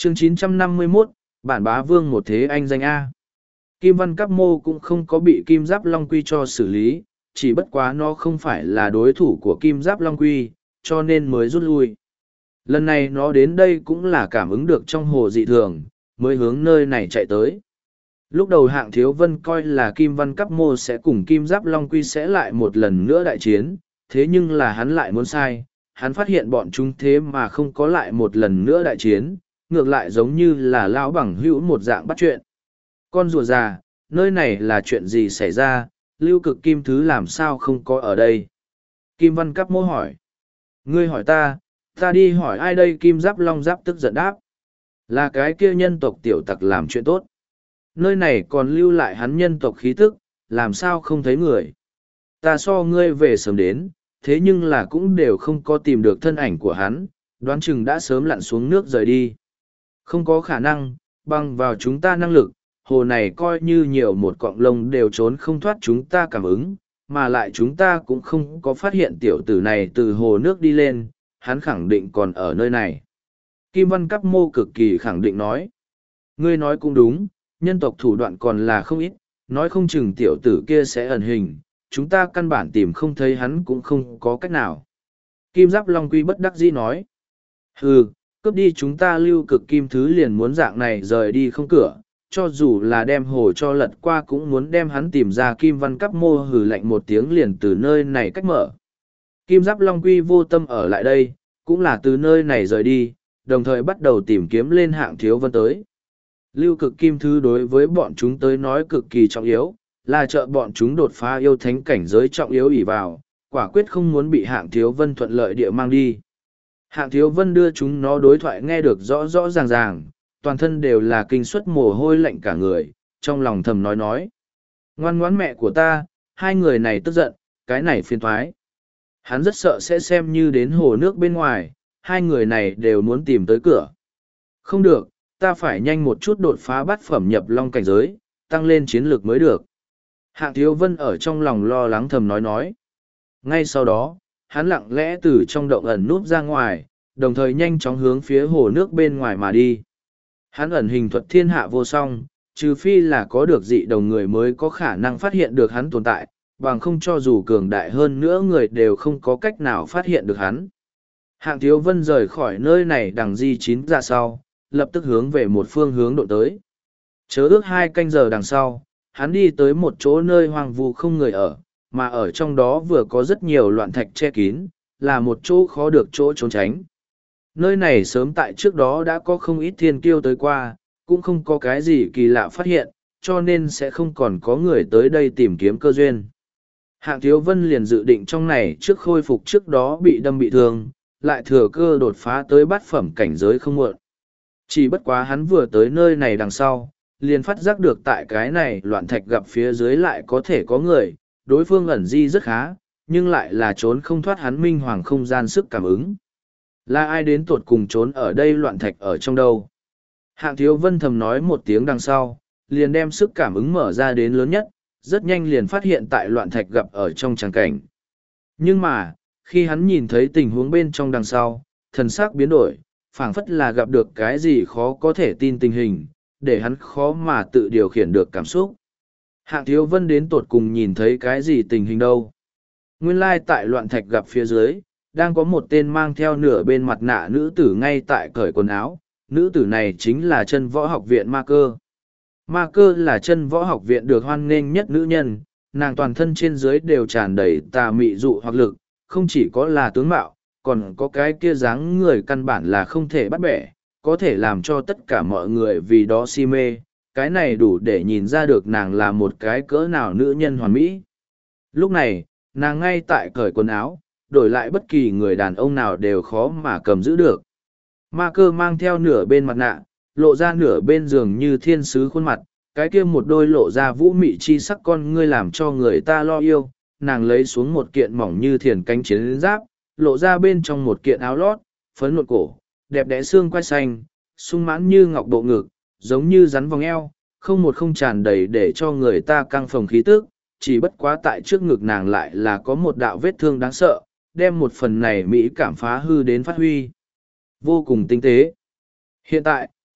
Chương 951, bản bá vương một thế anh danh A. Kim Văn Cáp Mô cũng không có bị Kim Giáp Long Quy cho xử lý, chỉ bất quá nó không phải là đối thủ của Kim Giáp Long Quy, cho nên mới rút lui. Lần này nó đến đây cũng là cảm ứng được trong hồ dị thường, mới hướng nơi này chạy tới. Lúc đầu Hạng Thiếu Vân coi là Kim Văn Cáp Mô sẽ cùng Kim Giáp Long Quy sẽ lại một lần nữa đại chiến, thế nhưng là hắn lại muốn sai, hắn phát hiện bọn chúng thế mà không có lại một lần nữa đại chiến, ngược lại giống như là lão bằng hữu một dạng bắt chuyện. Con rùa già, nơi này là chuyện gì xảy ra, Lưu Cực Kim Thứ làm sao không có ở đây? Kim Văn Cáp Mô hỏi. Ngươi hỏi ta đi hỏi ai đây? Kim Giáp Long Giáp tức giận đáp. Là cái kia nhân tộc tiểu tặc làm chuyện tốt. Nơi này còn lưu lại hắn nhân tộc khí tức, làm sao không thấy người? Ta so ngươi về sớm đến, thế nhưng là cũng đều không có tìm được thân ảnh của hắn, đoán chừng đã sớm lặn xuống nước rời đi. Không có khả năng, bằng vào chúng ta năng lực, hồ này coi như nhiều một cọng lông đều trốn không thoát chúng ta cảm ứng, mà lại chúng ta cũng không có phát hiện tiểu tử này từ hồ nước đi lên, hắn khẳng định còn ở nơi này. Kim Văn Cáp Mô cực kỳ khẳng định nói. Ngươi nói cũng đúng, nhân tộc thủ đoạn còn là không ít, nói không chừng tiểu tử kia sẽ ẩn hình, chúng ta căn bản tìm không thấy hắn cũng không có cách nào. Kim Giáp Long Quy bất đắc dĩ nói. Hừ, cướp đi chúng ta Lưu Cực Kim Thứ liền muốn dạng này rời đi không cửa, cho dù là đem hồ cho lật qua cũng muốn đem hắn tìm ra. Kim Văn Cáp Mô hừ lạnh một tiếng liền từ nơi này cách mở. Kim Giáp Long Quy vô tâm ở lại đây, cũng là từ nơi này rời đi, đồng thời bắt đầu tìm kiếm lên Hạng Thiếu Vân tới. Lưu Cực Kim Thứ đối với bọn chúng tới nói cực kỳ trọng yếu, là trợ bọn chúng đột phá yêu thánh cảnh giới trọng yếu ỷ vào, quả quyết không muốn bị Hạng Thiếu Vân thuận lợi địa mang đi. Hạng Thiếu Vân đưa chúng nó đối thoại nghe được rõ rõ ràng ràng, toàn thân đều là kinh suất mồ hôi lạnh cả người, trong lòng thầm nói. Ngoan ngoãn mẹ của ta, hai người này tức giận, cái này phiền thoái. Hắn rất sợ sẽ xem như đến hồ nước bên ngoài, hai người này đều muốn tìm tới cửa. Không được, ta phải nhanh một chút đột phá bát phẩm nhập long cảnh giới, tăng lên chiến lược mới được. Hạng Thiếu Vân ở trong lòng lo lắng thầm nói. Ngay sau đó, hắn lặng lẽ từ trong động ẩn núp ra ngoài, đồng thời nhanh chóng hướng phía hồ nước bên ngoài mà đi. Hắn ẩn hình thuật thiên hạ vô song, trừ phi là có được dị đồng người mới có khả năng phát hiện được hắn tồn tại, bằng không cho dù cường đại hơn nữa người đều không có cách nào phát hiện được hắn. Hạng Thiếu Vân rời khỏi nơi này đằng di chín ra sau, lập tức hướng về một phương hướng độ tới. Chớ ước 2 canh giờ đằng sau, hắn đi tới một chỗ nơi hoang vu không người ở, mà ở trong đó vừa có rất nhiều loạn thạch che kín, là một chỗ khó được chỗ trốn tránh. Nơi này sớm tại trước đó đã có không ít thiên kiêu tới qua, cũng không có cái gì kỳ lạ phát hiện, cho nên sẽ không còn có người tới đây tìm kiếm cơ duyên. Hạng Thiếu Vân liền dự định trong này trước khôi phục trước đó bị đâm bị thương, lại thừa cơ đột phá tới bát phẩm cảnh giới không muộn. Chỉ bất quá hắn vừa tới nơi này đằng sau, liền phát giác được tại cái này loạn thạch gặp phía dưới lại có thể có người, đối phương ẩn di rất khá, nhưng lại là trốn không thoát hắn minh hoàng không gian sức cảm ứng. Là ai đến tột cùng trốn ở đây loạn thạch ở trong đâu? Hạng Thiếu Vân thầm nói một tiếng đằng sau, liền đem sức cảm ứng mở ra đến lớn nhất, rất nhanh liền phát hiện tại loạn thạch gặp ở trong tràng cảnh. Nhưng mà, khi hắn nhìn thấy tình huống bên trong đằng sau, thần sắc biến đổi, phảng phất là gặp được cái gì khó có thể tin tình hình, để hắn khó mà tự điều khiển được cảm xúc. Hạng Thiếu Vân đến tột cùng nhìn thấy cái gì tình hình đâu? Nguyên lai tại loạn thạch gặp phía dưới, đang có một tên mang theo nửa bên mặt nạ nữ tử ngay tại cởi quần áo. Nữ tử này chính là Chân Võ Học Viện Ma Cơ. Ma Cơ là Chân Võ Học Viện được hoan nghênh nhất nữ nhân, nàng toàn thân trên dưới đều tràn đầy tà mị dụ hoặc lực, không chỉ có là tướng mạo, còn có cái kia dáng người căn bản là không thể bắt bẻ, có thể làm cho tất cả mọi người vì đó si mê. Cái này đủ để nhìn ra được nàng là một cái cỡ nào nữ nhân hoàn mỹ. Lúc này, nàng ngay tại cởi quần áo, đổi lại bất kỳ người đàn ông nào đều khó mà cầm giữ được. Ma Cơ mang theo nửa bên mặt nạ, lộ ra nửa bên giường như thiên sứ khuôn mặt, cái kia một đôi lộ ra vũ mị chi sắc con ngươi làm cho người ta lo yêu. Nàng lấy xuống một kiện mỏng như thiền cánh chiến giáp, lộ ra bên trong một kiện áo lót, phấn nộn cổ, đẹp đẽ xương quai xanh, sung mãn như ngọc bộ ngực, giống như rắn vòng eo, không một không tràn đầy để cho người ta căng phồng khí tức, chỉ bất quá tại trước ngực nàng lại là có một đạo vết thương đáng sợ, đem một phần này mỹ cảm phá hư đến phát huy. Vô cùng tinh tế. Hiện tại,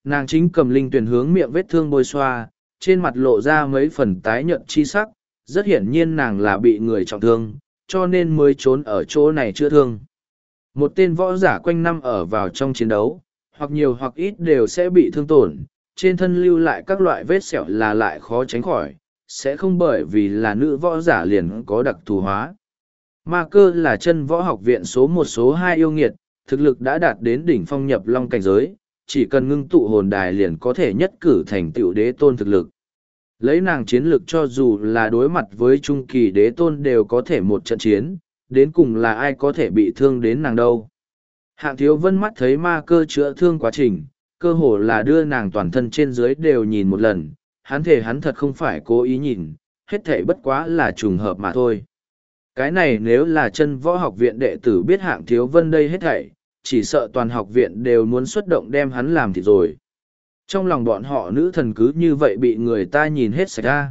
nàng chính cầm linh tuyển hướng miệng vết thương bôi xoa, trên mặt lộ ra mấy phần tái nhợt chi sắc, rất hiển nhiên nàng là bị người trọng thương, cho nên mới trốn ở chỗ này chữa thương. Một tên võ giả quanh năm ở vào trong chiến đấu, hoặc nhiều hoặc ít đều sẽ bị thương tổn, trên thân lưu lại các loại vết sẹo là lại khó tránh khỏi, sẽ không bởi vì là nữ võ giả liền có đặc thù hóa. Ma Cơ là chân võ học viện số 1 số 2 yêu nghiệt, thực lực đã đạt đến đỉnh phong nhập long cảnh giới, chỉ cần ngưng tụ hồn đài liền có thể nhất cử thành tựu đế tôn thực lực. Lấy nàng chiến lực cho dù là đối mặt với trung kỳ đế tôn đều có thể một trận chiến, đến cùng là ai có thể bị thương đến nàng đâu. Hạng Thiếu Vân mắt thấy Ma Cơ chữa thương quá trình, cơ hồ là đưa nàng toàn thân trên dưới đều nhìn một lần, hắn thể hắn thật không phải cố ý nhìn, hết thảy bất quá là trùng hợp mà thôi. Cái này nếu là chân võ học viện đệ tử biết Hạng Thiếu Vân đây hết thảy, chỉ sợ toàn học viện đều muốn xuất động đem hắn làm thịt rồi. Trong lòng bọn họ nữ thần cứ như vậy bị người ta nhìn hết sạch ra.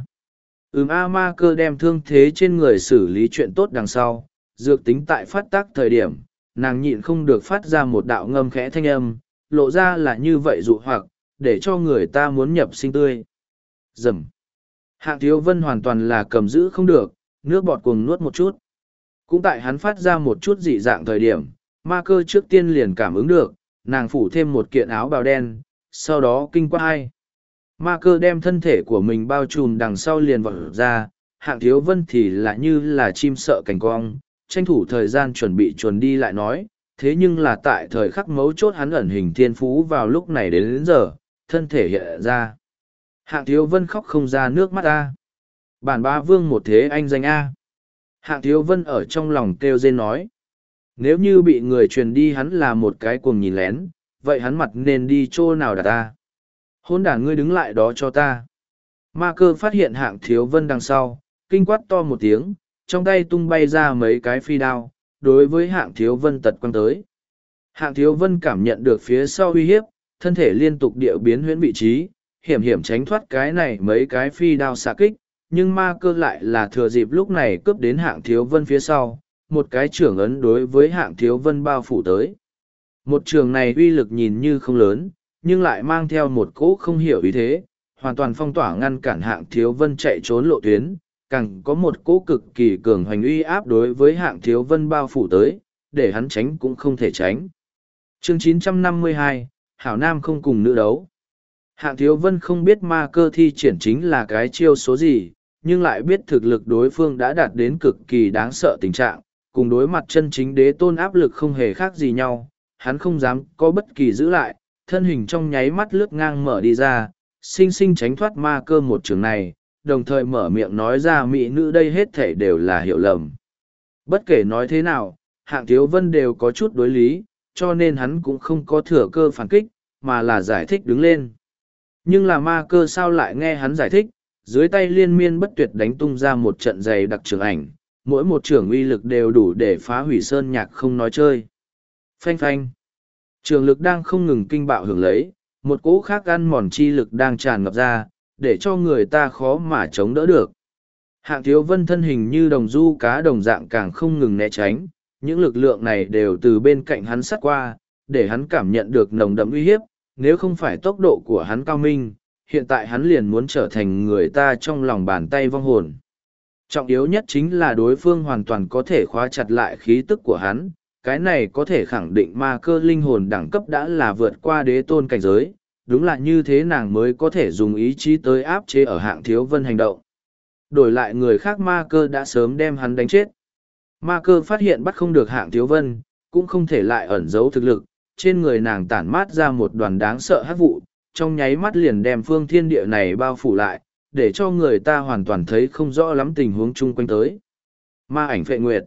Ma Cơ đem thương thế trên người xử lý chuyện tốt đằng sau, dược tính tại phát tác thời điểm, nàng nhịn không được phát ra một đạo ngâm khẽ thanh âm, lộ ra là như vậy dụ hoặc, để cho người ta muốn nhập sinh tươi. Dầm. Hạng Thiếu Vân hoàn toàn là cầm giữ không được, nước bọt cuồng nuốt một chút. Cũng tại hắn phát ra một chút dị dạng thời điểm, Ma Cơ trước tiên liền cảm ứng được, nàng phủ thêm một kiện áo bào đen, sau đó kinh quát hai. Ma Cơ đem thân thể của mình bao trùm đằng sau liền vọt ra, Hạng Thiếu Vân thì là như là chim sợ cành cong, tranh thủ thời gian chuẩn bị chuồn đi lại nói, thế nhưng là tại thời khắc mấu chốt hắn ẩn hình thiên phú vào lúc này đến giờ, thân thể hiện ra. Hạng Thiếu Vân khóc không ra nước mắt A. Bản bá vương một thế anh danh A. Hạng Thiếu Vân ở trong lòng kêu rên nói. Nếu như bị người truyền đi hắn là một cái cuồng nhìn lén, vậy hắn mặt nên đi chỗ nào đặt ta. Hôn đàn ngươi đứng lại đó cho ta. Ma Cơ phát hiện Hạng Thiếu Vân đằng sau, kinh quát to một tiếng, trong tay tung bay ra mấy cái phi đao, đối với Hạng Thiếu Vân tật quăng tới. Hạng Thiếu Vân cảm nhận được phía sau uy hiếp, thân thể liên tục điệu biến huyễn vị trí, hiểm hiểm tránh thoát cái này mấy cái phi đao xạ kích, nhưng Ma Cơ lại là thừa dịp lúc này cướp đến Hạng Thiếu Vân phía sau, một cái trưởng ấn đối với Hạng Thiếu Vân bao phủ tới. Một trường này uy lực nhìn như không lớn, nhưng lại mang theo một cỗ không hiểu ý thế, hoàn toàn phong tỏa ngăn cản Hạng Thiếu Vân chạy trốn lộ tuyến, càng có một cỗ cực kỳ cường hoành uy áp đối với Hạng Thiếu Vân bao phủ tới, để hắn tránh cũng không thể tránh. Chương 952, Hảo Nam không cùng nữ đấu. Hạng Thiếu Vân không biết Ma Cơ thi triển chính là cái chiêu số gì, nhưng lại biết thực lực đối phương đã đạt đến cực kỳ đáng sợ tình trạng, cùng đối mặt chân chính đế tôn áp lực không hề khác gì nhau, hắn không dám có bất kỳ giữ lại, thân hình trong nháy mắt lướt ngang mở đi ra, sinh sinh tránh thoát Ma Cơ một trường này, đồng thời mở miệng nói ra mỹ nữ đây hết thể đều là hiểu lầm. Bất kể nói thế nào, Hạng Thiếu Vân đều có chút đối lý, cho nên hắn cũng không có thừa cơ phản kích, mà là giải thích đứng lên. Nhưng là Ma Cơ sao lại nghe hắn giải thích, dưới tay liên miên bất tuyệt đánh tung ra một trận dày đặc trường ảnh, mỗi một trường uy lực đều đủ để phá hủy sơn nhạc không nói chơi. Phanh phanh. Trường lực đang không ngừng kinh bạo hưởng lấy, một cỗ khác ăn mòn chi lực đang tràn ngập ra, để cho người ta khó mà chống đỡ được. Hạng Thiếu Vân thân hình như đồng du cá đồng dạng càng không ngừng né tránh, những lực lượng này đều từ bên cạnh hắn sát qua, để hắn cảm nhận được nồng đậm uy hiếp, nếu không phải tốc độ của hắn cao minh, hiện tại hắn liền muốn trở thành người ta trong lòng bàn tay vong hồn. Trọng yếu nhất chính là đối phương hoàn toàn có thể khóa chặt lại khí tức của hắn, cái này có thể khẳng định Ma Cơ linh hồn đẳng cấp đã là vượt qua đế tôn cảnh giới, đúng là như thế nàng mới có thể dùng ý chí tới áp chế ở Hạng Thiếu Vân hành động. Đổi lại người khác Ma Cơ đã sớm đem hắn đánh chết. Ma Cơ phát hiện bắt không được Hạng Thiếu Vân, cũng không thể lại ẩn giấu thực lực, trên người nàng tản mát ra một đoàn đáng sợ hắc vụ, trong nháy mắt liền đem phương thiên địa này bao phủ lại, để cho người ta hoàn toàn thấy không rõ lắm tình huống chung quanh tới. Ma ảnh phệ nguyệt.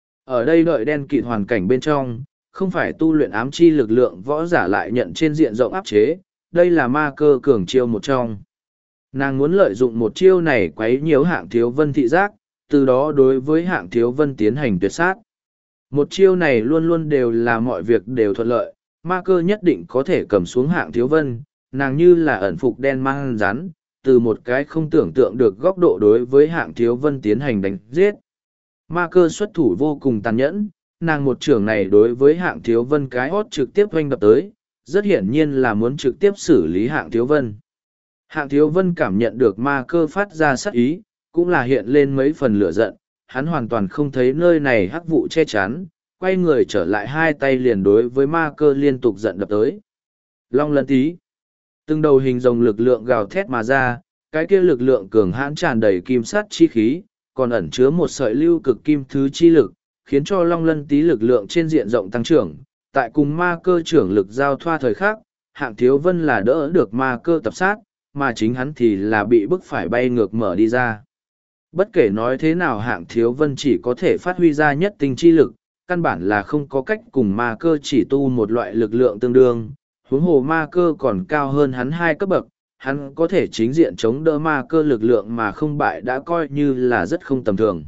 Ở đây đợi đen kịt hoàn cảnh bên trong, không phải tu luyện ám chi lực lượng võ giả lại nhận trên diện rộng áp chế, đây là Ma Cơ cường chiêu một trong. Nàng muốn lợi dụng một chiêu này quấy nhiễu Hạng Thiếu Vân thị giác, từ đó đối với Hạng Thiếu Vân tiến hành tuyệt sát. Một chiêu này luôn luôn đều là mọi việc đều thuận lợi, Ma Cơ nhất định có thể cầm xuống Hạng Thiếu Vân, nàng như là ẩn phục đen mang rắn, từ một cái không tưởng tượng được góc độ đối với Hạng Thiếu Vân tiến hành đánh giết. Ma Cơ xuất thủ vô cùng tàn nhẫn, nàng một trường này đối với Hạng Thiếu Vân cái hót trực tiếp oanh đập tới, rất hiển nhiên là muốn trực tiếp xử lý Hạng Thiếu Vân. Hạng Thiếu Vân cảm nhận được ma cơ phát ra sát ý, cũng là hiện lên mấy phần lửa giận, hắn hoàn toàn không thấy nơi này hắc vụ che chắn, quay người trở lại hai tay liền đối với ma cơ liên tục giận đập tới. Long lân tí. Từng đầu hình rồng lực lượng gào thét mà ra, cái kia lực lượng cường hãn tràn đầy kim sắt chi khí, còn ẩn chứa một sợi lưu cực kim thứ chi lực, khiến cho long lân tí lực lượng trên diện rộng tăng trưởng. Tại cùng ma cơ trưởng lực giao thoa thời khắc, Hạng Thiếu Vân là đỡ được ma cơ tập sát, mà chính hắn thì là bị bức phải bay ngược mở đi ra. Bất kể nói thế nào Hạng Thiếu Vân chỉ có thể phát huy ra nhất tinh chi lực, căn bản là không có cách cùng ma cơ chỉ tu một loại lực lượng tương đương, huống hồ ma cơ còn cao hơn hắn 2 cấp bậc, hắn có thể chính diện chống đỡ ma cơ lực lượng mà không bại đã coi như là rất không tầm thường.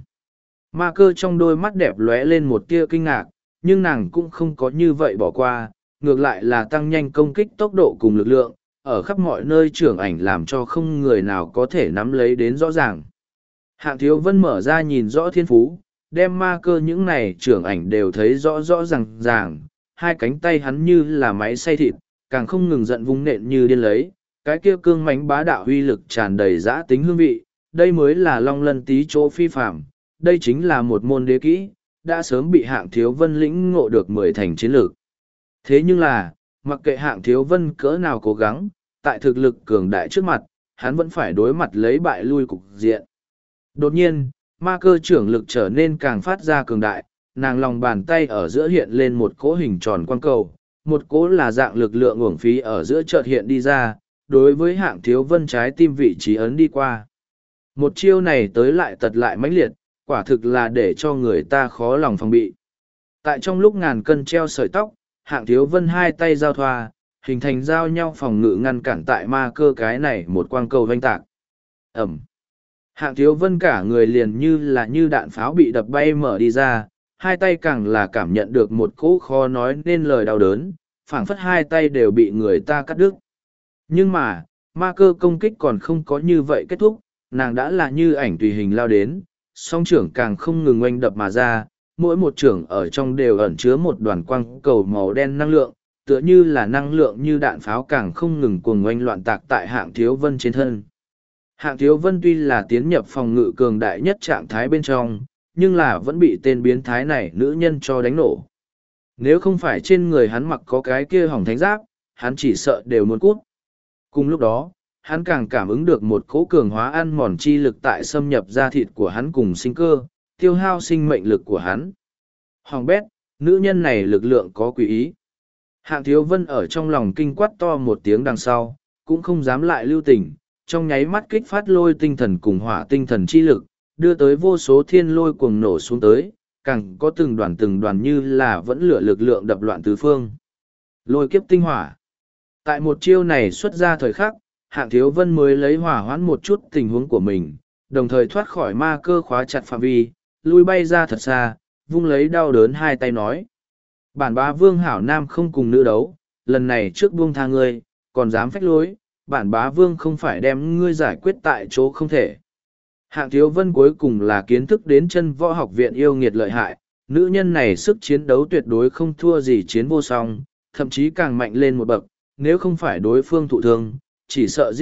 Ma cơ trong đôi mắt đẹp lóe lên một tia kinh ngạc, nhưng nàng cũng không có như vậy bỏ qua, ngược lại là tăng nhanh công kích tốc độ cùng lực lượng, ở khắp mọi nơi trưởng ảnh làm cho không người nào có thể nắm lấy đến rõ ràng. Hạng Thiếu Vân mở ra nhìn rõ thiên phú, đem ma cơ những này trưởng ảnh đều thấy rõ rõ ràng, hai cánh tay hắn như là máy xay thịt, càng không ngừng giận vung nện như điên lấy, cái kia cương mãnh bá đạo uy lực tràn đầy dã tính hương vị, đây mới là long lân tí chỗ phi phạm, đây chính là một môn đế kỹ, đã sớm bị Hạng Thiếu Vân lĩnh ngộ được 10 thành chiến lược. Thế nhưng là, mặc kệ Hạng Thiếu Vân cỡ nào cố gắng, tại thực lực cường đại trước mặt, hắn vẫn phải đối mặt lấy bại lui cục diện. Đột nhiên, ma cơ trưởng lực trở nên càng phát ra cường đại, nàng lòng bàn tay ở giữa hiện lên một cỗ hình tròn quang cầu, một cỗ là dạng lực lượng uổng phí ở giữa chợt hiện đi ra, đối với Hạng Thiếu Vân trái tim vị trí ấn đi qua. Một chiêu này tới lại tật lại mãnh liệt, quả thực là để cho người ta khó lòng phòng bị. Tại trong lúc ngàn cân treo sợi tóc, Hạng Thiếu Vân hai tay giao thoa, hình thành giao nhau phòng ngự ngăn cản tại ma cơ cái này một quang cầu vanh tạc. Ẩm. Hạng Thiếu Vân cả người liền như đạn pháo bị đập bay mở đi ra, hai tay càng là cảm nhận được một cỗ khó nói nên lời đau đớn, phảng phất hai tay đều bị người ta cắt đứt. Nhưng mà, ma cơ công kích còn không có như vậy kết thúc, nàng đã là như ảnh tùy hình lao đến, song trưởng càng không ngừng oanh đập mà ra, mỗi một trưởng ở trong đều ẩn chứa một đoàn quang cầu màu đen năng lượng, tựa như là năng lượng như đạn pháo càng không ngừng cuồng oanh loạn tạc tại Hạng Thiếu Vân trên thân. Hạng Thiếu Vân tuy là tiến nhập phòng ngự cường đại nhất trạng thái bên trong, nhưng là vẫn bị tên biến thái này nữ nhân cho đánh nổ. Nếu không phải trên người hắn mặc có cái kia hỏng thánh giáp, hắn chỉ sợ đều muốn cút. Cùng lúc đó, hắn càng cảm ứng được một cỗ cường hóa ăn mòn chi lực tại xâm nhập da thịt của hắn cùng sinh cơ, tiêu hao sinh mệnh lực của hắn. Hoàng bét, nữ nhân này lực lượng có quỷ ý. Hạng Thiếu Vân ở trong lòng kinh quát to một tiếng đằng sau, cũng không dám lại lưu tình, trong nháy mắt kích phát lôi tinh thần cùng hỏa tinh thần chi lực, đưa tới vô số thiên lôi cuồng nổ xuống tới, càng có từng đoàn như là vẫn lửa lực lượng đập loạn tứ phương. Lôi kiếp tinh hỏa. Tại một chiêu này xuất ra thời khắc, Hạng Thiếu Vân mới lấy hỏa hoãn một chút tình huống của mình, đồng thời thoát khỏi ma cơ khóa chặt phạm vi, lui bay ra thật xa, vung lấy đau đớn hai tay nói. Bản bá vương hảo nam không cùng nữ đấu, lần này trước buông tha ngươi, còn dám phách lối, bản bá vương không phải đem ngươi giải quyết tại chỗ không thể. Hạng Thiếu Vân cuối cùng là kiến thức đến chân võ học viện yêu nghiệt lợi hại, nữ nhân này sức chiến đấu tuyệt đối không thua gì chiến vô song, thậm chí càng mạnh lên một bậc, nếu không phải đối phương thụ thương, chỉ sợ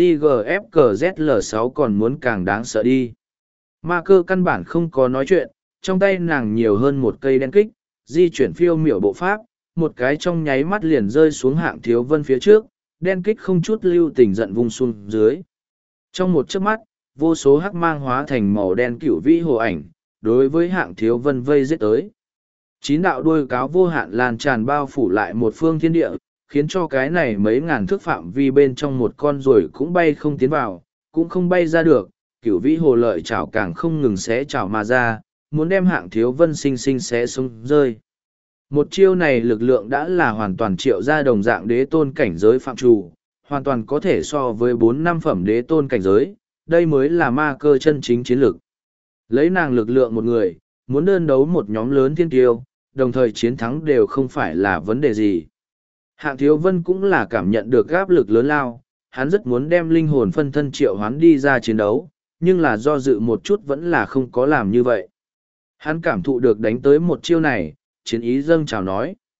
GGFGZL6 còn muốn càng đáng sợ đi. Ma cơ căn bản không có nói chuyện, trong tay nàng nhiều hơn một cây đen kích, di chuyển phiêu miểu bộ pháp, một cái trong nháy mắt liền rơi xuống Hạng Thiếu Vân phía trước, đen kích không chút lưu tình giận vung xuống dưới. Trong một chớp mắt, vô số hắc mang hóa thành màu đen cửu vĩ hồ ảnh, đối với Hạng Thiếu Vân vây giết tới. 9 đạo đuôi cáo vô hạn lan tràn bao phủ lại một phương thiên địa, khiến cho cái này mấy ngàn thước phạm vi bên trong một con ruồi cũng bay không tiến vào, cũng không bay ra được, cửu vĩ hồ lợi chảo càng không ngừng xé chảo mà ra, muốn đem Hạng Thiếu Vân sinh sinh xé xuống rơi. Một chiêu này lực lượng đã là hoàn toàn triệu ra đồng dạng đế tôn cảnh giới phạm trù, hoàn toàn có thể so với 4-5 phẩm đế tôn cảnh giới, đây mới là ma cơ chân chính chiến lực. Lấy nàng lực lượng một người, muốn đơn đấu một nhóm lớn thiên tiêu, đồng thời chiến thắng đều không phải là vấn đề gì. Hạng Thiếu Vân cũng là cảm nhận được áp lực lớn lao, hắn rất muốn đem linh hồn phân thân triệu hoán đi ra chiến đấu, nhưng là do dự một chút vẫn là không có làm như vậy. Hắn cảm thụ được đánh tới một chiêu này, chiến ý dâng trào nói.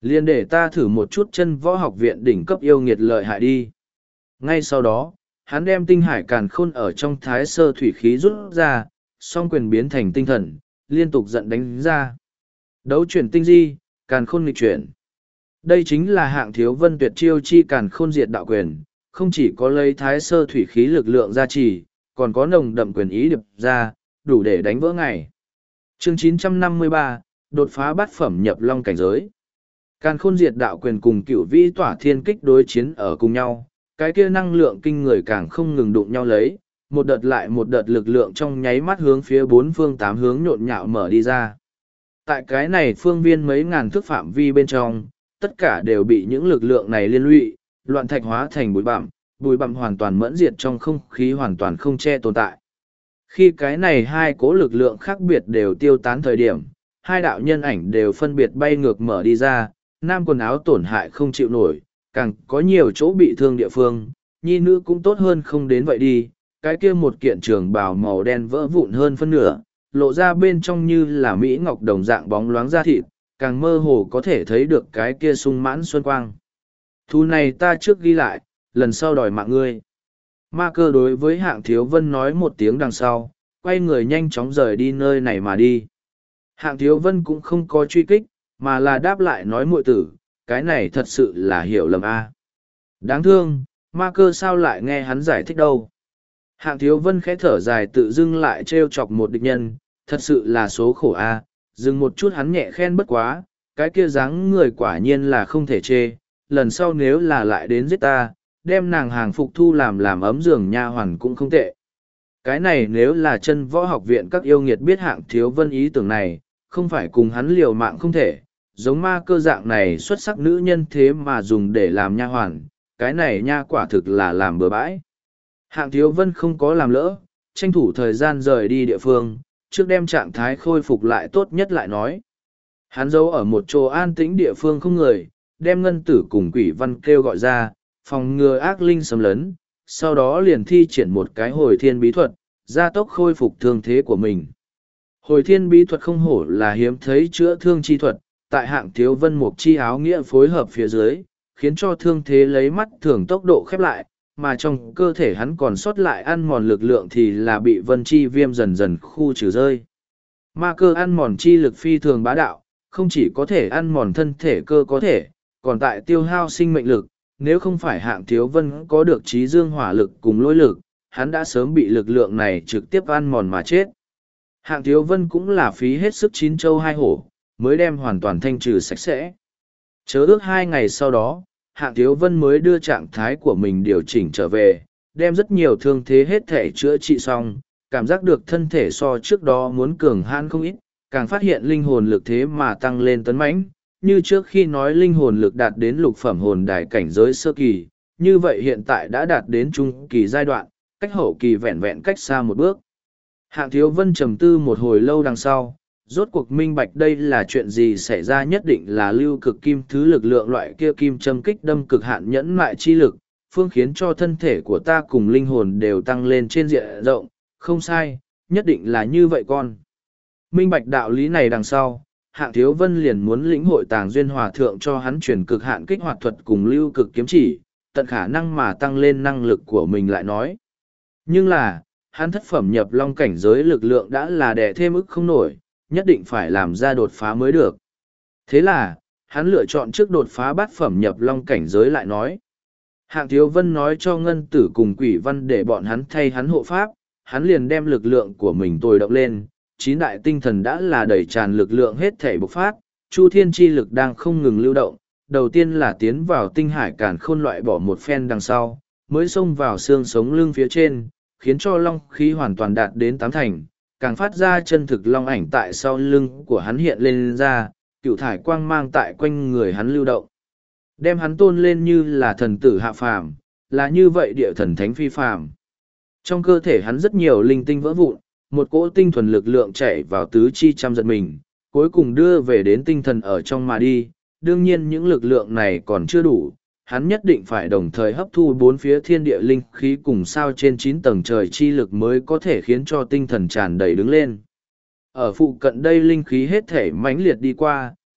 Liền để ta thử một chút chân võ học viện đỉnh cấp yêu nghiệt lợi hại đi. Ngay sau đó, hắn đem tinh hải càn khôn ở trong thái sơ thủy khí rút ra, song quyền biến thành tinh thần, liên tục giận đánh ra. Đấu chuyển tinh di, càn khôn nghịch chuyển. Đây chính là hạng thiếu vân tuyệt chiêu chi càn khôn diệt đạo quyền, không chỉ có lấy thái sơ thủy khí lực lượng gia trì, còn có nồng đậm quyền ý điệp ra, đủ để đánh vỡ ngày. Chương 953, đột phá bát phẩm nhập long cảnh giới. Càn khôn diệt đạo quyền cùng cựu vĩ tỏa thiên kích đối chiến ở cùng nhau, cái kia năng lượng kinh người càng không ngừng đụng nhau lấy, một đợt lại một đợt lực lượng trong nháy mắt hướng phía bốn phương tám hướng nhộn nhạo mở đi ra. Tại cái này phương viên mấy ngàn thước phạm vi bên trong, tất cả đều bị những lực lượng này liên lụy, loạn thạch hóa thành bụi bặm hoàn toàn mẫn diệt trong không khí hoàn toàn không che tồn tại. Khi cái này hai cố lực lượng khác biệt đều tiêu tán thời điểm, hai đạo nhân ảnh đều phân biệt bay ngược mở đi ra, nam quần áo tổn hại không chịu nổi, càng có nhiều chỗ bị thương địa phương, nhi nữ cũng tốt hơn không đến vậy đi, cái kia một kiện trường bào màu đen vỡ vụn hơn phân nửa, lộ ra bên trong như là mỹ ngọc đồng dạng bóng loáng da thịt, càng mơ hồ có thể thấy được cái kia sung mãn xuân quang. Thu này ta trước ghi lại, lần sau đòi mạng ngươi. Ma Cơ đối với hạng thiếu vân nói một tiếng đằng sau, quay người nhanh chóng rời đi nơi này mà đi. Hạng thiếu vân cũng không có truy kích, mà là đáp lại nói muội tử, cái này thật sự là hiểu lầm a. Đáng thương, Ma Cơ sao lại nghe hắn giải thích đâu. Hạng thiếu vân khẽ thở dài tự dưng lại trêu chọc một địch nhân, thật sự là số khổ a. Dừng một chút hắn nhẹ khen bất quá, cái kia dáng người quả nhiên là không thể chê, lần sau nếu là lại đến giết ta, đem nàng hàng phục thu làm ấm giường nha hoàn cũng không tệ. Cái này nếu là chân võ học viện các yêu nghiệt biết hạng thiếu vân ý tưởng này, không phải cùng hắn liều mạng không thể, giống Ma Cơ dạng này xuất sắc nữ nhân thế mà dùng để làm nha hoàn, cái này nha quả thực là làm bừa bãi. Hạng thiếu vân không có làm lỡ, tranh thủ thời gian rời đi địa phương, trước đem trạng thái khôi phục lại tốt nhất lại nói. Hắn giấu ở một chỗ an tĩnh địa phương không người, đem ngân tử cùng quỷ văn kêu gọi ra, phòng ngừa ác linh xâm lấn, sau đó liền thi triển một cái hồi thiên bí thuật, gia tốc khôi phục thương thế của mình. Hồi thiên bí thuật không hổ là hiếm thấy chữa thương chi thuật, tại hạng thiếu vân mục chi áo nghĩa phối hợp phía dưới, khiến cho thương thế lấy mắt thường tốc độ khép lại, mà trong cơ thể hắn còn sót lại ăn mòn lực lượng thì là bị vân chi viêm dần dần khu trừ rơi. Ma Cơ ăn mòn chi lực phi thường bá đạo, không chỉ có thể ăn mòn thân thể cơ có thể, còn tại tiêu hao sinh mệnh lực, nếu không phải hạng thiếu vân có được trí dương hỏa lực cùng lôi lực, hắn đã sớm bị lực lượng này trực tiếp ăn mòn mà chết. Hạng thiếu vân cũng là phí hết sức chín châu hai hổ, mới đem hoàn toàn thanh trừ sạch sẽ. Chớ ước 2 ngày sau đó, hạng thiếu vân mới đưa trạng thái của mình điều chỉnh trở về, đem rất nhiều thương thế hết thể chữa trị xong, cảm giác được thân thể so trước đó muốn cường hãn không ít, càng phát hiện linh hồn lực thế mà tăng lên tấn mãnh. Như trước khi nói linh hồn lực đạt đến lục phẩm hồn đài cảnh giới sơ kỳ, như vậy hiện tại đã đạt đến trung kỳ giai đoạn, cách hậu kỳ vẹn vẹn cách xa một bước. Hạng thiếu vân trầm tư một hồi lâu đằng sau, rốt cuộc minh bạch đây là chuyện gì xảy ra, nhất định là lưu cực kim thứ lực lượng loại kia kim châm kích đâm cực hạn nhẫn mại chi lực, phương khiến cho thân thể của ta cùng linh hồn đều tăng lên trên diện rộng, không sai, nhất định là như vậy con. Minh bạch đạo lý này đằng sau, hạng thiếu vân liền muốn lĩnh hội Tàng Duyên Hòa Thượng cho hắn chuyển cực hạn kích hoạt thuật cùng lưu cực kiếm chỉ, tận khả năng mà tăng lên năng lực của mình lại nói. Nhưng là, hắn thất phẩm nhập long cảnh giới lực lượng đã là đè thêm ức không nổi, nhất định phải làm ra đột phá mới được. Thế là, hắn lựa chọn trước đột phá bát phẩm nhập long cảnh giới lại nói. Hạng thiếu vân nói cho ngân tử cùng quỷ văn để bọn hắn thay hắn hộ pháp, hắn liền đem lực lượng của mình tồi động lên, 9 đại tinh thần đã là đẩy tràn lực lượng hết thể bộc phát, chu thiên chi lực đang không ngừng lưu động, đầu tiên là tiến vào tinh hải càn khôn loại bỏ một phen đằng sau, mới xông vào xương sống lưng phía trên, khiến cho long khí hoàn toàn đạt đến 8 thành, càng phát ra chân thực long ảnh tại sau lưng của hắn hiện lên ra, cựu thải quang mang tại quanh người hắn lưu động. Đem hắn tôn lên như là thần tử hạ phàm, là như vậy địa thần thánh phi phàm. Trong cơ thể hắn rất nhiều linh tinh vỡ vụn, một cỗ tinh thuần lực lượng chạy vào tứ chi trăm giật mình, cuối cùng đưa về đến tinh thần ở trong mà đi. Đương nhiên những lực lượng này còn chưa đủ, hắn nhất định phải đồng thời hấp thu 4 phía thiên địa linh khí cùng sao trên 9 tầng trời chi lực mới có thể khiến cho tinh thần tràn đầy đứng lên. Ở phụ cận đây linh khí hết thể mãnh liệt đi qua,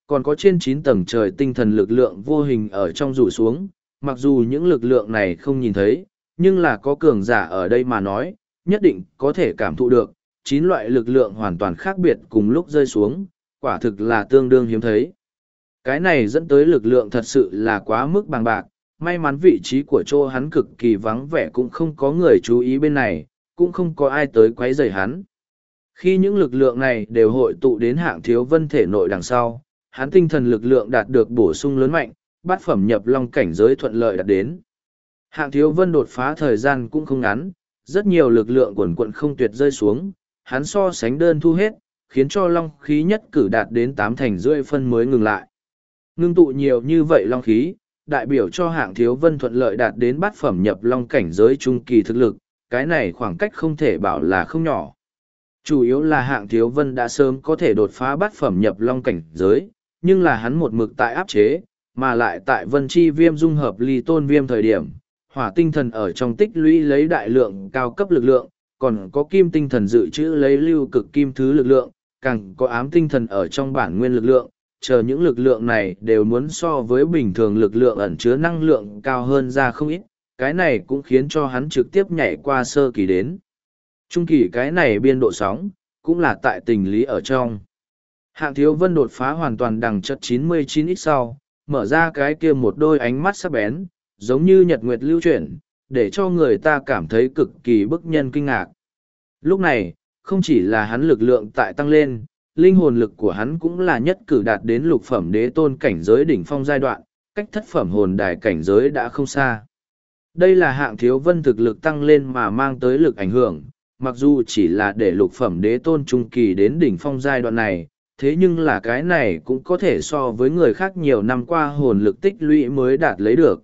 Còn có trên 9 tầng trời tinh thần lực lượng vô hình ở trong rủ xuống, mặc dù những lực lượng này không nhìn thấy, nhưng là có cường giả ở đây mà nói, nhất định có thể cảm thụ được, 9 loại lực lượng hoàn toàn khác biệt cùng lúc rơi xuống, quả thực là tương đương hiếm thấy. Cái này dẫn tới lực lượng thật sự là quá mức bằng bạc, may mắn vị trí của chỗ hắn cực kỳ vắng vẻ cũng không có người chú ý bên này, cũng không có ai tới quấy rầy hắn. Khi những lực lượng này đều hội tụ đến Hạng Thiếu Vân thể nội đằng sau, hắn tinh thần lực lượng đạt được bổ sung lớn mạnh, bát phẩm nhập long cảnh giới thuận lợi đạt đến. Hạng Thiếu Vân đột phá thời gian cũng không ngắn, rất nhiều lực lượng quần quận không tuyệt rơi xuống, hắn so sánh đơn thu hết, khiến cho long khí nhất cử đạt đến 8/10 phân mới ngừng lại. Ngưng tụ nhiều như vậy long khí, đại biểu cho Hạng Thiếu Vân thuận lợi đạt đến bát phẩm nhập long cảnh giới trung kỳ thực lực, cái này khoảng cách không thể bảo là không nhỏ. Chủ yếu là Hạng Thiếu Vân đã sớm có thể đột phá bát phẩm nhập long cảnh giới, nhưng là hắn một mực tại áp chế, mà lại tại Vân Chi Viêm dung hợp ly tôn viêm thời điểm, hỏa tinh thần ở trong tích lũy lấy đại lượng cao cấp lực lượng, còn có kim tinh thần dự trữ lấy lưu cực kim thứ lực lượng, càng có ám tinh thần ở trong bản nguyên lực lượng, chờ những lực lượng này đều muốn so với bình thường lực lượng ẩn chứa năng lượng cao hơn ra không ít, cái này cũng khiến cho hắn trực tiếp nhảy qua sơ kỳ đến. Trung kỳ cái này biên độ sóng, cũng là tại tình lý ở trong. Hạng Thiếu Vân đột phá hoàn toàn đằng chất 99x sau, mở ra cái kia một đôi ánh mắt sắc bén, giống như nhật nguyệt lưu chuyển, để cho người ta cảm thấy cực kỳ bức nhân kinh ngạc. Lúc này, không chỉ là hắn lực lượng tại tăng lên, linh hồn lực của hắn cũng là nhất cử đạt đến lục phẩm đế tôn cảnh giới đỉnh phong giai đoạn, cách thất phẩm hồn đài cảnh giới đã không xa. Đây là Hạng Thiếu Vân thực lực tăng lên mà mang tới lực ảnh hưởng, mặc dù chỉ là để lục phẩm đế tôn trung kỳ đến đỉnh phong giai đoạn này, thế nhưng là cái này cũng có thể so với người khác nhiều năm qua hồn lực tích lũy mới đạt lấy được.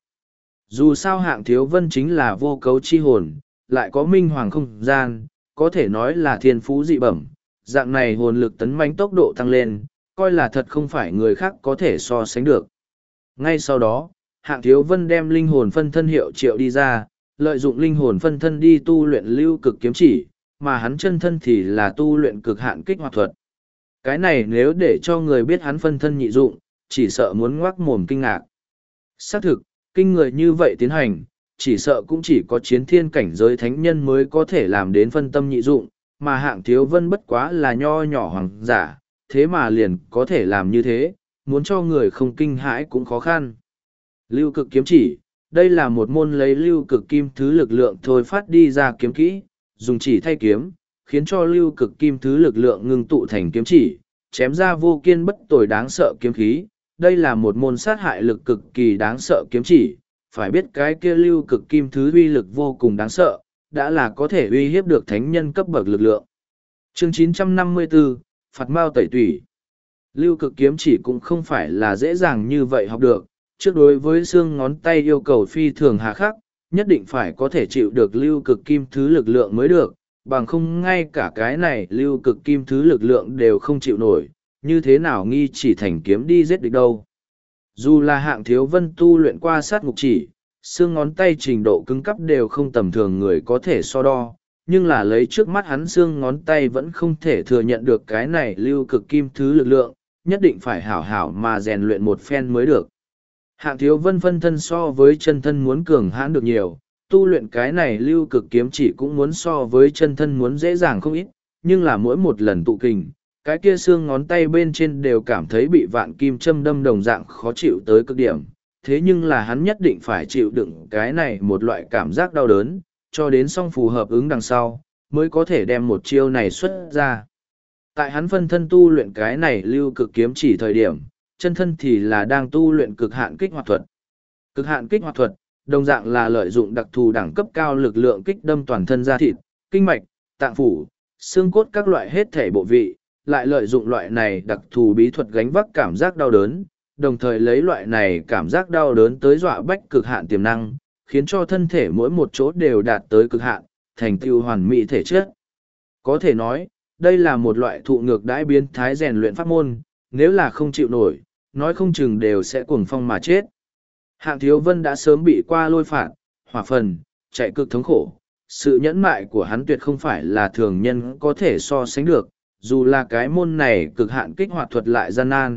Dù sao Hạng Thiếu Vân chính là vô cấu chi hồn, lại có minh hoàng không gian, có thể nói là thiên phú dị bẩm, dạng này hồn lực tấn mãnh tốc độ tăng lên, coi là thật không phải người khác có thể so sánh được. Ngay sau đó, Hạng Thiếu Vân đem linh hồn phân thân hiệu triệu đi ra, lợi dụng linh hồn phân thân đi tu luyện lưu cực kiếm chỉ, mà hắn chân thân thì là tu luyện cực hạn kích hoạt thuật. Cái này nếu để cho người biết hắn phân thân nhị dụng, chỉ sợ muốn ngoác mồm kinh ngạc. Xác thực, kinh người như vậy tiến hành, chỉ sợ cũng chỉ có chiến thiên cảnh giới thánh nhân mới có thể làm đến phân tâm nhị dụng, mà Hạng Thiếu Vân bất quá là nho nhỏ hoàng giả, thế mà liền có thể làm như thế, muốn cho người không kinh hãi cũng khó khăn. Lưu cực kiếm chỉ, đây là một môn lấy lưu cực kim thứ lực lượng thôi phát đi ra kiếm kỹ, dùng chỉ thay kiếm, khiến cho lưu cực kim thứ lực lượng ngưng tụ thành kiếm chỉ, chém ra vô kiên bất tồi đáng sợ kiếm khí. Đây là một môn sát hại lực cực kỳ đáng sợ kiếm chỉ, phải biết cái kia lưu cực kim thứ uy lực vô cùng đáng sợ, đã là có thể uy hiếp được thánh nhân cấp bậc lực lượng. Chương 954, Phạt Mao Tẩy Tủy. Lưu cực kiếm chỉ cũng không phải là dễ dàng như vậy học được, trước đối với xương ngón tay yêu cầu phi thường hà khắc, nhất định phải có thể chịu được lưu cực kim thứ lực lượng mới được, bằng không ngay cả cái này lưu cực kim thứ lực lượng đều không chịu nổi, như thế nào nghi chỉ thành kiếm đi giết địch đâu. Dù là Hạng Thiếu Vân tu luyện qua sát ngục chỉ, xương ngón tay trình độ cứng cắp đều không tầm thường người có thể so đo, nhưng là lấy trước mắt hắn xương ngón tay vẫn không thể thừa nhận được cái này lưu cực kim thứ lực lượng, nhất định phải hảo hảo mà rèn luyện một phen mới được. Hạng Thiếu Vân phân thân so với chân thân muốn cường hãn được nhiều, tu luyện cái này lưu cực kiếm chỉ cũng muốn so với chân thân muốn dễ dàng không ít, nhưng là mỗi một lần tụ kình, cái kia xương ngón tay bên trên đều cảm thấy bị vạn kim châm đâm đồng dạng khó chịu tới cực điểm, thế nhưng là hắn nhất định phải chịu đựng cái này một loại cảm giác đau đớn, cho đến xong phù hợp ứng đằng sau, mới có thể đem một chiêu này xuất ra. Tại hắn phân thân tu luyện cái này lưu cực kiếm chỉ thời điểm, chân thân thì là đang tu luyện cực hạn kích hoạt thuật. Cực hạn kích hoạt thuật, đồng dạng là lợi dụng đặc thù đẳng cấp cao lực lượng kích đâm toàn thân da thịt, kinh mạch, tạng phủ, xương cốt các loại hết thể bộ vị, lại lợi dụng loại này đặc thù bí thuật gánh vác cảm giác đau đớn, đồng thời lấy loại này cảm giác đau đớn tới dọa bách cực hạn tiềm năng, khiến cho thân thể mỗi một chỗ đều đạt tới cực hạn, thành tựu hoàn mỹ thể chất. Có thể nói, đây là một loại thụ ngược đãi biến thái rèn luyện pháp môn, nếu là không chịu nổi, nói không chừng đều sẽ cuồng phong mà chết. Hạng Thiếu Vân đã sớm bị qua lôi phạt, hỏa phần, chạy cực thống khổ. Sự nhẫn mại của hắn tuyệt không phải là thường nhân có thể so sánh được, dù là cái môn này cực hạn kích hoạt thuật lại gian nan,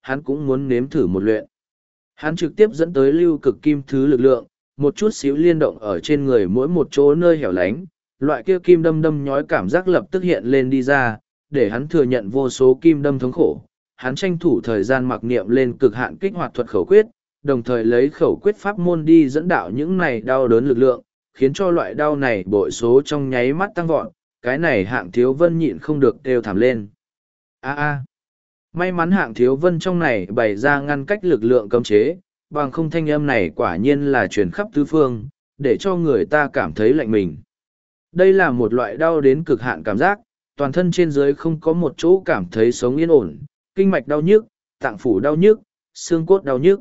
hắn cũng muốn nếm thử một luyện. Hắn trực tiếp dẫn tới lưu cực kim thứ lực lượng, một chút xíu liên động ở trên người mỗi một chỗ nơi hẻo lánh, loại kia kim đâm đâm nhói cảm giác lập tức hiện lên đi ra, để hắn thừa nhận vô số kim đâm thống khổ. Hắn tranh thủ thời gian mặc niệm lên cực hạn kích hoạt thuật khẩu quyết, đồng thời lấy khẩu quyết pháp môn đi dẫn đạo những này đau đớn lực lượng, khiến cho loại đau này bội số trong nháy mắt tăng vọt. Cái này Hạng Thiếu Vân nhịn không được kêu thảm lên. May mắn Hạng Thiếu Vân trong này bày ra ngăn cách lực lượng cấm chế, bằng không thanh âm này quả nhiên là truyền khắp tứ phương, để cho người ta cảm thấy lạnh mình. Đây là một loại đau đến cực hạn cảm giác, toàn thân trên dưới không có một chỗ cảm thấy sống yên ổn, kinh mạch đau nhức, tạng phủ đau nhức, xương cốt đau nhức.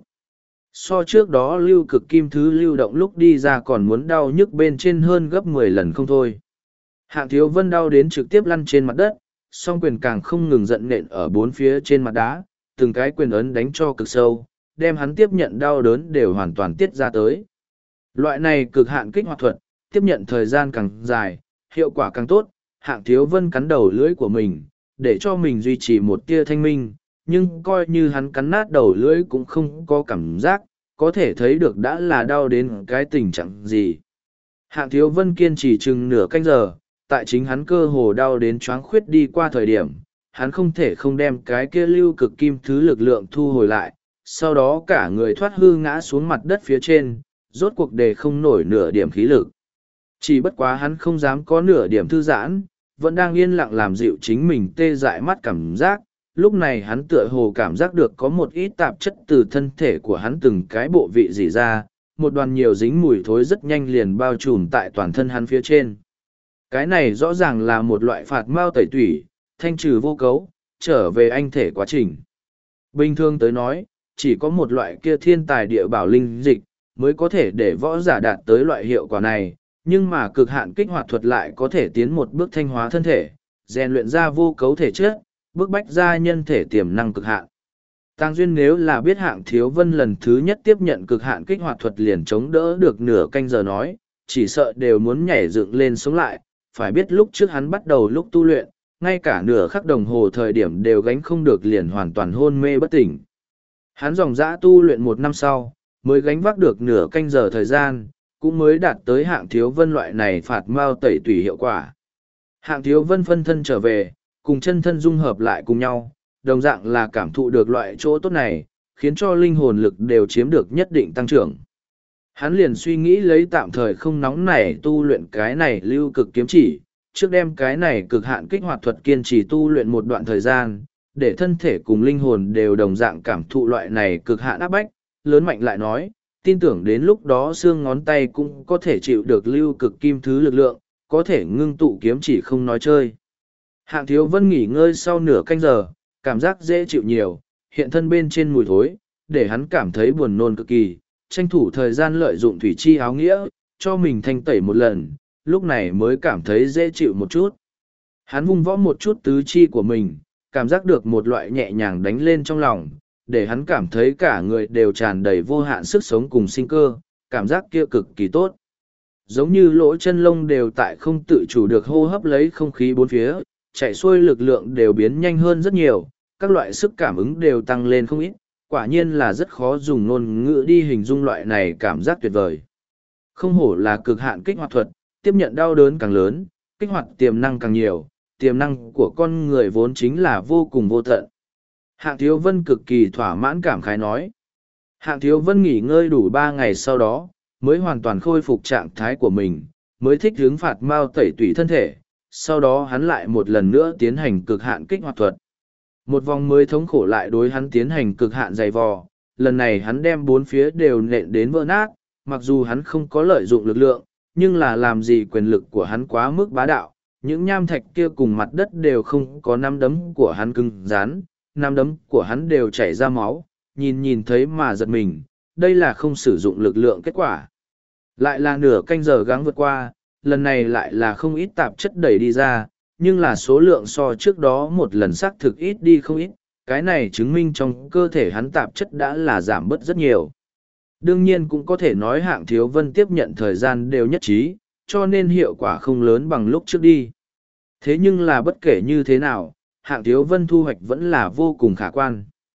So trước đó lưu cực kim thứ lưu động lúc đi ra còn muốn đau nhức bên trên hơn gấp 10 lần không thôi. Hạng Thiếu Vân đau đến trực tiếp lăn trên mặt đất, song quyền càng không ngừng giận nện ở bốn phía trên mặt đá, từng cái quyền ấn đánh cho cực sâu, đem hắn tiếp nhận đau đớn đều hoàn toàn tiết ra tới. Loại này cực hạn kích hoạt thuật, tiếp nhận thời gian càng dài, hiệu quả càng tốt. Hạng Thiếu Vân cắn đầu lưỡi của mình, để cho mình duy trì một tia thanh minh, nhưng coi như hắn cắn nát đầu lưỡi cũng không có cảm giác, có thể thấy được đã là đau đến cái tình trạng gì. Hạng Thiếu Vân kiên trì chừng nửa canh giờ, tại chính hắn cơ hồ đau đến choáng khuyết đi qua thời điểm, hắn không thể không đem cái kia lưu cực kim thứ lực lượng thu hồi lại, sau đó cả người thoát hư ngã xuống mặt đất phía trên, rốt cuộc để không nổi nửa điểm khí lực. Chỉ bất quá hắn không dám có nửa điểm thư giãn, vẫn đang yên lặng làm dịu chính mình tê dại mắt cảm giác. Lúc này hắn tựa hồ cảm giác được có một ít tạp chất từ thân thể của hắn từng cái bộ vị rỉ ra, một đoàn nhiều dính mùi thối rất nhanh liền bao trùm tại toàn thân hắn phía trên. Cái này rõ ràng là một loại phạt mao tẩy tủy, thanh trừ vô cấu, trở về anh thể quá trình. Bình thường tới nói, chỉ có một loại kia thiên tài địa bảo linh dịch, mới có thể để võ giả đạt tới loại hiệu quả này, nhưng mà cực hạn kích hoạt thuật lại có thể tiến một bước thanh hóa thân thể, rèn luyện ra vô cấu thể chất, bước bách ra nhân thể tiềm năng cực hạn. Tang Duyên nếu là biết Hạng Thiếu Vân lần thứ nhất tiếp nhận cực hạn kích hoạt thuật liền chống đỡ được nửa canh giờ nói, chỉ sợ đều muốn nhảy dựng lên sống lại, phải biết lúc trước hắn bắt đầu lúc tu luyện, ngay cả nửa khắc đồng hồ thời điểm đều gánh không được liền hoàn toàn hôn mê bất tỉnh. Hắn dòng dã tu luyện 1 năm sau, mới gánh vác được nửa canh giờ thời gian, cũng mới đạt tới Hạng Thiếu Vân loại này phạt mao tẩy tùy hiệu quả. Hạng Thiếu Vân phân thân trở về, cùng chân thân dung hợp lại cùng nhau, đồng dạng là cảm thụ được loại chỗ tốt này, khiến cho linh hồn lực đều chiếm được nhất định tăng trưởng. Hắn liền suy nghĩ lấy tạm thời không nóng nảy tu luyện cái này lưu cực kiếm chỉ, trước đem cái này cực hạn kích hoạt thuật kiên trì tu luyện một đoạn thời gian, để thân thể cùng linh hồn đều đồng dạng cảm thụ loại này cực hạn áp bách, lớn mạnh lại nói, tin tưởng đến lúc đó xương ngón tay cũng có thể chịu được lưu cực kim thứ lực lượng, có thể ngưng tụ kiếm chỉ không nói chơi. Hạng Thiếu Vân nghỉ ngơi sau nửa canh giờ, cảm giác dễ chịu nhiều, hiện thân bên trên mùi thối, để hắn cảm thấy buồn nôn cực kỳ, tranh thủ thời gian lợi dụng thủy chi áo nghĩa, cho mình thanh tẩy một lần, lúc này mới cảm thấy dễ chịu một chút. Hắn vung võ một chút tứ chi của mình, cảm giác được một loại nhẹ nhàng đánh lên trong lòng, để hắn cảm thấy cả người đều tràn đầy vô hạn sức sống cùng sinh cơ, cảm giác kia cực kỳ tốt. Giống như lỗ chân lông đều tại không tự chủ được hô hấp lấy không khí bốn phía, chạy xuôi lực lượng đều biến nhanh hơn rất nhiều, các loại sức cảm ứng đều tăng lên không ít, quả nhiên là rất khó dùng ngôn ngữ đi hình dung loại này cảm giác tuyệt vời. Không hổ là cực hạn kích hoạt thuật, tiếp nhận đau đớn càng lớn, kích hoạt tiềm năng càng nhiều, tiềm năng của con người vốn chính là vô cùng vô tận. Hạng Thiếu Vân cực kỳ thỏa mãn cảm khái nói. Hạng Thiếu Vân nghỉ ngơi đủ 3 ngày sau đó, mới hoàn toàn khôi phục trạng thái của mình, mới thích hướng phạt mao tẩy tủy thân thể, sau đó hắn lại một lần nữa tiến hành cực hạn kích hoạt thuật. Một vòng mới thống khổ lại đối hắn tiến hành cực hạn dày vò, lần này hắn đem bốn phía đều nện đến vỡ nát, mặc dù hắn không có lợi dụng lực lượng, nhưng là làm gì quyền lực của hắn quá mức bá đạo, những nham thạch kia cùng mặt đất đều không có nắm đấm của hắn cứng rắn, nắm đấm của hắn đều chảy ra máu, nhìn thấy mà giật mình, đây là không sử dụng lực lượng kết quả. Lại là nửa canh giờ gắng vượt qua, lần này lại là không ít tạp chất đẩy đi ra, nhưng là số lượng so trước đó một lần xác thực ít đi không ít, cái này chứng minh trong cơ thể hắn tạp chất đã là giảm bớt rất nhiều. Đương nhiên cũng có thể nói Hạng Thiếu Vân tiếp nhận thời gian đều nhất trí, cho nên hiệu quả không lớn bằng lúc trước đi. Thế nhưng là bất kể như thế nào, Hạng Thiếu Vân thu hoạch vẫn là vô cùng khả quan.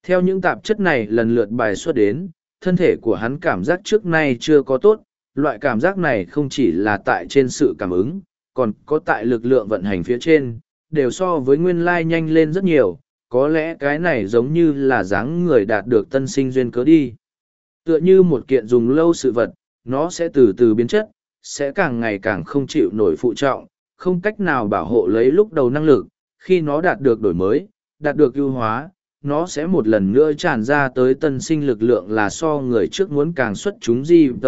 Theo những tạp chất này lần lượt bài xuất đến, thân thể của hắn cảm giác trước nay chưa có tốt, loại cảm giác này không chỉ là tại trên sự cảm ứng, còn có tại lực lượng vận hành phía trên, đều so với nguyên lai nhanh lên rất nhiều, có lẽ cái này giống như là dáng người đạt được tân sinh duyên cớ đi. Tựa như một kiện dùng lâu sự vật, nó sẽ từ từ biến chất, sẽ càng ngày càng không chịu nổi phụ trọng, không cách nào bảo hộ lấy lúc đầu năng lực, khi nó đạt được đổi mới, đạt được ưu hóa, nó sẽ một lần nữa tràn ra tới tân sinh lực lượng là so người trước muốn càng xuất chúng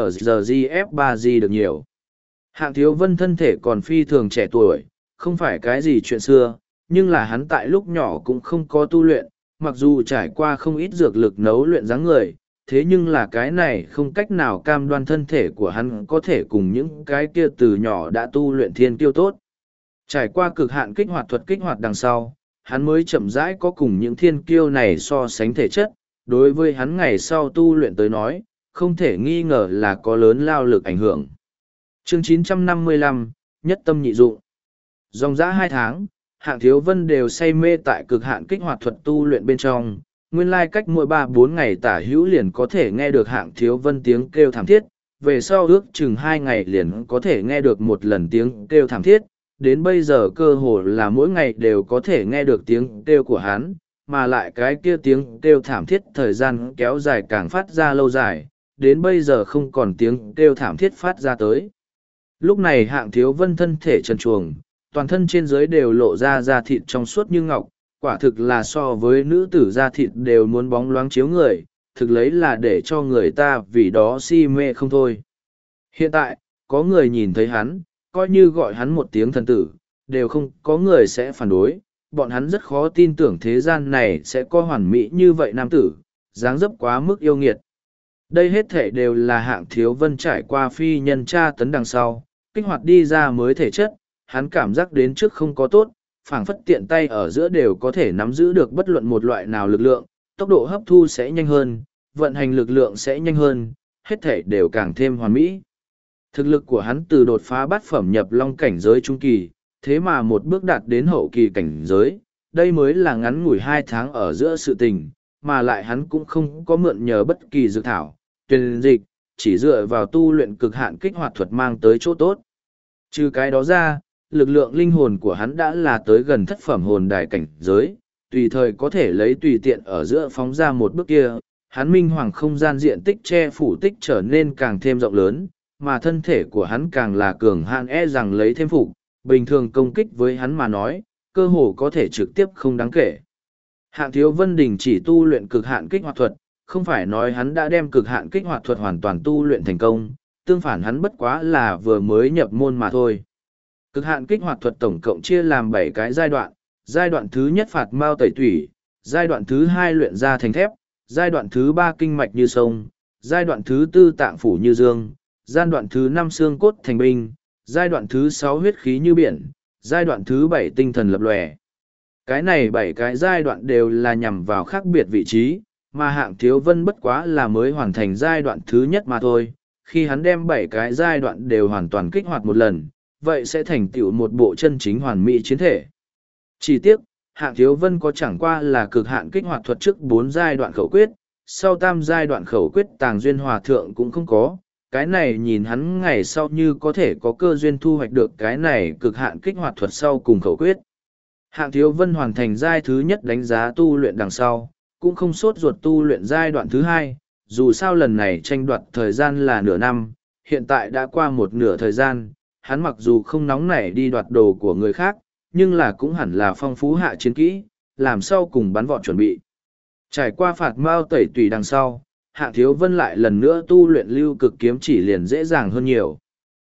GF3G được nhiều. Hạng Thiếu Vân thân thể còn phi thường trẻ tuổi, không phải cái gì chuyện xưa, nhưng là hắn tại lúc nhỏ cũng không có tu luyện, mặc dù trải qua không ít dược lực nấu luyện dáng người, thế nhưng là cái này không cách nào cam đoan thân thể của hắn có thể cùng những cái kia từ nhỏ đã tu luyện thiên tiêu tốt. Trải qua cực hạn kích hoạt thuật kích hoạt đằng sau, hắn mới chậm rãi có cùng những thiên kiêu này so sánh thể chất, đối với hắn ngày sau tu luyện tới nói, không thể nghi ngờ là có lớn lao lực ảnh hưởng. Chương 955, Nhất tâm nhị dụng. Dòng dã 2 tháng, Hạng Thiếu Vân đều say mê tại cực hạn kích hoạt thuật tu luyện bên trong, nguyên lai cách mỗi 3-4 ngày tả hữu liền có thể nghe được Hạng Thiếu Vân tiếng kêu thảm thiết, về sau ước chừng 2 ngày liền có thể nghe được một lần tiếng kêu thảm thiết, đến bây giờ cơ hồ là mỗi ngày đều có thể nghe được tiếng kêu của hắn, mà lại cái kia tiếng kêu thảm thiết thời gian kéo dài càng phát ra lâu dài, đến bây giờ không còn tiếng kêu thảm thiết phát ra tới. Lúc này Hạng Thiếu Vân thân thể trần truồng, toàn thân trên dưới đều lộ ra da thịt trong suốt như ngọc, quả thực là so với nữ tử da thịt đều muốn bóng loáng chiếu người, thực lấy là để cho người ta vì đó si mê không thôi. Hiện tại, có người nhìn thấy hắn, coi như gọi hắn một tiếng thần tử, đều không có người sẽ phản đối, bọn hắn rất khó tin tưởng thế gian này sẽ có hoàn mỹ như vậy nam tử, dáng dấp quá mức yêu nghiệt. Đây hết thể đều là Hạng Thiếu Vân trải qua phi nhân tra tấn đằng sau, kích hoạt đi ra mới thể chất, hắn cảm giác đến trước không có tốt, phảng phất tiện tay ở giữa đều có thể nắm giữ được bất luận một loại nào lực lượng, tốc độ hấp thu sẽ nhanh hơn, vận hành lực lượng sẽ nhanh hơn, hết thể đều càng thêm hoàn mỹ. Thực lực của hắn từ đột phá bát phẩm nhập long cảnh giới trung kỳ, thế mà một bước đạt đến hậu kỳ cảnh giới, đây mới là ngắn ngủi 2 tháng ở giữa sự tình, mà lại hắn cũng không có mượn nhờ bất kỳ dược thảo, tuyển dịch, chỉ dựa vào tu luyện cực hạn kích hoạt thuật mang tới chỗ tốt. Trừ cái đó ra, lực lượng linh hồn của hắn đã là tới gần thất phẩm hồn đài cảnh giới, tùy thời có thể lấy tùy tiện ở giữa phóng ra một bước kia, hắn minh hoàng không gian diện tích che phủ tích trở nên càng thêm rộng lớn, mà thân thể của hắn càng là cường hạn rằng lấy thêm phục, bình thường công kích với hắn mà nói, cơ hồ có thể trực tiếp không đáng kể. Hạng Thiếu Vân đình chỉ tu luyện cực hạn kích hoạt thuật, không phải nói hắn đã đem cực hạn kích hoạt thuật hoàn toàn tu luyện thành công, tương phản hắn bất quá là vừa mới nhập môn mà thôi. Cực hạn kích hoạt thuật tổng cộng chia làm 7 cái giai đoạn thứ nhất phạt mao tẩy thủy, giai đoạn thứ 2 luyện ra thành thép, giai đoạn thứ 3 kinh mạch như sông, giai đoạn thứ 4 tạng phủ như dương, giai đoạn thứ 5 xương cốt thành binh, giai đoạn thứ 6 huyết khí như biển, giai đoạn thứ 7 tinh thần lập lòe. Cái này 7 cái giai đoạn đều là nhằm vào khác biệt vị trí, mà Hạng Thiếu Vân bất quá là mới hoàn thành giai đoạn thứ nhất mà thôi. Khi hắn đem 7 cái giai đoạn đều hoàn toàn kích hoạt một lần, vậy sẽ thành tựu một bộ chân chính hoàn mỹ chiến thể. Chỉ tiếc, Hạng Thiếu Vân có chẳng qua là cực hạn kích hoạt thuật trước 4 giai đoạn khẩu quyết, sau tam giai đoạn khẩu quyết tàng duyên hòa thượng cũng không có. Cái này nhìn hắn ngày sau như có thể có cơ duyên thu hoạch được cái này cực hạn kích hoạt thuật sau cùng khẩu quyết. Hạng Thiếu Vân hoàn thành giai thứ nhất đánh giá tu luyện đằng sau, cũng không sốt ruột tu luyện giai đoạn thứ 2, dù sao lần này tranh đoạt thời gian là nửa năm, hiện tại đã qua một nửa thời gian, hắn mặc dù không nóng nảy đi đoạt đồ của người khác, nhưng là cũng hẳn là phong phú hạ chiến kỹ, làm sau cùng bắn vọt chuẩn bị. Trải qua phạt mao tẩy tùy đằng sau, Hạng Thiếu Vân lại lần nữa tu luyện lưu cực kiếm chỉ liền dễ dàng hơn nhiều.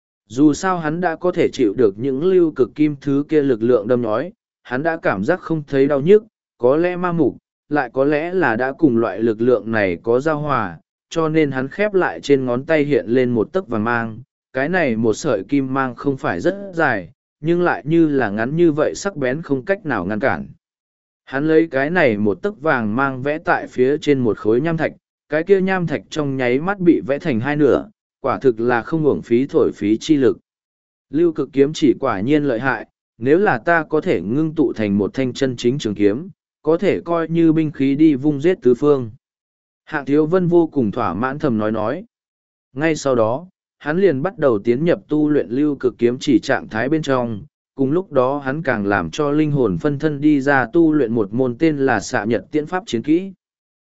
Dù sao hắn đã có thể chịu được những lưu cực kim thứ kia lực lượng đâm nhói, hắn đã cảm giác không thấy đau nhức, có lẽ ma mục, lại có lẽ là đã cùng loại lực lượng này có giao hòa, cho nên hắn khép lại trên ngón tay hiện lên một tấc vàng mang. Cái này một sợi kim mang không phải rất dài, nhưng lại như là ngắn như vậy sắc bén không cách nào ngăn cản. Hắn lấy cái này một tấc vàng mang vẽ tại phía trên một khối nham thạch, cái kia nham thạch trong nháy mắt bị vẽ thành hai nửa, quả thực là không uổng phí thổi phí chi lực. Lưu cực kiếm chỉ quả nhiên lợi hại, nếu là ta có thể ngưng tụ thành một thanh chân chính trường kiếm, có thể coi như binh khí đi vung giết tứ phương. Hạng Thiếu Vân vô cùng thỏa mãn thầm nói. Ngay sau đó, hắn liền bắt đầu tiến nhập tu luyện lưu cực kiếm chỉ trạng thái bên trong, cùng lúc đó hắn càng làm cho linh hồn phân thân đi ra tu luyện một môn tên là Xạ Nhật Tiễn Pháp chiến kỹ.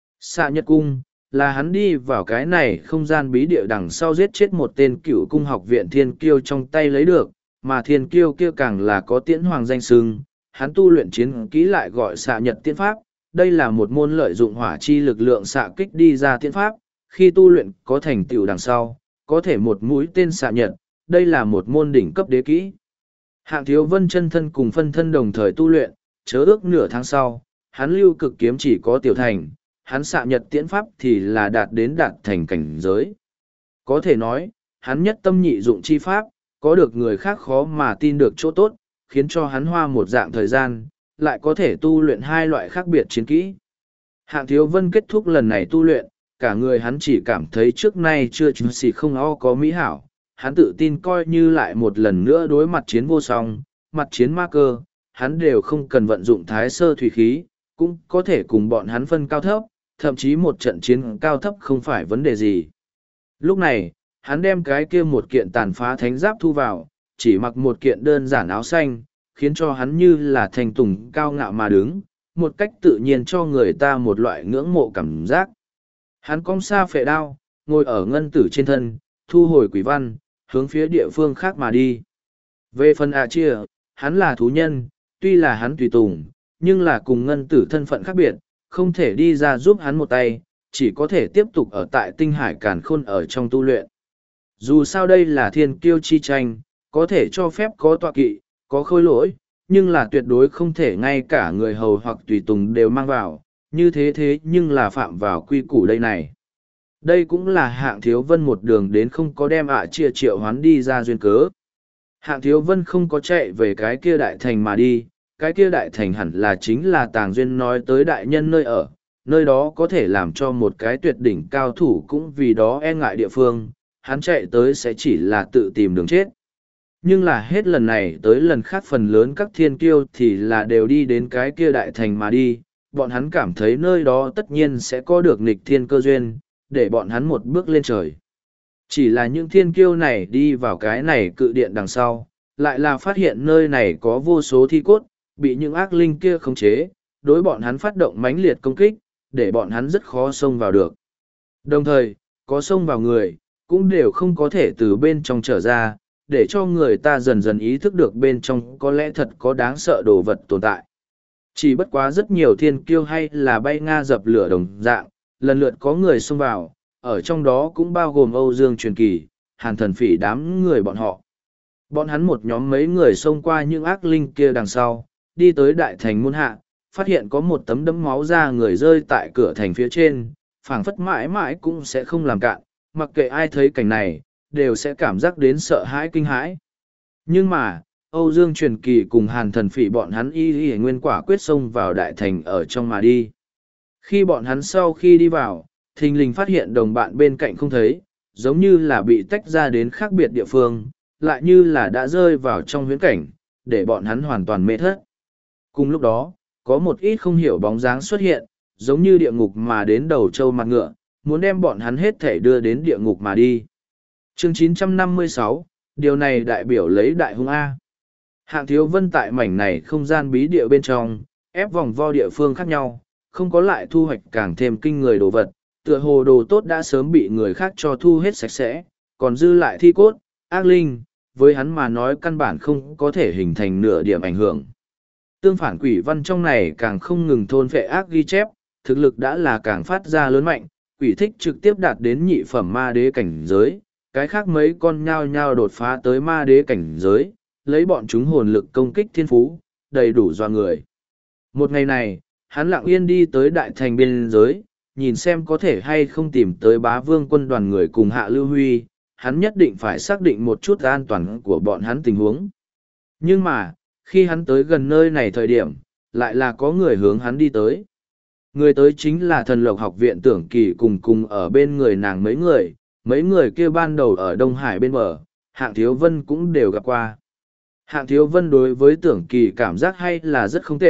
Xạ Nhật Cung, là hắn đi vào cái này không gian bí địa đằng sau giết chết một tên cựu cung học viện thiên kiêu trong tay lấy được, mà thiên kiêu kia càng là có tiễn hoàng danh sưng, hắn tu luyện chiến kỹ lại gọi Xạ Nhật Tiễn Pháp. Đây là một môn lợi dụng hỏa chi lực lượng xạ kích đi ra tiễn pháp, khi tu luyện có thành tựu đằng sau, có thể một mũi tên xạ nhật, đây là một môn đỉnh cấp đế kỹ. Hạng Thiếu Vân chân thân cùng phân thân đồng thời tu luyện, chớ ước nửa tháng sau, hắn lưu cực kiếm chỉ có tiểu thành, hắn xạ nhật tiễn pháp thì là đạt thành cảnh giới. Có thể nói, hắn nhất tâm nhị dụng chi pháp, có được người khác khó mà tin được chỗ tốt, khiến cho hắn hoa một dạng thời gian, lại có thể tu luyện hai loại khác biệt chiến kỹ. Hạng Thiếu Vân kết thúc lần này tu luyện, cả người hắn chỉ cảm thấy trước nay chưa chứng xì không o có mỹ hảo, hắn tự tin coi như lại một lần nữa đối mặt chiến vô song, mặt chiến ma cơ, hắn đều không cần vận dụng thái sơ thủy khí, cũng có thể cùng bọn hắn phân cao thấp, thậm chí một trận chiến cao thấp không phải vấn đề gì. Lúc này, hắn đem cái kia một kiện tàn phá thánh giáp thu vào, chỉ mặc một kiện đơn giản áo xanh, khiến cho hắn như là thành tùng cao ngạo mà đứng, một cách tự nhiên cho người ta một loại ngưỡng mộ cảm giác. Hắn cong xa phệ đao, ngồi ở ngân tử trên thân, thu hồi quỷ văn, hướng phía địa phương khác mà đi. Về phần chia, hắn là thú nhân, tuy là hắn tùy tùng, nhưng là cùng ngân tử thân phận khác biệt, không thể đi ra giúp hắn một tay, chỉ có thể tiếp tục ở tại tinh hải càn khôn ở trong tu luyện. Dù sao đây là thiên kiêu chi tranh, có thể cho phép có tọa kỵ, có khôi lỗi, nhưng là tuyệt đối không thể ngay cả người hầu hoặc tùy tùng đều mang vào, như thế nhưng là phạm vào quy củ đây này. Đây cũng là Hạng Thiếu Vân một đường đến không có đem chia triệu hoán đi ra duyên cớ. Hạng Thiếu Vân không có chạy về cái kia đại thành mà đi, cái kia đại thành hẳn là chính là Tàng Duyên nói tới đại nhân nơi ở, nơi đó có thể làm cho một cái tuyệt đỉnh cao thủ cũng vì đó e ngại địa phương, hắn chạy tới sẽ chỉ là tự tìm đường chết. Nhưng là hết lần này tới lần khác phần lớn các thiên kiêu thì là đều đi đến cái kia đại thành mà đi, bọn hắn cảm thấy nơi đó tất nhiên sẽ có được nghịch thiên cơ duyên, để bọn hắn một bước lên trời. Chỉ là những thiên kiêu này đi vào cái này cự điện đằng sau, lại là phát hiện nơi này có vô số thi cốt, bị những ác linh kia khống chế, đối bọn hắn phát động mãnh liệt công kích, để bọn hắn rất khó xông vào được. Đồng thời, có xông vào người, cũng đều không có thể từ bên trong trở ra, để cho người ta dần dần ý thức được bên trong có lẽ thật có đáng sợ đồ vật tồn tại. Chỉ bất quá rất nhiều thiên kiêu hay là bay nga dập lửa đồng dạng, lần lượt có người xông vào, ở trong đó cũng bao gồm Âu Dương Truyền Kỳ, Hàn Thần Phỉ đám người bọn họ. Bọn hắn một nhóm mấy người xông qua những ác linh kia đằng sau, đi tới đại thành môn hạ, phát hiện có một tấm đấm máu ra người rơi tại cửa thành phía trên, phảng phất mãi mãi cũng sẽ không làm cạn, mặc kệ ai thấy cảnh này, đều sẽ cảm giác đến sợ hãi kinh hãi. Nhưng mà, Âu Dương Truyền Kỳ cùng Hàn Thần Phỉ bọn hắn y nguyên quả quyết xông vào đại thành ở trong mà đi. Khi bọn hắn sau khi đi vào, thình lình phát hiện đồng bạn bên cạnh không thấy, giống như là bị tách ra đến khác biệt địa phương, lại như là đã rơi vào trong huyễn cảnh, để bọn hắn hoàn toàn mê thất. Cùng lúc đó, có một ít không hiểu bóng dáng xuất hiện, giống như địa ngục mà đến đầu trâu mặt ngựa, muốn đem bọn hắn hết thể đưa đến địa ngục mà đi. Chương 956, điều này đại biểu lấy đại hung A. Hạng Thiếu Vân tại mảnh này không gian bí địa bên trong, ép vòng vo địa phương khác nhau, không có lại thu hoạch càng thêm kinh người đồ vật, tựa hồ đồ tốt đã sớm bị người khác cho thu hết sạch sẽ, còn dư lại thi cốt, ác linh, với hắn mà nói căn bản không có thể hình thành nửa điểm ảnh hưởng. Tương phản quỷ văn trong này càng không ngừng thôn phệ ác ghi chép, thực lực đã là càng phát ra lớn mạnh, quỷ thích trực tiếp đạt đến nhị phẩm ma đế cảnh giới, cái khác mấy con nhao nhao đột phá tới ma đế cảnh giới, lấy bọn chúng hồn lực công kích thiên phú, đầy đủ doa người. Một ngày này, hắn lặng yên đi tới đại thành biên giới, nhìn xem có thể hay không tìm tới bá vương quân đoàn người cùng Hạ Lưu Huy, hắn nhất định phải xác định một chút an toàn của bọn hắn tình huống. Nhưng mà, khi hắn tới gần nơi này thời điểm, lại là có người hướng hắn đi tới. Người tới chính là Thần Lộc học viện Tưởng Kỳ cùng ở bên người nàng mấy người kia ban đầu ở Đông Hải bên bờ, Hạng Thiếu Vân cũng đều gặp qua. Hạng Thiếu Vân đối với Tưởng Kỳ cảm giác hay là rất không tệ,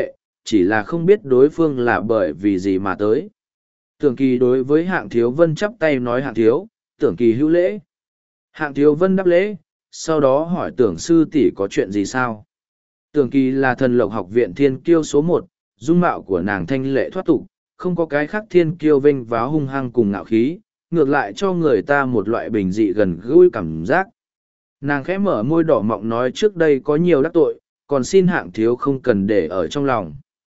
chỉ là không biết đối phương là bởi vì gì mà tới. Tưởng Kỳ đối với Hạng Thiếu Vân chắp tay nói: Hạng thiếu, Tưởng Kỳ hữu lễ. Hạng Thiếu Vân đáp lễ, sau đó hỏi Tưởng sư tỷ có chuyện gì sao. Tưởng Kỳ là thần lộc học viện thiên kiêu số một, dung mạo của nàng thanh lệ thoát tục, không có cái khác thiên kiêu vênh váo hung hăng cùng ngạo khí, ngược lại cho người ta một loại bình dị gần gũi cảm giác. Nàng khẽ mở môi đỏ mọng nói trước đây có nhiều đắc tội, còn xin Hạng thiếu không cần để ở trong lòng.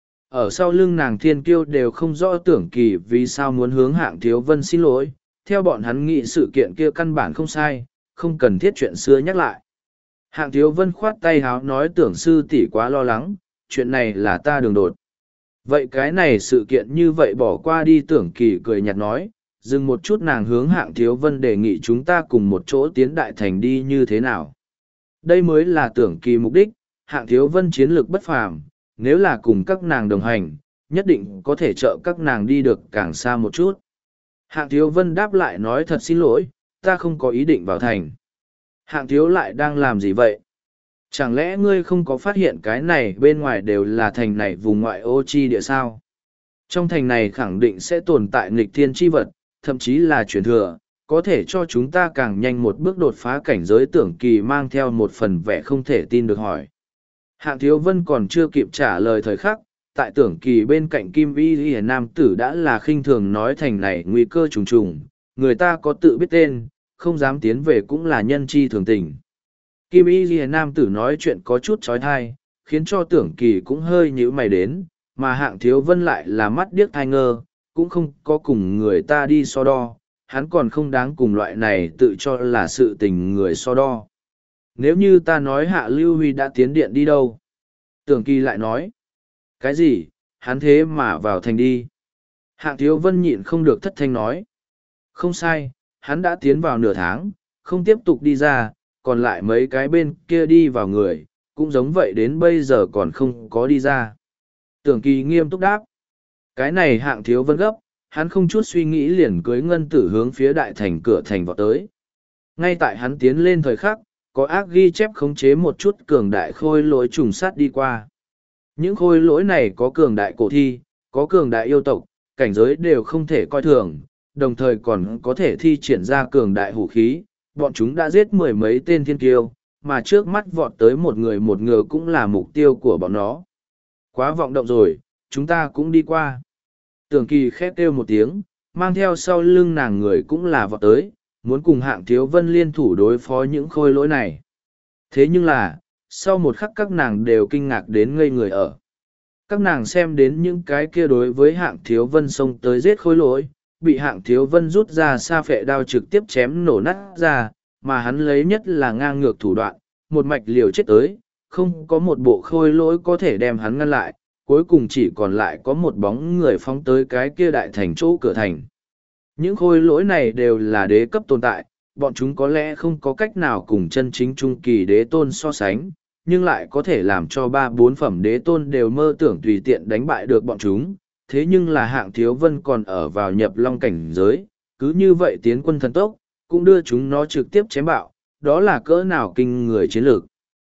Ở sau lưng nàng thiên kiêu đều không rõ Tưởng Kỳ vì sao muốn hướng Hạng Thiếu Vân xin lỗi, theo bọn hắn nghĩ sự kiện kia căn bản không sai, không cần thiết chuyện xưa nhắc lại. Hạng Thiếu Vân khoát tay háo nói Tưởng sư tỷ quá lo lắng, chuyện này là ta đường đột. Vậy cái này sự kiện như vậy bỏ qua đi. Tưởng Kỳ cười nhạt nói, dừng một chút nàng hướng Hạng Thiếu Vân đề nghị chúng ta cùng một chỗ tiến đại thành đi như thế nào. Đây mới là Tưởng Kỳ mục đích. Hạng Thiếu Vân chiến lược bất phàm, nếu là cùng các nàng đồng hành, nhất định có thể trợ các nàng đi được càng xa một chút. Hạng Thiếu Vân đáp lại nói thật xin lỗi, ta không có ý định vào thành. Hạng Thiếu lại đang làm gì vậy? Chẳng lẽ ngươi không có phát hiện cái này bên ngoài đều là thành này vùng ngoại ô chi địa sao? Trong thành này khẳng định sẽ tồn tại nghịch thiên chi vật, thậm chí là truyền thừa, có thể cho chúng ta càng nhanh một bước đột phá cảnh giới. Tưởng Kỳ mang theo một phần vẻ không thể tin được hỏi. Hạng Thiếu Vân còn chưa kịp trả lời thời khắc, tại Tưởng Kỳ bên cạnh Kim Y Liễu nam tử đã là khinh thường nói thành này nguy cơ trùng trùng, người ta có tự biết tên, không dám tiến về cũng là nhân chi thường tình. Kim Y Liễu nam tử nói chuyện có chút trói thai, khiến cho Tưởng Kỳ cũng hơi nhíu mày đến, mà Hạng Thiếu Vân lại là mắt điếc thai ngơ, cũng không có cùng người ta đi so đo, hắn còn không đáng cùng loại này tự cho là sự tình người so đo. Nếu như ta nói Hạ Lưu Huy đã tiến điện đi đâu? Tưởng Kỳ lại nói. Cái gì, hắn thế mà vào thành đi? Hạng Thiếu Vân nhịn không được thất thanh nói. Không sai, hắn đã tiến vào nửa tháng, không tiếp tục đi ra, còn lại mấy cái bên kia đi vào người, cũng giống vậy đến bây giờ còn không có đi ra. Tưởng Kỳ nghiêm túc đáp. Cái này Hạng Thiếu Vân gấp, hắn không chút suy nghĩ liền cưới ngân tử hướng phía đại thành cửa thành vọt tới. Ngay tại hắn tiến lên thời khắc, có ác ghi chép khống chế một chút cường đại khôi lỗi trùng sát đi qua. Những khôi lỗi này có cường đại cổ thi, có cường đại yêu tộc, cảnh giới đều không thể coi thường, đồng thời còn có thể thi triển ra cường đại hủ khí. Bọn chúng đã giết mười mấy tên thiên kiêu, mà trước mắt vọt tới một người một ngựa cũng là mục tiêu của bọn nó. Quá vọng động rồi, chúng ta cũng đi qua. Tưởng Kỳ khét kêu một tiếng, mang theo sau lưng nàng người cũng là vọt tới, muốn cùng Hạng Thiếu Vân liên thủ đối phó những khôi lỗi này. Thế nhưng là, sau một khắc các nàng đều kinh ngạc đến ngây người ở. Các nàng xem đến những cái kia đối với Hạng Thiếu Vân xông tới giết khôi lỗi, bị Hạng Thiếu Vân rút ra sa phệ đao trực tiếp chém nổ nát ra, mà hắn lấy nhất là ngang ngược thủ đoạn, một mạch liều chết tới, không có một bộ khôi lỗi có thể đem hắn ngăn lại, cuối cùng chỉ còn lại có một bóng người phóng tới cái kia đại thành chỗ cửa thành. Những khôi lỗi này đều là đế cấp tồn tại, bọn chúng có lẽ không có cách nào cùng chân chính trung kỳ đế tôn so sánh, nhưng lại có thể làm cho 3-4 phẩm đế tôn đều mơ tưởng tùy tiện đánh bại được bọn chúng. Thế nhưng là Hạng Thiếu Vân còn ở vào nhập long cảnh giới, cứ như vậy tiến quân thần tốc, cũng đưa chúng nó trực tiếp chém bạo, đó là cỡ nào kinh người chiến lược.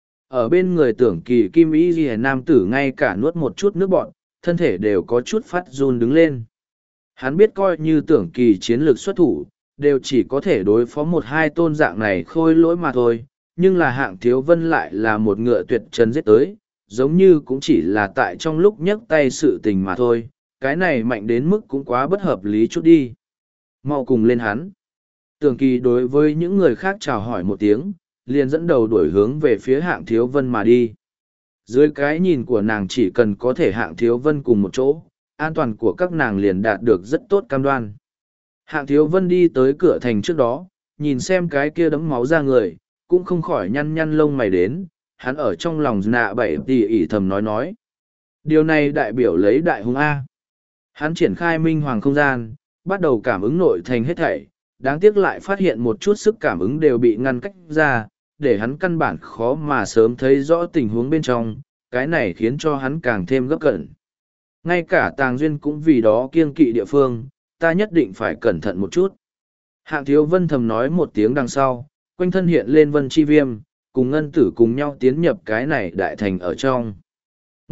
Ở bên người Tưởng Kỳ Kim Y Liễu nam tử ngay cả nuốt một chút nước bọt, thân thể đều có chút phát run đứng lên. Hắn biết coi như Tưởng Kỳ chiến lược xuất thủ, đều chỉ có thể đối phó một hai tôn dạng này khôi lỗi mà thôi, nhưng là Hạng Thiếu Vân lại là một ngựa tuyệt trần giết tới, giống như cũng chỉ là tại trong lúc nhấc tay sự tình mà thôi, cái này mạnh đến mức cũng quá bất hợp lý chút đi. Mau cùng lên hắn. Tưởng Kỳ đối với những người khác chào hỏi một tiếng, liền dẫn đầu đuổi hướng về phía Hạng Thiếu Vân mà đi. Dưới cái nhìn của nàng chỉ cần có thể Hạng Thiếu Vân cùng một chỗ, an toàn của các nàng liền đạt được rất tốt cam đoan. Hạng Thiếu Vân đi tới cửa thành trước đó, nhìn xem cái kia đấm máu ra người, cũng không khỏi nhăn nhăn lông mày đến, hắn ở trong lòng nạ bảy tỉ ỉ thầm nói. Điều này đại biểu lấy đại hung A. Hắn triển khai minh hoàng không gian, bắt đầu cảm ứng nội thành hết thảy, đáng tiếc lại phát hiện một chút sức cảm ứng đều bị ngăn cách ra, để hắn căn bản khó mà sớm thấy rõ tình huống bên trong, cái này khiến cho hắn càng thêm gấp cẩn. Ngay cả Tàng Duyên cũng vì đó kiêng kỵ địa phương, ta nhất định phải cẩn thận một chút. Hạng Thiếu Vân thầm nói một tiếng đằng sau, quanh thân hiện lên Vân Chi Viêm, cùng Ngân Tử cùng nhau tiến nhập cái này đại thành ở trong.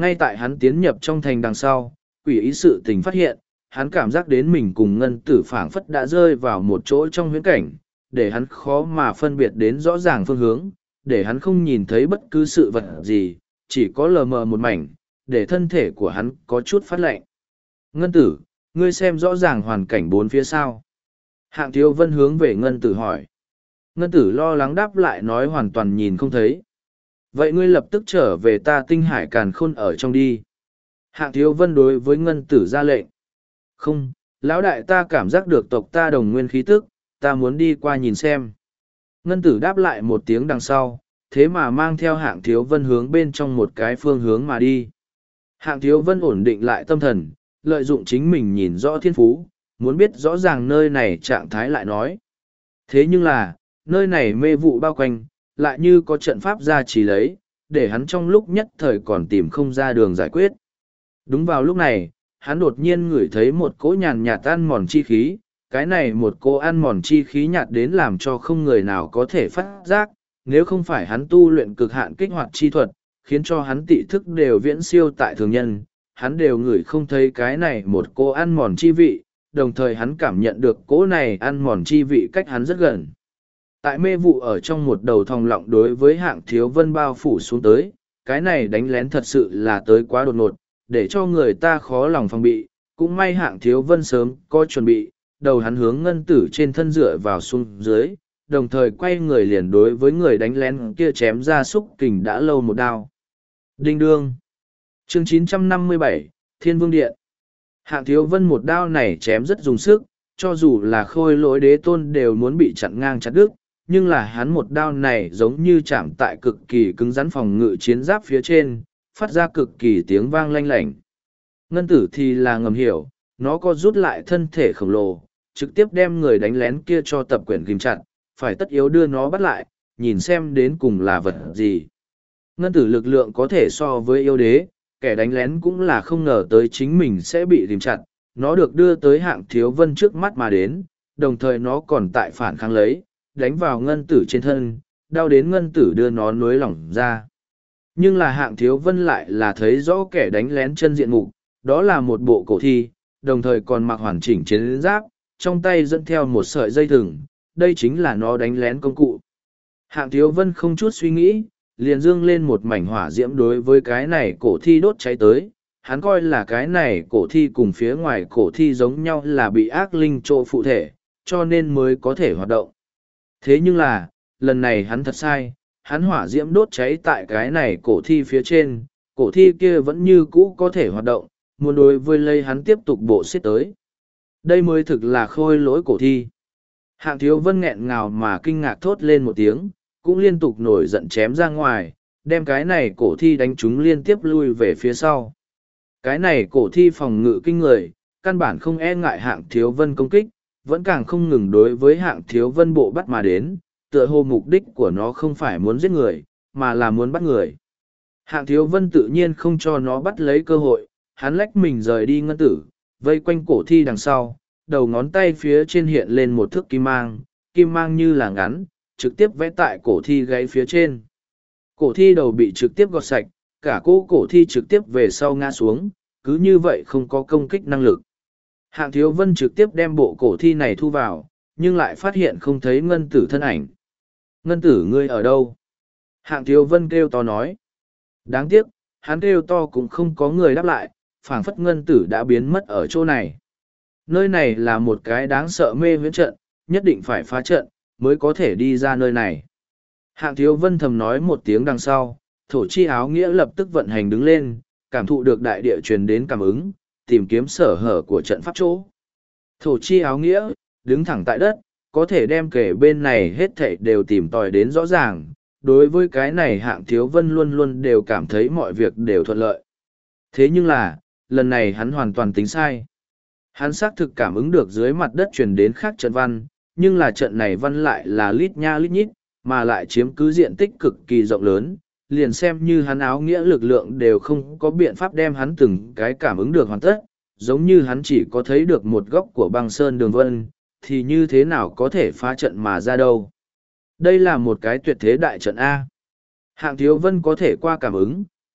Ngay tại hắn tiến nhập trong thành đằng sau, quỷ ý sự tình phát hiện, hắn cảm giác đến mình cùng ngân tử phảng phất đã rơi vào một chỗ trong huyễn cảnh, để hắn khó mà phân biệt đến rõ ràng phương hướng, để hắn không nhìn thấy bất cứ sự vật gì, chỉ có lờ mờ một mảnh, để thân thể của hắn có chút phát lạnh. Ngân tử, ngươi xem rõ ràng hoàn cảnh bốn phía sau. Hạng Thiếu Vân hướng về ngân tử hỏi. Ngân tử lo lắng đáp lại nói hoàn toàn nhìn không thấy. Vậy ngươi lập tức trở về ta tinh hải càn khôn ở trong đi. Hạng Thiếu Vân đối với ngân tử ra lệnh. Không, lão đại, ta cảm giác được tộc ta đồng nguyên khí tức, ta muốn đi qua nhìn xem. Ngân tử đáp lại một tiếng đằng sau, thế mà mang theo Hạng Thiếu Vân hướng bên trong một cái phương hướng mà đi. Hạng Thiếu Vân ổn định lại tâm thần, lợi dụng chính mình nhìn rõ thiên phú, muốn biết rõ ràng nơi này trạng thái lại nói. Thế nhưng là, nơi này mê vụ bao quanh, lại như có trận pháp ra chỉ lấy, để hắn trong lúc nhất thời còn tìm không ra đường giải quyết. Đúng vào lúc này, hắn đột nhiên ngửi thấy một cỗ nhàn nhạt ăn mòn chi khí, cái này một cỗ ăn mòn chi khí nhạt đến làm cho không người nào có thể phát giác, nếu không phải hắn tu luyện cực hạn kích hoạt chi thuật, khiến cho hắn tị thức đều viễn siêu tại thường nhân, hắn đều ngửi không thấy cái này một cỗ ăn mòn chi vị, đồng thời hắn cảm nhận được cỗ này ăn mòn chi vị cách hắn rất gần. Tại mê vụ ở trong một đầu thòng lọng đối với Hạng Thiếu Vân bao phủ xuống tới, cái này đánh lén thật sự là tới quá đột ngột, để cho người ta khó lòng phòng bị, cũng may Hạng Thiếu Vân sớm có chuẩn bị, đầu hắn hướng ngân tử trên thân dựa vào xuống dưới, đồng thời quay người liền đối với người đánh lén kia chém ra xúc kình đã lâu một đao. Đinh đương. Chương 957, Thiên Vương Điện. Hạng Thiếu Vân một đao này chém rất dùng sức, cho dù là Khôi Lỗi Đế Tôn đều muốn bị chặn ngang chặt đứt, nhưng là hắn một đao này giống như chạm tại cực kỳ cứng rắn phòng ngự chiến giáp phía trên, phát ra cực kỳ tiếng vang lanh lảnh. Ngân tử thì là ngầm hiểu, nó có rút lại thân thể khổng lồ, trực tiếp đem người đánh lén kia cho tập quyển ghim chặt, phải tất yếu đưa nó bắt lại, nhìn xem đến cùng là vật gì. Ngân tử lực lượng có thể so với yêu đế, kẻ đánh lén cũng là không ngờ tới chính mình sẽ bị ghim chặt, nó được đưa tới Hạng Thiếu Vân trước mắt mà đến, đồng thời nó còn tại phản kháng lấy, đánh vào ngân tử trên thân, đau đến ngân tử đưa nó nối lỏng ra. Nhưng là Hạng Thiếu Vân lại là thấy rõ kẻ đánh lén chân diện mục, đó là một bộ cổ thi, đồng thời còn mặc hoàn chỉnh chiến giáp, trong tay dẫn theo một sợi dây thừng, đây chính là nó đánh lén công cụ. Hạng Thiếu Vân không chút suy nghĩ, liền dương lên một mảnh hỏa diễm đối với cái này cổ thi đốt cháy tới, hắn coi là cái này cổ thi cùng phía ngoài cổ thi giống nhau là bị ác linh trộ phụ thể, cho nên mới có thể hoạt động. Thế nhưng là, lần này hắn thật sai, hắn hỏa diễm đốt cháy tại cái này cổ thi phía trên, cổ thi kia vẫn như cũ có thể hoạt động, muốn đối với lây hắn tiếp tục bộ xiết tới. Đây mới thực là Khôi Lỗi cổ thi. Hạng Thiếu Vân nghẹn ngào mà kinh ngạc thốt lên một tiếng, cũng liên tục nổi giận chém ra ngoài, đem cái này cổ thi đánh chúng liên tiếp lui về phía sau. Cái này cổ thi phòng ngự kinh người, căn bản không e ngại Hạng Thiếu Vân công kích, vẫn càng không ngừng đối với Hạng Thiếu Vân bộ bắt mà đến, tựa hồ mục đích của nó không phải muốn giết người, mà là muốn bắt người. Hạng Thiếu Vân tự nhiên không cho nó bắt lấy cơ hội, hắn lách mình rời đi ngân tử, vây quanh cổ thi đằng sau, đầu ngón tay phía trên hiện lên một thước kim mang như là ngắn, trực tiếp vẽ tại cổ thi gáy phía trên. Cổ thi đầu bị trực tiếp gọt sạch, cả cổ thi trực tiếp về sau ngã xuống, cứ như vậy không có công kích năng lực. Hạng Thiếu Vân trực tiếp đem bộ cổ thi này thu vào, nhưng lại phát hiện không thấy ngân tử thân ảnh. Ngân tử ngươi ở đâu? Hạng Thiếu Vân kêu to nói. Đáng tiếc, hắn kêu to cũng không có người đáp lại, phảng phất ngân tử đã biến mất ở chỗ này. Nơi này là một cái đáng sợ mê huyễn trận, nhất định phải phá trận, mới có thể đi ra nơi này. Hạng Thiếu Vân thầm nói một tiếng đằng sau, thổ chi áo nghĩa lập tức vận hành đứng lên, cảm thụ được đại địa truyền đến cảm ứng, tìm kiếm sở hở của trận pháp chỗ. Thổ chi áo nghĩa, đứng thẳng tại đất, có thể đem kể bên này hết thảy đều tìm tòi đến rõ ràng. Đối với cái này Hạng Thiếu Vân luôn luôn đều cảm thấy mọi việc đều thuận lợi. Thế nhưng là, lần này hắn hoàn toàn tính sai. Hắn xác thực cảm ứng được dưới mặt đất truyền đến khác trận văn, nhưng là trận này văn lại là lít nha lít nhít, mà lại chiếm cứ diện tích cực kỳ rộng lớn, liền xem như hắn áo nghĩa lực lượng đều không có biện pháp đem hắn từng cái cảm ứng được hoàn tất, giống như hắn chỉ có thấy được một góc của băng sơn đường vân, thì như thế nào có thể phá trận mà ra đâu. Đây là một cái tuyệt thế đại trận A. Hạng Thiếu Vân có thể qua cảm ứng,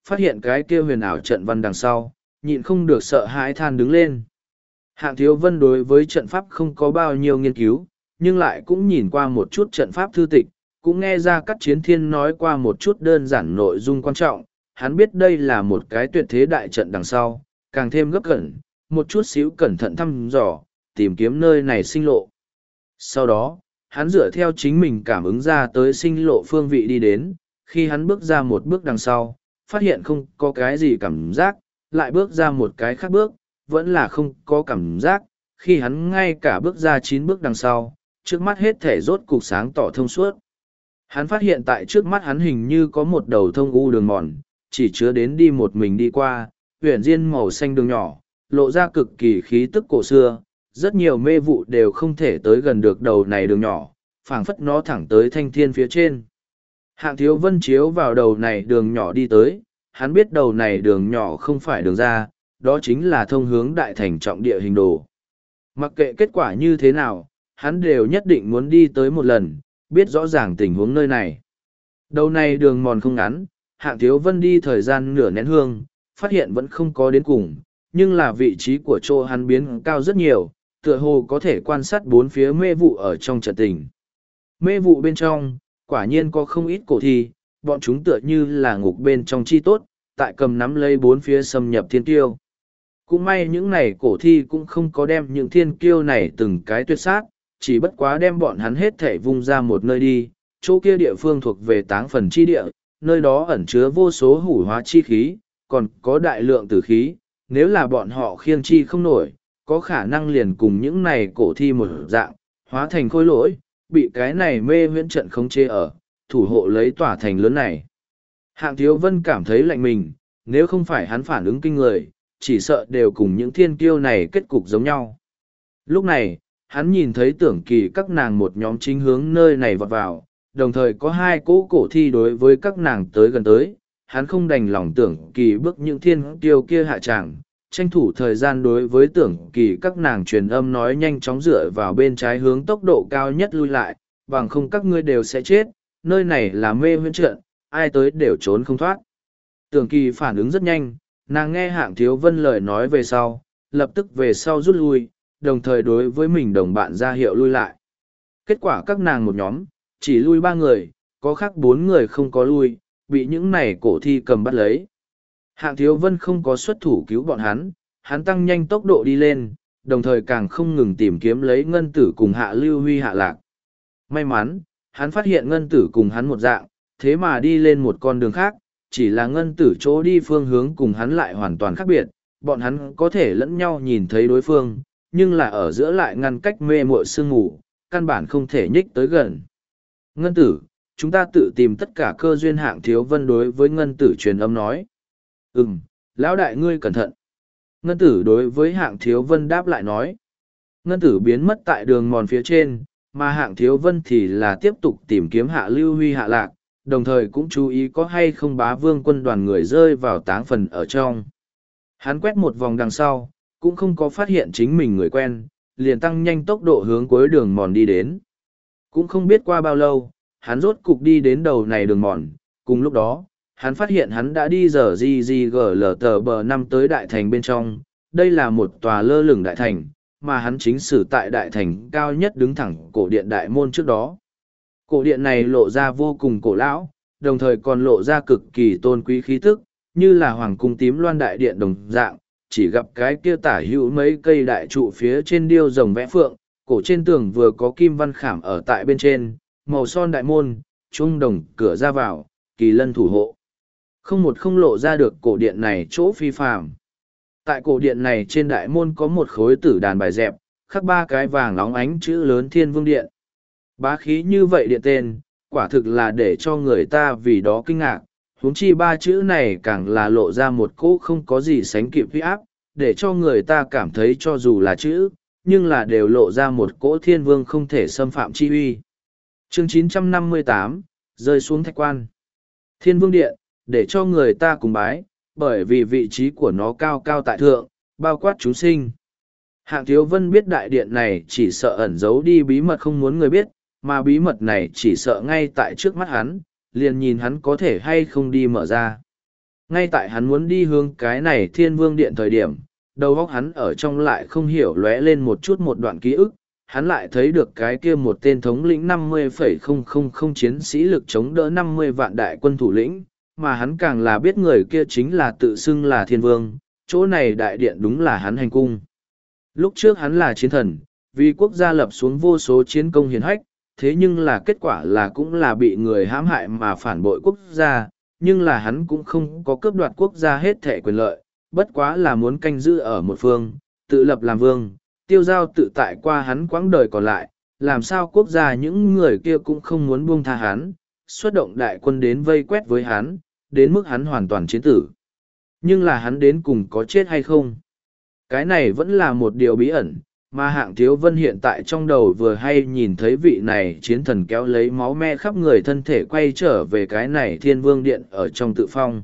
phát hiện cái kia huyền ảo trận văn đằng sau, nhịn không được sợ hãi than đứng lên. Hạng Thiếu Vân đối với trận pháp không có bao nhiêu nghiên cứu, nhưng lại cũng nhìn qua một chút trận pháp thư tịch, cũng nghe ra các chiến thiên nói qua một chút đơn giản nội dung quan trọng. Hắn biết đây là một cái tuyệt thế đại trận đằng sau, càng thêm gấp cẩn, một chút xíu cẩn thận thăm dò, tìm kiếm nơi này sinh lộ. Sau đó, hắn dựa theo chính mình cảm ứng ra tới sinh lộ phương vị đi đến, khi hắn bước ra một bước đằng sau, phát hiện không có cái gì cảm giác, lại bước ra một cái khác bước, vẫn là không có cảm giác, khi hắn ngay cả bước ra 9 bước đằng sau, trước mắt hết thể rốt cục sáng tỏ thông suốt. Hắn phát hiện tại trước mắt hắn hình như có một đầu thông u đường mòn, chỉ chứa đến đi một mình đi qua, huyền diên màu xanh đường nhỏ, lộ ra cực kỳ khí tức cổ xưa, rất nhiều mê vụ đều không thể tới gần được đầu này đường nhỏ, phảng phất nó thẳng tới thanh thiên phía trên. Hạng Thiếu Vân chiếu vào đầu này đường nhỏ đi tới, hắn biết đầu này đường nhỏ không phải đường ra, đó chính là thông hướng đại thành trọng địa hình đồ. Mặc kệ kết quả như thế nào, hắn đều nhất định muốn đi tới một lần, biết rõ ràng tình huống nơi này. Đầu này đường mòn không ngắn, Hạng Thiếu Vân đi thời gian nửa nén hương, phát hiện vẫn không có đến cùng, nhưng là vị trí của chỗ hắn biến cao rất nhiều, tựa hồ có thể quan sát bốn phía mê vụ ở trong trận tình. Mê vụ bên trong, quả nhiên có không ít cổ thi, bọn chúng tựa như là ngục bên trong chi tốt, tại cầm nắm lấy bốn phía xâm nhập thiên kiêu. Cũng may những này cổ thi cũng không có đem những thiên kiêu này từng cái tuyệt sát, chỉ bất quá đem bọn hắn hết thể vung ra một nơi đi, chỗ kia địa phương thuộc về táng phần chi địa, nơi đó ẩn chứa vô số hủ hóa chi khí, còn có đại lượng tử khí, nếu là bọn họ khiêng chi không nổi, có khả năng liền cùng những này cổ thi một dạng, hóa thành khối lỗi, bị cái này mê huyễn trận khống chế ở, thủ hộ lấy tòa thành lớn này. Hạng Thiếu Vân cảm thấy lạnh mình, nếu không phải hắn phản ứng kinh người, chỉ sợ đều cùng những thiên kiêu này kết cục giống nhau. Lúc này, hắn nhìn thấy Tưởng Kỳ các nàng một nhóm chính hướng nơi này vọt vào, đồng thời có hai cỗ cổ thi đối với các nàng tới gần tới, hắn không đành lòng Tưởng Kỳ bước những thiên kiêu kia hạ tràng, tranh thủ thời gian đối với Tưởng Kỳ các nàng truyền âm nói nhanh chóng dựa vào bên trái hướng tốc độ cao nhất lui lại, bằng không các ngươi đều sẽ chết, nơi này là mê huyễn trận, ai tới đều trốn không thoát. Tưởng Kỳ phản ứng rất nhanh, nàng nghe Hạng Thiếu Vân lời nói về sau, lập tức về sau rút lui, đồng thời đối với mình đồng bạn ra hiệu lui lại. Kết quả các nàng một nhóm, chỉ lui 3 người, có khác 4 người không có lui, bị những này cổ thi cầm bắt lấy. Hạng Thiếu Vân không có xuất thủ cứu bọn hắn tăng nhanh tốc độ đi lên, đồng thời càng không ngừng tìm kiếm lấy Ngân Tử cùng Hạ Lưu Huy hạ lạc. May mắn, hắn phát hiện Ngân Tử cùng hắn một dạng, thế mà đi lên một con đường khác, chỉ là Ngân Tử chỗ đi phương hướng cùng hắn lại hoàn toàn khác biệt, bọn hắn có thể lẫn nhau nhìn thấy đối phương, nhưng là ở giữa lại ngăn cách mê muội sương mù, căn bản không thể nhích tới gần. Ngân Tử, chúng ta tự tìm tất cả cơ duyên. Hạng Thiếu Vân đối với Ngân Tử truyền âm nói. Lão đại ngươi cẩn thận. Ngân Tử đối với Hạng Thiếu Vân đáp lại nói. Ngân Tử biến mất tại đường mòn phía trên, mà Hạng Thiếu Vân thì là tiếp tục tìm kiếm Hạ Lưu Huy hạ lạc, đồng thời cũng chú ý có hay không Bá Vương quân đoàn người rơi vào táng phần ở trong. Hắn quét một vòng đằng sau, cũng không có phát hiện chính mình người quen, liền tăng nhanh tốc độ hướng cuối đường mòn đi đến. Cũng không biết qua bao lâu, hắn rốt cục đi đến đầu này đường mòn, cùng lúc đó, hắn phát hiện hắn đã đi giờ GGGL tờ bờ 5 tới đại thành bên trong, đây là một tòa lơ lửng đại thành, mà hắn chính xử tại đại thành cao nhất đứng thẳng cổ điện đại môn trước đó. Cổ điện này lộ ra vô cùng cổ lão, đồng thời còn lộ ra cực kỳ tôn quý khí tức, như là hoàng cung tím loan đại điện đồng dạng, chỉ gặp cái kia tả hữu mấy cây đại trụ phía trên điêu rồng vẽ phượng, cổ trên tường vừa có kim văn khảm ở tại bên trên, màu son đại môn, trung đồng cửa ra vào, kỳ lân thủ hộ. Không lộ ra được cổ điện này chỗ phi phàm. Tại cổ điện này trên đại môn có một khối tử đàn bài dẹp, khắc 3 cái vàng óng ánh chữ lớn Thiên Vương Điện. Bá khí như vậy điện tên, quả thực là để cho người ta vì đó kinh ngạc, huống chi 3 chữ này càng là lộ ra một cỗ không có gì sánh kịp huy áp, để cho người ta cảm thấy cho dù là chữ, nhưng là đều lộ ra một cỗ thiên vương không thể xâm phạm chi uy. Chương 958, rơi xuống thạch quan. Thiên Vương Điện, để cho người ta cùng bái, bởi vì vị trí của nó cao cao tại thượng, bao quát chúng sinh. Hạng Thiếu Vân biết đại điện này chỉ sợ ẩn giấu đi bí mật không muốn người biết, mà bí mật này chỉ sợ ngay tại trước mắt hắn, liền nhìn hắn có thể hay không đi mở ra. Ngay tại hắn muốn đi hướng cái này thiên vương điện thời điểm, đầu óc hắn ở trong lại không hiểu lóe lên một chút một đoạn ký ức, hắn lại thấy được cái kia một tên thống lĩnh 50,000 chiến sĩ lực chống đỡ 50 vạn đại quân thủ lĩnh, mà hắn càng là biết người kia chính là tự xưng là thiên vương, chỗ này đại điện đúng là hắn hành cung. Lúc trước hắn là chiến thần, vì quốc gia lập xuống vô số chiến công hiển hách, thế nhưng là kết quả là cũng là bị người hãm hại mà phản bội quốc gia, nhưng là hắn cũng không có cướp đoạt quốc gia hết thẻ quyền lợi, bất quá là muốn canh giữ ở một phương, tự lập làm vương, tiêu giao tự tại qua hắn quãng đời còn lại, làm sao quốc gia những người kia cũng không muốn buông tha hắn, xuất động đại quân đến vây quét với hắn, đến mức hắn hoàn toàn chiến tử. Nhưng là hắn đến cùng có chết hay không? Cái này vẫn là một điều bí ẩn, mà Hạng Thiếu Vân hiện tại trong đầu vừa hay nhìn thấy vị này chiến thần kéo lấy máu me khắp người thân thể quay trở về cái này thiên vương điện ở trong tự phong.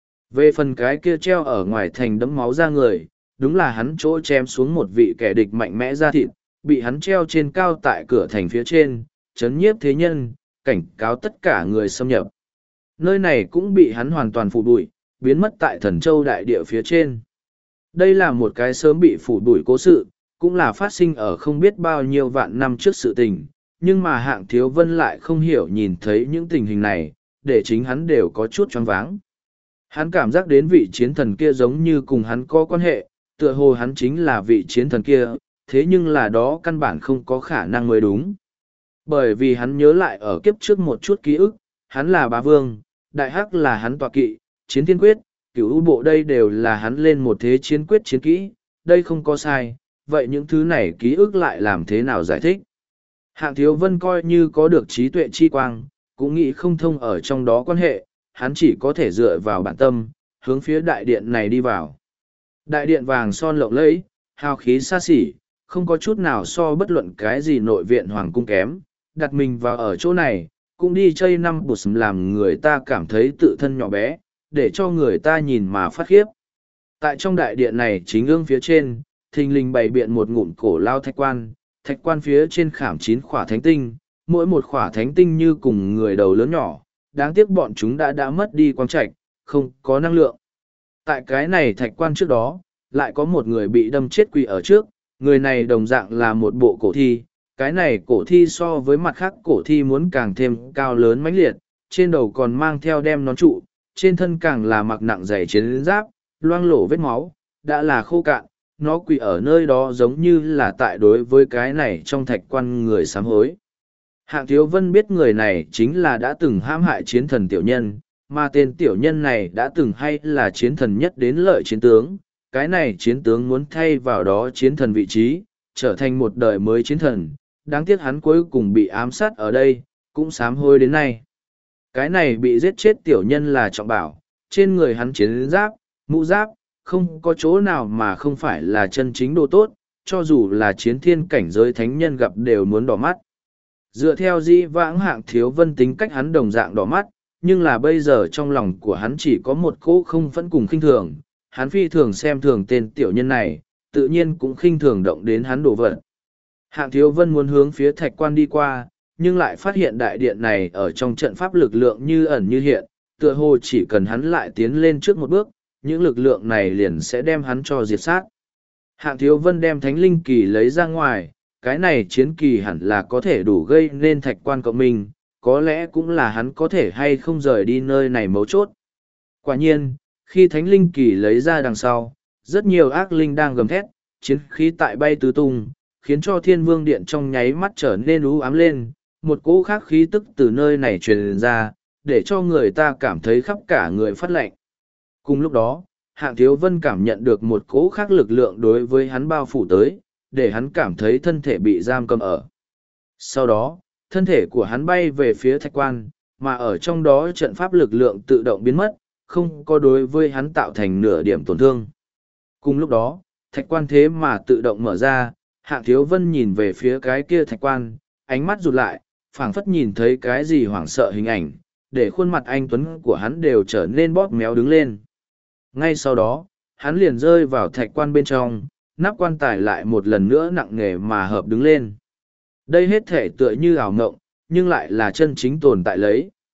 Về phần cái kia treo ở ngoài thành đẫm máu ra người, đúng là hắn chỗ chém xuống một vị kẻ địch mạnh mẽ ra thịt, bị hắn treo trên cao tại cửa thành phía trên, chấn nhiếp thế nhân, cảnh cáo tất cả người xâm nhập. Nơi này cũng bị hắn hoàn toàn phủ bụi, biến mất tại Thần Châu đại địa phía trên. Đây là một cái sớm bị phủ bụi cố sự, cũng là phát sinh ở không biết bao nhiêu vạn năm trước sự tình, nhưng mà Hạng Thiếu Vân lại không hiểu nhìn thấy những tình hình này, để chính hắn đều có chút choáng váng. Hắn cảm giác đến vị chiến thần kia giống như cùng hắn có quan hệ, tựa hồ hắn chính là vị chiến thần kia, thế nhưng là đó căn bản không có khả năng mới đúng. Bởi vì hắn nhớ lại ở kiếp trước một chút ký ức, hắn là bá vương, đại hắc là hắn tọa kỵ, chiến thiên quyết, cửu u bộ đây đều là hắn lên một thế chiến quyết chiến kỹ, đây không có sai, vậy những thứ này ký ức lại làm thế nào giải thích? Hạng Thiếu Vân coi như có được trí tuệ chi quang, cũng nghĩ không thông ở trong đó quan hệ, hắn chỉ có thể dựa vào bản tâm, hướng phía đại điện này đi vào. Đại điện vàng son lộng lẫy, hào khí xa xỉ, không có chút nào so bất luận cái gì nội viện hoàng cung kém, đặt mình vào ở chỗ này, cũng đi chơi năm bụt làm người ta cảm thấy tự thân nhỏ bé, để cho người ta nhìn mà phát khiếp. Tại trong đại điện này chính ương phía trên, thình lình bày biện một ngụm cổ lao thạch quan phía trên khảm 9 khỏa thánh tinh, mỗi một khỏa thánh tinh như cùng người đầu lớn nhỏ, đáng tiếc bọn chúng đã mất đi quang trạch, không có năng lượng. Tại cái này thạch quan trước đó, lại có một người bị đâm chết quỳ ở trước, người này đồng dạng là một bộ cổ thi, cái này cổ thi so với mặt khác cổ thi muốn càng thêm cao lớn mãnh liệt, trên đầu còn mang theo đem nón trụ, trên thân càng là mặc nặng dày chiến giáp, loang lổ vết máu, đã là khô cạn, nó quỳ ở nơi đó giống như là tại đối với cái này trong thạch quan người sám hối. Hạng Thiếu Vân biết người này chính là đã từng hãm hại chiến thần tiểu nhân, mà tên tiểu nhân này đã từng hay là chiến thần nhất đến lợi chiến tướng. Cái này chiến tướng muốn thay vào đó chiến thần vị trí, trở thành một đời mới chiến thần. Đáng tiếc hắn cuối cùng bị ám sát ở đây, cũng sám hối đến nay. Cái này bị giết chết tiểu nhân là Trọng Bảo, trên người hắn chiến giáp, mũ giáp, không có chỗ nào mà không phải là chân chính đồ tốt, cho dù là chiến thiên cảnh giới thánh nhân gặp đều muốn đỏ mắt. Dựa theo dĩ vãng Hạng Thiếu Vân tính cách hắn đồng dạng đỏ mắt, nhưng là bây giờ trong lòng của hắn chỉ có một cỗ không phẫn cùng khinh thường, hắn phi thường xem thường tên tiểu nhân này, tự nhiên cũng khinh thường động đến hắn đổ vật. Hạng Thiếu Vân muốn hướng phía thạch quan đi qua, nhưng lại phát hiện đại điện này ở trong trận pháp lực lượng như ẩn như hiện, tựa hồ chỉ cần hắn lại tiến lên trước một bước, những lực lượng này liền sẽ đem hắn cho diệt sát. Hạng Thiếu Vân đem thánh linh kỳ lấy ra ngoài, cái này chiến kỳ hẳn là có thể đủ gây nên thạch quan cộng minh, có lẽ cũng là hắn có thể hay không rời đi nơi này mấu chốt. Quả nhiên, khi thánh linh kỳ lấy ra đằng sau, rất nhiều ác linh đang gầm thét, chiến khí tại bay tứ tung, khiến cho thiên vương điện trong nháy mắt trở nên u ám lên, một cỗ khác khí tức từ nơi này truyền ra, để cho người ta cảm thấy khắp cả người phát lạnh. Cùng lúc đó, Hạng Thiếu Vân cảm nhận được một cỗ khác lực lượng đối với hắn bao phủ tới, để hắn cảm thấy thân thể bị giam cầm ở. Sau đó, thân thể của hắn bay về phía thạch quan, mà ở trong đó trận pháp lực lượng tự động biến mất, không có đối với hắn tạo thành nửa điểm tổn thương. Cùng lúc đó, thạch quan thế mà tự động mở ra, Hạng Thiếu Vân nhìn về phía cái kia thạch quan, ánh mắt rụt lại, phảng phất nhìn thấy cái gì hoảng sợ hình ảnh, để khuôn mặt anh tuấn của hắn đều trở nên bóp méo đứng lên. Ngay sau đó, hắn liền rơi vào thạch quan bên trong, nắp quan tài lại một lần nữa nặng nề mà hợp đứng lên. Đây hết thể tựa như ảo ngộng, nhưng lại là chân chính tồn tại lấy.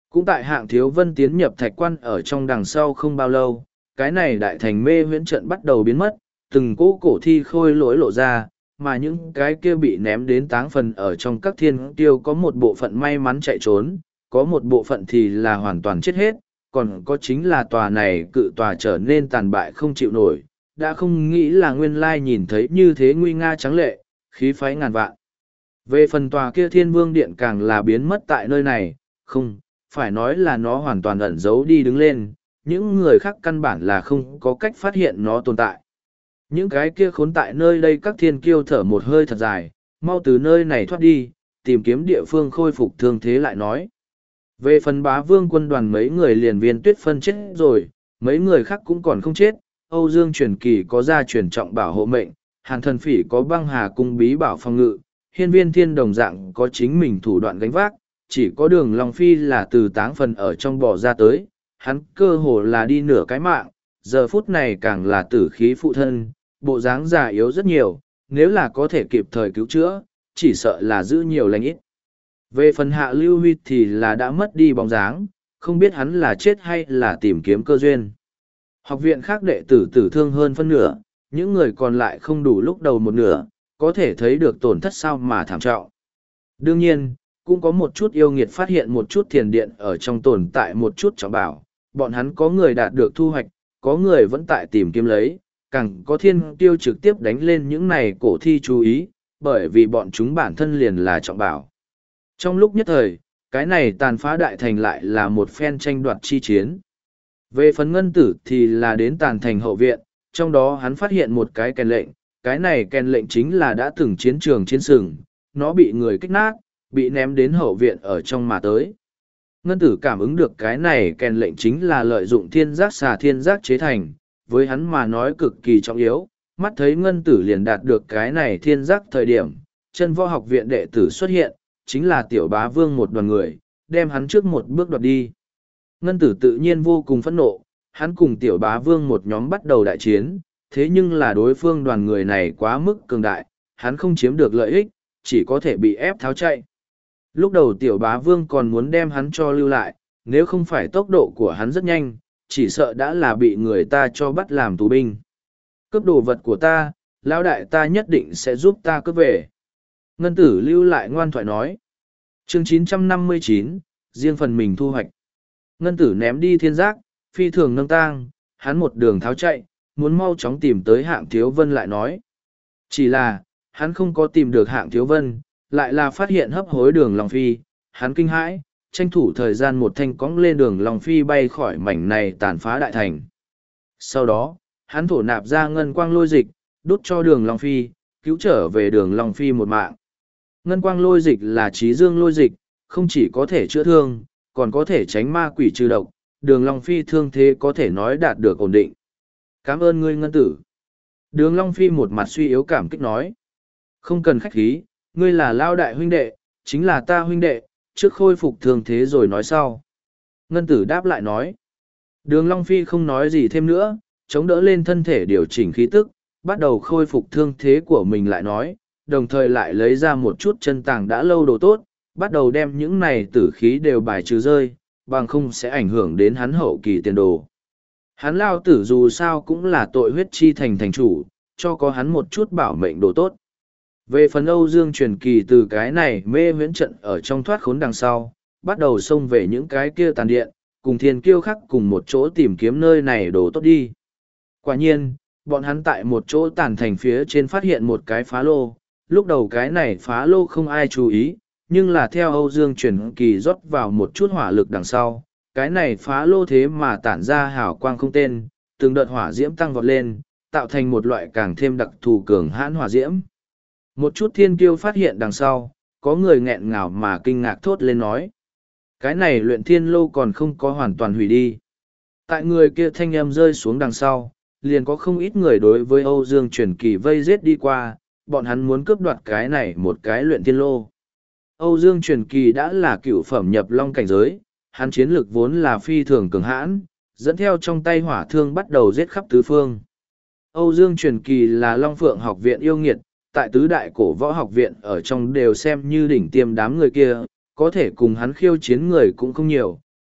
Cũng tại Hạng Thiếu Vân tiến nhập thạch quan ở trong đằng sau không bao lâu, cái này đại thành mê huyễn trận bắt đầu biến mất, từng cỗ cổ thi khôi lỗi lộ ra, mà những cái kia bị ném đến táng phần ở trong các thiên tiêu có một bộ phận may mắn chạy trốn, có một bộ phận thì là hoàn toàn chết hết, còn có chính là tòa này cự tòa trở nên tàn bại không chịu nổi, đã không nghĩ là nguyên lai nhìn thấy như thế nguy nga trắng lệ, khí phái ngàn vạn. Về phần tòa kia thiên vương điện càng là biến mất tại nơi này, không, phải nói là nó hoàn toàn ẩn giấu đi đứng lên, những người khác căn bản là không có cách phát hiện nó tồn tại. Những cái kia khốn tại nơi đây các thiên kiêu thở một hơi thật dài, mau từ nơi này thoát đi, tìm kiếm địa phương khôi phục thương thế lại nói. Về phần Bá Vương quân đoàn mấy người liền viên tuyết phân chết rồi, mấy người khác cũng còn không chết, Âu Dương truyền kỳ có gia truyền trọng bảo hộ mệnh, Hàn Thần Phỉ có băng hà cung bí bảo phòng ngự, Hiên Viên Thiên đồng dạng có chính mình thủ đoạn gánh vác, chỉ có Đường Long Phi là từ táng phần ở trong bỏ ra tới, hắn cơ hồ là đi nửa cái mạng, giờ phút này càng là tử khí phụ thân, bộ dáng già yếu rất nhiều, nếu là có thể kịp thời cứu chữa, chỉ sợ là giữ nhiều lành ít. Về phần Hạ Lưu Huy thì là đã mất đi bóng dáng, không biết hắn là chết hay là tìm kiếm cơ duyên. Học viện khác đệ tử tử thương hơn phân nửa, những người còn lại không đủ lúc đầu một nửa, có thể thấy được tổn thất sao mà thảm trọng. Đương nhiên, cũng có một chút yêu nghiệt phát hiện một chút thiền điện ở trong tồn tại một chút trọng bảo, bọn hắn có người đạt được thu hoạch, có người vẫn tại tìm kiếm lấy, càng có thiên tiêu trực tiếp đánh lên những này cổ thi chú ý, bởi vì bọn chúng bản thân liền là trọng bảo. Trong lúc nhất thời, cái này tàn phá đại thành lại là một phen tranh đoạt chi chiến. Về phần ngân tử thì là đến tàn thành hậu viện, trong đó hắn phát hiện một cái kèn lệnh, cái này kèn lệnh chính là đã từng chiến trường chiến sừng, nó bị người kích nát, bị ném đến hậu viện ở trong mà tới. Ngân tử cảm ứng được cái này kèn lệnh chính là lợi dụng thiên giác xà thiên giác chế thành, với hắn mà nói cực kỳ trọng yếu, mắt thấy ngân tử liền đạt được cái này thiên giác thời điểm, chân võ học viện đệ tử xuất hiện, chính là tiểu bá vương một đoàn người, đem hắn trước một bước đoạt đi. Ngân tử tự nhiên vô cùng phẫn nộ, hắn cùng tiểu bá vương một nhóm bắt đầu đại chiến, thế nhưng là đối phương đoàn người này quá mức cường đại, hắn không chiếm được lợi ích, chỉ có thể bị ép tháo chạy. Lúc đầu tiểu bá vương còn muốn đem hắn cho lưu lại, nếu không phải tốc độ của hắn rất nhanh, chỉ sợ đã là bị người ta cho bắt làm tù binh. Cướp đồ vật của ta, lão đại ta nhất định sẽ giúp ta cướp về. Ngân tử lưu lại ngoan thoại nói. Chương 959, riêng phần mình thu hoạch. Ngân tử ném đi thiên giác, phi thường nâng tang, hắn một đường tháo chạy, muốn mau chóng tìm tới Hạng Thiếu Vân lại nói. Chỉ là, hắn không có tìm được Hạng Thiếu Vân, lại là phát hiện hấp hối Đường Long Phi, hắn kinh hãi, tranh thủ thời gian một thanh cõng lên Đường Long Phi bay khỏi mảnh này tàn phá đại thành. Sau đó, hắn thổ nạp ra ngân quang lôi dịch, đốt cho Đường Long Phi, cứu trở về Đường Long Phi một mạng. Ngân quang lôi dịch là trí dương lôi dịch, không chỉ có thể chữa thương, còn có thể tránh ma quỷ trừ độc, Đường Long Phi thương thế có thể nói đạt được ổn định. Cảm ơn ngươi ngân tử. Đường Long Phi một mặt suy yếu cảm kích nói. Không cần khách khí, ngươi là lao đại huynh đệ, chính là ta huynh đệ, trước khôi phục thương thế rồi nói sau. Ngân tử đáp lại nói. Đường Long Phi không nói gì thêm nữa, chống đỡ lên thân thể điều chỉnh khí tức, bắt đầu khôi phục thương thế của mình lại nói, đồng thời lại lấy ra một chút chân tàng đã lâu đồ tốt, bắt đầu đem những này tử khí đều bài trừ rơi, bằng không sẽ ảnh hưởng đến hắn hậu kỳ tiền đồ. Hắn lao tử dù sao cũng là tội huyết chi thành thành chủ, cho có hắn một chút bảo mệnh đồ tốt. Về phần Âu Dương truyền kỳ từ cái này mê huyễn trận ở trong thoát khốn đằng sau, bắt đầu xông về những cái kia tàn điện, cùng thiên kiêu khắc cùng một chỗ tìm kiếm nơi này đồ tốt đi. Quả nhiên, bọn hắn tại một chỗ tàn thành phía trên phát hiện một cái phá lô, lúc đầu cái này phá lô không ai chú ý, nhưng là theo Âu Dương truyền kỳ rót vào một chút hỏa lực đằng sau, cái này phá lô thế mà tản ra hào quang không tên, từng đợt hỏa diễm tăng vọt lên, tạo thành một loại càng thêm đặc thù cường hãn hỏa diễm. Một chút thiên kiêu phát hiện đằng sau, có người nghẹn ngào mà kinh ngạc thốt lên nói. Cái này luyện thiên lô còn không có hoàn toàn hủy đi. Tại người kia thanh âm rơi xuống đằng sau, liền có không ít người đối với Âu Dương truyền kỳ vây giết đi qua, bọn hắn muốn cướp đoạt cái này một cái luyện thiên lô. Âu Dương truyền kỳ đã là cựu phẩm nhập long cảnh giới, hắn chiến lực vốn là phi thường cường hãn, dẫn theo trong tay hỏa thương bắt đầu giết khắp tứ phương. Âu Dương truyền kỳ là Long Phượng học viện yêu nghiệt, tại tứ đại cổ võ học viện ở trong đều xem như đỉnh tiêm đám người kia, có thể cùng hắn khiêu chiến người cũng không nhiều,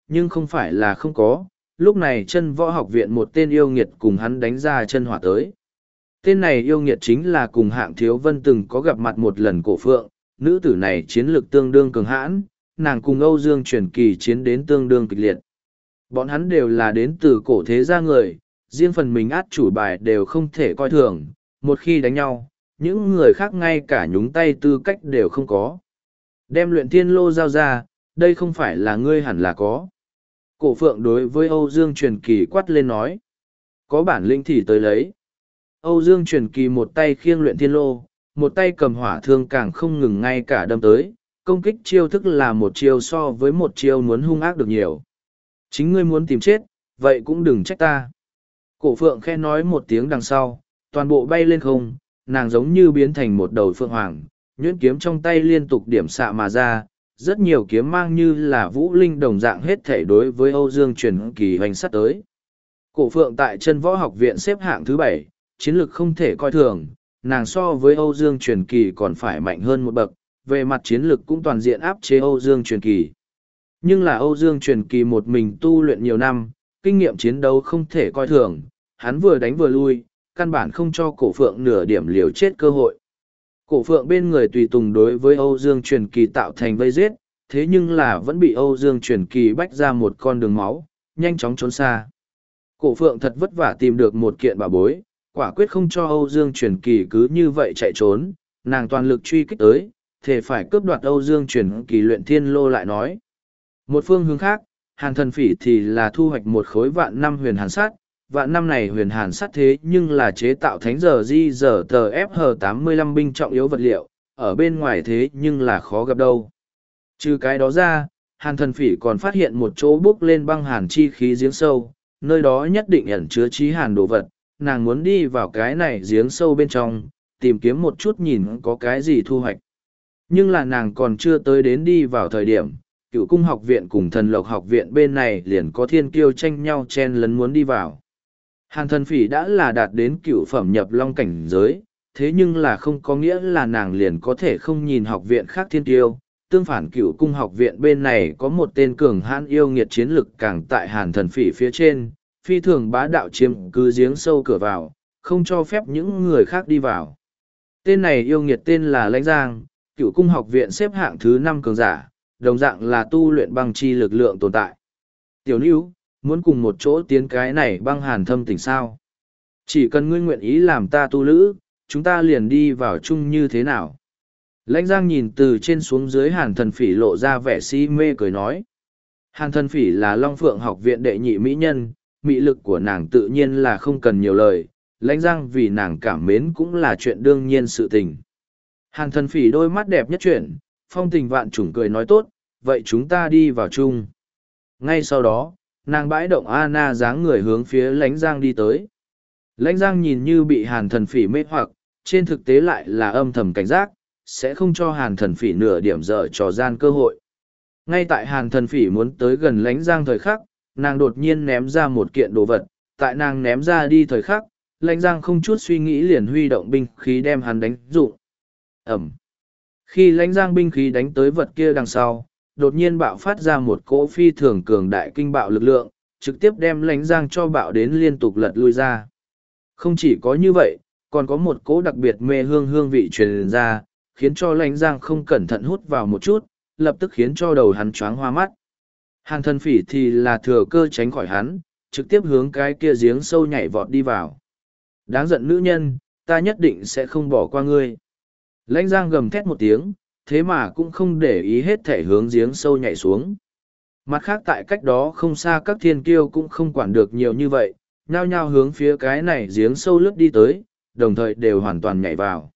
nhưng không phải là không có, lúc này chân võ học viện một tên yêu nghiệt cùng hắn đánh ra chân hỏa tới. Tên này yêu nghiệt chính là cùng Hạng Thiếu Vân từng có gặp mặt một lần Cổ Phượng, nữ tử này chiến lược tương đương cường hãn, nàng cùng Âu Dương Truyền Kỳ chiến đến tương đương kịch liệt. Bọn hắn đều là đến từ cổ thế gia người, riêng phần mình át chủ bài đều không thể coi thường, một khi đánh nhau, những người khác ngay cả nhúng tay tư cách đều không có. Đem luyện thiên lô giao ra, đây không phải là ngươi hẳn là có. Cổ Phượng đối với Âu Dương Truyền Kỳ quát lên nói. Có bản lĩnh thì tới lấy. Âu Dương Truyền Kỳ một tay khiêng luyện thiên lô, một tay cầm hỏa thương càng không ngừng ngay cả đâm tới, công kích chiêu thức là một chiêu so với một chiêu muốn hung ác được nhiều. Chính ngươi muốn tìm chết, vậy cũng đừng trách ta. Cổ Phượng khe nói một tiếng đằng sau, toàn bộ bay lên không, nàng giống như biến thành một đầu phượng hoàng, nhuyễn kiếm trong tay liên tục điểm xạ mà ra, rất nhiều kiếm mang như là vũ linh đồng dạng hết thể đối với Âu Dương Truyền Kỳ hoành sát tới. Cổ Phượng tại chân võ học viện xếp hạng thứ 7, chiến lược không thể coi thường, nàng so với Âu Dương Truyền Kỳ còn phải mạnh hơn một bậc, về mặt chiến lược cũng toàn diện áp chế Âu Dương Truyền Kỳ. Nhưng là Âu Dương Truyền Kỳ một mình tu luyện nhiều năm, kinh nghiệm chiến đấu không thể coi thường, hắn vừa đánh vừa lui, căn bản không cho Cổ Phượng nửa điểm liều chết cơ hội. Cổ Phượng bên người tùy tùng đối với Âu Dương Truyền Kỳ tạo thành vây giết, thế nhưng là vẫn bị Âu Dương Truyền Kỳ bách ra một con đường máu, nhanh chóng trốn xa. Cổ Phượng thật vất vả tìm được một kiện bảo bối, quả quyết không cho Âu Dương Truyền Kỳ cứ như vậy chạy trốn, nàng toàn lực truy kích tới, thể phải cướp đoạt Âu Dương Truyền Kỳ luyện thiên lô lại nói. Một phương hướng khác, Hàn Thần Phỉ thì là thu hoạch một khối vạn năm huyền hàn sắt, vạn năm này huyền hàn sắt thế nhưng là chế tạo thánh giờ di giờ tờ FH85 binh trọng yếu vật liệu, ở bên ngoài thế nhưng là khó gặp đâu. Trừ cái đó ra, Hàn Thần Phỉ còn phát hiện một chỗ bốc lên băng hàn chi khí giếng sâu, nơi đó nhất định ẩn chứa chí hàn đồ vật, nàng muốn đi vào cái này giếng sâu bên trong, tìm kiếm một chút nhìn có cái gì thu hoạch. Nhưng là nàng còn chưa tới đến đi vào thời điểm, Cựu Cung học viện cùng Thần Lộc học viện bên này liền có thiên kiêu tranh nhau chen lấn muốn đi vào. Hàn Thần Phỉ đã là đạt đến cựu phẩm nhập long cảnh giới, thế nhưng là không có nghĩa là nàng liền có thể không nhìn học viện khác thiên kiêu. Tương phản Cựu Cung học viện bên này có một tên cường hãn yêu nghiệt chiến lực càng tại Hàn Thần Phỉ phía trên, phi thường bá đạo chiếm cứ giếng sâu cửa vào, không cho phép những người khác đi vào. Tên này yêu nghiệt tên là Lãnh Giang, Cựu Cung học viện xếp hạng thứ 5 cường giả, đồng dạng là tu luyện băng chi lực lượng tồn tại. Tiểu Nữu, muốn cùng một chỗ tiến cái này băng hàn thâm tình sao? Chỉ cần ngươi nguyện ý làm ta tu lữ, chúng ta liền đi vào chung như thế nào? Lãnh Giang nhìn từ trên xuống dưới Hàn Thần Phỉ lộ ra vẻ si mê cười nói. Hàn Thần Phỉ là Long Phượng học viện đệ nhị mỹ nhân, mị lực của nàng tự nhiên là không cần nhiều lời, Lãnh Giang vì nàng cảm mến cũng là chuyện đương nhiên sự tình. Hàn Thần Phỉ đôi mắt đẹp nhất chuyển, phong tình vạn trùng cười nói tốt, vậy chúng ta đi vào chung. Ngay sau đó, nàng bãi động Anna dáng người hướng phía Lãnh Giang đi tới. Lãnh Giang nhìn như bị Hàn Thần Phỉ mê hoặc, trên thực tế lại là âm thầm cảnh giác, sẽ không cho Hàn Thần Phỉ nửa điểm dở trò gian cơ hội. Ngay tại Hàn Thần Phỉ muốn tới gần Lãnh Giang thời khắc, nàng đột nhiên ném ra một kiện đồ vật, tại nàng ném ra đi thời khắc, Lãnh Giang không chút suy nghĩ liền huy động binh khí đem hắn đánh dụng. Ẩm. Khi Lãnh Giang binh khí đánh tới vật kia đằng sau, đột nhiên bạo phát ra một cỗ phi thường cường đại kinh bạo lực lượng, trực tiếp đem Lãnh Giang cho bạo đến liên tục lật lui ra. Không chỉ có như vậy, còn có một cỗ đặc biệt mê hương vị truyền ra, khiến cho Lãnh Giang không cẩn thận hút vào một chút, lập tức khiến cho đầu hắn choáng hoa mắt. Hàn Thần Phỉ thì là thừa cơ tránh khỏi hắn, trực tiếp hướng cái kia giếng sâu nhảy vọt đi vào. Đáng giận nữ nhân, ta nhất định sẽ không bỏ qua ngươi. Lãnh Giang gầm thét một tiếng, thế mà cũng không để ý hết thể hướng giếng sâu nhảy xuống. Mặt khác tại cách đó không xa các thiên kiêu cũng không quản được nhiều như vậy, nhao nhao hướng phía cái này giếng sâu lướt đi tới, đồng thời đều hoàn toàn nhảy vào.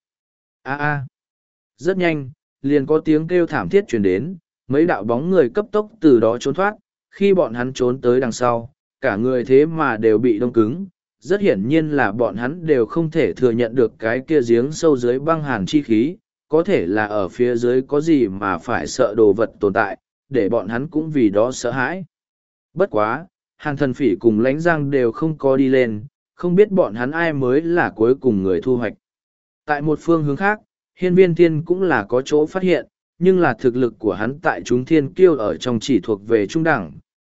A. Rất nhanh, liền có tiếng kêu thảm thiết truyền đến, mấy đạo bóng người cấp tốc từ đó trốn thoát, khi bọn hắn trốn tới đằng sau, cả người thế mà đều bị đông cứng. Rất hiển nhiên là bọn hắn đều không thể thừa nhận được cái kia giếng sâu dưới băng hàn chi khí, có thể là ở phía dưới có gì mà phải sợ đồ vật tồn tại, để bọn hắn cũng vì đó sợ hãi. Bất quá, Hàn Thần Phỉ cùng Lãnh Giang đều không có đi lên, không biết bọn hắn ai mới là cuối cùng người thu hoạch. Tại một phương hướng khác, Hiên Viên Thiên cũng là có chỗ phát hiện, nhưng là thực lực của hắn tại chúng thiên kiêu ở trong chỉ thuộc về trung đẳng,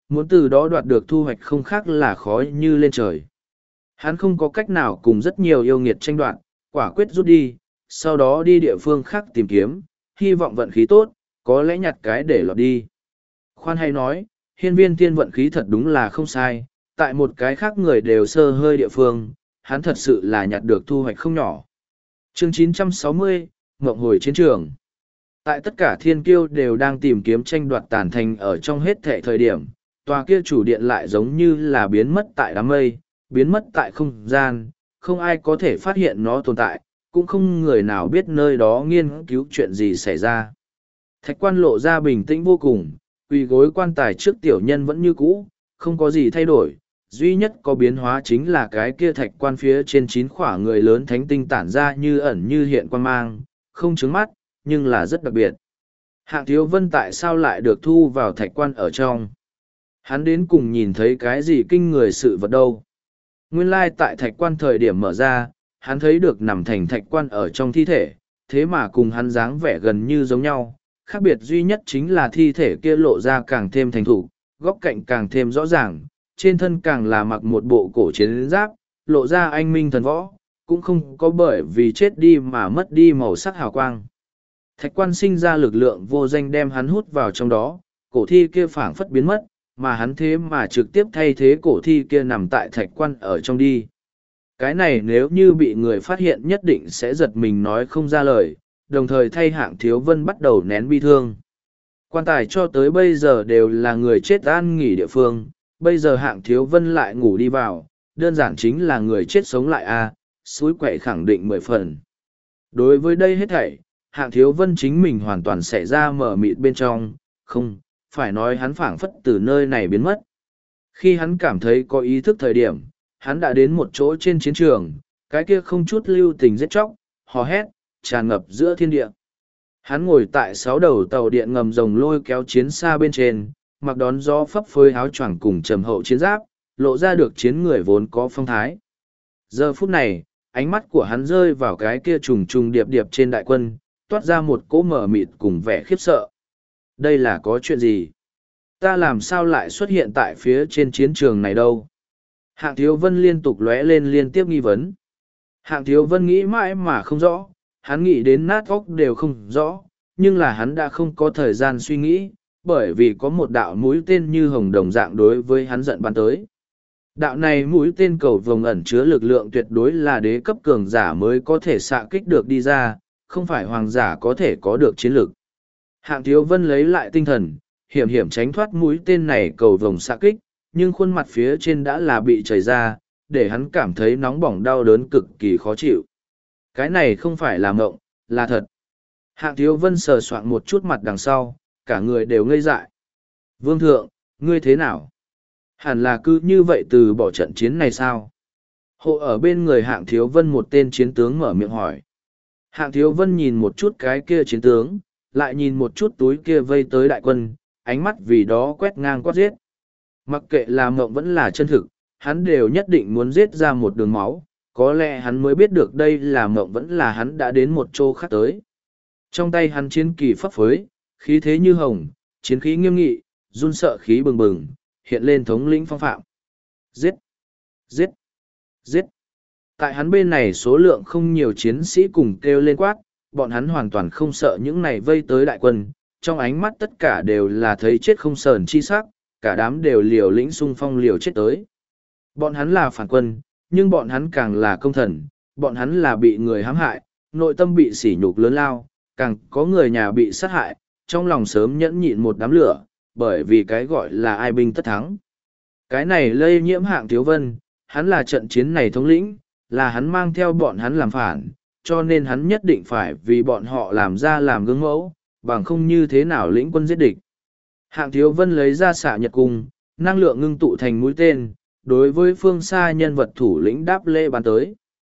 muốn từ đó đoạt được thu hoạch không khác là khó như lên trời. Hắn không có cách nào cùng rất nhiều yêu nghiệt tranh đoạt, quả quyết rút đi, sau đó đi địa phương khác tìm kiếm, hy vọng vận khí tốt, có lẽ nhặt cái để lọt đi. Khoan hay nói, hiên viên thiên vận khí thật đúng là không sai, tại một cái khác người đều sơ hơi địa phương, hắn thật sự là nhặt được thu hoạch không nhỏ. Chương 960, Ngộng hồi chiến trường. Tại tất cả thiên kiêu đều đang tìm kiếm tranh đoạt tàn thành ở trong hết thệ thời điểm, tòa kia chủ điện lại giống như là biến mất tại đám mây, biến mất tại không gian, không ai có thể phát hiện nó tồn tại, cũng không người nào biết nơi đó nghiên cứu chuyện gì xảy ra. Thạch quan lộ ra bình tĩnh vô cùng, quỳ gối quan tài trước tiểu nhân vẫn như cũ, không có gì thay đổi, duy nhất có biến hóa chính là cái kia thạch quan phía trên 9 khỏa người lớn thánh tinh tản ra như ẩn như hiện quan mang, không trứng mắt, nhưng là rất đặc biệt. Hạng Thiếu Vân tại sao lại được thu vào thạch quan ở trong? Hắn đến cùng nhìn thấy cái gì kinh người sự vật đâu? Nguyên lai tại thạch quan thời điểm mở ra, hắn thấy được nằm thành thạch quan ở trong thi thể, thế mà cùng hắn dáng vẻ gần như giống nhau. Khác biệt duy nhất chính là thi thể kia lộ ra càng thêm thành thủ, góc cạnh càng thêm rõ ràng, trên thân càng là mặc một bộ cổ chiến giáp, lộ ra anh minh thần võ, cũng không có bởi vì chết đi mà mất đi màu sắc hào quang. Thạch quan sinh ra lực lượng vô danh đem hắn hút vào trong đó, cổ thi kia phảng phất biến mất, mà hắn thế mà trực tiếp thay thế cổ thi kia nằm tại thạch quan ở trong đi. Cái này nếu như bị người phát hiện nhất định sẽ giật mình nói không ra lời, đồng thời thay Hạng Thiếu Vân bắt đầu nén bi thương. Quan tài cho tới bây giờ đều là người chết an nghỉ địa phương, bây giờ Hạng Thiếu Vân lại ngủ đi vào, đơn giản chính là người chết sống lại a, suối quậy khẳng định 10 phần. Đối với đây hết thảy, Hạng Thiếu Vân chính mình hoàn toàn xảy ra mở mịt bên trong, không, phải nói hắn phảng phất từ nơi này biến mất. Khi hắn cảm thấy có ý thức thời điểm, hắn đã đến một chỗ trên chiến trường, cái kia không chút lưu tình giết chóc, hò hét, tràn ngập giữa thiên địa. Hắn ngồi tại 6 đầu tàu điện ngầm rồng lôi kéo chiến xa bên trên, mặc đón gió phấp phới áo choàng cùng trầm hậu chiến giáp, lộ ra được chiến người vốn có phong thái. Giờ phút này, ánh mắt của hắn rơi vào cái kia trùng trùng điệp điệp trên đại quân, toát ra một cỗ mở mịt cùng vẻ khiếp sợ. Đây là có chuyện gì? Ta làm sao lại xuất hiện tại phía trên chiến trường này đâu? Hạng Thiếu Vân liên tục lóe lên liên tiếp nghi vấn. Hạng Thiếu Vân nghĩ mãi mà không rõ, hắn nghĩ đến nát óc đều không rõ, nhưng là hắn đã không có thời gian suy nghĩ, bởi vì có một đạo mũi tên như hồng đồng dạng đối với hắn giận bắn tới. Đạo này mũi tên cầu vồng ẩn chứa lực lượng tuyệt đối là đế cấp cường giả mới có thể xạ kích được đi ra, không phải hoàng giả có thể có được chiến lực. Hạng Thiếu Vân lấy lại tinh thần, hiểm hiểm tránh thoát mũi tên này cầu vồng xạ kích, nhưng khuôn mặt phía trên đã là bị chảy ra, để hắn cảm thấy nóng bỏng đau đớn cực kỳ khó chịu. Cái này không phải là mộng, là thật. Hạng Thiếu Vân sờ soạng một chút mặt đằng sau, cả người đều ngây dại. Vương thượng, ngươi thế nào? Hẳn là cứ như vậy từ bỏ trận chiến này sao? Hộ ở bên người Hạng Thiếu Vân một tên chiến tướng mở miệng hỏi. Hạng Thiếu Vân nhìn một chút cái kia chiến tướng, lại nhìn một chút túi kia vây tới đại quân, ánh mắt vì đó quét ngang quát giết. Mặc kệ là mộng vẫn là chân thực, hắn đều nhất định muốn giết ra một đường máu, có lẽ hắn mới biết được đây là mộng vẫn là hắn đã đến một chỗ khác tới. Trong tay hắn chiến kỳ phấp phới, khí thế như hồng, chiến khí nghiêm nghị, run sợ khí bừng bừng, hiện lên thống lĩnh phong phạm. Giết! Giết! Giết! Tại hắn bên này số lượng không nhiều chiến sĩ cùng kêu lên quát, bọn hắn hoàn toàn không sợ những này vây tới đại quân, trong ánh mắt tất cả đều là thấy chết không sờn chi sắc, cả đám đều liều lĩnh xung phong liều chết tới. Bọn hắn là phản quân, nhưng bọn hắn càng là công thần, bọn hắn là bị người hãm hại, nội tâm bị sỉ nhục lớn lao, càng có người nhà bị sát hại, trong lòng sớm nhẫn nhịn một đám lửa, bởi vì cái gọi là ai binh tất thắng. Cái này lây nhiễm Hạng Thiếu Vân, hắn là trận chiến này thống lĩnh, là hắn mang theo bọn hắn làm phản, cho nên hắn nhất định phải vì bọn họ làm ra làm gương mẫu, bằng không như thế nào lĩnh quân giết địch. Hạng Thiếu Vân lấy ra xạ nhật cung, năng lượng ngưng tụ thành mũi tên, đối với phương xa nhân vật thủ lĩnh đáp lễ bắn tới.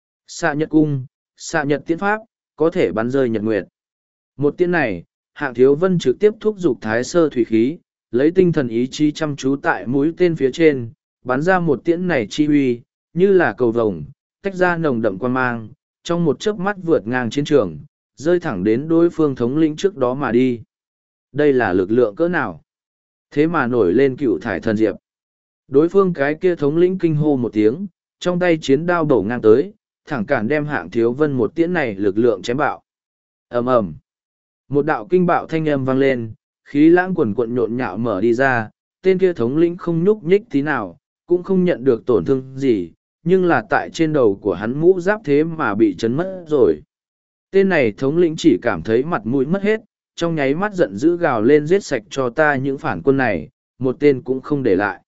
Xạ nhật cung, xạ nhật tiễn pháp, có thể bắn rơi nhật nguyệt. Một tiễn này, Hạng Thiếu Vân trực tiếp thúc giục thái sơ thủy khí, lấy tinh thần ý chí chăm chú tại mũi tên phía trên, bắn ra một tiễn này chi uy, như là cầu vồng, tách ra nồng đậm quan mang, trong một chớp mắt vượt ngang chiến trường, rơi thẳng đến đối phương thống lĩnh trước đó mà đi. Đây là lực lượng cỡ nào? Thế mà nổi lên cựu thải thần diệp. Đối phương cái kia thống lĩnh kinh hô một tiếng, trong tay chiến đao bổ ngang tới, thẳng cản đem Hạng Thiếu Vân một tiễn này lực lượng chém bạo. Ầm ầm. Một đạo kinh bạo thanh âm vang lên, khí lãng quần quận nhộn nhạo mở đi ra, tên kia thống lĩnh không nhúc nhích tí nào, cũng không nhận được tổn thương gì, nhưng là tại trên đầu của hắn mũ giáp thế mà bị chấn mất rồi. Tên này thống lĩnh chỉ cảm thấy mặt mũi mất hết, trong nháy mắt giận dữ gào lên giết sạch cho ta những phản quân này, một tên cũng không để lại.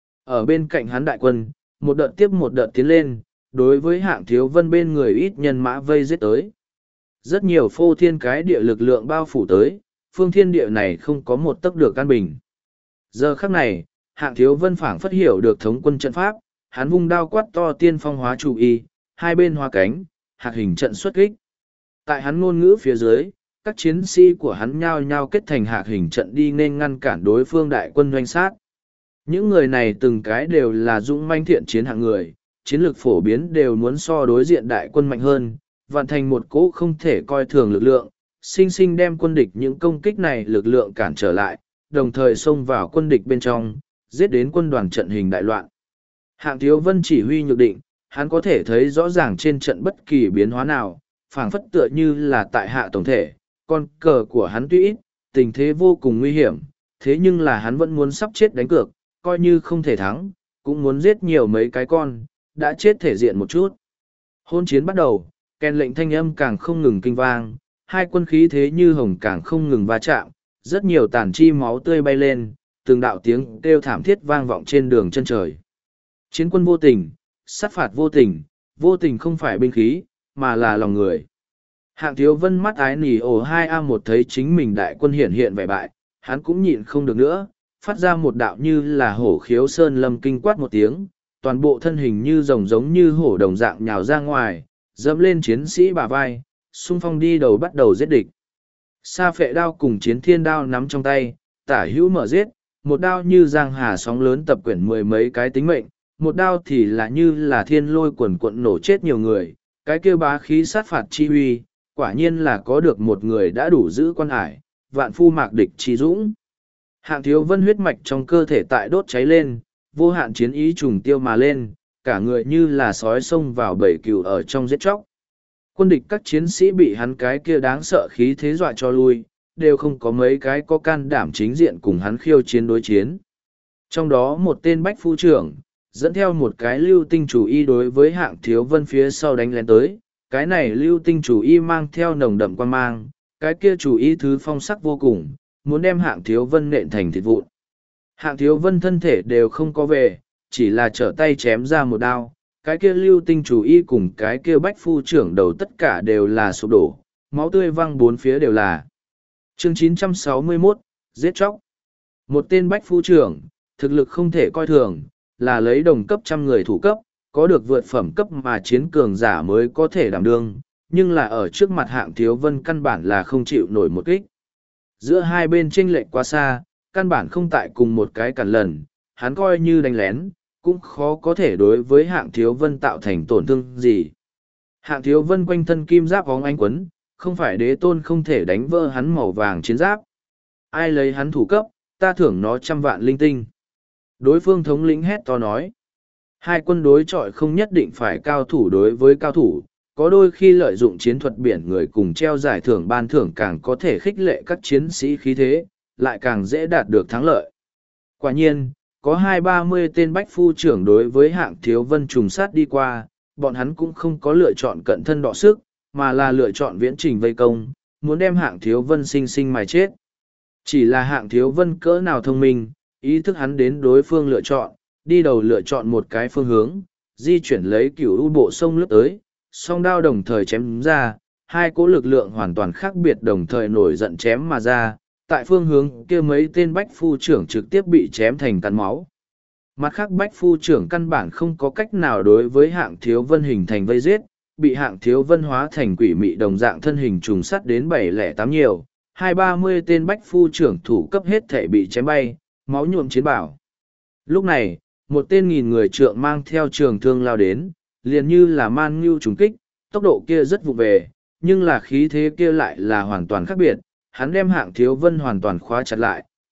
Ở bên cạnh hắn đại quân, một đợt tiếp một đợt tiến lên, đối với Hạng Thiếu Vân bên người ít nhân mã vây giết tới. Rất nhiều phô thiên cái địa lực lượng bao phủ tới, phương thiên địa này không có một tấc được an bình. Giờ khắc này, Hạng Thiếu Vân phảng phất hiểu được thống quân trận pháp, hắn vung đao quát to tiên phong hóa chủ y, hai bên hóa cánh, hạc hình trận xuất kích. Tại hắn ngôn ngữ phía dưới, các chiến sĩ của hắn nhao nhao kết thành hạc hình trận đi nên ngăn cản đối phương đại quân doanh sát. Những người này từng cái đều là dũng manh thiện chiến hạng người, chiến lược phổ biến đều muốn so đối diện đại quân mạnh hơn, vạn thành một cỗ không thể coi thường lực lượng, sinh sinh đem quân địch những công kích này lực lượng cản trở lại, đồng thời xông vào quân địch bên trong, giết đến quân đoàn trận hình đại loạn. Hạng Thiếu Vân chỉ huy nhược định, hắn có thể thấy rõ ràng trên trận bất kỳ biến hóa nào, phảng phất tựa như là tại hạ tổng thể, con cờ của hắn tuy ít, tình thế vô cùng nguy hiểm, thế nhưng là hắn vẫn muốn sắp chết đánh cược, coi như không thể thắng, cũng muốn giết nhiều mấy cái con, đã chết thể diện một chút. Hôn chiến bắt đầu, kèn lệnh thanh âm càng không ngừng kinh vang, hai quân khí thế như hồng càng không ngừng va chạm, rất nhiều tàn chi máu tươi bay lên, từng đạo tiếng kêu thảm thiết vang vọng trên đường chân trời. Chiến quân vô tình, sát phạt vô tình, vô tình không phải binh khí, mà là lòng người. Hạng Thiếu Vân mắt ái nỉ ổ 2A1 thấy chính mình đại quân hiện hiện vẻ bại, hắn cũng nhịn không được nữa, phát ra một đạo như là hổ khiếu sơn lâm kinh quát một tiếng, toàn bộ thân hình như rồng giống như hổ đồng dạng nhào ra ngoài, dẫm lên chiến sĩ bả vai, xung phong đi đầu bắt đầu giết địch. Sa phệ đao cùng chiến thiên đao nắm trong tay, tả hữu mở giết, một đao như giang hà sóng lớn tập quyển mười mấy cái tính mệnh, một đao thì là như là thiên lôi quần quận nổ chết nhiều người, cái kêu bá khí sát phạt chi huy, quả nhiên là có được một người đã đủ giữ quan hải, vạn phu mạc địch chi dũng. Hạng Thiếu Vân huyết mạch trong cơ thể tại đốt cháy lên, vô hạn chiến ý trùng tiêu mà lên, cả người như là sói xông vào bầy cừu ở trong giết chóc. Quân địch các chiến sĩ bị hắn cái kia đáng sợ khí thế dọa cho lui, đều không có mấy cái có can đảm chính diện cùng hắn khiêu chiến đối chiến. Trong đó một tên bách phu trưởng, dẫn theo một cái lưu tinh chủ y đối với Hạng Thiếu Vân phía sau đánh lén tới, cái này lưu tinh chủ y mang theo nồng đậm quan mang, cái kia chủ y thứ phong sắc vô cùng, muốn đem Hạng Thiếu Vân nện thành thịt vụn. Hạng Thiếu Vân thân thể đều không có về, chỉ là trở tay chém ra một đao, cái kia lưu tinh chủ y cùng cái kia bách phu trưởng đầu tất cả đều là sụp đổ, máu tươi văng bốn phía đều là. Chương 961, giết chóc. Một tên bách phu trưởng, thực lực không thể coi thường, là lấy đồng cấp trăm người thủ cấp, có được vượt phẩm cấp mà chiến cường giả mới có thể đảm đương, nhưng là ở trước mặt Hạng Thiếu Vân căn bản là không chịu nổi một kích. Giữa hai bên chênh lệch quá xa, căn bản không tại cùng một cái cản lần, hắn coi như đánh lén, cũng khó có thể đối với Hạng Thiếu Vân tạo thành tổn thương gì. Hạng Thiếu Vân quanh thân kim giáp vóng ánh quấn, không phải đế tôn không thể đánh vỡ hắn màu vàng chiến giáp. Ai lấy hắn thủ cấp, ta thưởng nó 100 vạn linh tinh. Đối phương thống lĩnh hét to nói. Hai quân đối chọi không nhất định phải cao thủ đối với cao thủ, có đôi khi lợi dụng chiến thuật biển người cùng treo giải thưởng ban thưởng càng có thể khích lệ các chiến sĩ khí thế, lại càng dễ đạt được thắng lợi. Quả nhiên, có 20-30 tên bách phu trưởng đối với Hạng Thiếu Vân trùng sát đi qua, bọn hắn cũng không có lựa chọn cận thân đọ sức, mà là lựa chọn viễn trình vây công, muốn đem Hạng Thiếu Vân sinh sinh mài chết. Chỉ là Hạng Thiếu Vân cỡ nào thông minh, ý thức hắn đến đối phương lựa chọn, đi đầu lựa chọn một cái phương hướng, di chuyển lấy cửu u bộ sông lướt tới, song đao đồng thời chém ra, hai cỗ lực lượng hoàn toàn khác biệt đồng thời nổi giận chém mà ra, tại phương hướng kia mấy tên bách phu trưởng trực tiếp bị chém thành cắn máu. Mặt khác bách phu trưởng căn bản không có cách nào đối với Hạng Thiếu Vân hình thành vây giết, bị Hạng Thiếu Vân hóa thành quỷ mị đồng dạng thân hình trùng sắt đến 708 nhiều, 20-30 tên bách phu trưởng thủ cấp hết thể bị chém bay, máu nhuộm chiến bảo. Lúc này, một tên nghìn người trượng mang theo trường thương lao đến, liền như là man ngưu trùng kích, tốc độ kia rất vụ về, nhưng là khí thế kia lại là hoàn toàn khác biệt, hắn đem Hạng Thiếu Vân hoàn toàn khóa chặt lại,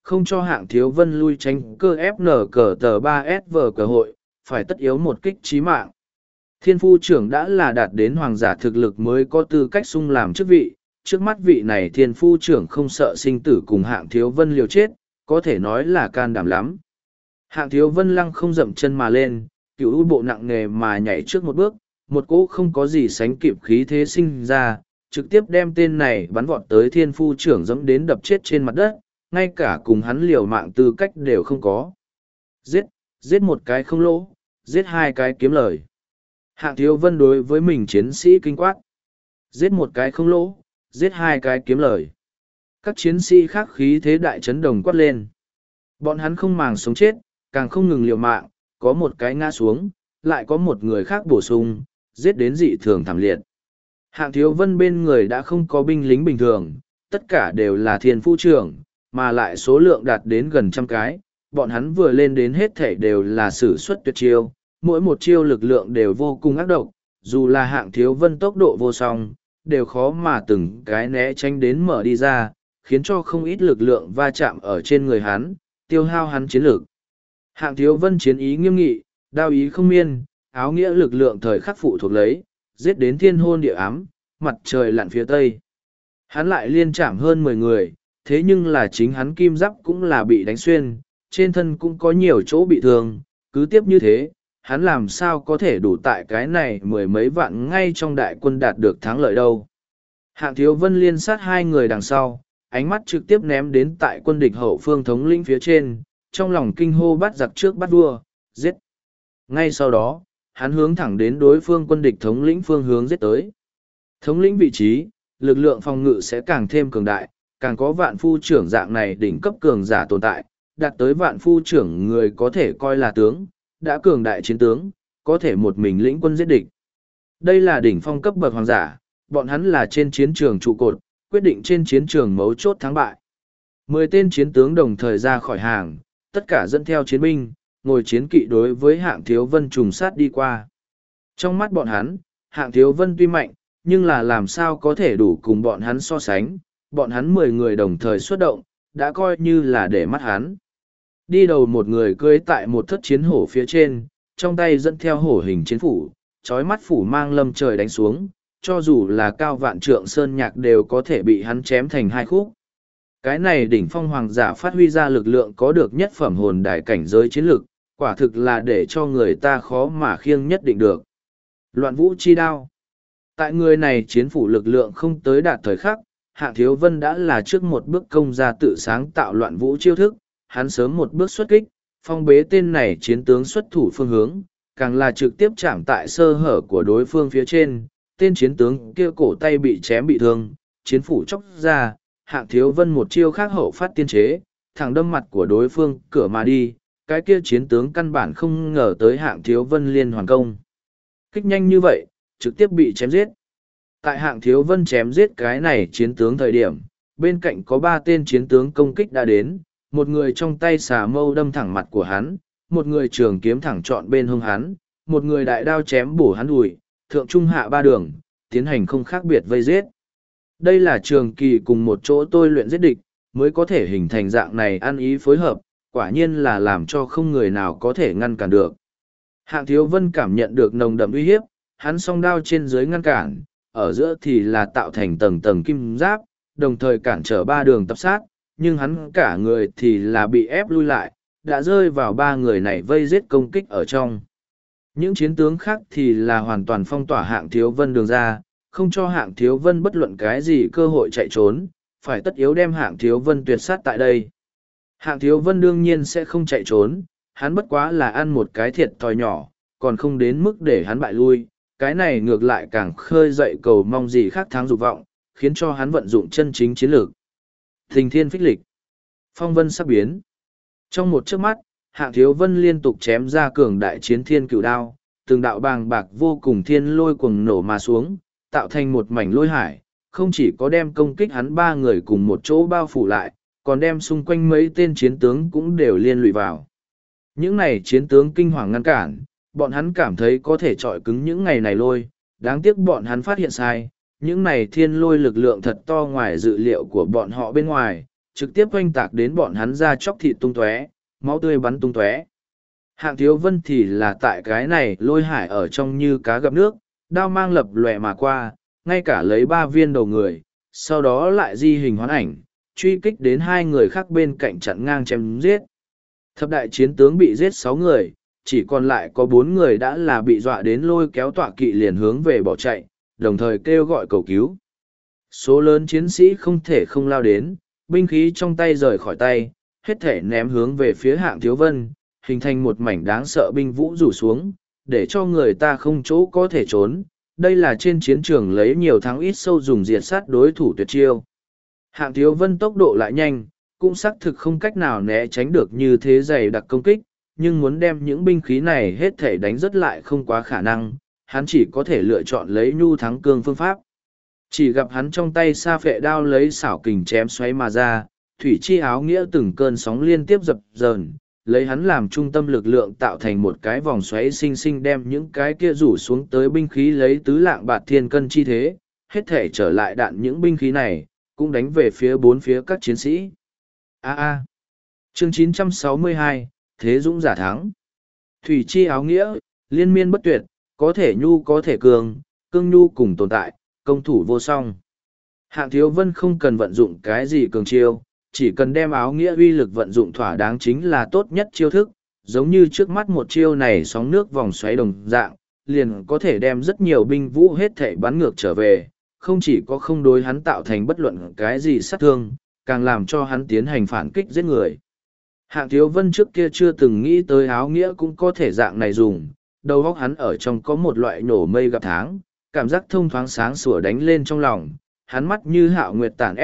không cho hạng thiếu vân lui tránh cơ FN cờ tờ 3SV cơ hội, phải tất yếu một kích chí mạng. Thiên phu trưởng đã là đạt đến hoàng giả thực lực mới có tư cách xung làm chức vị, trước mắt vị này thiên phu trưởng không sợ sinh tử cùng hạng thiếu vân liều chết, có thể nói là can đảm lắm. Hạng thiếu vân lăng không dậm chân mà lên, cựu bộ nặng nề mà nhảy trước một bước, một cỗ không có gì sánh kịp khí thế sinh ra, trực tiếp đem tên này bắn vọt tới thiên phu trưởng dẫm đến đập chết trên mặt đất, ngay cả cùng hắn liều mạng tư cách đều không có. Giết một cái không lỗ, giết hai cái kiếm lời. Hạng thiếu vân đối với mình chiến sĩ kinh quát. Giết một cái không lỗ, giết hai cái kiếm lời. Các chiến sĩ khác khí thế đại chấn đồng quát lên. Bọn hắn không màng sống chết, càng không ngừng liều mạng, có một cái ngã xuống, lại có một người khác bổ sung, giết đến dị thường thảm liệt. Hạng thiếu vân bên người đã không có binh lính bình thường, tất cả đều là thiên phu trưởng, mà lại số lượng đạt đến gần trăm cái. Bọn hắn vừa lên đến hết thể đều là sử xuất tuyệt chiêu, mỗi một chiêu lực lượng đều vô cùng ác độc, dù là hạng thiếu vân tốc độ vô song, đều khó mà từng cái né tránh đến mở đi ra, khiến cho không ít lực lượng va chạm ở trên người hắn, tiêu hao hắn chiến lược. Hạng thiếu vân chiến ý nghiêm nghị, đao ý không miên, áo nghĩa lực lượng thời khắc phụ thuộc lấy, giết đến thiên hôn địa ám, mặt trời lặn phía tây. Hắn lại liên chạm hơn 10 người, thế nhưng là chính hắn kim giáp cũng là bị đánh xuyên, trên thân cũng có nhiều chỗ bị thương, cứ tiếp như thế, hắn làm sao có thể đủ tại cái này mười mấy vạn ngay trong đại quân đạt được thắng lợi đâu. Hạng thiếu vân liên sát hai người đằng sau, ánh mắt trực tiếp ném đến tại quân địch hậu phương thống lĩnh phía trên, trong lòng kinh hô bắt giặc trước bắt vua, giết. Ngay sau đó, hắn hướng thẳng đến đối phương quân địch thống lĩnh phương hướng giết tới. Thống lĩnh vị trí, lực lượng phòng ngự sẽ càng thêm cường đại, càng có vạn phu trưởng dạng này đỉnh cấp cường giả tồn tại, đạt tới vạn phu trưởng người có thể coi là tướng, đã cường đại chiến tướng, có thể một mình lĩnh quân giết địch. Đây là đỉnh phong cấp bậc hoàng giả, bọn hắn là trên chiến trường trụ cột, quyết định trên chiến trường mấu chốt thắng bại. 10 tên chiến tướng đồng thời ra khỏi hàng, tất cả dẫn theo chiến binh, ngồi chiến kỵ đối với hạng thiếu vân trùng sát đi qua. Trong mắt bọn hắn, hạng thiếu vân tuy mạnh, nhưng là làm sao có thể đủ cùng bọn hắn so sánh, bọn hắn 10 người đồng thời xuất động, đã coi như là để mắt hắn. Đi đầu một người cưỡi tại một thất chiến hổ phía trên, trong tay dẫn theo hổ hình chiến phủ, trói mắt phủ mang lâm trời đánh xuống, cho dù là cao vạn trượng sơn nhạc đều có thể bị hắn chém thành hai khúc. Cái này đỉnh phong hoàng giả phát huy ra lực lượng có được nhất phẩm hồn đại cảnh giới chiến lực, quả thực là để cho người ta khó mà khiêng nhất định được. Loạn vũ chi đao. Tại người này chiến phủ lực lượng không tới đạt thời khắc, Hạng Thiếu Vân đã là trước một bước công ra tự sáng tạo loạn vũ chiêu thức, hắn sớm một bước xuất kích, phong bế tên này chiến tướng xuất thủ phương hướng, càng là trực tiếp chạm tại sơ hở của đối phương phía trên, tên chiến tướng kia cổ tay bị chém bị thương, chiến phủ chóc ra, Hạng Thiếu Vân một chiêu khác hậu phát tiên chế, thẳng đâm mặt của đối phương cửa mà đi, cái kia chiến tướng căn bản không ngờ tới Hạng Thiếu Vân liên hoàn công. Kích nhanh như vậy, trực tiếp bị chém giết. Tại Hạng Thiếu Vân chém giết cái này chiến tướng thời điểm, bên cạnh có 3 tên chiến tướng công kích đã đến, một người trong tay xà mâu đâm thẳng mặt của hắn, một người trường kiếm thẳng trọn bên hông hắn, một người đại đao chém bổ hắn đùi, thượng trung hạ 3 đường, tiến hành không khác biệt vây giết. Đây là trường kỳ cùng một chỗ tôi luyện giết địch, mới có thể hình thành dạng này ăn ý phối hợp, quả nhiên là làm cho không người nào có thể ngăn cản được. Hạng Thiếu Vân cảm nhận được nồng đậm uy hiếp, hắn song đao trên dưới ngăn cản, ở giữa thì là tạo thành tầng tầng kim giáp, đồng thời cản trở 3 đường tập sát, nhưng hắn cả người thì là bị ép lui lại, đã rơi vào 3 người này vây giết công kích ở trong. Những chiến tướng khác thì là hoàn toàn phong tỏa Hạng Thiếu Vân đường ra, không cho Hạng Thiếu Vân bất luận cái gì cơ hội chạy trốn, phải tất yếu đem Hạng Thiếu Vân tuyệt sát tại đây. Hạng Thiếu Vân đương nhiên sẽ không chạy trốn, hắn bất quá là ăn một cái thiệt thòi nhỏ, còn không đến mức để hắn bại lui, cái này ngược lại càng khơi dậy cầu mong gì khác thắng dục vọng, khiến cho hắn vận dụng chân chính chiến lược. Thình thiên phích lịch, phong vân sắp biến. Trong một chớp mắt, Hạng Thiếu Vân liên tục chém ra cường đại chiến thiên cửu đao, từng đạo bàng bạc vô cùng thiên lôi cuồng nổ mà xuống, tạo thành một mảnh lôi hải, không chỉ có đem công kích hắn 3 người cùng một chỗ bao phủ lại, còn đem xung quanh mấy tên chiến tướng cũng đều liên lụy vào. Những này chiến tướng kinh hoàng ngăn cản, bọn hắn cảm thấy có thể chọi cứng những ngày này lôi, đáng tiếc bọn hắn phát hiện sai, những này thiên lôi lực lượng thật to ngoài dự liệu của bọn họ bên ngoài, trực tiếp oanh tạc đến bọn hắn ra chóc thịt tung tóe, máu tươi bắn tung tóe. Hạng Thiếu Vân thì là tại cái này lôi hải ở trong như cá gặp nước, đao mang lập lòe mà qua, ngay cả lấy 3 viên đầu người, sau đó lại di hình hoán ảnh, truy kích đến 2 người khác bên cạnh chặn ngang chém giết. Thập đại chiến tướng bị giết 6 người, chỉ còn lại có 4 người đã là bị dọa đến lôi kéo tọa kỵ liền hướng về bỏ chạy, đồng thời kêu gọi cầu cứu. Số lớn chiến sĩ không thể không lao đến, binh khí trong tay rời khỏi tay, hết thể ném hướng về phía Hạng Thiếu Vân, hình thành một mảnh đáng sợ binh vũ rủ xuống, để cho người ta không chỗ có thể trốn. Đây là trên chiến trường lấy nhiều thắng ít sâu dùng diệt sát đối thủ tuyệt chiêu. Hạng Thiếu Vân tốc độ lại nhanh, cũng xác thực không cách nào né tránh được như thế dày đặc công kích, nhưng muốn đem những binh khí này hết thể đánh rất lại không quá khả năng, hắn chỉ có thể lựa chọn lấy nhu thắng cương phương pháp. Chỉ gặp hắn trong tay sa phệ đao lấy xảo kình chém xoáy mà ra, thủy chi áo nghĩa từng cơn sóng liên tiếp dập dờn, lấy hắn làm trung tâm lực lượng tạo thành một cái vòng xoáy xinh xinh đem những cái kia rủ xuống tới binh khí lấy tứ lạng bạt thiên cân chi thế, hết thể trở lại đạn những binh khí này, cũng đánh về phía bốn phía các chiến sĩ. Chương 962, Thế Dũng giả thắng. Thủy chi áo nghĩa, liên miên bất tuyệt, có thể nhu có thể cường, cương nhu cùng tồn tại, công thủ vô song. Hạng Thiếu Vân không cần vận dụng cái gì cường chiêu, chỉ cần đem áo nghĩa uy lực vận dụng thỏa đáng chính là tốt nhất chiêu thức, giống như trước mắt một chiêu này sóng nước vòng xoáy đồng dạng, liền có thể đem rất nhiều binh vũ hết thể bắn ngược trở về, không chỉ có không đối hắn tạo thành bất luận cái gì sát thương, càng làm cho hắn tiến hành phản kích giết người. Hạng Thiếu Vân trước kia chưa từng nghĩ tới áo nghĩa cũng có thể dạng này dùng, đầu óc hắn ở trong có một loại nổ mây gặp tháng, cảm giác thông thoáng sáng sủa đánh lên trong lòng, hắn mắt như hạo nguyệt tản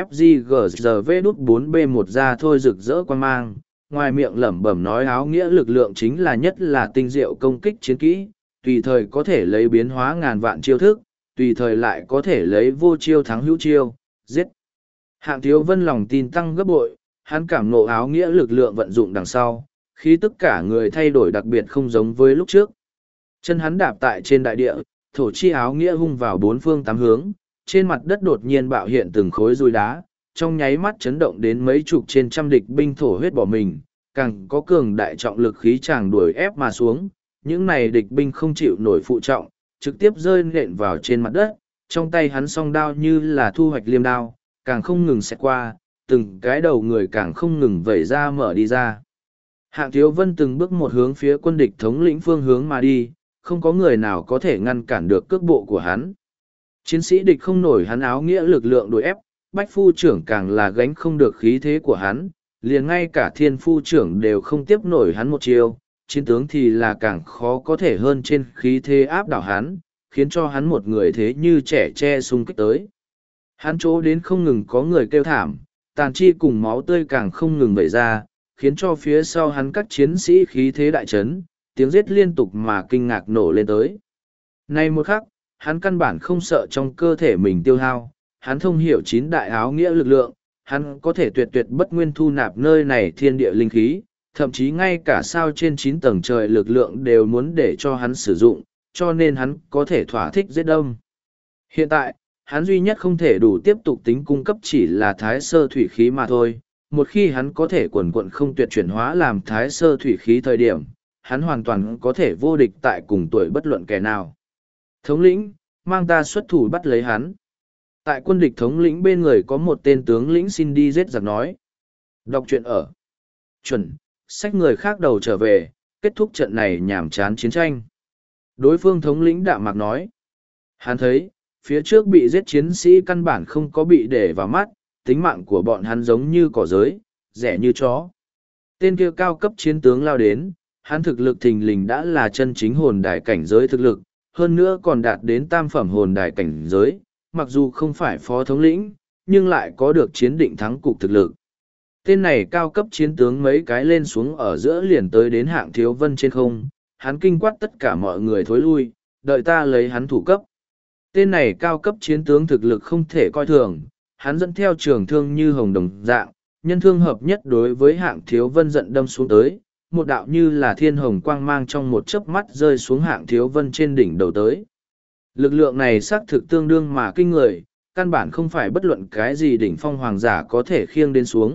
FGGV4B1 ra thôi rực rỡ quan mang, ngoài miệng lẩm bẩm nói áo nghĩa lực lượng chính là nhất là tinh diệu công kích chiến kỹ, tùy thời có thể lấy biến hóa ngàn vạn chiêu thức, tùy thời lại có thể lấy vô chiêu thắng hữu chiêu, giết. Hạng Thiếu Vân lòng tin tăng gấp bội, hắn cảm ngộ áo nghĩa lực lượng vận dụng đằng sau, khi tất cả người thay đổi đặc biệt không giống với lúc trước. Chân hắn đạp tại trên đại địa, thổ chi áo nghĩa hung vào bốn phương tám hướng, trên mặt đất đột nhiên bạo hiện từng khối dùi đá, trong nháy mắt chấn động đến mấy chục trên trăm địch binh thổ huyết bỏ mình, càng có cường đại trọng lực khí tràng đuổi ép mà xuống, những này địch binh không chịu nổi phụ trọng, trực tiếp rơi nện vào trên mặt đất, trong tay hắn song đao như là thu hoạch liêm đao, càng không ngừng xẹt qua, từng cái đầu người càng không ngừng vẩy ra mở đi ra. Hạng Thiếu Vân từng bước một hướng phía quân địch thống lĩnh phương hướng mà đi, không có người nào có thể ngăn cản được cước bộ của hắn. Chiến sĩ địch không nổi hắn áo nghĩa lực lượng đuổi ép, Bách Phu trưởng càng là gánh không được khí thế của hắn, liền ngay cả Thiên Phu trưởng đều không tiếp nổi hắn một chiêu, chiến tướng thì là càng khó có thể hơn trên khí thế áp đảo hắn, khiến cho hắn một người thế như trẻ tre xung kích tới. Hắn chỗ đến không ngừng có người kêu thảm, tàn chi cùng máu tươi càng không ngừng vẩy ra, khiến cho phía sau hắn các chiến sĩ khí thế đại chấn, tiếng giết liên tục mà kinh ngạc nổ lên tới. Nay một khắc, hắn căn bản không sợ trong cơ thể mình tiêu hao, hắn thông hiểu 9 đại áo nghĩa lực lượng, hắn có thể tuyệt tuyệt bất nguyên thu nạp nơi này thiên địa linh khí, thậm chí ngay cả sao trên 9 tầng trời lực lượng đều muốn để cho hắn sử dụng, cho nên hắn có thể thỏa thích giết đông. Hiện tại, hắn duy nhất không thể đủ tiếp tục tính cung cấp chỉ là thái sơ thủy khí mà thôi. Một khi hắn có thể quần quận không tuyệt chuyển hóa làm thái sơ thủy khí thời điểm, hắn hoàn toàn có thể vô địch tại cùng tuổi bất luận kẻ nào. Thống lĩnh, mang ta xuất thủ bắt lấy hắn. Tại quân địch thống lĩnh bên người có một tên tướng lĩnh xin đi giết giặc nói. Đọc truyện ở. Chuẩn, xách người khác đầu trở về, kết thúc trận này nhảm chán chiến tranh. Đối phương thống lĩnh đạm mạc nói. Hắn thấy, phía trước bị giết chiến sĩ căn bản không có bị để vào mắt, tính mạng của bọn hắn giống như cỏ giới, rẻ như chó. Tên kia cao cấp chiến tướng lao đến, hắn thực lực thình lình đã là chân chính hồn đài cảnh giới thực lực, hơn nữa còn đạt đến tam phẩm hồn đài cảnh giới, mặc dù không phải phó thống lĩnh, nhưng lại có được chiến định thắng cục thực lực. Tên này cao cấp chiến tướng mấy cái lên xuống ở giữa liền tới đến Hạng Thiếu Vân trên không, hắn kinh quát tất cả mọi người thối lui, đợi ta lấy hắn thủ cấp. Tên này cao cấp chiến tướng thực lực không thể coi thường, hắn dẫn theo trường thương như hồng đồng dạng, nhân thương hợp nhất đối với Hạng Thiếu Vân giận đâm xuống tới, một đạo như là thiên hồng quang mang trong một chớp mắt rơi xuống Hạng Thiếu Vân trên đỉnh đầu tới. Lực lượng này xác thực tương đương mà kinh người, căn bản không phải bất luận cái gì đỉnh phong hoàng giả có thể khiêng đến xuống,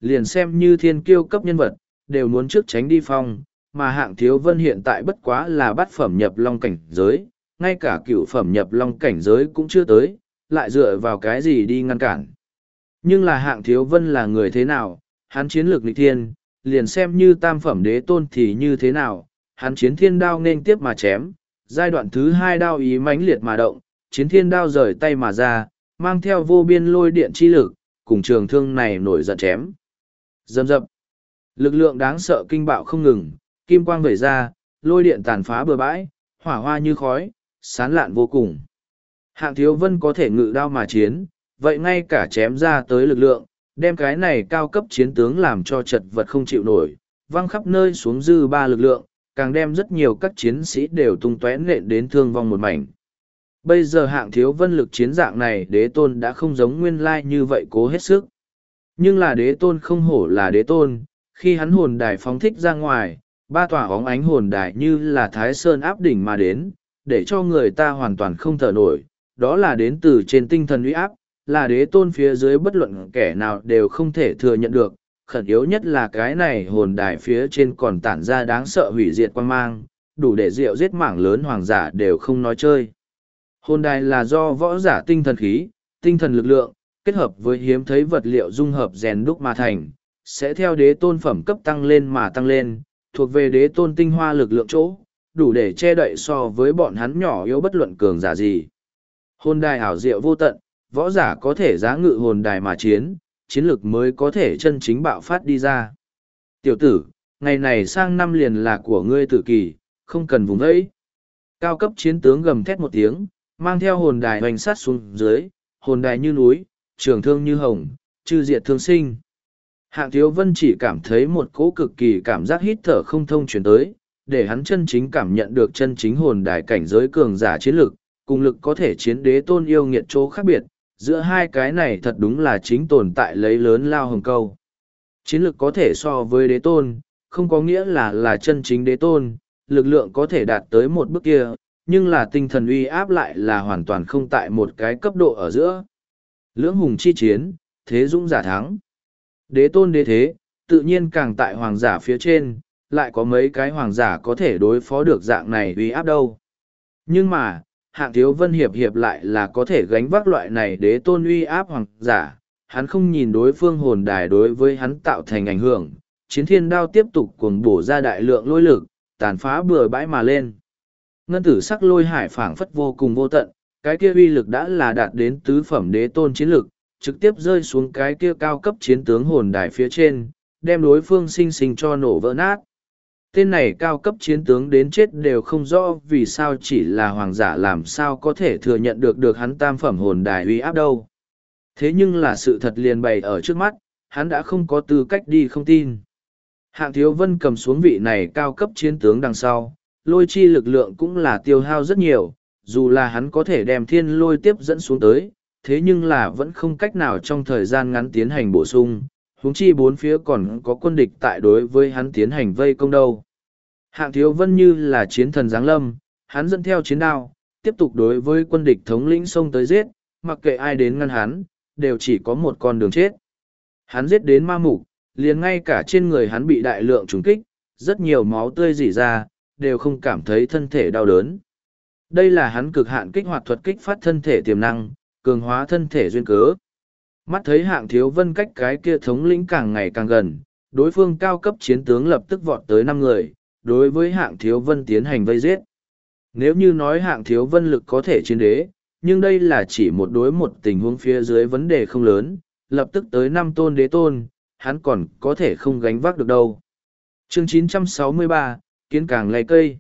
liền xem như thiên kiêu cấp nhân vật, đều muốn trước tránh đi phong, mà hạng thiếu vân hiện tại bất quá là bát phẩm nhập long cảnh giới, ngay cả cựu phẩm nhập long cảnh giới cũng chưa tới, lại dựa vào cái gì đi ngăn cản. Nhưng là hạng thiếu vân là người thế nào, hắn chiến lược nghịch thiên, liền xem như tam phẩm đế tôn thì như thế nào, hắn chiến thiên đao nên tiếp mà chém, giai đoạn thứ hai đao ý mãnh liệt mà động, chiến thiên đao rời tay mà ra, mang theo vô biên lôi điện chi lực, cùng trường thương này nổi giận chém. Dầm dập, lực lượng đáng sợ kinh bạo không ngừng, kim quang vẩy ra, lôi điện tàn phá bừa bãi, hỏa hoa như khói, sán lạn vô cùng. Hạng thiếu vân có thể ngự đao mà chiến, vậy ngay cả chém ra tới lực lượng, đem cái này cao cấp chiến tướng làm cho chật vật không chịu nổi, văng khắp nơi xuống dư ba lực lượng, càng đem rất nhiều các chiến sĩ đều tung tóe nện đến thương vong một mảnh. Bây giờ hạng thiếu vân lực chiến dạng này đế tôn đã không giống nguyên lai như vậy cố hết sức. Nhưng là đế tôn không hổ là đế tôn, khi hắn hồn đài phóng thích ra ngoài, ba tòa óng ánh hồn đài như là thái sơn áp đỉnh mà đến, để cho người ta hoàn toàn không thở nổi, đó là đến từ trên tinh thần uy áp, là đế tôn phía dưới bất luận kẻ nào đều không thể thừa nhận được. Khẩn yếu nhất là cái này hồn đài phía trên còn tản ra đáng sợ hủy diệt quan mang, đủ để diệu giết mảng lớn hoàng giả đều không nói chơi. Hồn đài là do võ giả tinh thần khí, tinh thần lực lượng, kết hợp với hiếm thấy vật liệu dung hợp rèn đúc mà thành, sẽ theo đế tôn phẩm cấp tăng lên mà tăng lên, thuộc về đế tôn tinh hoa lực lượng chỗ, đủ để che đậy so với bọn hắn nhỏ yếu bất luận cường giả gì. Hồn đài ảo diệu vô tận, võ giả có thể giá ngự hồn đài mà chiến, chiến lực mới có thể chân chính bạo phát đi ra. Tiểu tử, ngày này sang năm liền là của ngươi tử kỳ, không cần vùng vẫy. Cao cấp chiến tướng gầm thét một tiếng, mang theo hồn đài hoành sát xuống dưới, hồn đài như núi, trường thương như hồng, chư diệt thương sinh. Hạng thiếu vân chỉ cảm thấy một cỗ cực kỳ cảm giác hít thở không thông chuyển tới, để hắn chân chính cảm nhận được chân chính hồn đài cảnh giới cường giả chiến lực, cùng lực có thể chiến đế tôn yêu nghiệt chỗ khác biệt, giữa hai cái này thật đúng là chính tồn tại lấy lớn lao hồng câu. Chiến lực có thể so với đế tôn, không có nghĩa là chân chính đế tôn, lực lượng có thể đạt tới một bước kia, nhưng là tinh thần uy áp lại là hoàn toàn không tại một cái cấp độ ở giữa. Lưỡng hùng chi chiến, thế dũng giả thắng. Đế tôn đế thế, tự nhiên càng tại hoàng giả phía trên, lại có mấy cái hoàng giả có thể đối phó được dạng này uy áp đâu. Nhưng mà, hạng thiếu vân hiệp lại là có thể gánh vác loại này đế tôn uy áp hoàng giả, hắn không nhìn đối phương hồn đài đối với hắn tạo thành ảnh hưởng, chiến thiên đao tiếp tục cuồng bổ ra đại lượng lôi lực, tàn phá bừa bãi mà lên. Ngân tử sắc lôi hải phảng phất vô cùng vô tận, cái kia uy lực đã là đạt đến tứ phẩm đế tôn chiến lực, trực tiếp rơi xuống cái kia cao cấp chiến tướng hồn đài phía trên, đem đối phương sinh sinh cho nổ vỡ nát. Tên này cao cấp chiến tướng đến chết đều không rõ vì sao chỉ là hoàng giả làm sao có thể thừa nhận được hắn tam phẩm hồn đài uy áp đâu. Thế nhưng là sự thật liền bày ở trước mắt, hắn đã không có tư cách đi không tin. Hạng thiếu vân cầm xuống vị này cao cấp chiến tướng đằng sau, lôi chi lực lượng cũng là tiêu hao rất nhiều, dù là hắn có thể đem thiên lôi tiếp dẫn xuống tới, thế nhưng là vẫn không cách nào trong thời gian ngắn tiến hành bổ sung, huống chi bốn phía còn có quân địch tại đối với hắn tiến hành vây công đâu. Hạng thiếu vân như là chiến thần giáng lâm, hắn dẫn theo chiến đao, tiếp tục đối với quân địch thống lĩnh xông tới giết, mặc kệ ai đến ngăn hắn, đều chỉ có một con đường chết. Hắn giết đến ma mục, liền ngay cả trên người hắn bị đại lượng trúng kích, rất nhiều máu tươi rỉ ra, đều không cảm thấy thân thể đau đớn. Đây là hắn cực hạn kích hoạt thuật kích phát thân thể tiềm năng, cường hóa thân thể duyên cớ. Mắt thấy hạng thiếu vân cách cái kia thống lĩnh càng ngày càng gần, đối phương cao cấp chiến tướng lập tức vọt tới 5 người, đối với hạng thiếu vân tiến hành vây giết. Nếu như nói hạng thiếu vân lực có thể chiến đế, nhưng đây là chỉ một đối một tình huống phía dưới vấn đề không lớn, lập tức tới 5 tôn đế tôn, hắn còn có thể không gánh vác được đâu. Chương 963, kiến càng lay cây.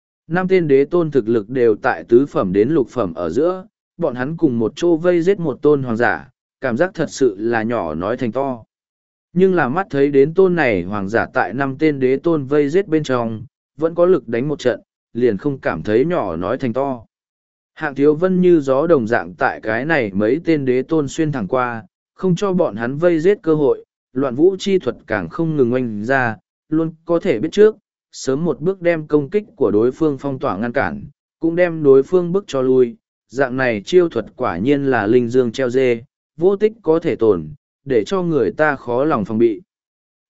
5 tên đế tôn thực lực đều tại tứ phẩm đến lục phẩm ở giữa, bọn hắn cùng một chỗ vây giết một tôn hoàng giả, cảm giác thật sự là nhỏ nói thành to. Nhưng là mắt thấy đến tôn này hoàng giả tại 5 tên đế tôn vây giết bên trong, vẫn có lực đánh một trận, liền không cảm thấy nhỏ nói thành to. Hạng thiếu vân như gió đồng dạng tại cái này mấy tên đế tôn xuyên thẳng qua, không cho bọn hắn vây giết cơ hội, loạn vũ chi thuật càng không ngừng oanh ra, luôn có thể biết trước, sớm một bước đem công kích của đối phương phong tỏa ngăn cản, cũng đem đối phương bức cho lui. Dạng này chiêu thuật quả nhiên là linh dương treo dê, vô tích có thể tổn, để cho người ta khó lòng phòng bị.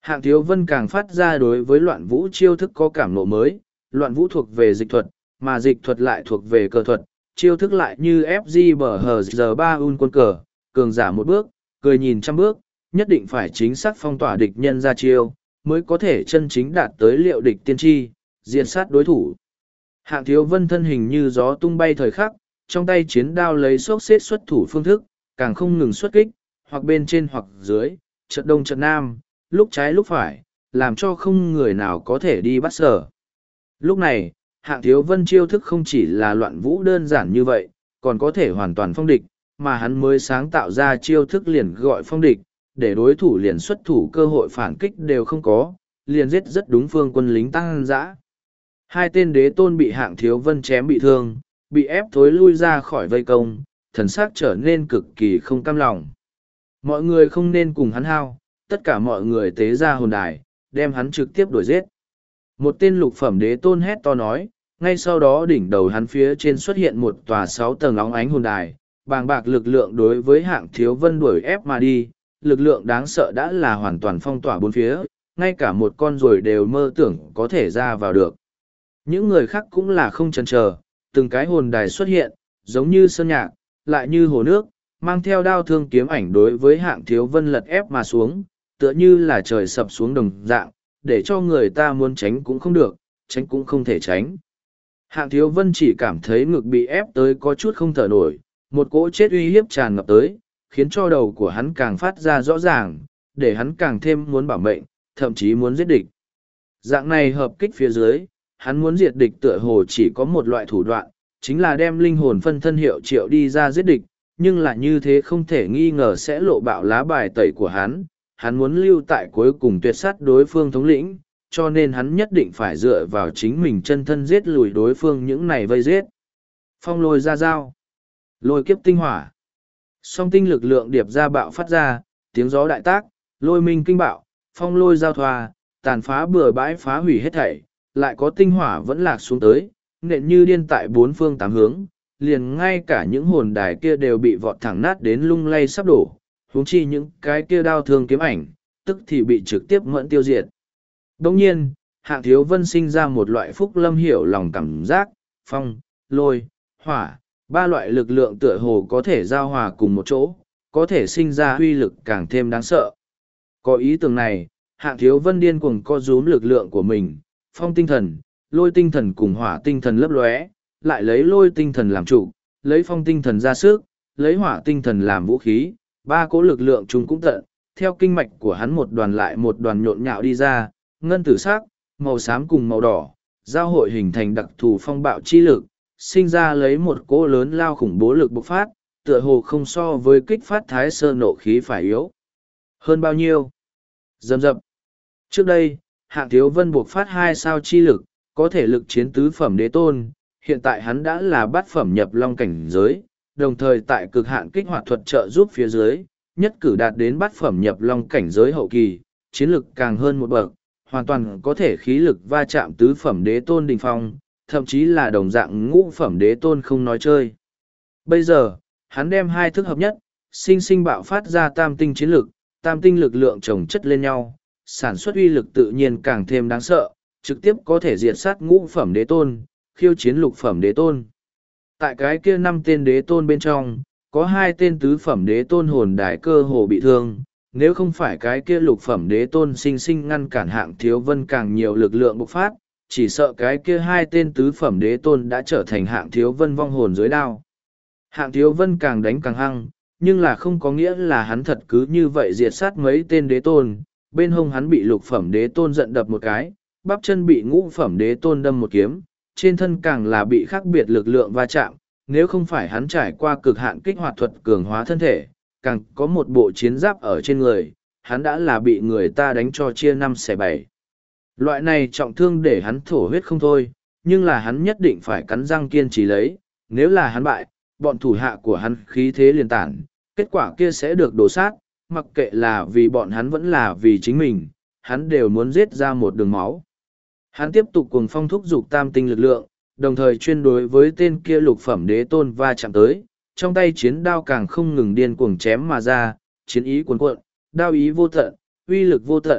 Hạng Thiếu Vân càng phát ra đối với Loạn Vũ chiêu thức có cảm ngộ mới. Loạn Vũ thuộc về dịch thuật, mà dịch thuật lại thuộc về cờ thuật, chiêu thức lại như FG bờ hờ giờ 3 un quân cờ, cường giả một bước, cười nhìn trăm bước, nhất định phải chính xác phong tỏa địch nhân ra chiêu, mới có thể chân chính đạt tới liệu địch tiên tri, diện sát đối thủ. Hạng Thiếu Vân thân hình như gió tung bay thời khắc, trong tay chiến đao lấy xốc xếp xuất thủ phương thức, càng không ngừng xuất kích, hoặc bên trên hoặc dưới, chợt đông chợt nam, lúc trái lúc phải, làm cho không người nào có thể đi bắt sở. Lúc này, Hạng Thiếu Vân chiêu thức không chỉ là Loạn Vũ đơn giản như vậy, còn có thể hoàn toàn phong địch, mà hắn mới sáng tạo ra chiêu thức liền gọi phong địch, để đối thủ liền xuất thủ cơ hội phản kích đều không có, liền giết rất đúng phương quân lính tăng dã. Hai tên đế tôn bị Hạng Thiếu Vân chém bị thương, bị ép thối lui ra khỏi vây công, thần sắc trở nên cực kỳ không cam lòng. Mọi người không nên cùng hắn hao, tất cả mọi người tế ra hồn đài, đem hắn trực tiếp đuổi giết. Một tên lục phẩm đế tôn hét to nói, ngay sau đó đỉnh đầu hắn phía trên xuất hiện một tòa 6 tầng óng ánh hồn đài, bàng bạc lực lượng đối với Hạng Thiếu Vân đuổi ép mà đi, lực lượng đáng sợ đã là hoàn toàn phong tỏa bốn phía, ngay cả một con ruồi đều mơ tưởng có thể ra vào được. Những người khác cũng là không chần chờ, từng cái hồn đài xuất hiện, giống như sơn nhạc, lại như hồ nước, mang theo đao thương kiếm ảnh đối với Hạng Thiếu Vân lật ép mà xuống, tựa như là trời sập xuống đồng dạng, để cho người ta muốn tránh cũng không được, tránh cũng không thể tránh. Hạng Thiếu Vân chỉ cảm thấy ngực bị ép tới có chút không thở nổi, một cỗ chết uy hiếp tràn ngập tới, khiến cho đầu của hắn càng phát ra rõ ràng, để hắn càng thêm muốn bảo mệnh, thậm chí muốn giết địch. Dạng này hợp kích phía dưới, hắn muốn diệt địch tựa hồ chỉ có một loại thủ đoạn, chính là đem linh hồn phân thân hiệu triệu đi ra giết địch, nhưng là như thế không thể nghi ngờ sẽ lộ bạo lá bài tẩy của hắn muốn lưu tại cuối cùng tuyệt sát đối phương thống lĩnh, cho nên hắn nhất định phải dựa vào chính mình chân thân giết lùi đối phương những này vây giết. Phong lôi ra dao, lôi kiếp tinh hỏa, song tinh lực lượng điệp ra bạo phát ra, tiếng gió đại tác, lôi minh kinh bạo, phong lôi giao thoa, tàn phá bừa bãi phá hủy hết thảy, lại có tinh hỏa vẫn lạc xuống tới, nện như điên tại bốn phương tám hướng, liền ngay cả những hồn đài kia đều bị vọt thẳng nát đến lung lay sắp đổ, huống chi những cái kia đao thương kiếm ảnh, tức thì bị trực tiếp mẫn tiêu diệt. Đồng nhiên, Hạng Thiếu Vân sinh ra một loại phúc lâm hiểu lòng cảm giác, phong, lôi, hỏa, ba loại lực lượng tựa hồ có thể giao hòa cùng một chỗ, có thể sinh ra uy lực càng thêm đáng sợ. Có ý tưởng này, Hạng Thiếu Vân điên cuồng co rúm lực lượng của mình, phong tinh thần, lôi tinh thần cùng hỏa tinh thần lấp lóe, lại lấy lôi tinh thần làm trụ, lấy phong tinh thần ra sức, lấy hỏa tinh thần làm vũ khí, ba cỗ lực lượng chúng cũng tận, theo kinh mạch của hắn một đoàn lại một đoàn nhộn nhạo đi ra, ngân tử sắc, màu xám cùng màu đỏ, giao hội hình thành đặc thù phong bạo chi lực, sinh ra lấy một cỗ lớn lao khủng bố lực bộc phát, tựa hồ không so với kích phát thái sơ nộ khí phải yếu. Hơn bao nhiêu? Dầm dập. Trước đây, Hạng Thiếu Vân buộc phát 2 sao chi lực, có thể lực chiến tứ phẩm đế tôn, hiện tại hắn đã là bát phẩm nhập long cảnh giới, đồng thời tại cực hạn kích hoạt thuật trợ giúp phía dưới, nhất cử đạt đến bát phẩm nhập long cảnh giới hậu kỳ, chiến lực càng hơn một bậc, hoàn toàn có thể khí lực va chạm tứ phẩm đế tôn đỉnh phong, thậm chí là đồng dạng ngũ phẩm đế tôn không nói chơi. Bây giờ, hắn đem hai thức hợp nhất, sinh sinh bạo phát ra tam tinh chiến lực, tam tinh lực lượng chồng chất lên nhau, sản xuất uy lực tự nhiên càng thêm đáng sợ, trực tiếp có thể diệt sát ngũ phẩm đế tôn, khiêu chiến lục phẩm đế tôn. Tại cái kia 5 tên đế tôn bên trong, có 2 tên tứ phẩm đế tôn hồn đài cơ hồ bị thương, nếu không phải cái kia lục phẩm đế tôn sinh sinh ngăn cản Hạng Thiếu Vân càng nhiều lực lượng bộc phát, chỉ sợ cái kia 2 tên tứ phẩm đế tôn đã trở thành Hạng Thiếu Vân vong hồn dưới đao. Hạng Thiếu Vân càng đánh càng hăng, nhưng là không có nghĩa là hắn thật cứ như vậy diệt sát mấy tên đế tôn, bên hông hắn bị lục phẩm đế tôn giận đập một cái, bắp chân bị ngũ phẩm đế tôn đâm một kiếm, trên thân càng là bị khác biệt lực lượng va chạm, nếu không phải hắn trải qua cực hạn kích hoạt thuật cường hóa thân thể, càng có một bộ chiến giáp ở trên người, hắn đã là bị người ta đánh cho chia 5 xẻ 7. Loại này trọng thương để hắn thổ huyết không thôi, nhưng là hắn nhất định phải cắn răng kiên trì lấy, nếu là hắn bại, bọn thủ hạ của hắn khí thế liền tản, kết quả kia sẽ được đổ sát, mặc kệ là vì bọn hắn vẫn là vì chính mình, hắn đều muốn giết ra một đường máu. Hắn tiếp tục cuồng phong thúc dục tam tinh lực lượng, đồng thời chuyên đối với tên kia lục phẩm đế tôn va chạm tới, trong tay chiến đao càng không ngừng điên cuồng chém mà ra, chiến ý cuồn cuộn, đao ý vô tận, uy lực vô tận,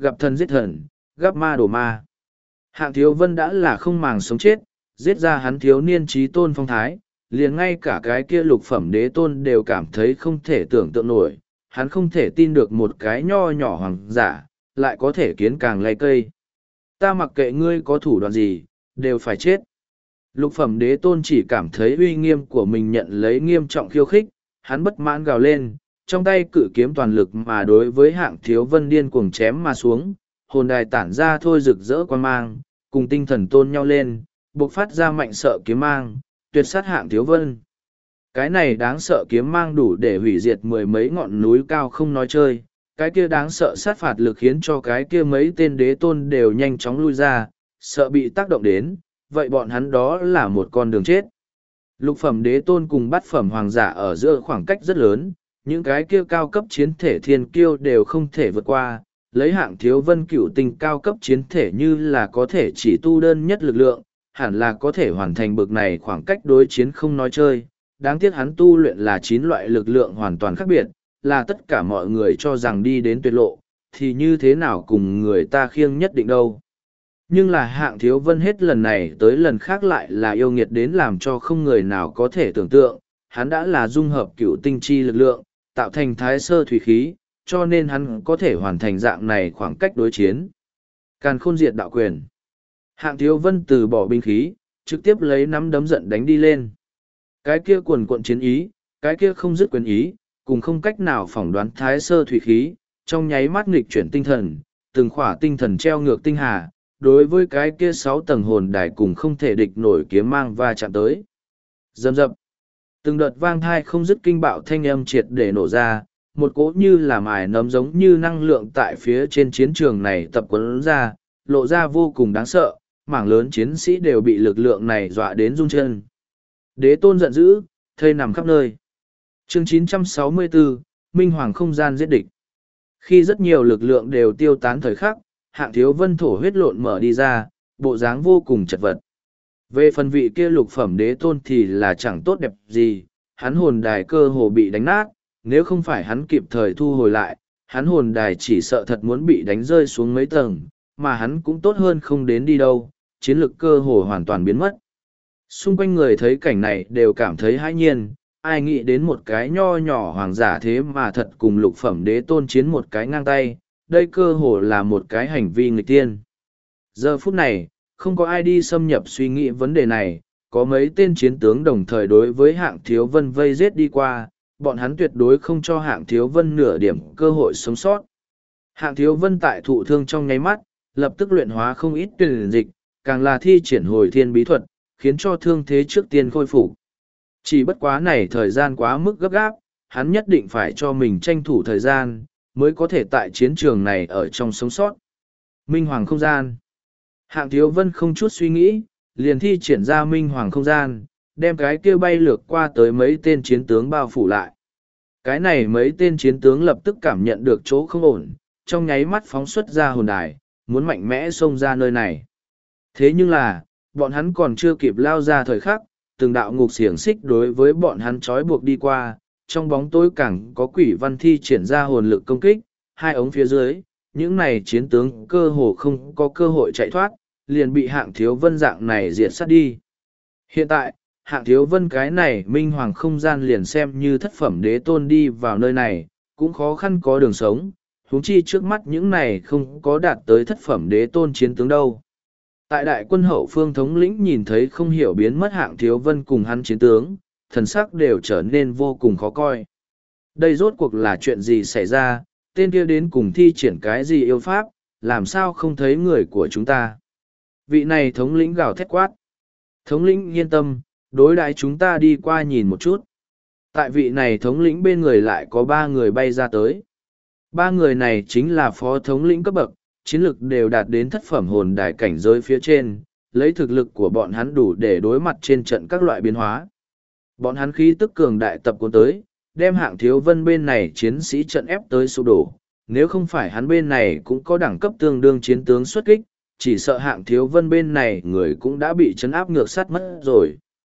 gặp thần giết thần, gặp ma đổ ma. Hạng Thiếu Vân đã là không màng sống chết, giết ra hắn thiếu niên trí tôn phong thái, liền ngay cả cái kia lục phẩm đế tôn đều cảm thấy không thể tưởng tượng nổi, hắn không thể tin được một cái nho nhỏ hoàng giả, lại có thể kiến càng lay cây. Ta mặc kệ ngươi có thủ đoạn gì, đều phải chết. Lục phẩm đế tôn chỉ cảm thấy uy nghiêm của mình nhận lấy nghiêm trọng khiêu khích, hắn bất mãn gào lên, trong tay cự kiếm toàn lực mà đối với Hạng Thiếu Vân điên cuồng chém mà xuống, hồn đài tản ra thôi rực rỡ quan mang, cùng tinh thần tôn nhau lên, bộc phát ra mạnh sợ kiếm mang, tuyệt sát Hạng Thiếu Vân. Cái này đáng sợ kiếm mang đủ để hủy diệt mười mấy ngọn núi cao không nói chơi, cái kia đáng sợ sát phạt lực khiến cho cái kia mấy tên đế tôn đều nhanh chóng lui ra, sợ bị tác động đến, vậy bọn hắn đó là một con đường chết. Lục phẩm đế tôn cùng bát phẩm hoàng giả ở giữa khoảng cách rất lớn, những cái kia cao cấp chiến thể thiên kiêu đều không thể vượt qua, lấy Hạng Thiếu Vân cửu tinh cao cấp chiến thể như là có thể chỉ tu đơn nhất lực lượng, hẳn là có thể hoàn thành bực này khoảng cách đối chiến không nói chơi. Đáng tiếc hắn tu luyện là 9 loại lực lượng hoàn toàn khác biệt, là tất cả mọi người cho rằng đi đến tuyệt lộ, thì như thế nào cùng người ta khiêng nhất định đâu. Nhưng là Hạng Thiếu Vân hết lần này tới lần khác lại là yêu nghiệt đến làm cho không người nào có thể tưởng tượng, hắn đã là dung hợp cửu tinh chi lực lượng, tạo thành thái sơ thủy khí, cho nên hắn có thể hoàn thành dạng này khoảng cách đối chiến. Càn khôn diệt đạo quyền. Hạng Thiếu Vân từ bỏ binh khí, trực tiếp lấy nắm đấm giận đánh đi lên. Cái kia cuồn cuộn chiến ý, cái kia không dứt quyền ý, cùng không cách nào phỏng đoán thái sơ thủy khí, trong nháy mắt nghịch chuyển tinh thần, từng khỏa tinh thần treo ngược tinh hà, đối với cái kia 6 tầng hồn đài cùng không thể địch nổi kiếm mang va chạm tới. Dầm dập. Từng đợt vang thai không dứt kinh bạo thanh âm triệt để nổ ra, một cỗ như là mài nấm giống như năng lượng tại phía trên chiến trường này tập quấn ra, lộ ra vô cùng đáng sợ, mảng lớn chiến sĩ đều bị lực lượng này dọa đến run chân. Đế tôn giận dữ, thây nằm khắp nơi. Chương 964, Minh Hoàng không gian giết địch. Khi rất nhiều lực lượng đều tiêu tán thời khắc, Hạng Thiếu Vân thổ huyết lộn mở đi ra, bộ dáng vô cùng chật vật. Về phần vị kia lục phẩm đế tôn thì là chẳng tốt đẹp gì, hắn hồn đài cơ hồ bị đánh nát, nếu không phải hắn kịp thời thu hồi lại, hắn hồn đài chỉ sợ thật muốn bị đánh rơi xuống mấy tầng, mà hắn cũng tốt hơn không đến đi đâu, chiến lực cơ hồ hoàn toàn biến mất. Xung quanh người thấy cảnh này đều cảm thấy hãi nhiên, ai nghĩ đến một cái nho nhỏ hoàng giả thế mà thật cùng lục phẩm đế tôn chiến một cái ngang tay, đây cơ hồ là một cái hành vi nghịch tiên. Giờ phút này, không có ai đi xâm nhập suy nghĩ vấn đề này, có mấy tên chiến tướng đồng thời đối với Hạng Thiếu Vân vây giết đi qua, bọn hắn tuyệt đối không cho Hạng Thiếu Vân nửa điểm cơ hội sống sót. Hạng Thiếu Vân tại thụ thương trong nháy mắt, lập tức luyện hóa không ít tuyển dịch, càng là thi triển hồi thiên bí thuật, khiến cho thương thế trước tiên khôi phục. Chỉ bất quá này thời gian quá mức gấp gáp, hắn nhất định phải cho mình tranh thủ thời gian, mới có thể tại chiến trường này ở trong sống sót. Minh Hoàng không gian. Hạng Thiếu Vân không chút suy nghĩ, liền thi triển ra Minh Hoàng không gian, đem cái kia bay lược qua tới mấy tên chiến tướng bao phủ lại. Cái này mấy tên chiến tướng lập tức cảm nhận được chỗ không ổn, trong nháy mắt phóng xuất ra hồn đài, muốn mạnh mẽ xông ra nơi này. Thế nhưng là, bọn hắn còn chưa kịp lao ra thời khắc, từng đạo ngục xiềng xích đối với bọn hắn trói buộc đi qua, trong bóng tối càng có quỷ văn thi triển ra hồn lực công kích, hai ống phía dưới, những này chiến tướng cơ hồ không có cơ hội chạy thoát, liền bị Hạng Thiếu Vân dạng này diệt sát đi. Hiện tại, Hạng Thiếu Vân cái này Minh Hoàng không gian liền xem như thất phẩm đế tôn đi vào nơi này, cũng khó khăn có đường sống, huống chi trước mắt những này không có đạt tới thất phẩm đế tôn chiến tướng đâu. Tại đại quân hậu phương thống lĩnh nhìn thấy không hiểu biến mất Hạng Thiếu Vân cùng hắn chiến tướng, thần sắc đều trở nên vô cùng khó coi. Đây rốt cuộc là chuyện gì xảy ra, tên kia đến cùng thi triển cái gì yêu pháp, làm sao không thấy người của chúng ta. Vị này thống lĩnh gào thét quát. Thống lĩnh yên tâm, đối đãi chúng ta đi qua nhìn một chút. Tại vị này thống lĩnh bên người lại có 3 người bay ra tới. 3 người này chính là phó thống lĩnh cấp bậc, chiến lực đều đạt đến thất phẩm hồn đài cảnh giới phía trên, lấy thực lực của bọn hắn đủ để đối mặt trên trận các loại biến hóa. Bọn hắn khí tức cường đại tập cuốn tới, đem Hạng Thiếu Vân bên này chiến sĩ trận ép tới sụp đổ, nếu không phải hắn bên này cũng có đẳng cấp tương đương chiến tướng xuất kích, chỉ sợ Hạng Thiếu Vân bên này người cũng đã bị chấn áp ngược sát mất rồi.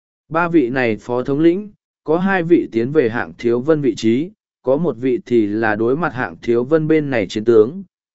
3 vị này phó thống lĩnh, có 2 vị tiến về Hạng Thiếu Vân vị trí, có 1 vị thì là đối mặt Hạng Thiếu Vân bên này chiến tướng,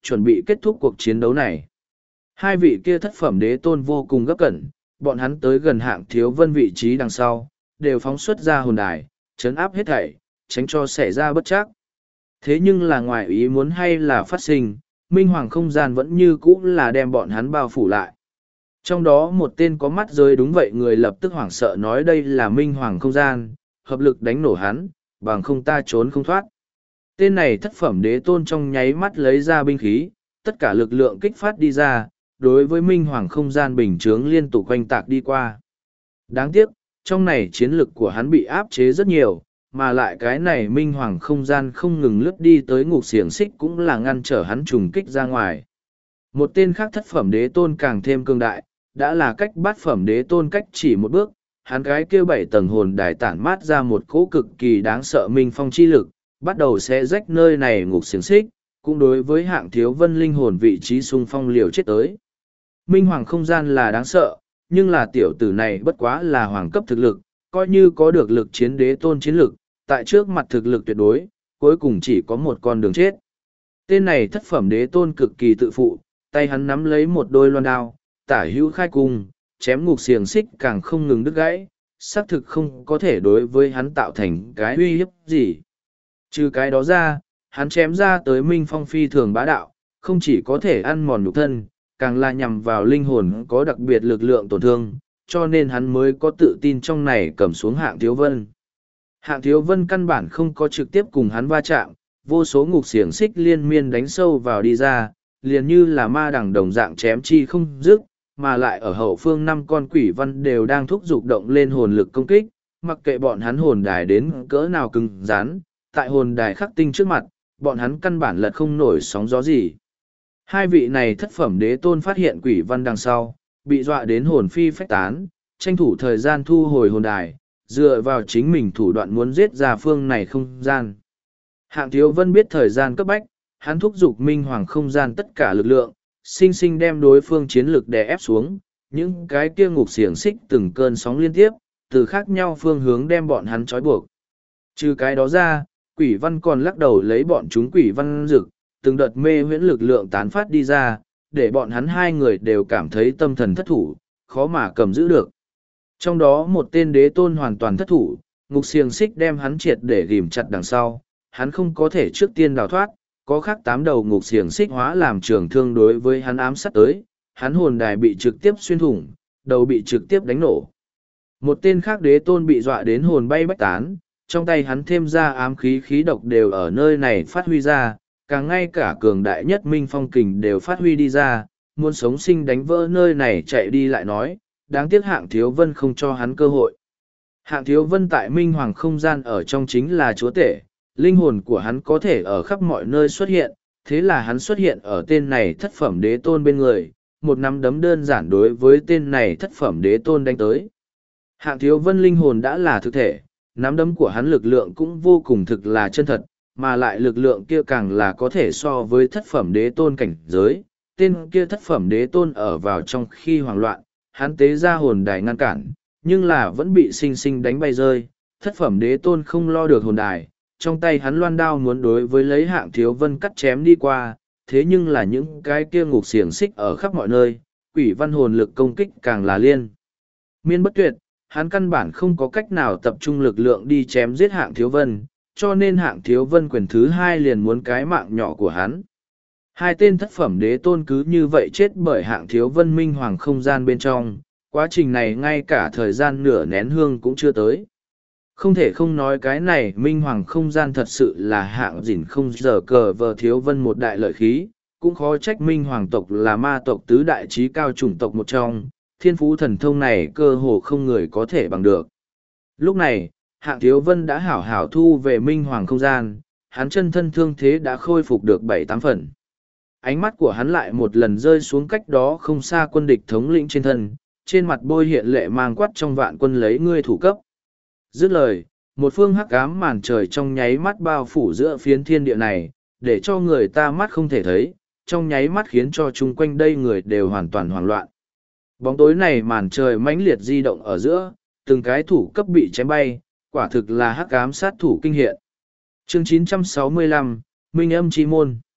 chuẩn bị kết thúc cuộc chiến đấu này. Hai vị kia thất phẩm đế tôn vô cùng gấp cẩn, bọn hắn tới gần Hạng Thiếu Vân vị trí đằng sau, đều phóng xuất ra hồn đài, chấn áp hết thảy, tránh cho xảy ra bất trắc. Thế nhưng là ngoài ý muốn hay là phát sinh, minh hoàng không gian vẫn như cũ là đem bọn hắn bao phủ lại. Trong đó một tên có mắt rơi đúng vậy người lập tức hoảng sợ nói đây là minh hoàng không gian, hợp lực đánh nổ hắn, bằng không ta trốn không thoát. Tên này thất phẩm đế tôn trong nháy mắt lấy ra binh khí, tất cả lực lượng kích phát đi ra, đối với minh hoàng không gian bình chướng liên tục quanh tạc đi qua. Đáng tiếc, trong này chiến lực của hắn bị áp chế rất nhiều, mà lại cái này minh hoàng không gian không ngừng lướt đi tới ngục xiềng xích cũng là ngăn trở hắn trùng kích ra ngoài. Một tên khác thất phẩm đế tôn càng thêm cương đại, đã là cách bát phẩm đế tôn cách chỉ một bước, hắn cái kêu 7 tầng hồn đài tản mát ra một cỗ cực kỳ đáng sợ minh phong chi lực, bắt đầu sẽ rách nơi này ngục xiềng xích, cũng đối với Hạng Thiếu Vân linh hồn vị trí xung phong liều chết tới. Minh hoàng không gian là đáng sợ, nhưng là tiểu tử này bất quá là hoàng cấp thực lực, coi như có được lực chiến đế tôn chiến lực, tại trước mặt thực lực tuyệt đối, cuối cùng chỉ có một con đường chết. Tên này thất phẩm đế tôn cực kỳ tự phụ, tay hắn nắm lấy một đôi loan đao, tả hữu khai cung, chém ngục xiềng xích càng không ngừng đứt gãy, xác thực không có thể đối với hắn tạo thành cái uy hiếp gì. Trừ cái đó ra, hắn chém ra tới minh phong phi thường bá đạo, không chỉ có thể ăn mòn nhục thân, càng là nhằm vào linh hồn có đặc biệt lực lượng tổn thương, cho nên hắn mới có tự tin trong này cầm xuống Hạng Thiếu Vân. Hạng Thiếu Vân căn bản không có trực tiếp cùng hắn va chạm, vô số ngục xiềng xích liên miên đánh sâu vào đi ra, liền như là ma đằng đồng dạng chém chi không dứt, mà lại ở hậu phương 5 con quỷ văn đều đang thúc giục động lên hồn lực công kích, mặc kệ bọn hắn hồn đài đến cỡ nào cứng rắn, tại hồn đài khắc tinh trước mặt, bọn hắn căn bản lật không nổi sóng gió gì. Hai vị này thất phẩm đế tôn phát hiện quỷ văn đằng sau, bị dọa đến hồn phi phách tán, tranh thủ thời gian thu hồi hồn đài, dựa vào chính mình thủ đoạn muốn giết ra phương này không gian. Hạng Thiếu Vân biết thời gian cấp bách, hắn thúc giục minh hoàng không gian tất cả lực lượng, sinh sinh đem đối phương chiến lực đè ép xuống, những cái kia ngục xiềng xích từng cơn sóng liên tiếp, từ khác nhau phương hướng đem bọn hắn trói buộc. Trừ cái đó ra, quỷ văn còn lắc đầu lấy bọn chúng quỷ văn rực, từng đợt mê huyễn lực lượng tán phát đi ra, để bọn hắn hai người đều cảm thấy tâm thần thất thủ, khó mà cầm giữ được. Trong đó một tên đế tôn hoàn toàn thất thủ, ngục xiềng xích đem hắn triệt để ghìm chặt đằng sau, hắn không có thể trước tiên đào thoát, có khác 8 đầu ngục xiềng xích hóa làm trường thương đối với hắn ám sát tới, hắn hồn đài bị trực tiếp xuyên thủng, đầu bị trực tiếp đánh nổ. Một tên khác đế tôn bị dọa đến hồn bay bách tán, trong tay hắn thêm ra ám khí khí độc đều ở nơi này phát huy ra, càng ngay cả cường đại nhất minh phong kình đều phát huy đi ra, muốn sống sinh đánh vỡ nơi này chạy đi lại nói, đáng tiếc Hạng Thiếu Vân không cho hắn cơ hội. Hạng Thiếu Vân tại minh hoàng không gian ở trong chính là chúa tể, linh hồn của hắn có thể ở khắp mọi nơi xuất hiện, thế là hắn xuất hiện ở tên này thất phẩm đế tôn bên người, một nắm đấm đơn giản đối với tên này thất phẩm đế tôn đánh tới. Hạng Thiếu Vân linh hồn đã là thực thể, nắm đấm của hắn lực lượng cũng vô cùng thực là chân thật, mà lại lực lượng kia càng là có thể so với thất phẩm đế tôn cảnh giới. Tên kia thất phẩm đế tôn ở vào trong khi hoảng loạn, hắn tế ra hồn đài ngăn cản, nhưng là vẫn bị sinh sinh đánh bay rơi. Thất phẩm đế tôn không lo được hồn đài, trong tay hắn loan đao muốn đối với lấy Hạng Thiếu Vân cắt chém đi qua, thế nhưng là những cái kia ngục xiềng xích ở khắp mọi nơi, quỷ văn hồn lực công kích càng là liên miên bất tuyệt, hắn căn bản không có cách nào tập trung lực lượng đi chém giết Hạng Thiếu Vân, cho nên Hạng Thiếu Vân quyền thứ 2 liền muốn cái mạng nhỏ của hắn. Hai tên thất phẩm đế tôn cứ như vậy chết bởi Hạng Thiếu Vân minh hoàng không gian bên trong, quá trình này ngay cả thời gian nửa nén hương cũng chưa tới. Không thể không nói cái này minh hoàng không gian thật sự là Hạng Dĩnh không giờ cờ vờ Thiếu Vân một đại lợi khí, cũng khó trách minh hoàng tộc là ma tộc tứ đại trí cao chủng tộc một trong, thiên phú thần thông này cơ hồ không người có thể bằng được. Lúc này, Hạng Thiếu Vân đã hảo hảo thu về minh hoàng không gian, hắn chân thân thương thế đã khôi phục được 7-8 phần. Ánh mắt của hắn lại một lần rơi xuống cách đó không xa quân địch thống lĩnh trên thân, trên mặt bôi hiện lệ mang quát trong vạn quân lấy ngươi thủ cấp. Dứt lời, một phương hắc ám màn trời trong nháy mắt bao phủ giữa phiến thiên địa này, để cho người ta mắt không thể thấy, trong nháy mắt khiến cho chung quanh đây người đều hoàn toàn hoảng loạn. Bóng tối này màn trời mãnh liệt di động ở giữa, từng cái thủ cấp bị chém bay, quả thực là hắc ám sát thủ kinh hiện. Chương 965, Minh âm chi môn.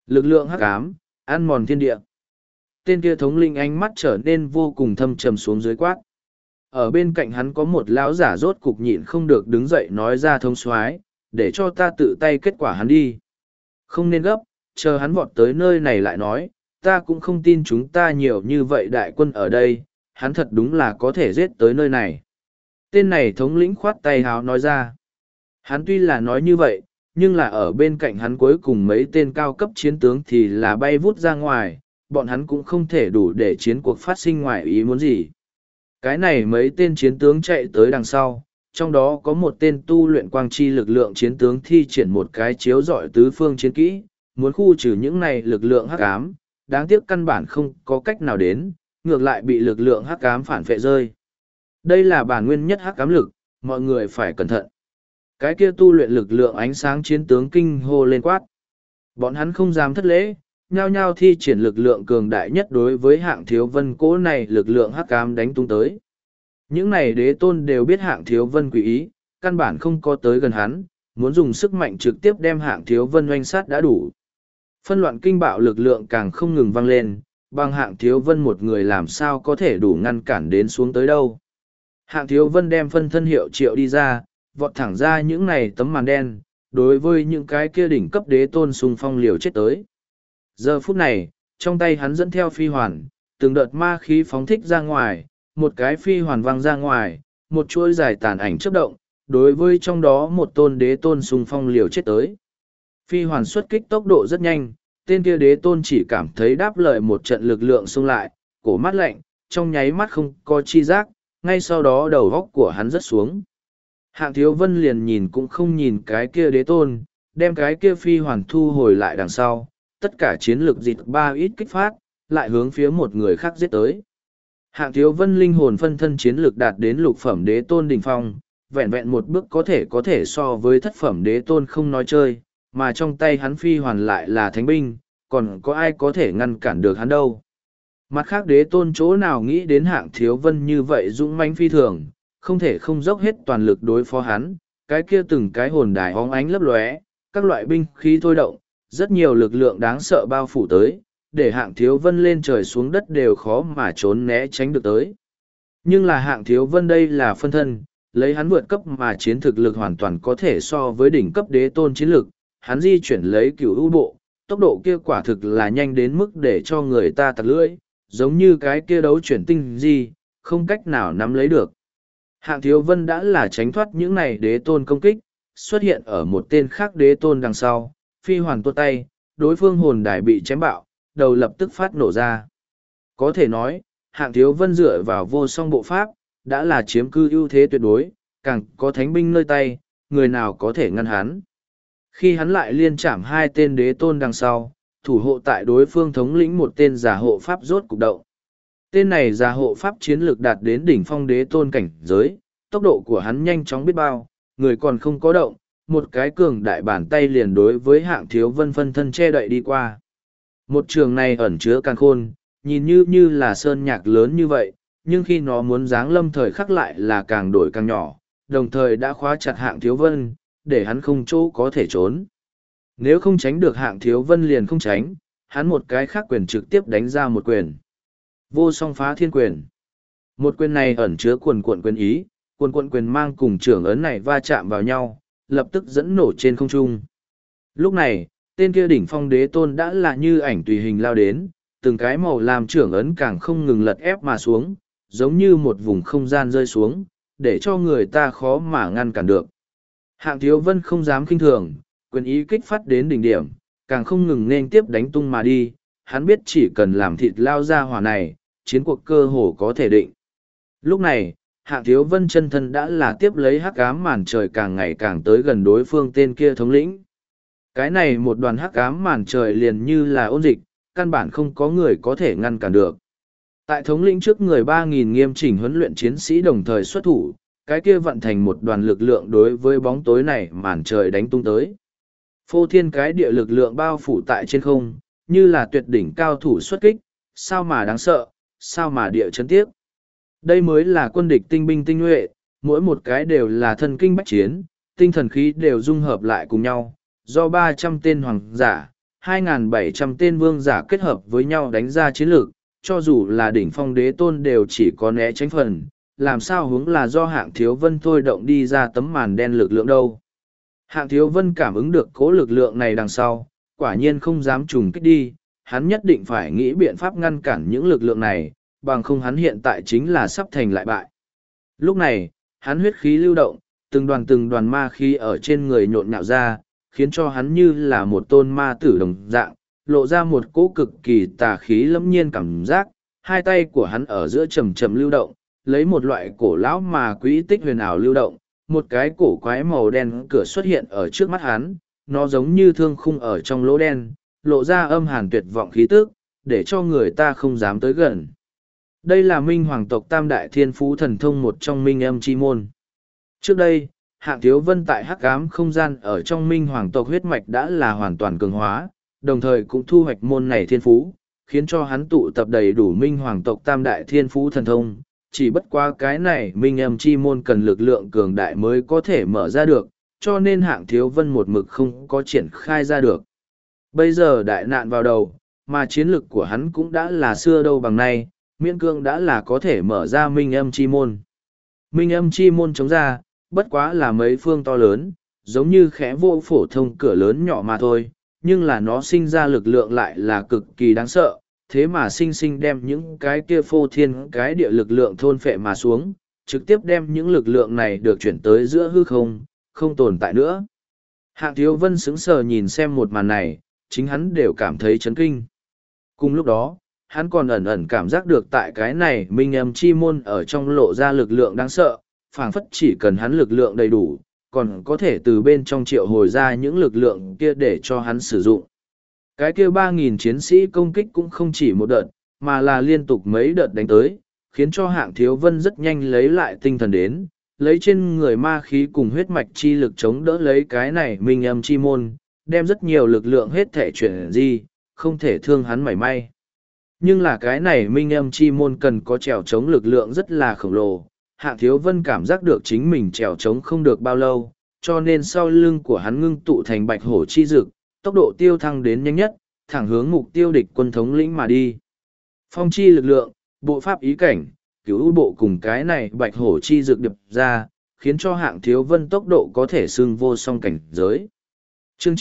Lực lượng hắc ám, ăn mòn thiên địa. Tên kia thống lĩnh ánh mắt trở nên vô cùng thâm trầm xuống dưới quát. Ở bên cạnh hắn có một lão giả rốt cục nhịn không được đứng dậy nói ra thống soái, để cho ta tự tay kết quả hắn đi. Không nên gấp, chờ hắn vọt tới nơi này lại nói, ta cũng không tin chúng ta nhiều như vậy đại quân ở đây, hắn thật đúng là có thể giết tới nơi này. Tên này thống lĩnh khoát tay háo nói ra. Hắn tuy là nói như vậy, nhưng là ở bên cạnh hắn cuối cùng mấy tên cao cấp chiến tướng thì là bay vút ra ngoài, bọn hắn cũng không thể đủ để chiến cuộc phát sinh ngoài ý muốn gì. Cái này mấy tên chiến tướng chạy tới đằng sau, trong đó có một tên tu luyện quang chi lực lượng chiến tướng thi triển một cái chiếu rọi tứ phương chiến kỹ, muốn khu trừ những này lực lượng hắc ám, đáng tiếc căn bản không có cách nào đến, ngược lại bị lực lượng hắc ám phản phệ rơi. Đây là bản nguyên nhất hắc ám lực, mọi người phải cẩn thận. Cái kia tu luyện lực lượng ánh sáng chiến tướng kinh hô lên quát. Bọn hắn không dám thất lễ, nhao nhao thi triển lực lượng cường đại nhất đối với Hạng Thiếu Vân cố này lực lượng hắc ám đánh tung tới. Những này đế tôn đều biết Hạng Thiếu Vân quỷ ý, căn bản không có tới gần hắn, muốn dùng sức mạnh trực tiếp đem Hạng Thiếu Vân oanh sát đã đủ. Phân loạn kinh bạo lực lượng càng không ngừng vang lên, bằng Hạng Thiếu Vân một người làm sao có thể đủ ngăn cản đến xuống tới đâu. Hạng Thiếu Vân đem phân thân hiệu triệu đi ra, vọt thẳng ra những này tấm màn đen, đối với những cái kia đỉnh cấp đế tôn xung phong liều chết tới. Giờ phút này, trong tay hắn dẫn theo phi hoàn, từng đợt ma khí phóng thích ra ngoài, một cái phi hoàn văng ra ngoài, một chuỗi dài tàn ảnh chớp động, đối với trong đó một tôn đế tôn xung phong liều chết tới. Phi hoàn xuất kích tốc độ rất nhanh, tên kia đế tôn chỉ cảm thấy đáp lợi một trận lực lượng xung lại, cổ mắt lạnh, trong nháy mắt không có chi giác, ngay sau đó đầu góc của hắn rớt xuống. Hạng Thiếu Vân liền nhìn cũng không nhìn cái kia đế tôn, đem cái kia phi hoàn thu hồi lại đằng sau, tất cả chiến lược dịch ba ít kích phát, lại hướng phía một người khác giết tới. Hạng Thiếu Vân linh hồn phân thân chiến lược đạt đến lục phẩm đế tôn đỉnh phong, vẹn vẹn một bước có thể so với thất phẩm đế tôn không nói chơi, mà trong tay hắn phi hoàn lại là thánh binh, còn có ai có thể ngăn cản được hắn đâu. Mặt khác đế tôn chỗ nào nghĩ đến Hạng Thiếu Vân như vậy dũng mãnh phi thường, không thể không dốc hết toàn lực đối phó hắn, cái kia từng cái hồn đài hóng ánh lấp lóe, các loại binh khí thôi động, rất nhiều lực lượng đáng sợ bao phủ tới, để Hạng Thiếu Vân lên trời xuống đất đều khó mà trốn né tránh được tới. Nhưng là Hạng Thiếu Vân đây là phân thân, lấy hắn vượt cấp mà chiến thực lực hoàn toàn có thể so với đỉnh cấp đế tôn chiến lực, hắn di chuyển lấy cửu ưu bộ, tốc độ kia quả thực là nhanh đến mức để cho người ta tặc lưỡi, giống như cái kia đấu chuyển tinh di, không cách nào nắm lấy được. Hạng Thiếu Vân đã là tránh thoát những này đế tôn công kích, xuất hiện ở một tên khác đế tôn đằng sau, phi hoàn tuột tay, đối phương hồn đài bị chém bạo, đầu lập tức phát nổ ra. Có thể nói, Hạng Thiếu Vân dựa vào vô song bộ pháp, đã là chiếm cư ưu thế tuyệt đối, càng có thánh binh nơi tay, người nào có thể ngăn hắn. Khi hắn lại liên chạm hai tên đế tôn đằng sau, thủ hộ tại đối phương thống lĩnh một tên giả hộ pháp rốt cục động. Tên này giả hộ pháp chiến lược đạt đến đỉnh phong đế tôn cảnh giới, tốc độ của hắn nhanh chóng biết bao, người còn không có động, một cái cường đại bàn tay liền đối với Hạng Thiếu Vân phân thân che đậy đi qua. Một trường này ẩn chứa càn khôn, nhìn như là sơn nhạc lớn như vậy, nhưng khi nó muốn giáng lâm thời khắc lại là càng đổi càng nhỏ, đồng thời đã khóa chặt Hạng Thiếu Vân, để hắn không chỗ có thể trốn. Nếu không tránh được Hạng Thiếu Vân liền không tránh, hắn một cái khác quyền trực tiếp đánh ra một quyền. Vô song phá thiên quyền. Một quyền này ẩn chứa cuồn cuộn quyền ý, cuồn cuộn quyền mang cùng trưởng ấn này va chạm vào nhau, lập tức dẫn nổ trên không trung. Lúc này, tên kia đỉnh phong đế tôn đã là như ảnh tùy hình lao đến, từng cái màu làm trưởng ấn càng không ngừng lật ép mà xuống, giống như một vùng không gian rơi xuống, để cho người ta khó mà ngăn cản được. Hạng Thiếu Vân không dám kinh thường, quyền ý kích phát đến đỉnh điểm, càng không ngừng nên tiếp đánh tung mà đi, hắn biết chỉ cần làm thịt lao ra hỏa này, chiến cuộc cơ hồ có thể định. Lúc này, Hạng Thiếu Vân chân thân đã là tiếp lấy hắc ám màn trời càng ngày càng tới gần đối phương tên kia thống lĩnh. Cái này một đoàn hắc ám màn trời liền như là ôn dịch, căn bản không có người có thể ngăn cản được. Tại thống lĩnh trước người 3.000 nghiêm chỉnh huấn luyện chiến sĩ đồng thời xuất thủ, cái kia vận thành một đoàn lực lượng đối với bóng tối này màn trời đánh tung tới. Phô thiên cái địa lực lượng bao phủ tại trên không, như là tuyệt đỉnh cao thủ xuất kích, sao mà đáng sợ, sao mà địa chấn tiếc. Đây mới là quân địch tinh binh tinh nhuệ, mỗi một cái đều là thân kinh bách chiến, tinh thần khí đều dung hợp lại cùng nhau, do 300 tên hoàng giả, 2.700 tên vương giả kết hợp với nhau đánh ra chiến lược, cho dù là đỉnh phong đế tôn đều chỉ có né tránh phần, làm sao hướng là do Hạng Thiếu Vân thôi động đi ra tấm màn đen lực lượng đâu. Hạng Thiếu Vân cảm ứng được cố lực lượng này đằng sau, quả nhiên không dám trùng kích đi, hắn nhất định phải nghĩ biện pháp ngăn cản những lực lượng này, bằng không hắn hiện tại chính là sắp thành lại bại. Lúc này, hắn huyết khí lưu động, từng đoàn ma khí ở trên người nhộn nhạo ra, khiến cho hắn như là một tôn ma tử đồng dạng, lộ ra một cỗ cực kỳ tà khí lẫm nhiên cảm giác, hai tay của hắn ở giữa chầm chầm lưu động, lấy một loại cổ lão mà quỹ tích huyền ảo lưu động, một cái cổ quái màu đen cửa xuất hiện ở trước mắt hắn, nó giống như thương khung ở trong lỗ đen, lộ ra âm hàn tuyệt vọng khí tức, để cho người ta không dám tới gần. Đây là Minh Hoàng tộc Tam Đại Thiên Phú thần thông một trong Minh Âm Chi Môn. Trước đây, Hạng Thiếu Vân tại hắc ám không gian ở trong Minh Hoàng tộc huyết mạch đã là hoàn toàn cường hóa, đồng thời cũng thu hoạch môn này thiên phú, khiến cho hắn tụ tập đầy đủ Minh Hoàng tộc Tam Đại Thiên Phú thần thông. Chỉ bất qua cái này Minh Âm Chi Môn cần lực lượng cường đại mới có thể mở ra được, cho nên Hạng Thiếu Vân một mực không có triển khai ra được. Bây giờ đại nạn vào đầu, mà chiến lực của hắn cũng đã là xưa đâu bằng nay, miễn cương đã là có thể mở ra Minh Âm Chi Môn. Minh Âm Chi Môn chống ra, bất quá là mấy phương to lớn, giống như khẽ vô phổ thông cửa lớn nhỏ mà thôi, nhưng là nó sinh ra lực lượng lại là cực kỳ đáng sợ, thế mà sinh sinh đem những cái kia phô thiên cái địa lực lượng thôn phệ mà xuống, trực tiếp đem những lực lượng này được chuyển tới giữa hư không, không tồn tại nữa. Hạng Thiếu Vân sững sờ nhìn xem một màn này, chính hắn đều cảm thấy chấn kinh. Cùng lúc đó, hắn còn ẩn ẩn cảm giác được tại cái này Minh Âm Chi Môn ở trong lộ ra lực lượng đáng sợ, phảng phất chỉ cần hắn lực lượng đầy đủ, còn có thể từ bên trong triệu hồi ra những lực lượng kia để cho hắn sử dụng. Cái kia 3.000 chiến sĩ công kích cũng không chỉ một đợt, mà là liên tục mấy đợt đánh tới, khiến cho Hạng Thiếu Vân rất nhanh lấy lại tinh thần đến, lấy trên người ma khí cùng huyết mạch chi lực chống đỡ lấy cái này Minh Âm Chi Môn, đem rất nhiều lực lượng hết thể chuyển di, không thể thương hắn mảy may. Nhưng là cái này Minh Âm Chi Môn cần có trèo chống lực lượng rất là khổng lồ, Hạng Thiếu Vân cảm giác được chính mình trèo chống không được bao lâu, cho nên sau lưng của hắn ngưng tụ thành bạch hổ chi dực, tốc độ tiêu thăng đến nhanh nhất, thẳng hướng mục tiêu địch quân thống lĩnh mà đi. Phong chi lực lượng, bộ pháp ý cảnh, cứu bộ cùng cái này bạch hổ chi dực điệp ra, khiến cho Hạng Thiếu Vân tốc độ có thể xưng vô song cảnh giới. Chương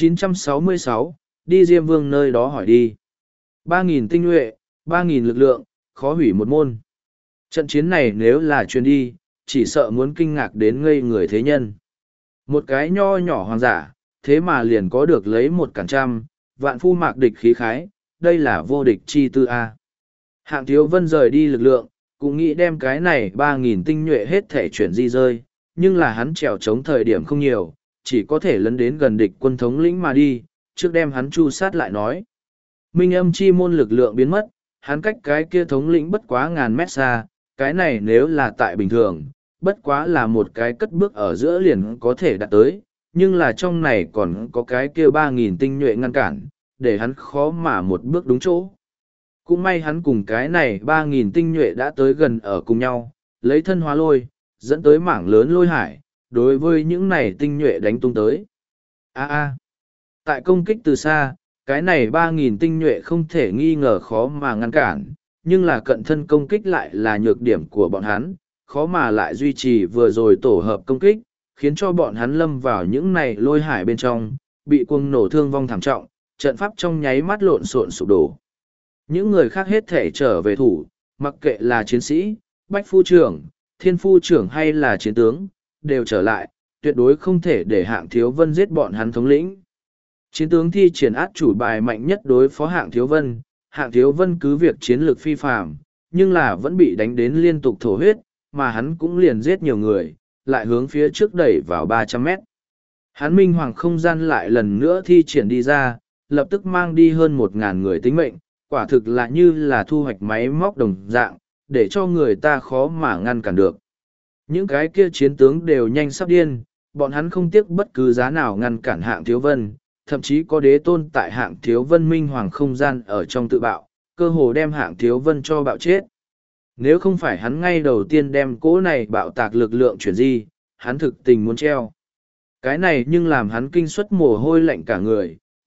966, đi Diêm Vương nơi đó hỏi đi. 3.000 tinh nhuệ, 3.000 lực lượng, khó hủy một môn. Trận chiến này nếu là truyền đi, chỉ sợ muốn kinh ngạc đến ngây người thế nhân. Một cái nho nhỏ hoàng giả, thế mà liền có được lấy một cản trăm, vạn phu mạc địch khí khái, đây là vô địch chi tư A. Hạng Thiếu Vân rời đi lực lượng, cũng nghĩ đem cái này 3.000 tinh nhuệ hết thể chuyển di rơi, nhưng là hắn trèo chống thời điểm không nhiều, chỉ có thể lấn đến gần địch quân thống lĩnh mà đi, trước đem hắn chu sát lại nói. Minh Âm Chi Môn lực lượng biến mất, hắn cách cái kia thống lĩnh bất quá ngàn mét xa, cái này nếu là tại bình thường, bất quá là một cái cất bước ở giữa liền có thể đạt tới, nhưng là trong này còn có cái kia 3.000 tinh nhuệ ngăn cản, để hắn khó mà một bước đúng chỗ. Cũng may hắn cùng cái này 3.000 tinh nhuệ đã tới gần ở cùng nhau, lấy thân hóa lôi, dẫn tới mảng lớn lôi hải, đối với những này tinh nhuệ đánh tung tới. Tại công kích từ xa, cái này 3.000 tinh nhuệ không thể nghi ngờ khó mà ngăn cản, nhưng là cận thân công kích lại là nhược điểm của bọn hắn, khó mà lại duy trì vừa rồi tổ hợp công kích, khiến cho bọn hắn lâm vào những này lôi hải bên trong, bị cuồng nổ thương vong thảm trọng, trận pháp trong nháy mắt lộn xộn sụp đổ. Những người khác hết thể trở về thủ, mặc kệ là chiến sĩ, bách phu trưởng, thiên phu trưởng hay là chiến tướng, đều trở lại, tuyệt đối không thể để Hạng Thiếu Vân giết bọn hắn thống lĩnh. Chiến tướng thi triển át chủ bài mạnh nhất đối phó Hạng Thiếu Vân cứ việc chiến lược phi phàm, nhưng là vẫn bị đánh đến liên tục thổ huyết, mà hắn cũng liền giết nhiều người, lại hướng phía trước đẩy vào 300 mét. Hắn Minh Hoàng không gian lại lần nữa thi triển đi ra, lập tức mang đi hơn 1.000 người tính mệnh, quả thực là như là thu hoạch máy móc đồng dạng, để cho người ta khó mà ngăn cản được. Những cái kia chiến tướng đều nhanh sắp điên, bọn hắn không tiếc bất cứ giá nào ngăn cản Hạng Thiếu Vân, thậm chí có đế tôn tại Hạng Thiếu Vân Minh Hoàng không gian ở trong tự bạo, cơ hồ đem Hạng Thiếu Vân cho bạo chết. Nếu không phải hắn ngay đầu tiên đem cỗ này bạo tạc lực lượng chuyển di, hắn thực tình muốn treo. Cái này nhưng làm hắn kinh suất mồ hôi lạnh cả người,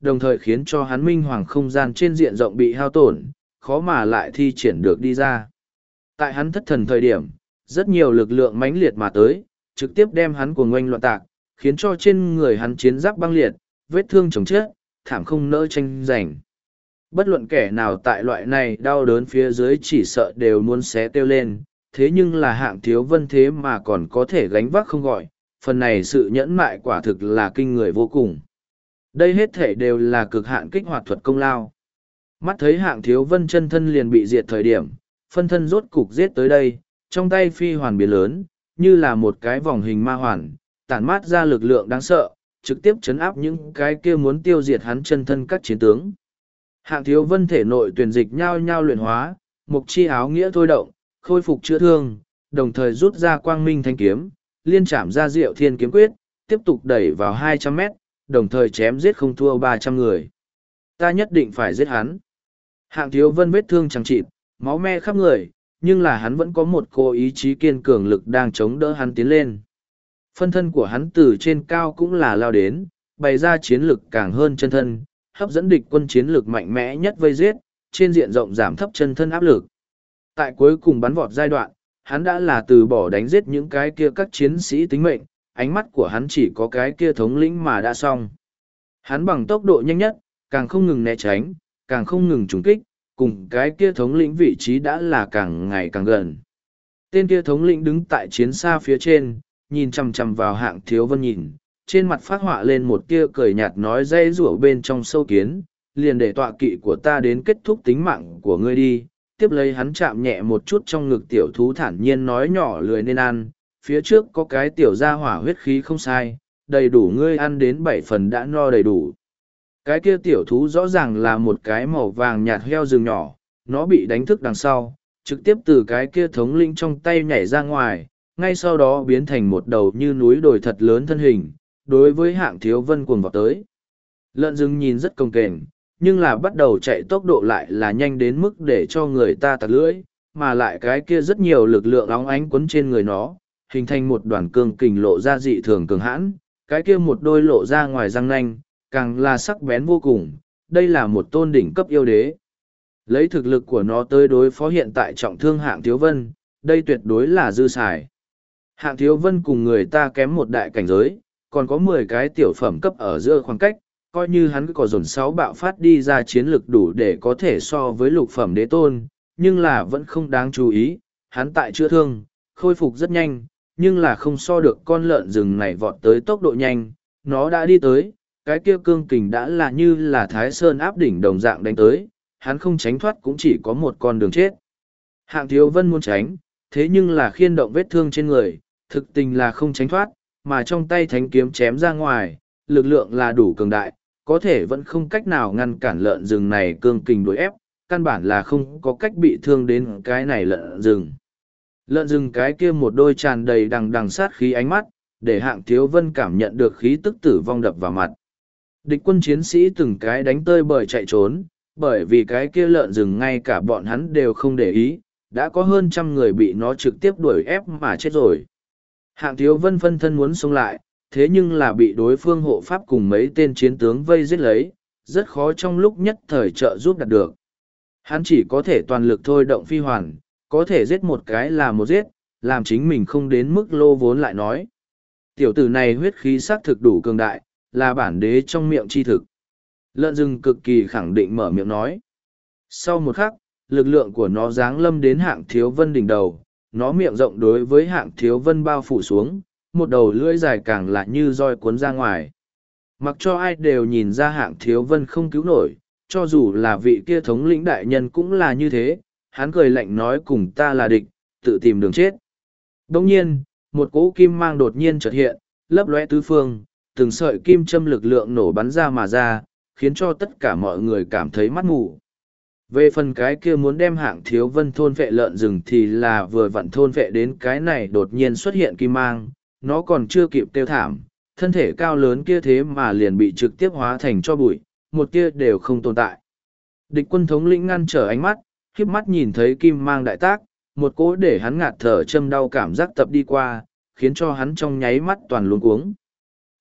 đồng thời khiến cho hắn minh hoàng không gian trên diện rộng bị hao tổn, khó mà lại thi triển được đi ra. Tại hắn thất thần thời điểm, rất nhiều lực lượng mãnh liệt mà tới, trực tiếp đem hắn cuồng oanh loạn tạc, khiến cho trên người hắn chiến giáp băng liệt, vết thương chồng chết, thảm không nỡ tranh giành. Bất luận kẻ nào tại loại này đau đớn phía dưới chỉ sợ đều muốn xé kêu lên, thế nhưng là Hạng Thiếu Vân thế mà còn có thể gánh vác không gọi, phần này sự nhẫn mại quả thực là kinh người vô cùng. Đây hết thể đều là cực hạn kích hoạt thuật công lao. Mắt thấy Hạng Thiếu Vân chân thân liền bị diệt thời điểm, phân thân rốt cục giết tới đây, trong tay phi hoàn biến lớn, như là một cái vòng hình ma hoàn, tản mát ra lực lượng đáng sợ, trực tiếp chấn áp những cái kia muốn tiêu diệt hắn chân thân các chiến tướng. Hạng Thiếu Vân thể nội tuyển dịch nhao nhao luyện hóa, mục chi áo nghĩa thôi động, khôi phục chữa thương, đồng thời rút ra quang minh thanh kiếm, liên chạm ra diệu thiên kiếm quyết, tiếp tục đẩy vào 200 mét, đồng thời chém giết không thua 300 người. Ta nhất định phải giết hắn. Hạng Thiếu Vân vết thương chẳng chịt, máu me khắp người, nhưng là hắn vẫn có một cô ý chí kiên cường lực đang chống đỡ hắn tiến lên. Phân thân của hắn từ trên cao cũng là lao đến, bày ra chiến lực càng hơn chân thân, hấp dẫn địch quân chiến lực mạnh mẽ nhất vây giết, trên diện rộng giảm thấp chân thân áp lực. Tại cuối cùng bắn vọt giai đoạn, hắn đã là từ bỏ đánh giết những cái kia các chiến sĩ tính mệnh, ánh mắt của hắn chỉ có cái kia thống lĩnh mà đã xong. Hắn bằng tốc độ nhanh nhất, càng không ngừng né tránh, càng không ngừng trúng kích, cùng cái kia thống lĩnh vị trí đã là càng ngày càng gần. Tên kia thống lĩnh đứng tại chiến xa phía trên, nhìn chằm chằm vào Hạng Thiếu Vân nhìn, trên mặt phát họa lên một tia cười nhạt nói dây rủa bên trong sâu kiến, liền để tọa kỵ của ta đến kết thúc tính mạng của ngươi đi. Tiếp lấy hắn chạm nhẹ một chút trong ngực tiểu thú thản nhiên nói nhỏ lười nên ăn, phía trước có cái tiểu gia hỏa huyết khí không sai, đầy đủ ngươi ăn đến 7 phần đã no đầy đủ. Cái kia tiểu thú rõ ràng là một cái màu vàng nhạt heo rừng nhỏ, nó bị đánh thức đằng sau, trực tiếp từ cái kia thống lĩnh trong tay nhảy ra ngoài, ngay sau đó biến thành một đầu như núi đồi thật lớn thân hình, đối với Hạng Thiếu Vân cuồng vào tới. Lợn rừng nhìn rất cồng kềnh, nhưng là bắt đầu chạy tốc độ lại là nhanh đến mức để cho người ta tạt lưỡi, mà lại cái kia rất nhiều lực lượng óng ánh quấn trên người nó, hình thành một đoàn cương kình lộ ra dị thường cường hãn, cái kia một đôi lộ ra ngoài răng nanh, càng là sắc bén vô cùng, đây là một tôn đỉnh cấp yêu đế. Lấy thực lực của nó tới đối phó hiện tại trọng thương Hạng Thiếu Vân, đây tuyệt đối là dư xài. Hạng Thiếu Vân cùng người ta kém một đại cảnh giới, còn có 10 cái tiểu phẩm cấp ở giữa khoảng cách, coi như hắn có dồn 6 bạo phát đi ra chiến lực đủ để có thể so với lục phẩm đế tôn, nhưng là vẫn không đáng chú ý, hắn tại chữa thương, khôi phục rất nhanh, nhưng là không so được con lợn rừng này vọt tới tốc độ nhanh, nó đã đi tới, cái kia cương kình đã là như là Thái Sơn áp đỉnh đồng dạng đánh tới, hắn không tránh thoát cũng chỉ có một con đường chết. Hạng Thiếu Vân muốn tránh, thế nhưng là khiên động vết thương trên người, thực tình là không tránh thoát, mà trong tay thánh kiếm chém ra ngoài, lực lượng là đủ cường đại, có thể vẫn không cách nào ngăn cản lợn rừng này cương kình đuổi ép, căn bản là không có cách bị thương đến cái này lợn rừng. Lợn rừng cái kia một đôi tràn đầy đằng đằng sát khí ánh mắt, để Hạng Thiếu Vân cảm nhận được khí tức tử vong đập vào mặt. Địch quân chiến sĩ từng cái đánh tơi bời chạy trốn, bởi vì cái kia lợn rừng ngay cả bọn hắn đều không để ý, đã có hơn 100 người bị nó trực tiếp đuổi ép mà chết rồi. Hạng Thiếu Vân phân thân muốn xông lại, thế nhưng là bị đối phương hộ pháp cùng mấy tên chiến tướng vây giết lấy, rất khó trong lúc nhất thời trợ giúp đạt được. Hắn chỉ có thể toàn lực thôi động phi hoàn, có thể giết một cái là một giết, làm chính mình không đến mức lô vốn lại nói. Tiểu tử này huyết khí xác thực đủ cường đại, là bản đế trong miệng chi thực. Lợn rừng cực kỳ khẳng định mở miệng nói. Sau một khắc, lực lượng của nó giáng lâm đến Hạng Thiếu Vân đỉnh đầu, nó miệng rộng đối với Hạng Thiếu Vân bao phủ xuống, một đầu lưỡi dài càng lại như roi cuốn ra ngoài. Mặc cho ai đều nhìn ra Hạng Thiếu Vân không cứu nổi, cho dù là vị kia thống lĩnh đại nhân cũng là như thế, hắn cười lạnh nói cùng ta là địch, tự tìm đường chết. Đồng nhiên, một cỗ kim mang đột nhiên chợt hiện, lấp lóe tứ phương, từng sợi kim châm lực lượng nổ bắn ra mà ra, khiến cho tất cả mọi người cảm thấy mắt mù. Về phần cái kia muốn đem Hạng Thiếu Vân thôn vệ lợn rừng thì là vừa vặn thôn vệ đến cái này đột nhiên xuất hiện kim mang, nó còn chưa kịp kêu thảm, thân thể cao lớn kia thế mà liền bị trực tiếp hóa thành cho bụi, một tia đều không tồn tại. Địch quân thống lĩnh ngăn trở ánh mắt, khiếp mắt nhìn thấy kim mang đại tác, một cỗ để hắn ngạt thở châm đau cảm giác tập đi qua, khiến cho hắn trong nháy mắt toàn luống cuống.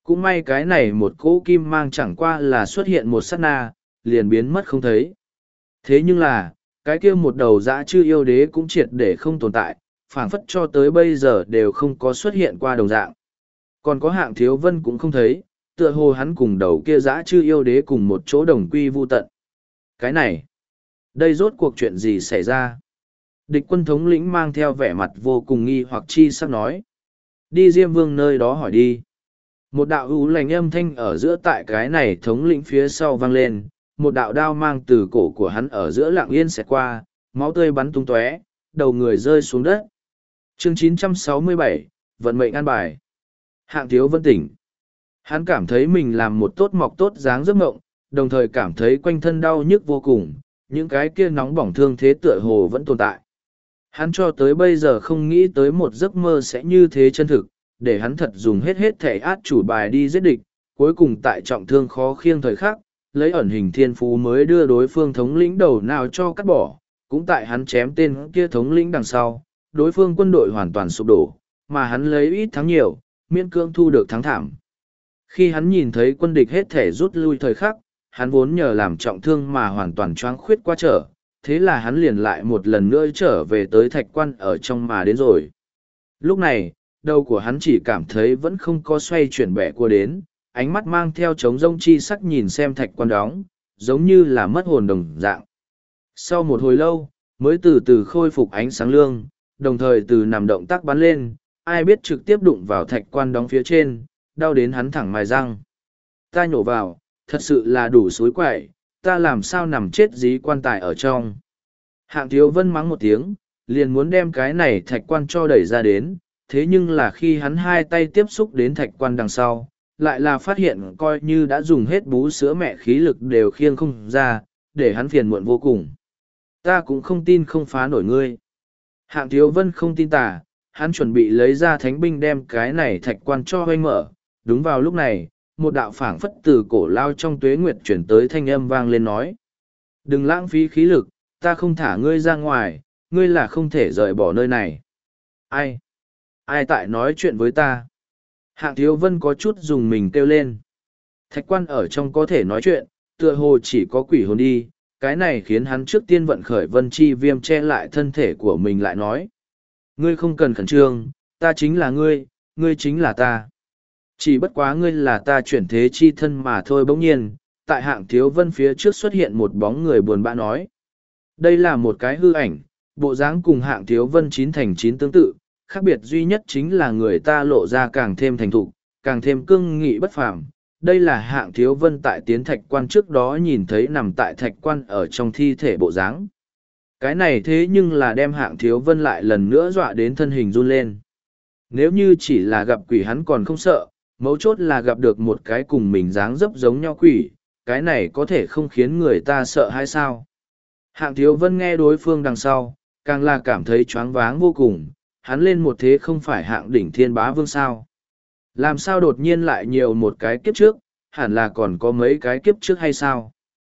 Cũng may cái này một cỗ kim mang chẳng qua là xuất hiện một sát na, liền biến mất không thấy. Thế nhưng là, cái kia một đầu dã chư yêu đế cũng triệt để không tồn tại, phảng phất cho tới bây giờ đều không có xuất hiện qua đồng dạng. Còn có Hạng Thiếu Vân cũng không thấy, tựa hồ hắn cùng đầu kia dã chư yêu đế cùng một chỗ đồng quy vu tận. Cái này, đây rốt cuộc chuyện gì xảy ra? Địch quân thống lĩnh mang theo vẻ mặt vô cùng nghi hoặc chi sắc nói. Đi Diêm Vương nơi đó hỏi đi. Một đạo ưu lành âm thanh ở giữa tại cái này thống lĩnh phía sau vang lên, một đạo đao mang từ cổ của hắn ở giữa lặng yên xẹt qua, máu tươi bắn tung tóe, đầu người rơi xuống đất. Chương 967, vận mệnh an bài. Hạng Thiếu Vân tỉnh. Hắn cảm thấy mình làm một tốt mọc tốt dáng giấc mộng, đồng thời cảm thấy quanh thân đau nhức vô cùng, những cái kia nóng bỏng thương thế tựa hồ vẫn tồn tại. Hắn cho tới bây giờ không nghĩ tới một giấc mơ sẽ như thế chân thực, để hắn thật dùng hết thể át chủ bài đi giết địch, cuối cùng tại trọng thương khó khiêng thời khắc, lấy ẩn hình thiên phú mới đưa đối phương thống lĩnh đầu nào cho cắt bỏ, cũng tại hắn chém tên kia thống lĩnh đằng sau, đối phương quân đội hoàn toàn sụp đổ, mà hắn lấy ít thắng nhiều, miễn cưỡng thu được thắng thảm. Khi hắn nhìn thấy quân địch hết thể rút lui thời khắc, hắn vốn nhờ làm trọng thương mà hoàn toàn choáng khuyết qua trở, thế là hắn liền lại một lần nữa trở về tới thạch quan ở trong mà đến rồi. Lúc này, đầu của hắn chỉ cảm thấy vẫn không có xoay chuyển bẻ cua đến, ánh mắt mang theo trống rông chi sắc nhìn xem thạch quan đóng, giống như là mất hồn đồng dạng. Sau một hồi lâu, mới từ từ khôi phục ánh sáng lương, đồng thời từ nằm động tác bắn lên, ai biết trực tiếp đụng vào thạch quan đóng phía trên, đau đến hắn thẳng mài răng. Ta nhổ vào, thật sự là đủ xối quậy, ta làm sao nằm chết dí quan tài ở trong. Hạng Thiếu Vân mắng một tiếng, liền muốn đem cái này thạch quan cho đẩy ra đến, thế nhưng là khi hắn hai tay tiếp xúc đến thạch quan đằng sau, lại là phát hiện coi như đã dùng hết bú sữa mẹ khí lực đều khiêng không ra, để hắn phiền muộn vô cùng. Ta cũng không tin không phá nổi ngươi. Hạng Thiếu Vân không tin tà, hắn chuẩn bị lấy ra thánh binh đem cái này thạch quan cho hoanh mở. Đúng vào lúc này, một đạo phảng phất từ cổ lao trong tuế nguyệt chuyển tới thanh âm vang lên nói. Đừng lãng phí khí lực, ta không thả ngươi ra ngoài, ngươi là không thể rời bỏ nơi này. Ai? Ai tại nói chuyện với ta? Hạng Thiếu Vân có chút dùng mình kêu lên. Thạch quan ở trong có thể nói chuyện, tựa hồ chỉ có quỷ hồn đi, cái này khiến hắn trước tiên vận khởi vân chi viêm che lại thân thể của mình lại nói. Ngươi không cần khẩn trương, ta chính là ngươi, ngươi chính là ta. Chỉ bất quá ngươi là ta chuyển thế chi thân mà thôi. Bỗng nhiên, tại Hạng Thiếu Vân phía trước xuất hiện một bóng người buồn bã nói. Đây là một cái hư ảnh, bộ dáng cùng Hạng Thiếu Vân 9x9 tương tự, khác biệt duy nhất chính là người ta lộ ra càng thêm thành thục, càng thêm cương nghị bất phàm. Đây là Hạng Thiếu Vân tại tiến thạch quan trước đó nhìn thấy nằm tại thạch quan ở trong thi thể bộ dáng. Cái này thế nhưng là đem Hạng Thiếu Vân lại lần nữa dọa đến thân hình run lên. Nếu như chỉ là gặp quỷ hắn còn không sợ, mấu chốt là gặp được một cái cùng mình dáng dấp giống nhau quỷ, cái này có thể không khiến người ta sợ hay sao? Hạng Thiếu Vân nghe đối phương đằng sau, càng là cảm thấy choáng váng vô cùng, hắn lên một thế không phải hạng đỉnh thiên bá vương sao. Làm sao đột nhiên lại nhiều một cái kiếp trước, hẳn là còn có mấy cái kiếp trước hay sao?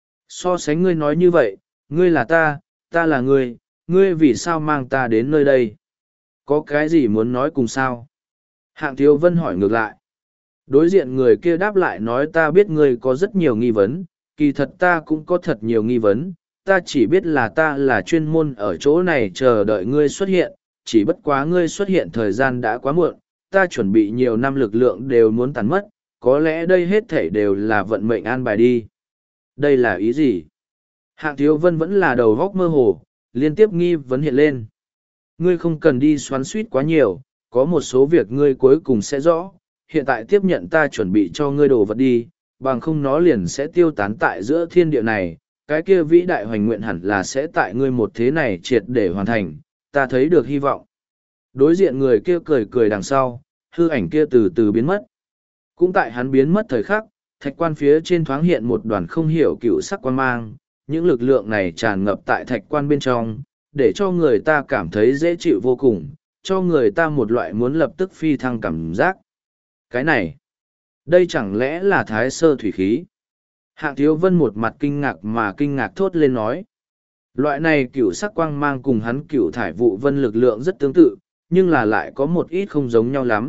So sánh ngươi nói như vậy, ngươi là ta là ngươi vì sao mang ta đến nơi đây? Có cái gì muốn nói cùng sao? Hạng Thiếu Vân hỏi ngược lại. Đối diện người kia đáp lại nói ta biết ngươi có rất nhiều nghi vấn, kỳ thật ta cũng có thật nhiều nghi vấn, ta chỉ biết là ta là chuyên môn ở chỗ này chờ đợi ngươi xuất hiện, chỉ bất quá ngươi xuất hiện thời gian đã quá muộn, ta chuẩn bị nhiều năm lực lượng đều muốn tàn mất, có lẽ đây hết thảy đều là vận mệnh an bài đi. Đây là ý gì? Hạng Thiếu Vân vẫn là đầu góc mơ hồ, liên tiếp nghi vấn hiện lên. Ngươi không cần đi xoắn suýt quá nhiều, có một số việc ngươi cuối cùng sẽ rõ, hiện tại tiếp nhận ta chuẩn bị cho ngươi đồ vật đi, bằng không nó liền sẽ tiêu tán tại giữa thiên địa này, cái kia vĩ đại hoành nguyện hẳn là sẽ tại ngươi một thế này triệt để hoàn thành, ta thấy được hy vọng. Đối diện người kia cười cười đằng sau, hư ảnh kia từ từ biến mất. Cũng tại hắn biến mất thời khắc, thạch quan phía trên thoáng hiện một đoàn không hiểu cựu sắc quan mang, những lực lượng này tràn ngập tại thạch quan bên trong, để cho người ta cảm thấy dễ chịu vô cùng, cho người ta một loại muốn lập tức phi thăng cảm giác. Cái này, đây chẳng lẽ là thái sơ thủy khí? Hạng Thiếu Vân một mặt kinh ngạc mà kinh ngạc thốt lên nói. Loại này cựu sắc quang mang cùng hắn cựu thải vụ vân lực lượng rất tương tự, nhưng là lại có một ít không giống nhau lắm,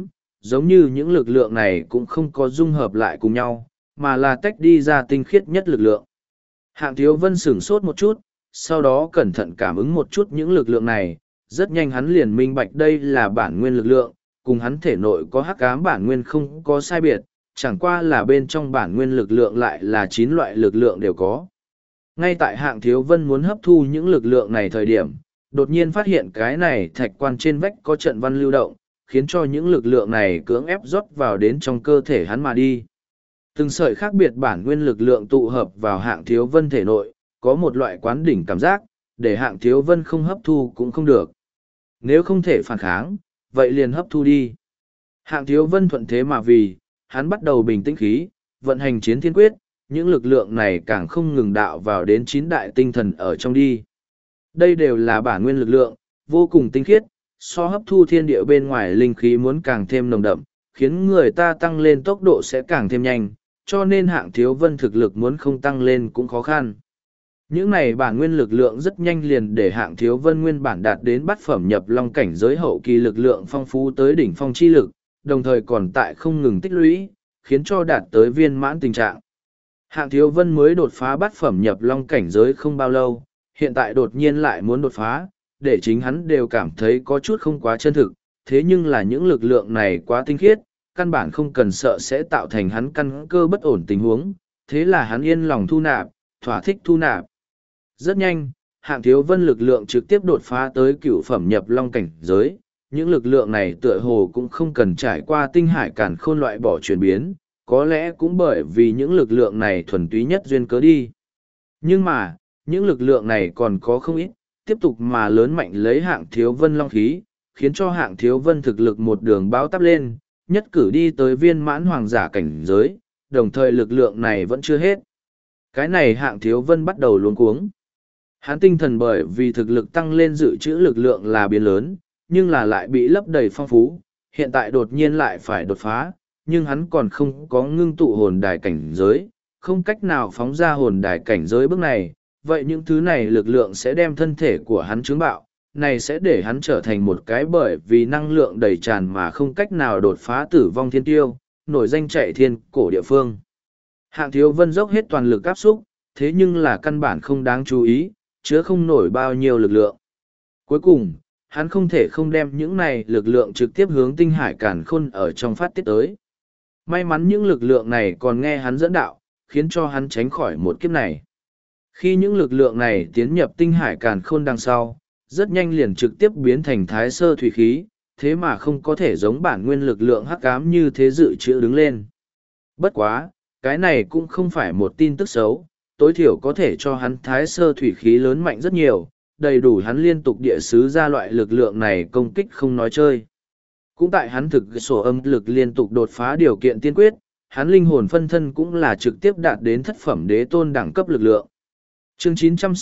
giống như những lực lượng này cũng không có dung hợp lại cùng nhau, mà là tách đi ra tinh khiết nhất lực lượng. Hạng Thiếu Vân sửng sốt một chút, sau đó cẩn thận cảm ứng một chút những lực lượng này, rất nhanh hắn liền minh bạch đây là bản nguyên lực lượng, cùng hắn thể nội có hắc ám bản nguyên không có sai biệt, chẳng qua là bên trong bản nguyên lực lượng lại là 9 loại lực lượng đều có. Ngay tại Hạng Thiếu Vân muốn hấp thu những lực lượng này thời điểm, đột nhiên phát hiện cái này thạch quan trên vách có trận văn lưu động, khiến cho những lực lượng này cưỡng ép rót vào đến trong cơ thể hắn mà đi. Từng sợi khác biệt bản nguyên lực lượng tụ hợp vào Hạng Thiếu Vân thể nội, có một loại quán đỉnh cảm giác, để Hạng Thiếu Vân không hấp thu cũng không được. Nếu không thể phản kháng, vậy liền hấp thu đi. Hạng Thiếu Vân thuận thế mà vì, hắn bắt đầu bình tĩnh khí, vận hành chiến thiên quyết, những lực lượng này càng không ngừng đạo vào đến 9 đại tinh thần ở trong đi. Đây đều là bản nguyên lực lượng, vô cùng tinh khiết, so hấp thu thiên địa bên ngoài linh khí muốn càng thêm nồng đậm, khiến người ta tăng lên tốc độ sẽ càng thêm nhanh, cho nên Hạng Thiếu Vân thực lực muốn không tăng lên cũng khó khăn. Những này bản nguyên lực lượng rất nhanh liền để Hạng Thiếu Vân nguyên bản đạt đến bát phẩm nhập long cảnh giới hậu kỳ lực lượng phong phú tới đỉnh phong chi lực, đồng thời còn tại không ngừng tích lũy, khiến cho đạt tới viên mãn tình trạng. Hạng Thiếu Vân mới đột phá bát phẩm nhập long cảnh giới không bao lâu, hiện tại đột nhiên lại muốn đột phá, để chính hắn đều cảm thấy có chút không quá chân thực, thế nhưng là những lực lượng này quá tinh khiết, căn bản không cần sợ sẽ tạo thành hắn căn cơ bất ổn tình huống, thế là hắn yên lòng thu nạp, thỏa thích thu nạp. Rất nhanh, Hạng Thiếu Vân lực lượng trực tiếp đột phá tới cửu phẩm nhập long cảnh giới, những lực lượng này tựa hồ cũng không cần trải qua tinh hải càn khôn loại bỏ chuyển biến, có lẽ cũng bởi vì những lực lượng này thuần túy nhất duyên cớ đi. Nhưng mà, những lực lượng này còn có không ít, tiếp tục mà lớn mạnh lấy Hạng Thiếu Vân long khí, khiến cho Hạng Thiếu Vân thực lực một đường báo tắp lên, nhất cử đi tới viên mãn hoàng giả cảnh giới, đồng thời lực lượng này vẫn chưa hết. Cái này Hạng Thiếu Vân bắt đầu luống cuống. Hắn tinh thần bởi vì thực lực tăng lên dự trữ lực lượng là biến lớn, nhưng là lại bị lấp đầy phong phú, hiện tại đột nhiên lại phải đột phá, nhưng hắn còn không có ngưng tụ hồn đài cảnh giới, không cách nào phóng ra hồn đài cảnh giới bước này, vậy những thứ này lực lượng sẽ đem thân thể của hắn chướng bạo, này sẽ để hắn trở thành một cái bởi vì năng lượng đầy tràn mà không cách nào đột phá tử vong thiên tiêu, nổi danh chạy thiên cổ địa phương. Hạng Thiếu Vân dốc hết toàn lực áp xúc, thế nhưng là căn bản không đáng chú ý, chứa không nổi bao nhiêu lực lượng. Cuối cùng, hắn không thể không đem những này lực lượng trực tiếp hướng tinh hải càn khôn ở trong phát tiết tới. May mắn những lực lượng này còn nghe hắn dẫn đạo, khiến cho hắn tránh khỏi một kiếp này. Khi những lực lượng này tiến nhập tinh hải càn khôn đằng sau, rất nhanh liền trực tiếp biến thành thái sơ thủy khí, thế mà không có thể giống bản nguyên lực lượng hắc ám như thế dự trữ đứng lên. Bất quá, cái này cũng không phải một tin tức xấu, tối thiểu có thể cho hắn thái sơ thủy khí lớn mạnh rất nhiều, đầy đủ hắn liên tục địa sứ ra loại lực lượng này công kích không nói chơi. Cũng tại hắn thực sổ âm lực liên tục đột phá điều kiện tiên quyết, hắn linh hồn phân thân cũng là trực tiếp đạt đến thất phẩm đế tôn đẳng cấp lực lượng. Chương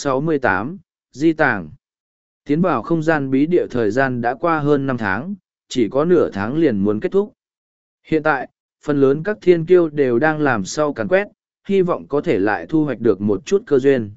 968, Di Tàng. Tiến vào không gian bí địa thời gian đã qua hơn 5 tháng, chỉ có nửa tháng liền muốn kết thúc. Hiện tại, phần lớn các thiên kiêu đều đang làm sau càn quét, hy vọng có thể lại thu hoạch được một chút cơ duyên.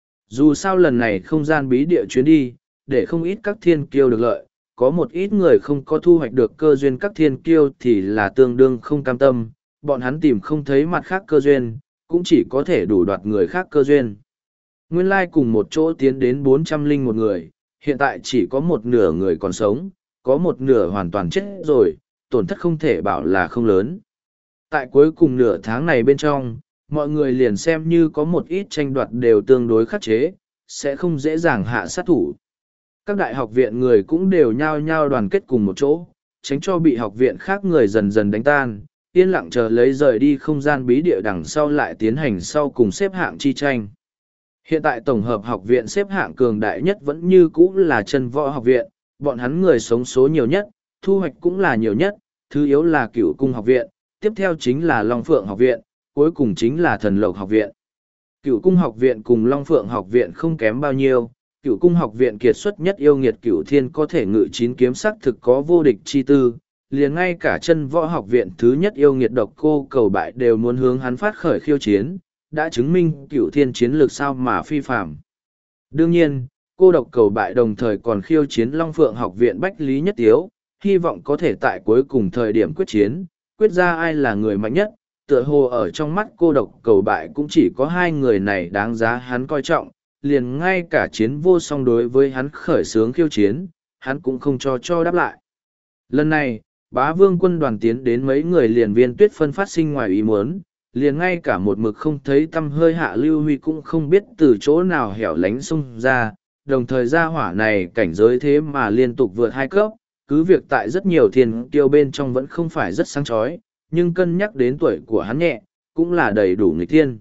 Dù sao lần này không gian bí địa chuyến đi, để không ít các thiên kiêu được lợi, có một ít người không có thu hoạch được cơ duyên các thiên kiêu thì là tương đương không cam tâm, bọn hắn tìm không thấy mặt khác cơ duyên, cũng chỉ có thể đủ đoạt người khác cơ duyên. Nguyên lai cùng một chỗ tiến đến 401 người, hiện tại chỉ có một nửa người còn sống, có một nửa hoàn toàn chết rồi, tổn thất không thể bảo là không lớn. Tại cuối cùng nửa tháng này bên trong, mọi người liền xem như có một ít tranh đoạt đều tương đối khắc chế, sẽ không dễ dàng hạ sát thủ. Các đại học viện người cũng đều nhao nhao đoàn kết cùng một chỗ, tránh cho bị học viện khác người dần dần đánh tan, yên lặng chờ lấy rời đi không gian bí địa đằng sau lại tiến hành sau cùng xếp hạng chi tranh. Hiện tại tổng hợp học viện xếp hạng cường đại nhất vẫn như cũ là Chân Võ học viện, bọn hắn người sống số nhiều nhất, thu hoạch cũng là nhiều nhất, thứ yếu là Cửu Cung học viện, tiếp theo chính là Long Phượng học viện, cuối cùng chính là Thần Lộc học viện. Cửu Cung học viện cùng Long Phượng học viện không kém bao nhiêu, Cửu Cung học viện kiệt xuất nhất yêu nghiệt Cửu Thiên có thể ngự 9 kiếm sắc thực có vô địch chi tư, liền ngay cả Chân Võ học viện thứ nhất yêu nghiệt Độc Cô Cầu Bại đều muốn hướng hắn phát khởi khiêu chiến, đã chứng minh Cửu Thiên chiến lược sao mà phi phàm. Đương nhiên, cô Độc Cầu Bại đồng thời còn khiêu chiến Long Phượng học viện Bách Lý Nhất Tiếu, hy vọng có thể tại cuối cùng thời điểm quyết chiến, quyết ra ai là người mạnh nhất. Tựa hồ ở trong mắt cô độc cầu bại cũng chỉ có hai người này đáng giá hắn coi trọng, liền ngay cả chiến vô song đối với hắn khởi xướng khiêu chiến, hắn cũng không cho đáp lại. Lần này, Bá Vương quân đoàn tiến đến mấy người liền Viên Tuyết Phân phát sinh ngoài ý muốn, liền ngay cả một mực không thấy tăm hơi Hạ Lưu Huy cũng không biết từ chỗ nào hẻo lánh xông ra, đồng thời gia hỏa này cảnh giới thế mà liên tục vượt 2 cấp, cứ việc tại rất nhiều thiên kiêu bên trong vẫn không phải rất sáng chói, nhưng cân nhắc đến tuổi của hắn nhẹ, cũng là đầy đủ nghịch thiên.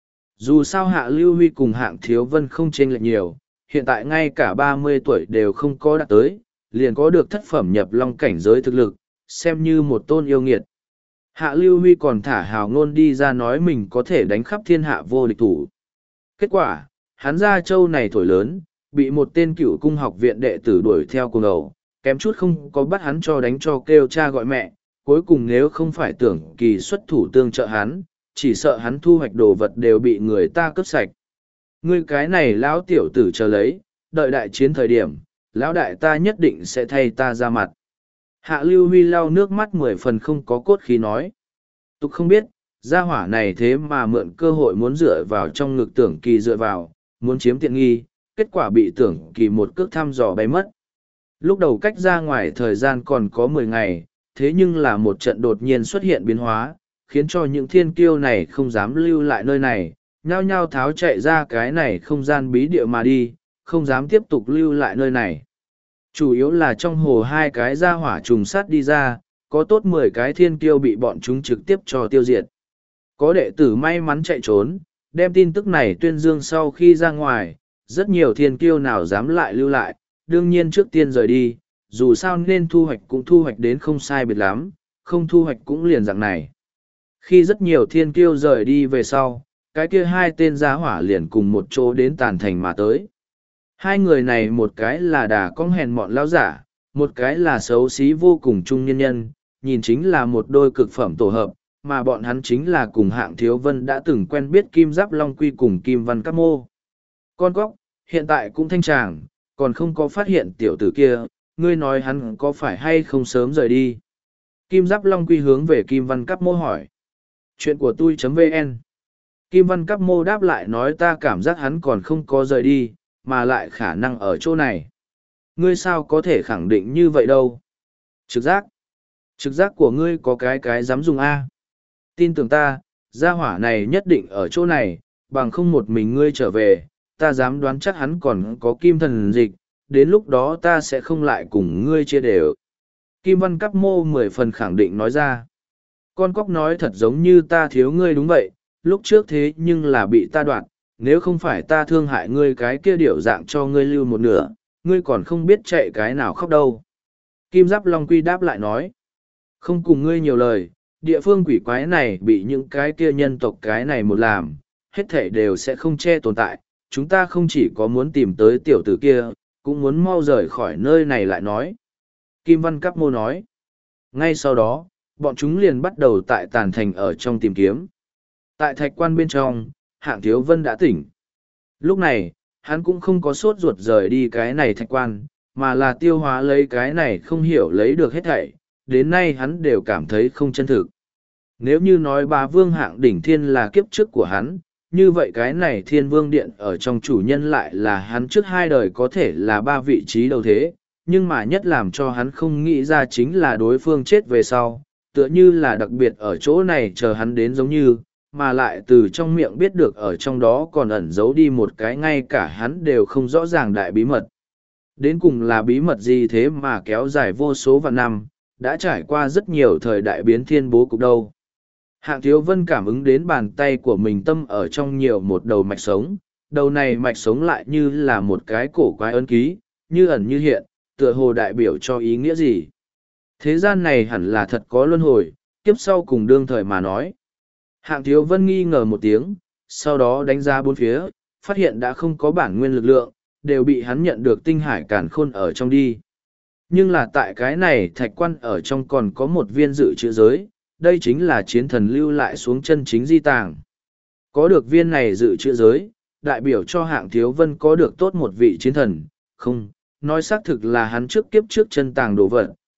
Dù sao Hạ Lưu Huy cùng Hạng Thiếu Vân không chênh lệch nhiều, hiện tại ngay cả 30 tuổi đều không có đạt tới, liền có được thất phẩm nhập long cảnh giới thực lực, xem như một tôn yêu nghiệt. Hạ Lưu Huy còn thả hào ngôn đi ra nói mình có thể đánh khắp thiên hạ vô địch thủ. Kết quả, hắn ra châu này thổi lớn, bị một tên cựu cung học viện đệ tử đuổi theo cùng đầu, kém chút không có bắt hắn cho đánh cho kêu cha gọi mẹ, cuối cùng nếu không phải tưởng kỳ xuất thủ tương trợ hắn, chỉ sợ hắn thu hoạch đồ vật đều bị người ta cướp sạch. Ngươi cái này lão tiểu tử chờ lấy, đợi đại chiến thời điểm, lão đại ta nhất định sẽ thay ta ra mặt. Hạ Lưu Huy lau nước mắt 10 phần không có cốt khí nói. Tục không biết, gia hỏa này thế mà mượn cơ hội muốn dựa vào trong ngực tưởng kỳ dựa vào, muốn chiếm tiện nghi, kết quả bị tưởng kỳ một cước thăm dò bay mất. Lúc đầu cách ra ngoài thời gian còn có 10 ngày, thế nhưng là một trận đột nhiên xuất hiện biến hóa, khiến cho những thiên kiêu này không dám lưu lại nơi này, nhao nhao tháo chạy ra cái này không gian bí địa mà đi, không dám tiếp tục lưu lại nơi này. Chủ yếu là trong hồ hai cái gia hỏa trùng sát đi ra, có tốt 10 cái thiên kiêu bị bọn chúng trực tiếp cho tiêu diệt. Có đệ tử may mắn chạy trốn, đem tin tức này tuyên dương sau khi ra ngoài, rất nhiều thiên kiêu nào dám lại lưu lại, đương nhiên trước tiên rời đi, dù sao nên thu hoạch cũng thu hoạch đến không sai biệt lắm, không thu hoạch cũng liền dạng này. Khi rất nhiều thiên kiêu rời đi về sau, cái kia hai tên gia hỏa liền cùng một chỗ đến tàn thành mà tới. Hai người này một cái là đà cong hèn mọn lao giả, một cái là xấu xí vô cùng trung nhân nhân, nhìn chính là một đôi cực phẩm tổ hợp, mà bọn hắn chính là cùng Hạng Thiếu Vân đã từng quen biết Kim Giáp Long Quy cùng Kim Văn Các Mô. Con cóc, hiện tại cũng thanh tràng, còn không có phát hiện tiểu tử kia, ngươi nói hắn có phải hay không sớm rời đi. Kim Giáp Long Quy hướng về Kim Văn Các Mô hỏi. Chuyện của tôi.vn Kim Văn Các Mô đáp lại nói ta cảm giác hắn còn không có rời đi, mà lại khả năng ở chỗ này. Ngươi sao có thể khẳng định như vậy đâu? Trực giác. Trực giác của ngươi có cái dám dùng A. Tin tưởng ta, gia hỏa này nhất định ở chỗ này, bằng không một mình ngươi trở về, ta dám đoán chắc hắn còn có kim thần dịch, đến lúc đó ta sẽ không lại cùng ngươi chia đều. Kim Văn Các Mô 10 phần khẳng định nói ra. Con cóc nói thật giống như ta thiếu ngươi đúng vậy, lúc trước thế nhưng là bị ta đoạt, nếu không phải ta thương hại ngươi cái kia điểu dạng cho ngươi lưu một nửa, ngươi còn không biết chạy cái nào khóc đâu. Kim Giáp Long Quy đáp lại nói. Không cùng ngươi nhiều lời, địa phương quỷ quái này bị những cái kia nhân tộc cái này một làm, hết thể đều sẽ không che tồn tại. Chúng ta không chỉ có muốn tìm tới tiểu tử kia, cũng muốn mau rời khỏi nơi này lại nói. Kim Văn Các Mô nói. Ngay sau đó, bọn chúng liền bắt đầu tại tàn thành ở trong tìm kiếm. Tại thạch quan bên trong, Hạng Thiếu Vân đã tỉnh. Lúc này, hắn cũng không có sốt ruột rời đi cái này thạch quan, mà là tiêu hóa lấy cái này không hiểu lấy được hết thảy, đến nay hắn đều cảm thấy không chân thực. Nếu như nói Bá Vương Hạng Đỉnh Thiên là kiếp trước của hắn, như vậy cái này Thiên Vương Điện ở trong chủ nhân lại là hắn trước 2 đời có thể là 3 vị trí đầu thế, nhưng mà nhất làm cho hắn không nghĩ ra chính là đối phương chết về sau, tựa như là đặc biệt ở chỗ này chờ hắn đến giống như, mà lại từ trong miệng biết được ở trong đó còn ẩn giấu đi một cái ngay cả hắn đều không rõ ràng đại bí mật. Đến cùng là bí mật gì thế mà kéo dài vô số vạn năm, đã trải qua rất nhiều thời đại biến thiên bố cục đâu. Hạng Thiếu Vân cảm ứng đến bàn tay của mình tâm ở trong nhiều một đầu mạch sống, đầu này mạch sống lại như là một cái cổ quái ấn ký, như ẩn như hiện, tựa hồ đại biểu cho ý nghĩa gì. Thế gian này hẳn là thật có luân hồi, kiếp sau cùng đương thời mà nói. Hạng Thiếu Vân nghi ngờ một tiếng, sau đó đánh ra bốn phía, phát hiện đã không có bản nguyên lực lượng, đều bị hắn nhận được tinh hải càn khôn ở trong đi. Nhưng là tại cái này thạch quan ở trong còn có một viên dự trữ giới, đây chính là chiến thần lưu lại xuống chân chính di tàng. Có được viên này dự trữ giới, đại biểu cho Hạng Thiếu Vân có được tốt một vị chiến thần, không, nói xác thực là hắn trước kiếp trước chân tàng đồ vật,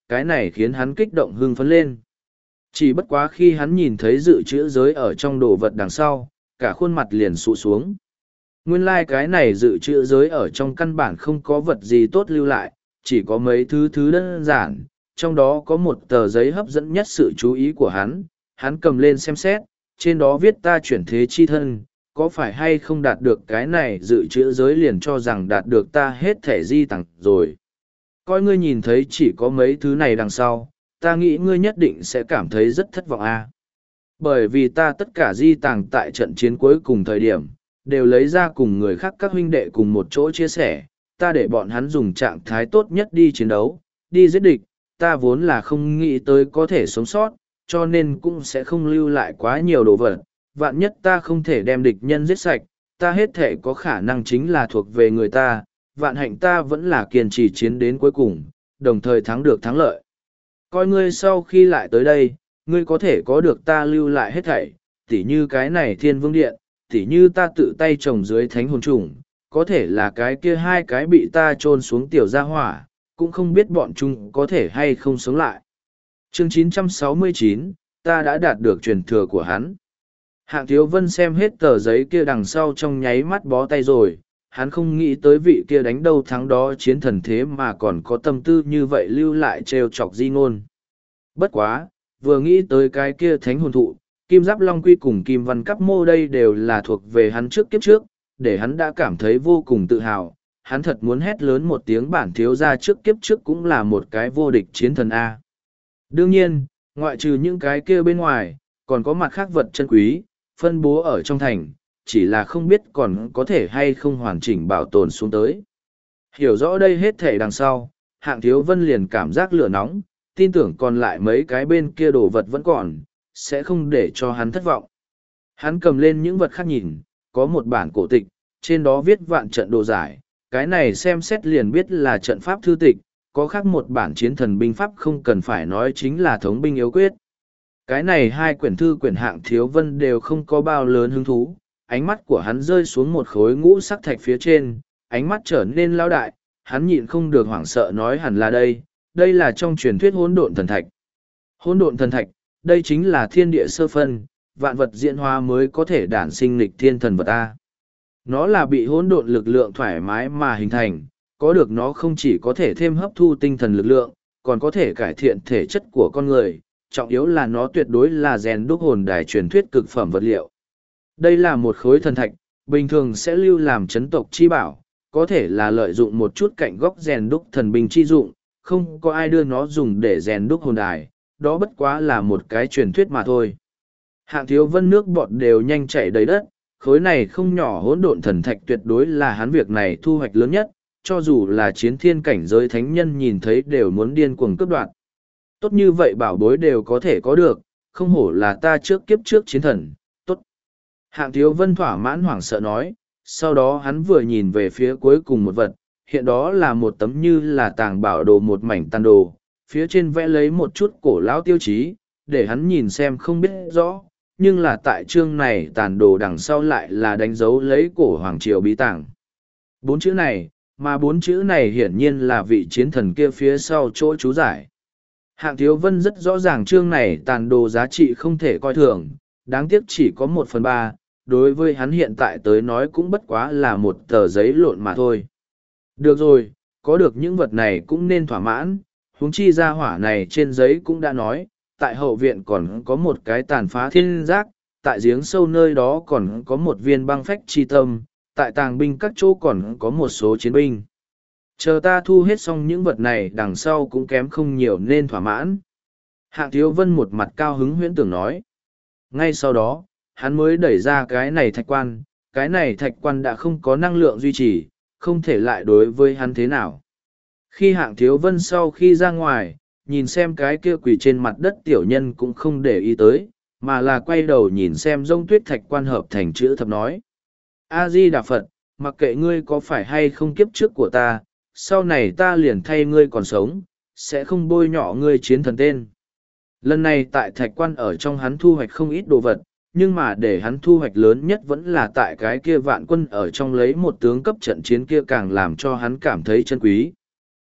cái này khiến hắn kích động hưng phấn lên. Chỉ bất quá khi hắn nhìn thấy dự trữ giới ở trong đồ vật đằng sau, cả khuôn mặt liền sụ xuống. Nguyên lai cái này dự trữ giới ở trong căn bản không có vật gì tốt lưu lại, chỉ có mấy thứ đơn giản, trong đó có một tờ giấy hấp dẫn nhất sự chú ý của hắn cầm lên xem xét, trên đó viết ta chuyển thế chi thân, có phải hay không đạt được cái này dự trữ giới liền cho rằng đạt được ta hết thể di tặng rồi. Coi ngươi nhìn thấy chỉ có mấy thứ này đằng sau, ta nghĩ ngươi nhất định sẽ cảm thấy rất thất vọng a. Bởi vì ta tất cả di tàng tại trận chiến cuối cùng thời điểm, đều lấy ra cùng người khác các huynh đệ cùng một chỗ chia sẻ, ta để bọn hắn dùng trạng thái tốt nhất đi chiến đấu, đi giết địch, ta vốn là không nghĩ tới có thể sống sót, cho nên cũng sẽ không lưu lại quá nhiều đồ vật. Vạn nhất ta không thể đem địch nhân giết sạch, ta hết thể có khả năng chính là thuộc về người ta, vạn hạnh ta vẫn là kiên trì chiến đến cuối cùng, đồng thời thắng được thắng lợi. Coi ngươi sau khi lại tới đây, ngươi có thể có được ta lưu lại hết thảy, tỉ như cái này thiên vương điện, tỉ như ta tự tay trồng dưới thánh hồn trùng, có thể là cái kia hai cái bị ta chôn xuống tiểu gia hỏa, cũng không biết bọn chúng có thể hay không sống lại. Chương 969, ta đã đạt được truyền thừa của hắn. Hạng Thiếu Vân xem hết tờ giấy kia đằng sau trong nháy mắt bó tay rồi, hắn không nghĩ tới vị kia đánh đâu thắng đó chiến thần thế mà còn có tâm tư như vậy lưu lại trêu chọc di ngôn. Bất quá, vừa nghĩ tới cái kia thánh hồn thụ, Kim Giáp Long Quy cùng Kim Văn Cắp Mô đây đều là thuộc về hắn trước kiếp trước, để hắn đã cảm thấy vô cùng tự hào. Hắn thật muốn hét lớn một tiếng bản thiếu gia trước kiếp trước cũng là một cái vô địch chiến thần A. Đương nhiên, ngoại trừ những cái kia bên ngoài, còn có mặt khác vật chân quý, phân bố ở trong thành, chỉ là không biết còn có thể hay không hoàn chỉnh bảo tồn xuống tới. Hiểu rõ đây hết thể đằng sau, Hạng Thiếu Vân liền cảm giác lửa nóng, tin tưởng còn lại mấy cái bên kia đồ vật vẫn còn, sẽ không để cho hắn thất vọng. Hắn cầm lên những vật khác nhìn, có một bản cổ tịch, trên đó viết vạn trận đồ giải, cái này xem xét liền biết là trận pháp thư tịch, có khác một bản chiến thần binh pháp không cần phải nói chính là thống binh yếu quyết. Cái này hai quyển thư quyển Hạng Thiếu Vân đều không có bao lớn hứng thú, ánh mắt của hắn rơi xuống một khối ngũ sắc thạch phía trên, ánh mắt trở nên lao đại, hắn nhịn không được hoảng sợ nói hẳn là đây là trong truyền thuyết hỗn độn thần thạch. Hỗn độn thần thạch, đây chính là thiên địa sơ phân, vạn vật diễn hóa mới có thể đản sinh lịch thiên thần vật A. Nó là bị hỗn độn lực lượng thoải mái mà hình thành, có được nó không chỉ có thể thêm hấp thu tinh thần lực lượng, còn có thể cải thiện thể chất của con người, trọng yếu là nó tuyệt đối là rèn đúc hồn đài truyền thuyết cực phẩm vật liệu. Đây là một khối thần thạch, bình thường sẽ lưu làm chấn tộc chi bảo, có thể là lợi dụng một chút cạnh góc rèn đúc thần binh chi dụng, không có ai đưa nó dùng để rèn đúc hồn đài, đó bất quá là một cái truyền thuyết mà thôi. Hạng Thiếu Vân nước bọt đều nhanh chảy đầy đất, khối này không nhỏ hỗn độn thần thạch tuyệt đối là hắn việc này thu hoạch lớn nhất, cho dù là chiến thiên cảnh giới thánh nhân nhìn thấy đều muốn điên cuồng cướp đoạt. Tốt như vậy bảo bối đều có thể có được, không hổ là ta trước kiếp trước chiến thần, tốt. Hạng Thiếu Vân thỏa mãn hoảng sợ nói, sau đó hắn vừa nhìn về phía cuối cùng một vật, hiện đó là một tấm như là tàng bảo đồ một mảnh tàn đồ, phía trên vẽ lấy một chút cổ lão tiêu chí, để hắn nhìn xem không biết rõ, nhưng là tại chương này tàn đồ đằng sau lại là đánh dấu lấy cổ hoàng triều bí tàng. Bốn chữ này, mà bốn chữ này hiển nhiên là vị chiến thần kia phía sau chỗ chú giải. Hạng Thiếu Vân rất rõ ràng chương này tàn đồ giá trị không thể coi thường, đáng tiếc chỉ có 1/3, đối với hắn hiện tại tới nói cũng bất quá là một tờ giấy lộn mà thôi. Được rồi, có được những vật này cũng nên thỏa mãn, huống chi ra hỏa này trên giấy cũng đã nói, tại hậu viện còn có một cái tàn phá thiên giác, tại giếng sâu nơi đó còn có một viên băng phách chi tâm, tại tàng binh các chỗ còn có một số chiến binh. Chờ ta thu hết xong những vật này đằng sau cũng kém không nhiều nên thỏa mãn. Hạng Thiếu Vân một mặt cao hứng huyễn tưởng nói. Ngay sau đó, hắn mới đẩy ra cái này thạch quan đã không có năng lượng duy trì, không thể lại đối với hắn thế nào. Khi Hạng Thiếu Vân sau khi ra ngoài, nhìn xem cái kia quỳ trên mặt đất tiểu nhân cũng không để ý tới, mà là quay đầu nhìn xem Rông Tuyết thạch quan hợp thành chữ thập nói. A-di Đà Phật, mặc kệ ngươi có phải hay không kiếp trước của ta, sau này ta liền thay ngươi còn sống, sẽ không bôi nhọ ngươi chiến thần tên. Lần này tại thạch quan ở trong hắn thu hoạch không ít đồ vật, nhưng mà để hắn thu hoạch lớn nhất vẫn là tại cái kia vạn quân ở trong lấy một tướng cấp trận chiến kia càng làm cho hắn cảm thấy chân quý.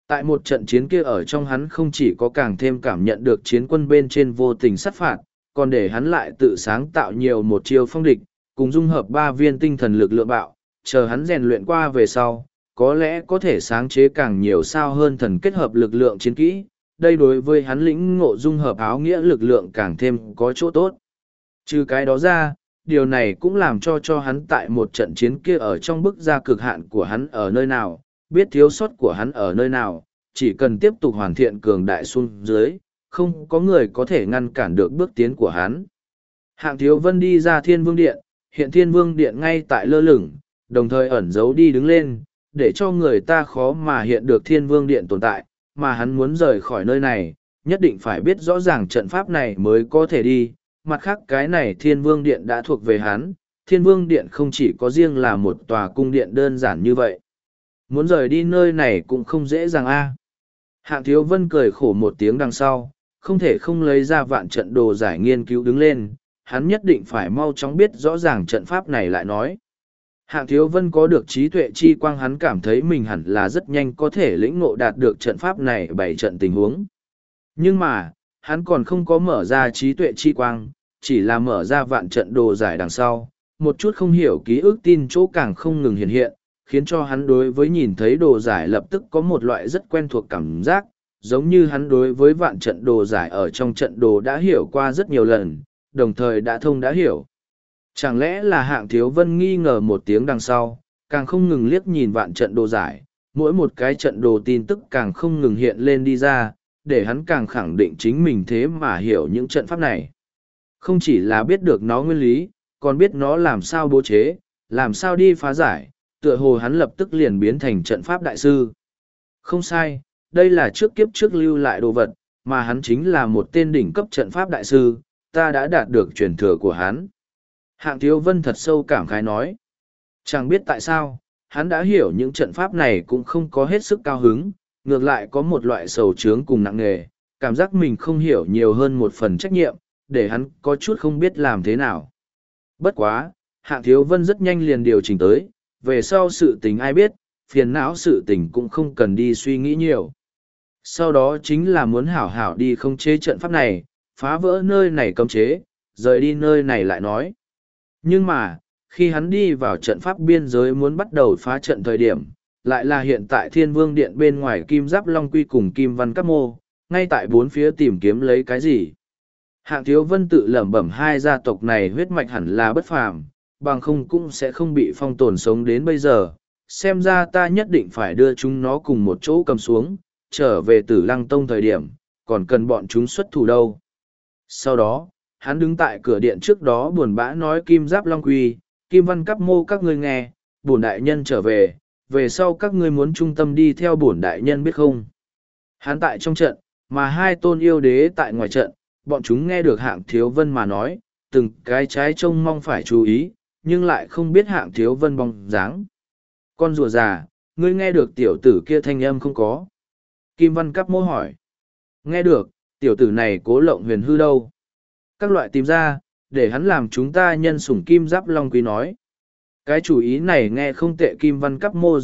Tại một trận chiến kia ở trong hắn không chỉ có càng thêm cảm nhận được chiến quân bên trên vô tình sát phạt, còn để hắn lại tự sáng tạo nhiều một chiêu phong địch, cùng dung hợp 3 viên tinh thần lực lượng bạo, chờ hắn rèn luyện qua về sau, có lẽ có thể sáng chế càng nhiều sao hơn thần kết hợp lực lượng chiến kỹ, đây đối với hắn lĩnh ngộ dung hợp áo nghĩa lực lượng càng thêm có chỗ tốt. Trừ cái đó ra, điều này cũng làm cho hắn tại một trận chiến kia ở trong bức ra cực hạn của hắn ở nơi nào, biết thiếu sót của hắn ở nơi nào, chỉ cần tiếp tục hoàn thiện cường đại xuống dưới, không có người có thể ngăn cản được bước tiến của hắn. Hạng Thiếu Vân đi ra Thiên Vương Điện, hiện Thiên Vương Điện ngay tại lơ lửng, đồng thời ẩn giấu đi đứng lên, để cho người ta khó mà hiện được Thiên Vương Điện tồn tại, mà hắn muốn rời khỏi nơi này, nhất định phải biết rõ ràng trận pháp này mới có thể đi. Mặt khác cái này Thiên Vương Điện đã thuộc về hắn, Thiên Vương Điện không chỉ có riêng là một tòa cung điện đơn giản như vậy. Muốn rời đi nơi này cũng không dễ dàng a. Hạng Thiếu Vân cười khổ một tiếng đằng sau, không thể không lấy ra vạn trận đồ giải nghiên cứu đứng lên, hắn nhất định phải mau chóng biết rõ ràng trận pháp này lại nói. Hạng Thiếu Vân có được trí tuệ chi quang, hắn cảm thấy mình hẳn là rất nhanh có thể lĩnh ngộ đạt được trận pháp này 7 trận tình huống. Nhưng mà, hắn còn không có mở ra trí tuệ chi quang, chỉ là mở ra vạn trận đồ giải đằng sau, một chút không hiểu ký ức tin chỗ càng không ngừng hiện hiện, khiến cho hắn đối với nhìn thấy đồ giải lập tức có một loại rất quen thuộc cảm giác, giống như hắn đối với vạn trận đồ giải ở trong trận đồ đã hiểu qua rất nhiều lần, đồng thời đã thông đã hiểu. Chẳng lẽ là Hạng Thiếu Vân nghi ngờ một tiếng đằng sau, càng không ngừng liếc nhìn vạn trận đồ giải, mỗi một cái trận đồ tin tức càng không ngừng hiện lên đi ra, để hắn càng khẳng định chính mình thế mà hiểu những trận pháp này. Không chỉ là biết được nó nguyên lý, còn biết nó làm sao bố chế, làm sao đi phá giải, tựa hồ hắn lập tức liền biến thành trận pháp đại sư. Không sai, đây là trước kiếp trước lưu lại đồ vật, mà hắn chính là một tên đỉnh cấp trận pháp đại sư, ta đã đạt được truyền thừa của hắn. Hạng Thiếu Vân thật sâu cảm khái nói. Chẳng biết tại sao, hắn đã hiểu những trận pháp này cũng không có hết sức cao hứng, ngược lại có một loại sầu trướng cùng nặng nề, cảm giác mình không hiểu nhiều hơn một phần trách nhiệm, để hắn có chút không biết làm thế nào. Bất quá, Hạng Thiếu Vân rất nhanh liền điều chỉnh tới, về sau sự tình ai biết, phiền não sự tình cũng không cần đi suy nghĩ nhiều. Sau đó chính là muốn hảo hảo đi khống chế trận pháp này, phá vỡ nơi này cấm chế, rời đi nơi này lại nói. Nhưng mà, khi hắn đi vào trận pháp biên giới muốn bắt đầu phá trận thời điểm, lại là hiện tại Thiên Vương Điện bên ngoài Kim Giáp Long Quy cùng Kim Văn Cáp Mô, ngay tại bốn phía tìm kiếm lấy cái gì. Hạng Thiếu Vân tự lẩm bẩm hai gia tộc này huyết mạch hẳn là bất phàm, bằng không cũng sẽ không bị phong tồn sống đến bây giờ. Xem ra ta nhất định phải đưa chúng nó cùng một chỗ cầm xuống, trở về Tử Lăng Tông thời điểm, còn cần bọn chúng xuất thủ đâu. Sau đó, hắn đứng tại cửa điện trước đó buồn bã nói Kim Giáp Long Quy, Kim Văn Cáp Mô các ngươi nghe, bổn đại nhân trở về, về sau các ngươi muốn trung tâm đi theo bổn đại nhân biết không. Hắn tại trong trận, mà hai tôn yêu đế tại ngoài trận, bọn chúng nghe được Hạng Thiếu Vân mà nói, từng cái trái trông mong phải chú ý, nhưng lại không biết Hạng Thiếu Vân bóng dáng. Con rùa già, ngươi nghe được tiểu tử kia thanh âm không có? Kim Văn Cáp Mô hỏi. Nghe được, tiểu tử này cố lộng huyền hư đâu? Các loại tìm ra, để hắn làm chúng ta nhân sủng Kim Giáp Long Quý nói. Cái chủ ý này nghe không tệ. Kim Văn Cáp Mô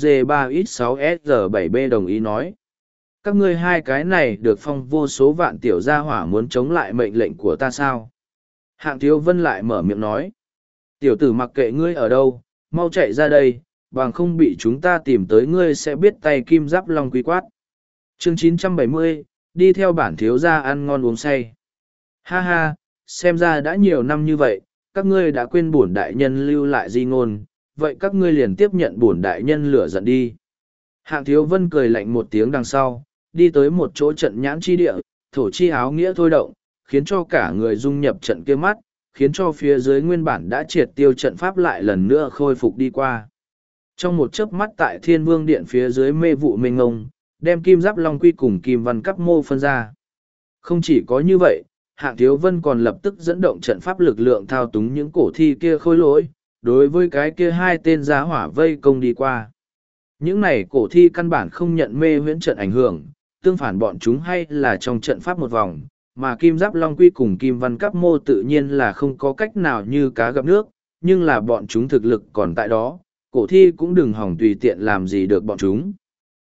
G3X6SR7B đồng ý nói. Các ngươi hai cái này được phong vô số vạn tiểu gia hỏa muốn chống lại mệnh lệnh của ta sao? Hạng Thiếu Vân lại mở miệng nói. Tiểu tử mặc kệ ngươi ở đâu, mau chạy ra đây, bằng không bị chúng ta tìm tới ngươi sẽ biết tay Kim Giáp Long Quý quát. Chương 970, đi theo bản thiếu gia ăn ngon uống say. Ha ha, xem ra đã nhiều năm như vậy, các ngươi đã quên bổn đại nhân lưu lại di ngôn, vậy các ngươi liền tiếp nhận bổn đại nhân lửa giận đi. Hạng Thiếu Vân cười lạnh một tiếng đằng sau, đi tới một chỗ trận nhãn chi địa, thổ chi áo nghĩa thôi động, khiến cho cả người dung nhập trận kia mắt, khiến cho phía dưới nguyên bản đã triệt tiêu trận pháp lại lần nữa khôi phục đi qua. Trong một chớp mắt tại Thiên Vương Điện phía dưới mê vụ mênh ngông, đem Kim Giáp Long Quy cùng Kim Văn Cáp Mô phân ra. Không chỉ có như vậy, Hạng Thiếu Vân còn lập tức dẫn động trận pháp lực lượng thao túng những cổ thi kia khôi lỗi, đối với cái kia hai tên giá hỏa vây công đi qua. Những này cổ thi căn bản không nhận mê huyễn trận ảnh hưởng, tương phản bọn chúng hay là trong trận pháp một vòng, mà Kim Giáp Long Quy cùng Kim Văn Cáp Mô tự nhiên là không có cách nào như cá gặp nước, nhưng là bọn chúng thực lực còn tại đó, cổ thi cũng đừng hỏng tùy tiện làm gì được bọn chúng.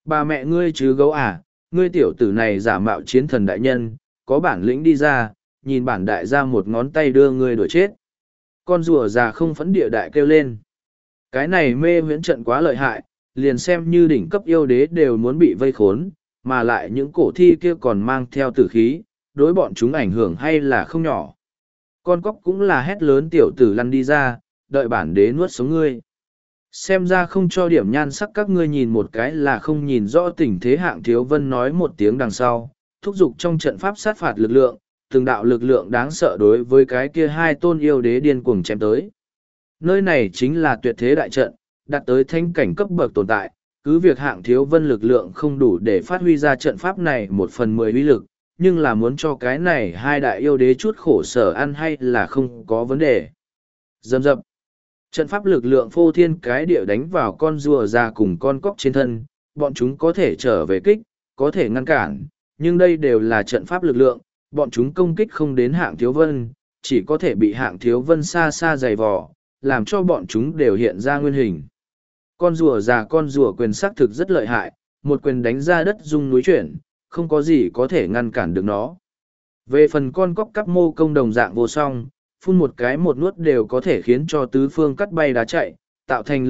Bà mẹ ngươi chứ gấu à, ngươi tiểu tử này giả mạo chiến thần đại nhân, có bản lĩnh đi ra, nhìn bản đại ra một ngón tay đưa ngươi đuổi chết. Con rùa già không phẫn địa đại kêu lên. Cái này mê huyễn trận quá lợi hại, liền xem như đỉnh cấp yêu đế đều muốn bị vây khốn, mà lại những cổ thi kia còn mang theo tử khí, đối bọn chúng ảnh hưởng hay là không nhỏ. Con cóc cũng là hét lớn tiểu tử lăn đi ra, đợi bản đế nuốt sống ngươi. Xem ra không cho điểm nhan sắc các ngươi nhìn một cái là không nhìn rõ tình thế. Hạng Thiếu Vân nói một tiếng đằng sau, thúc giục trong trận pháp sát phạt lực lượng, từng đạo lực lượng đáng sợ đối với cái kia hai tôn yêu đế điên cuồng chém tới. Nơi này chính là tuyệt thế đại trận, đạt tới thanh cảnh cấp bậc tồn tại, cứ việc Hạng Thiếu Vân lực lượng không đủ để phát huy ra trận pháp này 1/10 uy lực, nhưng là muốn cho cái này hai đại yêu đế chút khổ sở ăn hay là không có vấn đề. Dầm dập. Trận pháp lực lượng phô thiên cái địa đánh vào con rùa già cùng con cóc trên thân, bọn chúng có thể trở về kích, có thể ngăn cản, nhưng đây đều là trận pháp lực lượng, bọn chúng công kích không đến Hạng Thiếu Vân, chỉ có thể bị Hạng Thiếu Vân xa xa dày vò, làm cho bọn chúng đều hiện ra nguyên hình. Con rùa quyền sắc thực rất lợi hại, một quyền đánh ra đất rung núi chuyển, không có gì có thể ngăn cản được nó. Về phần con cóc cắp mô công đồng dạng vô song, phun một cái một nuốt đều có thể khiến cho tứ phương cắt bay đá chạy, tạo thành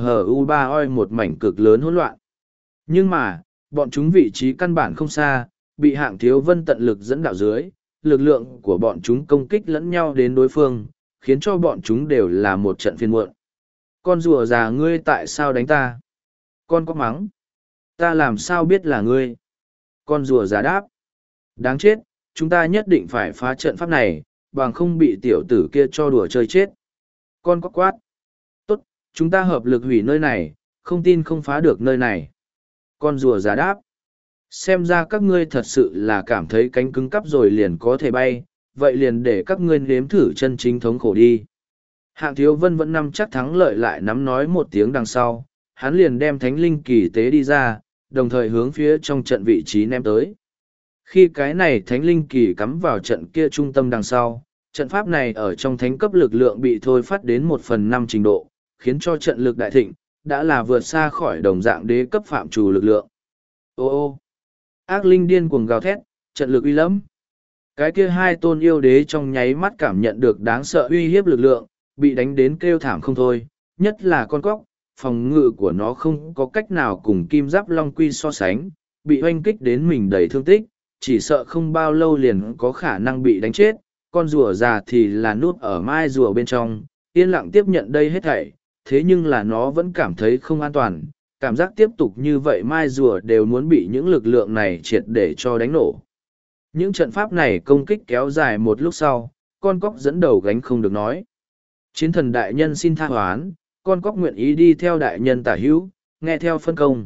LTHU3OI một mảnh cực lớn hỗn loạn. Nhưng mà, bọn chúng vị trí căn bản không xa, bị Hạng Thiếu Vân tận lực dẫn đạo dưới, lực lượng của bọn chúng công kích lẫn nhau đến đối phương, khiến cho bọn chúng đều là một trận phiền muộn. Con rùa già ngươi tại sao đánh ta? Con có mắng. Ta làm sao biết là ngươi? Con rùa già đáp. Đáng chết, chúng ta nhất định phải phá trận pháp này, bằng không bị tiểu tử kia cho đùa chơi chết. Con có quát. Tốt, chúng ta hợp lực hủy nơi này, không tin không phá được nơi này. Con rùa già đáp. Xem ra các ngươi thật sự là cảm thấy cánh cứng cắp rồi liền có thể bay, vậy liền để các ngươi nếm thử chân chính thống khổ đi. Hạng Thiếu Vân vẫn nắm chắc thắng lợi lại nắm nói một tiếng đằng sau, hắn liền đem thánh linh kỳ tế đi ra, đồng thời hướng phía trong trận vị trí ném tới. Khi cái này thánh linh kỳ cắm vào trận kia trung tâm đằng sau, trận pháp này ở trong thánh cấp lực lượng bị thôi phát đến 1/5 trình độ, khiến cho trận lực đại thịnh, đã là vượt xa khỏi đồng dạng đế cấp phạm trù lực lượng. Ô ô! Ác linh điên cuồng gào thét, trận lực uy lẫm. Cái kia hai tôn yêu đế trong nháy mắt cảm nhận được đáng sợ uy hiếp lực lượng, bị đánh đến kêu thảm không thôi, nhất là con cóc, phòng ngự của nó không có cách nào cùng kim giáp long quy so sánh, bị oanh kích đến mình đầy thương tích, chỉ sợ không bao lâu liền có khả năng bị đánh chết, con rùa già thì là núp ở mai rùa bên trong, yên lặng tiếp nhận đây hết thảy, thế nhưng là nó vẫn cảm thấy không an toàn, cảm giác tiếp tục như vậy mai rùa đều muốn bị những lực lượng này triệt để cho đánh nổ. Những trận pháp này công kích kéo dài một lúc sau, con cóc dẫn đầu gánh không được nói. Chiến thần đại nhân xin tha hoán, con cóc nguyện ý đi theo đại nhân tả hữu, nghe theo phân công.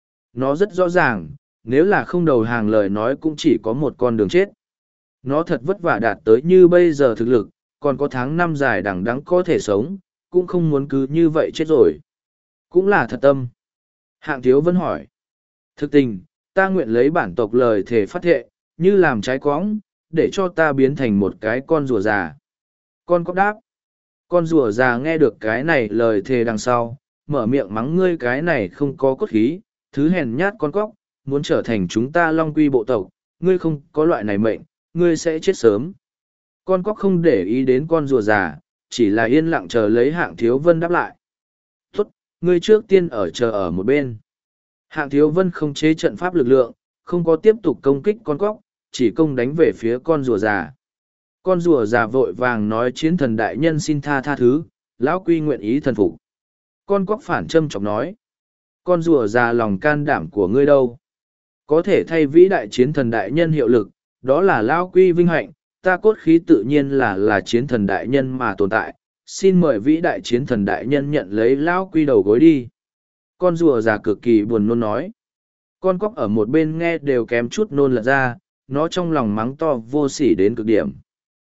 Nó rất rõ ràng, nếu là không đầu hàng lời nói cũng chỉ có một con đường chết. Nó thật vất vả đạt tới như bây giờ thực lực, còn có tháng năm dài đằng đẵng có thể sống, cũng không muốn cứ như vậy chết rồi. Cũng là thật tâm. Hạng Thiếu Vân hỏi. Thực tình, ta nguyện lấy bản tộc lời thể phát thệ, như làm trái quõng, để cho ta biến thành một cái con rùa già. Con cóc đáp. Con rùa già nghe được cái này lời thề đằng sau, mở miệng mắng ngươi cái này không có cốt khí, thứ hèn nhát con cóc, muốn trở thành chúng ta long quy bộ tộc, ngươi không có loại này mệnh, ngươi sẽ chết sớm. Con cóc không để ý đến con rùa già, chỉ là yên lặng chờ lấy Hạng Thiếu Vân đáp lại. Tốt, ngươi trước tiên chờ ở một bên. Hạng Thiếu Vân không chế trận pháp lực lượng, không có tiếp tục công kích con cóc, chỉ công đánh về phía con rùa già. Con rùa già vội vàng nói chiến thần đại nhân xin tha thứ, lão quy nguyện ý thần phục. Con cóc phản châm chọc nói. Con rùa già lòng can đảm của ngươi đâu? Có thể thay vĩ đại chiến thần đại nhân hiệu lực, đó là lão quy vinh hạnh, ta cốt khí tự nhiên là chiến thần đại nhân mà tồn tại. Xin mời vĩ đại chiến thần đại nhân nhận lấy lão quy đầu gối đi. Con rùa già cực kỳ buồn nôn nói. Con cóc ở một bên nghe đều kém chút nôn lật ra, nó trong lòng mắng to vô sỉ đến cực điểm.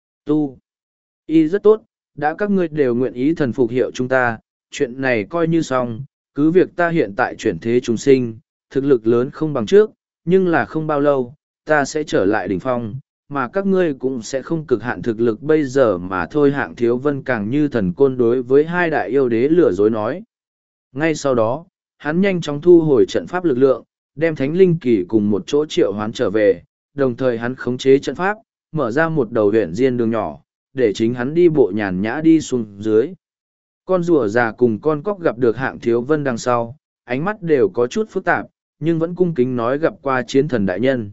Tu. Y rất tốt, đã các ngươi đều nguyện ý thần phục hiệu chúng ta, chuyện này coi như xong, cứ việc ta hiện tại chuyển thế chúng sinh, thực lực lớn không bằng trước, nhưng là không bao lâu, ta sẽ trở lại đỉnh phong, mà các ngươi cũng sẽ không cực hạn thực lực bây giờ mà thôi. Hạng Thiếu Vân càng như thần côn đối với hai đại yêu đế lừa dối nói. Ngay sau đó, hắn nhanh chóng thu hồi trận pháp lực lượng, đem thánh linh kỳ cùng một chỗ triệu hoán trở về, đồng thời hắn khống chế trận pháp, mở ra một đầu huyện diên đường nhỏ, để chính hắn đi bộ nhàn nhã đi xuống dưới. Con rùa già cùng con cóc gặp được Hạng Thiếu Vân đằng sau, ánh mắt đều có chút phức tạp, nhưng vẫn cung kính nói gặp qua chiến thần đại nhân.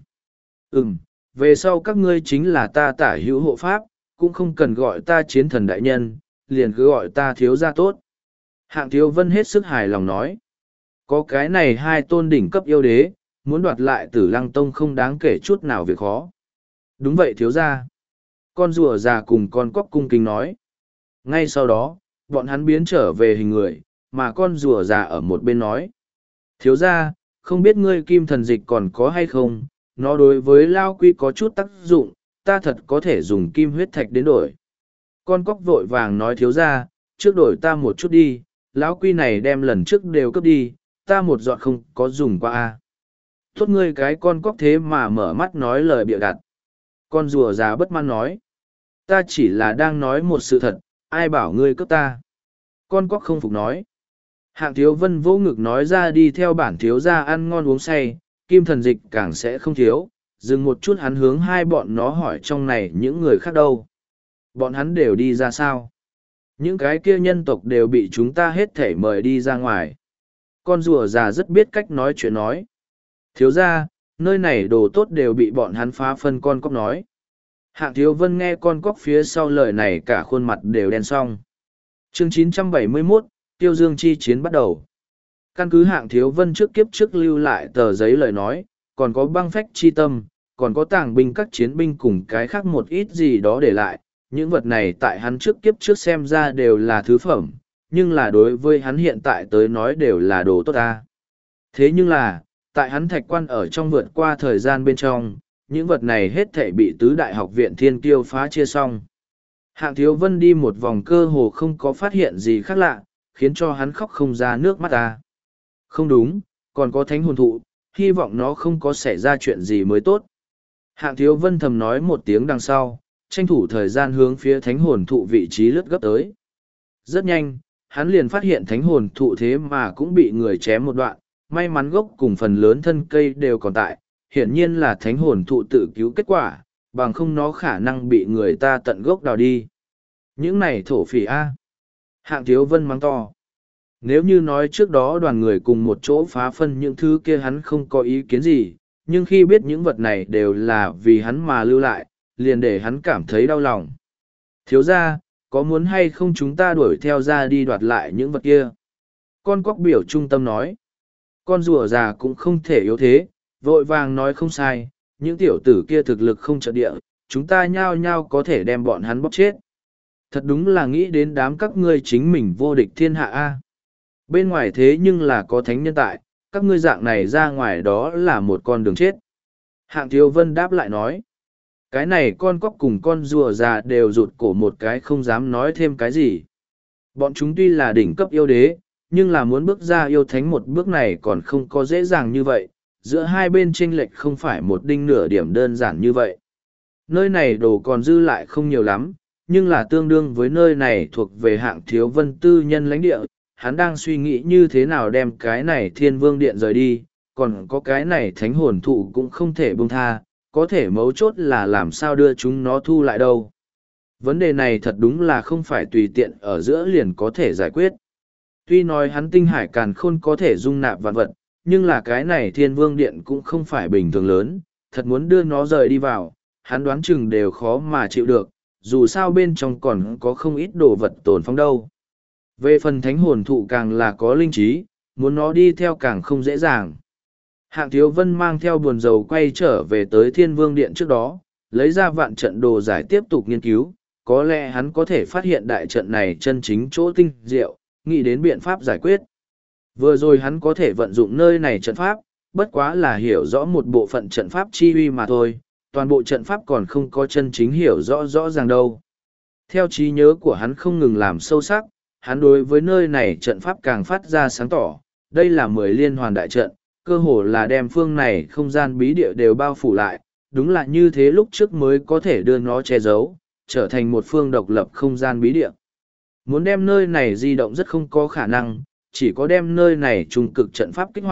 Về sau các ngươi chính là ta tả hữu hộ pháp, cũng không cần gọi ta chiến thần đại nhân, liền cứ gọi ta thiếu gia tốt. Hạng Thiếu Vân hết sức hài lòng nói. Có cái này hai tôn đỉnh cấp yêu đế, muốn đoạt lại Tử Lăng Tông không đáng kể chút nào việc khó. Đúng vậy thiếu gia. Con rùa già cùng con cóc cung kính nói. Ngay sau đó, bọn hắn biến trở về hình người, mà con rùa già ở một bên nói. Thiếu gia, không biết ngươi kim thần dịch còn có hay không, nó đối với Lao Quy có chút tác dụng, ta thật có thể dùng kim huyết thạch đến đổi. Con cóc vội vàng nói thiếu gia, trước đổi ta một chút đi, lão Quy này đem lần trước đều cướp đi, ta một giọt không có dùng qua a. Tốt ngươi cái con cóc thế mà mở mắt nói lời bịa đặt. Con rùa già bất mãn nói. Ta chỉ là đang nói một sự thật, ai bảo ngươi cướp ta. Con cóc không phục nói. Hạng Thiếu Vân vỗ ngực nói ra đi theo bản thiếu gia ăn ngon uống say, kim thần dịch càng sẽ không thiếu. Dừng một chút hắn hướng hai bọn nó hỏi trong này những người khác đâu. Bọn hắn đều đi ra sao? Những cái kia nhân tộc đều bị chúng ta hết thể mời đi ra ngoài. Con rùa già rất biết cách nói chuyện nói. Thiếu gia, nơi này đồ tốt đều bị bọn hắn phá phân con cóc nói. Hạng Thiếu Vân nghe con cóc phía sau lời này cả khuôn mặt đều đen xong. Chương 971, Tiêu Dương chi chiến bắt đầu. Căn cứ Hạng Thiếu Vân trước kiếp trước lưu lại tờ giấy lời nói, còn có băng phách chi tâm, còn có tàng binh các chiến binh cùng cái khác một ít gì đó để lại. Những vật này tại hắn trước kiếp trước xem ra đều là thứ phẩm, nhưng là đối với hắn hiện tại tới nói đều là đồ tốt ta. Thế nhưng là, tại hắn thạch quan ở trong vượt qua thời gian bên trong, những vật này hết thảy bị tứ đại học viện thiên kiêu phá chia xong. Hạng Thiếu Vân đi một vòng cơ hồ không có phát hiện gì khác lạ, khiến cho hắn khóc không ra nước mắt ta. Không đúng, còn có thánh hồn thụ, hy vọng nó không có xảy ra chuyện gì mới tốt. Hạng Thiếu Vân thầm nói một tiếng đằng sau, tranh thủ thời gian hướng phía thánh hồn thụ vị trí lướt gấp tới. Rất nhanh, hắn liền phát hiện thánh hồn thụ thế mà cũng bị người chém một đoạn, may mắn gốc cùng phần lớn thân cây đều còn tại, hiển nhiên là thánh hồn thụ tự cứu kết quả, bằng không nó khả năng bị người ta tận gốc đào đi. Những này thổ phỉ A. Hạng Thiếu Vân mắng to. Nếu như nói trước đó đoàn người cùng một chỗ phá phân những thứ kia hắn không có ý kiến gì, nhưng khi biết những vật này đều là vì hắn mà lưu lại, liền để hắn cảm thấy đau lòng. Thiếu ra, có muốn hay không chúng ta đuổi theo ra đi đoạt lại những vật kia? Con cóc biểu trung tâm nói. Con rùa già cũng không thể yếu thế, vội vàng nói không sai, những tiểu tử kia thực lực không trợ địa, chúng ta nhao nhao có thể đem bọn hắn bóc chết. Thật đúng là nghĩ đến đám các ngươi chính mình vô địch thiên hạ a. Bên ngoài thế nhưng là có thánh nhân tại, các ngươi dạng này ra ngoài đó là một con đường chết. Hạng Thiếu Vân đáp lại nói. Cái này con cóc cùng con rùa già đều rụt cổ một cái không dám nói thêm cái gì. Bọn chúng tuy là đỉnh cấp yêu đế, nhưng là muốn bước ra yêu thánh một bước này còn không có dễ dàng như vậy, giữa hai bên chênh lệch không phải một đinh nửa điểm đơn giản như vậy. Nơi này đồ còn dư lại không nhiều lắm, nhưng là tương đương với nơi này thuộc về Hạng Thiếu Vân tư nhân lãnh địa, hắn đang suy nghĩ như thế nào đem cái này Thiên Vương Điện rời đi, còn có cái này thánh hồn thụ cũng không thể buông tha, có thể mấu chốt là làm sao đưa chúng nó thu lại đâu. Vấn đề này thật đúng là không phải tùy tiện ở giữa liền có thể giải quyết. Tuy nói hắn tinh hải càn khôn có thể dung nạp vạn vật, nhưng là cái này Thiên Vương Điện cũng không phải bình thường lớn, thật muốn đưa nó rời đi vào, hắn đoán chừng đều khó mà chịu được, dù sao bên trong còn có không ít đồ vật tồn phong đâu. Về phần thánh hồn thụ càng là có linh trí, muốn nó đi theo càng không dễ dàng. Hạng Thiếu Vân mang theo buồn dầu quay trở về tới Thiên Vương Điện trước đó, lấy ra vạn trận đồ giải tiếp tục nghiên cứu, có lẽ hắn có thể phát hiện đại trận này chân chính chỗ tinh diệu, nghĩ đến biện pháp giải quyết. Vừa rồi hắn có thể vận dụng nơi này trận pháp, bất quá là hiểu rõ một bộ phận trận pháp chi uy mà thôi, toàn bộ trận pháp còn không có chân chính hiểu rõ ràng đâu. Theo trí nhớ của hắn không ngừng làm sâu sắc, hắn đối với nơi này trận pháp càng phát ra sáng tỏ, đây là 10 liên hoàn đại trận, cơ hồ là đem phương này không gian bí địa đều bao phủ lại, đúng là như thế lúc trước mới có thể đưa nó che giấu, trở thành một phương độc lập không gian bí địa. Muốn đem nơi này di động rất không có khả năng, chỉ có đem nơi này trung cực trận pháp kích hoạt,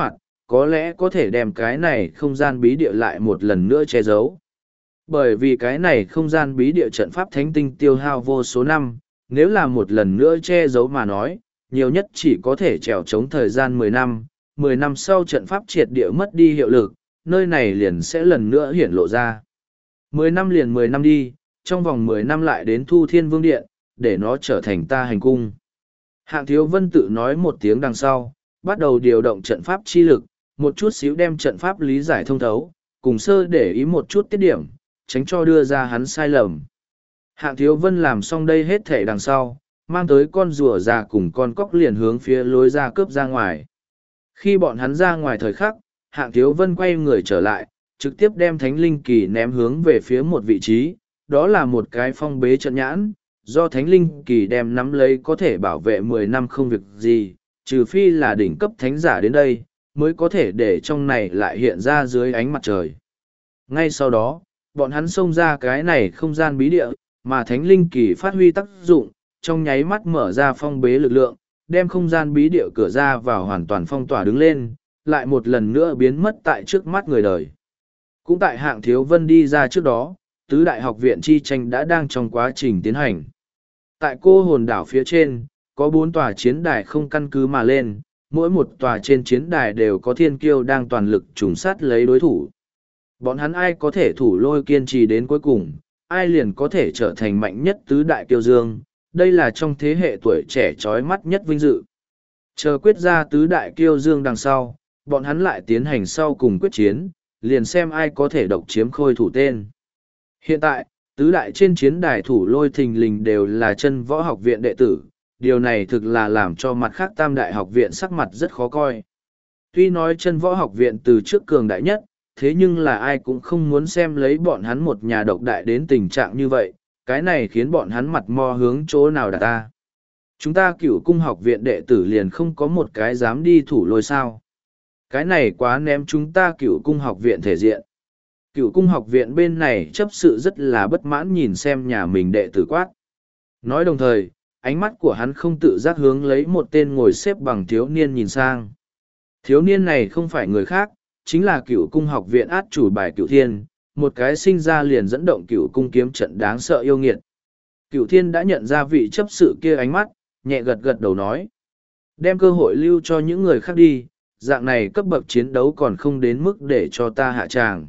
có lẽ có thể đem cái này không gian bí địa lại một lần nữa che giấu. Bởi vì cái này không gian bí địa trận pháp thánh tinh tiêu hao vô số năm, nếu là một lần nữa che giấu mà nói, nhiều nhất chỉ có thể trèo chống thời gian 10 năm, 10 năm sau trận pháp triệt địa mất đi hiệu lực, nơi này liền sẽ lần nữa hiển lộ ra. 10 năm liền 10 năm đi, trong vòng 10 năm lại đến Thu Thiên Vương Điện, để nó trở thành ta hành cung. Hạng Thiếu Vân tự nói một tiếng đằng sau, bắt đầu điều động trận pháp chi lực, một chút xíu đem trận pháp lý giải thông thấu, cùng sơ để ý một chút tiết điểm, tránh cho đưa ra hắn sai lầm. Hạng Thiếu Vân làm xong đây hết thể đằng sau, mang tới con rùa già cùng con cóc liền hướng phía lối ra cướp ra ngoài. Khi bọn hắn ra ngoài thời khắc, Hạng Thiếu Vân quay người trở lại, trực tiếp đem Thánh Linh Kỳ ném hướng về phía một vị trí, đó là một cái phong bế trận nhãn, do Thánh Linh Kỳ đem nắm lấy có thể bảo vệ 10 năm không việc gì, trừ phi là đỉnh cấp thánh giả đến đây, mới có thể để trong này lại hiện ra dưới ánh mặt trời. Ngay sau đó, bọn hắn xông ra cái này không gian bí địa, mà Thánh Linh Kỳ phát huy tác dụng, trong nháy mắt mở ra phong bế lực lượng, đem không gian bí địa cửa ra vào hoàn toàn phong tỏa đứng lên, lại một lần nữa biến mất tại trước mắt người đời. Cũng tại Hạng Thiếu Vân đi ra trước đó, tứ đại học viện chi tranh đã đang trong quá trình tiến hành. Tại cô hồn đảo phía trên, có 4 tòa chiến đài không căn cứ mà lên, mỗi một tòa trên chiến đài đều có thiên kiêu đang toàn lực trùng sát lấy đối thủ. Bọn hắn ai có thể thủ lôi kiên trì đến cuối cùng, ai liền có thể trở thành mạnh nhất tứ đại kiêu dương, đây là trong thế hệ tuổi trẻ trói mắt nhất vinh dự. Chờ quyết ra tứ đại kiêu dương đằng sau, bọn hắn lại tiến hành sau cùng quyết chiến, liền xem ai có thể độc chiếm khôi thủ tên. Hiện tại, tứ đại trên chiến đài thủ lôi thình lình đều là chân võ học viện đệ tử, điều này thực là làm cho mặt khác tam đại học viện sắc mặt rất khó coi. Tuy nói chân võ học viện từ trước cường đại nhất, thế nhưng là ai cũng không muốn xem lấy bọn hắn một nhà độc đại đến tình trạng như vậy, cái này khiến bọn hắn mặt mo hướng chỗ nào đặt ta. Chúng ta Cửu cung học viện đệ tử liền không có một cái dám đi thủ lôi sao. Cái này quá ném chúng ta Cửu cung học viện thể diện. Cửu cung học viện bên này chấp sự rất là bất mãn nhìn xem nhà mình đệ tử quát. Nói đồng thời, ánh mắt của hắn không tự giác hướng lấy một tên ngồi xếp bằng thiếu niên nhìn sang. Thiếu niên này không phải người khác, chính là Cửu cung học viện át chủ bài Cửu Thiên, một cái sinh ra liền dẫn động Cửu cung kiếm trận đáng sợ yêu nghiệt. Cửu Thiên đã nhận ra vị chấp sự kia ánh mắt, nhẹ gật gật đầu nói. Đem cơ hội lưu cho những người khác đi, dạng này cấp bậc chiến đấu còn không đến mức để cho ta hạ tràng.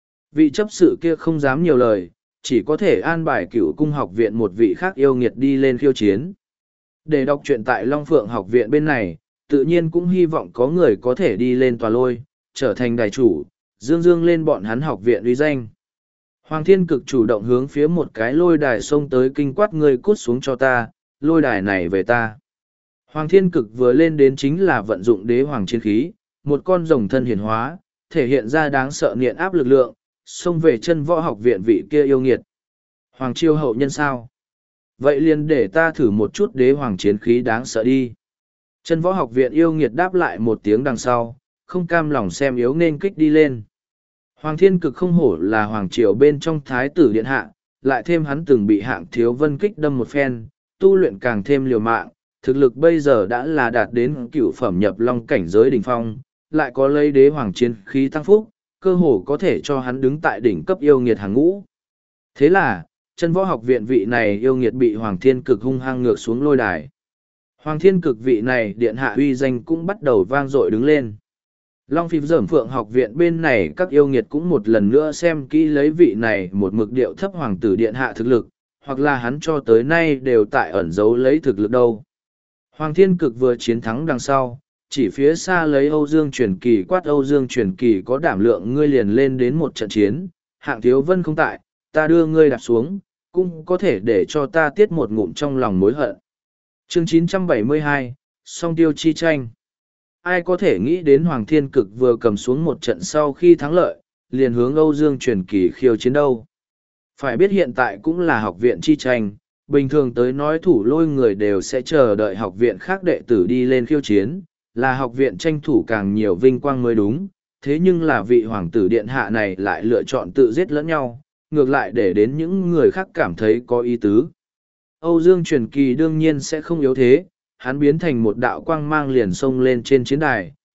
Vị chấp sự kia không dám nhiều lời, chỉ có thể an bài Cửu cung học viện một vị khác yêu nghiệt đi lên khiêu chiến. Để đọc truyện tại Long Phượng học viện bên này, tự nhiên cũng hy vọng có người có thể đi lên tòa lôi, trở thành đài chủ, dương dương lên bọn hắn học viện uy danh. Hoàng Thiên Cực chủ động hướng phía một cái lôi đài xông tới kinh quát người cút xuống cho ta, lôi đài này về ta. Hoàng Thiên Cực vừa lên đến chính là vận dụng đế hoàng chiến khí, một con rồng thân hiển hóa, thể hiện ra đáng sợ nghiện áp lực lượng, xông về chân võ học viện vị kia yêu nghiệt. Hoàng Chiêu hậu nhân sao? Vậy liền để ta thử một chút đế hoàng chiến khí đáng sợ đi. Chân võ học viện yêu nghiệt đáp lại một tiếng đằng sau, không cam lòng xem yếu nên kích đi lên. Hoàng Thiên Cực không hổ là Hoàng Triều bên trong thái tử điện hạ, lại thêm hắn từng bị Hạng Thiếu Vân kích đâm một phen, tu luyện càng thêm liều mạng, thực lực bây giờ đã là đạt đến cửu phẩm nhập long cảnh giới đỉnh phong, lại có lấy đế hoàng chiến khí tăng phúc, cơ hồ có thể cho hắn đứng tại đỉnh cấp yêu nghiệt hàng ngũ. Thế là, chân võ học viện vị này yêu nghiệt bị Hoàng Thiên Cực hung hăng ngược xuống lôi đài. Hoàng Thiên Cực vị này điện hạ uy danh cũng bắt đầu vang dội đứng lên. Long Phim Dởm Phượng học viện bên này các yêu nghiệt cũng một lần nữa xem kỹ lấy vị này một mực điệu thấp hoàng tử điện hạ thực lực, hoặc là hắn cho tới nay đều tại ẩn giấu lấy thực lực đâu. Hoàng Thiên Cực vừa chiến thắng đằng sau, chỉ phía xa lấy Âu Dương Truyền Kỳ quát Âu Dương Truyền Kỳ có đảm lượng ngươi liền lên đến một trận chiến, Hạng Thiếu Vân không tại, ta đưa ngươi đạp xuống, cũng có thể để cho ta tiết một ngụm trong lòng mối hận. Chương 972, Song Tiêu Chi Tranh. Ai có thể nghĩ đến Hoàng Thiên Cực vừa cầm xuống một trận sau khi thắng lợi, liền hướng Âu Dương Truyền Kỳ khiêu chiến đâu. Phải biết hiện tại cũng là học viện chi tranh, bình thường tới nói thủ lôi người đều sẽ chờ đợi học viện khác đệ tử đi lên khiêu chiến, là học viện tranh thủ càng nhiều vinh quang mới đúng, thế nhưng là vị hoàng tử điện hạ này lại lựa chọn tự giết lẫn nhau, ngược lại để đến những người khác cảm thấy có ý tứ. Âu Dương Truyền Kỳ đương nhiên sẽ không yếu thế, hắn biến thành một đạo quang mang liền xông lên trên chiến đài,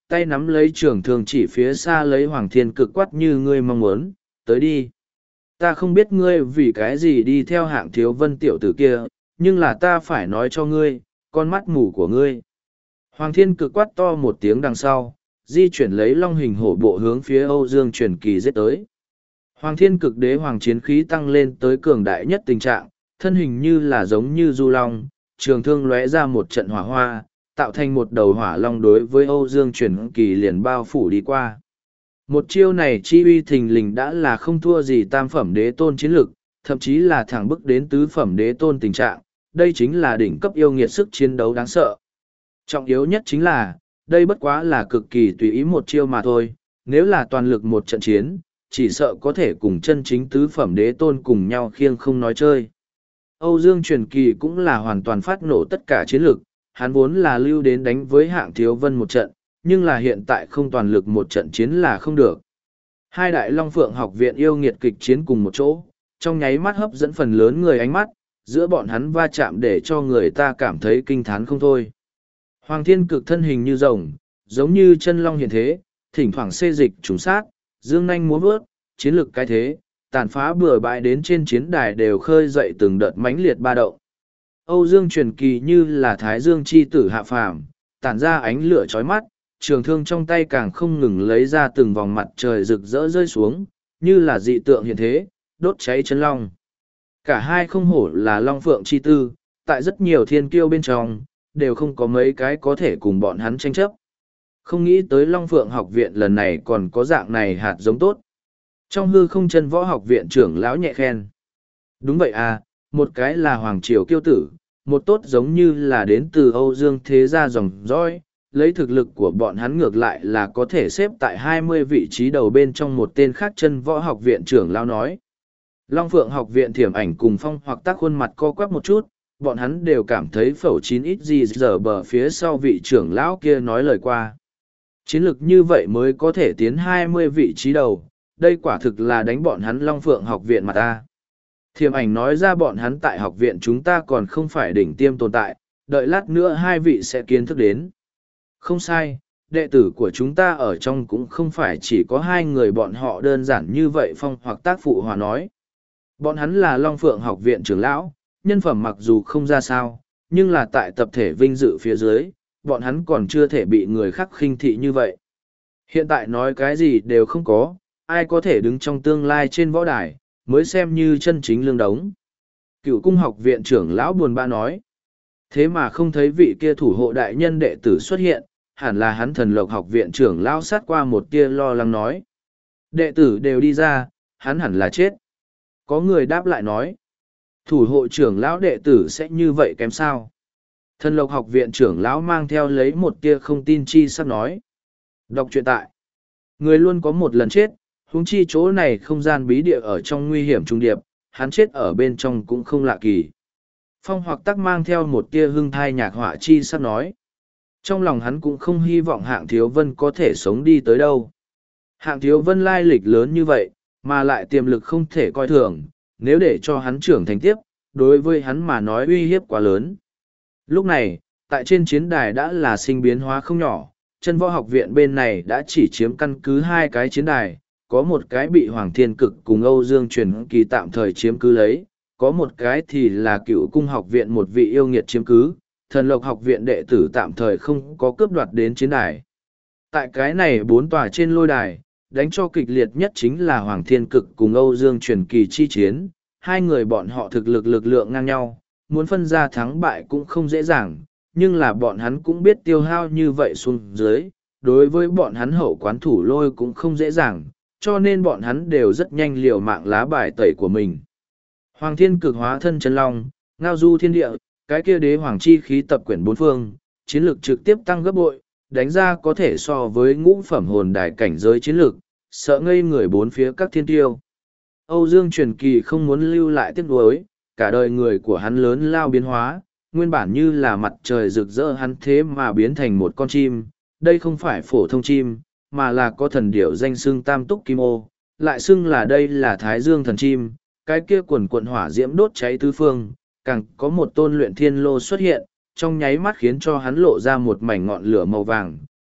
tay nắm lấy trường thương chỉ phía xa lấy Hoàng Thiên Cực quát như ngươi mong muốn, tới đi. Ta không biết ngươi vì cái gì đi theo Hạng Thiếu Vân tiểu tử kia, nhưng là ta phải nói cho ngươi, con mắt mù của ngươi. Hoàng Thiên Cực quát to một tiếng đằng sau, di chuyển lấy long hình hổ bộ hướng phía Âu Dương Truyền Kỳ giết tới. Hoàng Thiên Cực đế hoàng chiến khí tăng lên tới cường đại nhất tình trạng, thân hình như là giống như du long, trường thương lóe ra một trận hỏa hoa, tạo thành một đầu hỏa long đối với Âu Dương Truyền Kỳ liền bao phủ đi qua. Một chiêu này chi uy thình lình đã là không thua gì tam phẩm đế tôn chiến lực, thậm chí là thẳng bước đến tứ phẩm đế tôn tình trạng, đây chính là đỉnh cấp yêu nghiệt sức chiến đấu đáng sợ. Trọng yếu nhất chính là, đây bất quá là cực kỳ tùy ý một chiêu mà thôi, nếu là toàn lực một trận chiến, chỉ sợ có thể cùng chân chính tứ phẩm đế tôn cùng nhau khiêng không nói chơi. Âu Dương Truyền Kỳ cũng là hoàn toàn phát nổ tất cả chiến lực, hắn vốn là lưu đến đánh với Hạng Thiếu Vân một trận, nhưng là hiện tại không toàn lực một trận chiến là không được. Hai đại Long Phượng học viện yêu nghiệt kịch chiến cùng một chỗ, trong nháy mắt hấp dẫn phần lớn người ánh mắt, giữa bọn hắn va chạm để cho người ta cảm thấy kinh thán không thôi. Hoàng Thiên Cực thân hình như rồng, giống như chân long hiện thế, thỉnh thoảng xê dịch trùng sát, dương nanh múa vớt, chiến lực cái thế, tàn phá bừa bãi đến trên chiến đài đều khơi dậy từng đợt mãnh liệt ba động. Âu Dương Truyền Kỳ như là thái dương chi tử hạ phàm, tản ra ánh lửa chói mắt, trường thương trong tay càng không ngừng lấy ra từng vòng mặt trời rực rỡ rơi xuống, như là dị tượng hiện thế, đốt cháy chân long. Cả hai không hổ là Long Phượng chi tư, tại rất nhiều thiên kiêu bên trong, đều không có mấy cái có thể cùng bọn hắn tranh chấp. Không nghĩ tới Long Phượng học viện lần này còn có dạng này hạt giống tốt. Trong hư không chân võ học viện trưởng lão nhẹ khen. Đúng vậy à, một cái là Hoàng Triều kiêu tử, một tốt giống như là đến từ Âu Dương thế gia dòng dõi, lấy thực lực của bọn hắn ngược lại là có thể xếp tại 20 vị trí đầu bên trong một tên khác chân võ học viện trưởng lão nói. Long Phượng học viện Thiểm Ảnh cùng Phong Hoặc Tác khuôn mặt co quắp một chút, bọn hắn đều cảm thấy phẩu chín ít gì giờ bờ phía sau vị trưởng lão kia nói lời qua. Chiến lược như vậy mới có thể tiến 20 vị trí đầu, đây quả thực là đánh bọn hắn Long Phượng học viện mà ta. Thiểm Ảnh nói ra bọn hắn tại học viện chúng ta còn không phải đỉnh tiêm tồn tại, đợi lát nữa hai vị sẽ kiến thức đến. Không sai, đệ tử của chúng ta ở trong cũng không phải chỉ có hai người bọn họ đơn giản như vậy. Phong Hoặc Tác phụ hòa nói. Bọn hắn là Long Phượng học viện trưởng lão, nhân phẩm mặc dù không ra sao, nhưng là tại tập thể vinh dự phía dưới, bọn hắn còn chưa thể bị người khác khinh thị như vậy. Hiện tại nói cái gì đều không có, ai có thể đứng trong tương lai trên võ đài, mới xem như chân chính lương đống. Cựu cung học viện trưởng lão buồn bã nói. Thế mà không thấy vị kia thủ hộ đại nhân đệ tử xuất hiện, hẳn là hắn Thần Lộc học viện trưởng lão sát qua một tia lo lắng nói. Đệ tử đều đi ra, hắn hẳn là chết. Có người đáp lại nói. Thủ hộ trưởng lão đệ tử sẽ như vậy kém sao? Thần Lộc học viện trưởng lão mang theo lấy một tia không tin chi sắp nói. Đọc truyện tại. Người luôn có một lần chết, huống chi chỗ này không gian bí địa ở trong nguy hiểm trung điệp, hắn chết ở bên trong cũng không lạ kỳ. Phong Hoặc Tác mang theo một tia hưng thai nhạc họa chi sắp nói. Trong lòng hắn cũng không hy vọng Hạng Thiếu Vân có thể sống đi tới đâu. Hạng Thiếu Vân lai lịch lớn như vậy, mà lại tiềm lực không thể coi thường, nếu để cho hắn trưởng thành tiếp, đối với hắn mà nói uy hiếp quá lớn. Lúc này, tại trên chiến đài đã là sinh biến hóa không nhỏ, chân võ học viện bên này đã chỉ chiếm căn cứ hai cái chiến đài, có một cái bị Hoàng Thiên Cực cùng Âu Dương Truyền Kỳ tạm thời chiếm cứ lấy, có một cái thì là Cựu cung học viện một vị yêu nghiệt chiếm cứ, Thần Lộc học viện đệ tử tạm thời không có cướp đoạt đến chiến đài. Tại cái này 4 tòa trên lôi đài, đánh cho kịch liệt nhất chính là Hoàng Thiên Cực cùng Âu Dương Truyền Kỳ chi chiến, hai người bọn họ thực lực lượng ngang nhau, muốn phân ra thắng bại cũng không dễ dàng, nhưng là bọn hắn cũng biết tiêu hao như vậy xuống dưới, đối với bọn hắn hậu quán thủ lôi cũng không dễ dàng, cho nên bọn hắn đều rất nhanh liều mạng lá bài tẩy của mình. Hoàng Thiên Cực hóa thân chân long, ngao du thiên địa, cái kia đế hoàng chi khí tập quyển bốn phương, chiến lược trực tiếp tăng gấp bội, đánh ra có thể so với ngũ phẩm hồn đài cảnh giới chiến lược, sợ ngây người bốn phía các thiên tiêu. Âu Dương Truyền Kỳ không muốn lưu lại tiếc nuối, cả đời người của hắn lớn lao biến hóa, nguyên bản như là mặt trời rực rỡ hắn thế mà biến thành một con chim, đây không phải phổ thông chim, mà là có thần điểu danh xưng Tam Túc Kim Ô, lại xưng là đây là Thái Dương thần chim, cái kia quần quận hỏa diễm đốt cháy tứ phương, càng có một tôn luyện thiên lô xuất hiện, trong nháy mắt khiến cho hắn lộ ra một mảnh ngọn lửa màu vàng,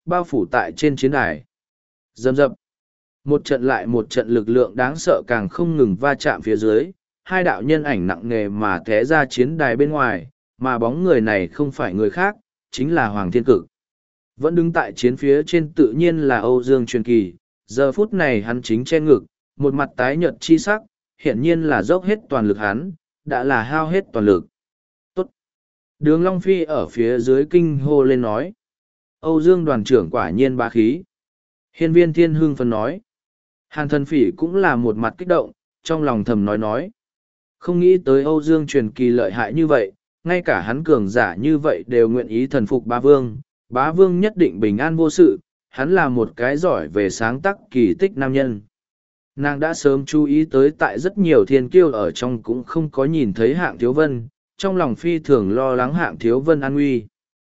bao phủ tại trên chiến đài. Rầm rập. Một trận lại một trận lực lượng đáng sợ càng không ngừng va chạm phía dưới, hai đạo nhân ảnh nặng nề mà té ra chiến đài bên ngoài, mà bóng người này không phải người khác, chính là Hoàng Thiên Cực. Vẫn đứng tại chiến phía trên tự nhiên là Âu Dương Truyền Kỳ, giờ phút này hắn chính che ngực, một mặt tái nhợt chi sắc, hiển nhiên là dốc hết toàn lực hắn, đã là hao hết toàn lực. Tốt! Đường Long Phi ở phía dưới kinh hô lên nói. Âu Dương đoàn trưởng quả nhiên bá khí. Hiên Viên Thiên hưng phấn nói. Hàn Thần Phỉ cũng là một mặt kích động, trong lòng thầm nói. Không nghĩ tới Âu Dương Truyền Kỳ lợi hại như vậy, ngay cả hắn cường giả như vậy đều nguyện ý thần phục bá vương nhất định bình an vô sự, hắn là một cái giỏi về sáng tác kỳ tích nam nhân. Nàng đã sớm chú ý tới tại rất nhiều thiên kiêu ở trong cũng không có nhìn thấy Hạng Thiếu Vân, trong lòng phi thường lo lắng Hạng Thiếu Vân an nguy.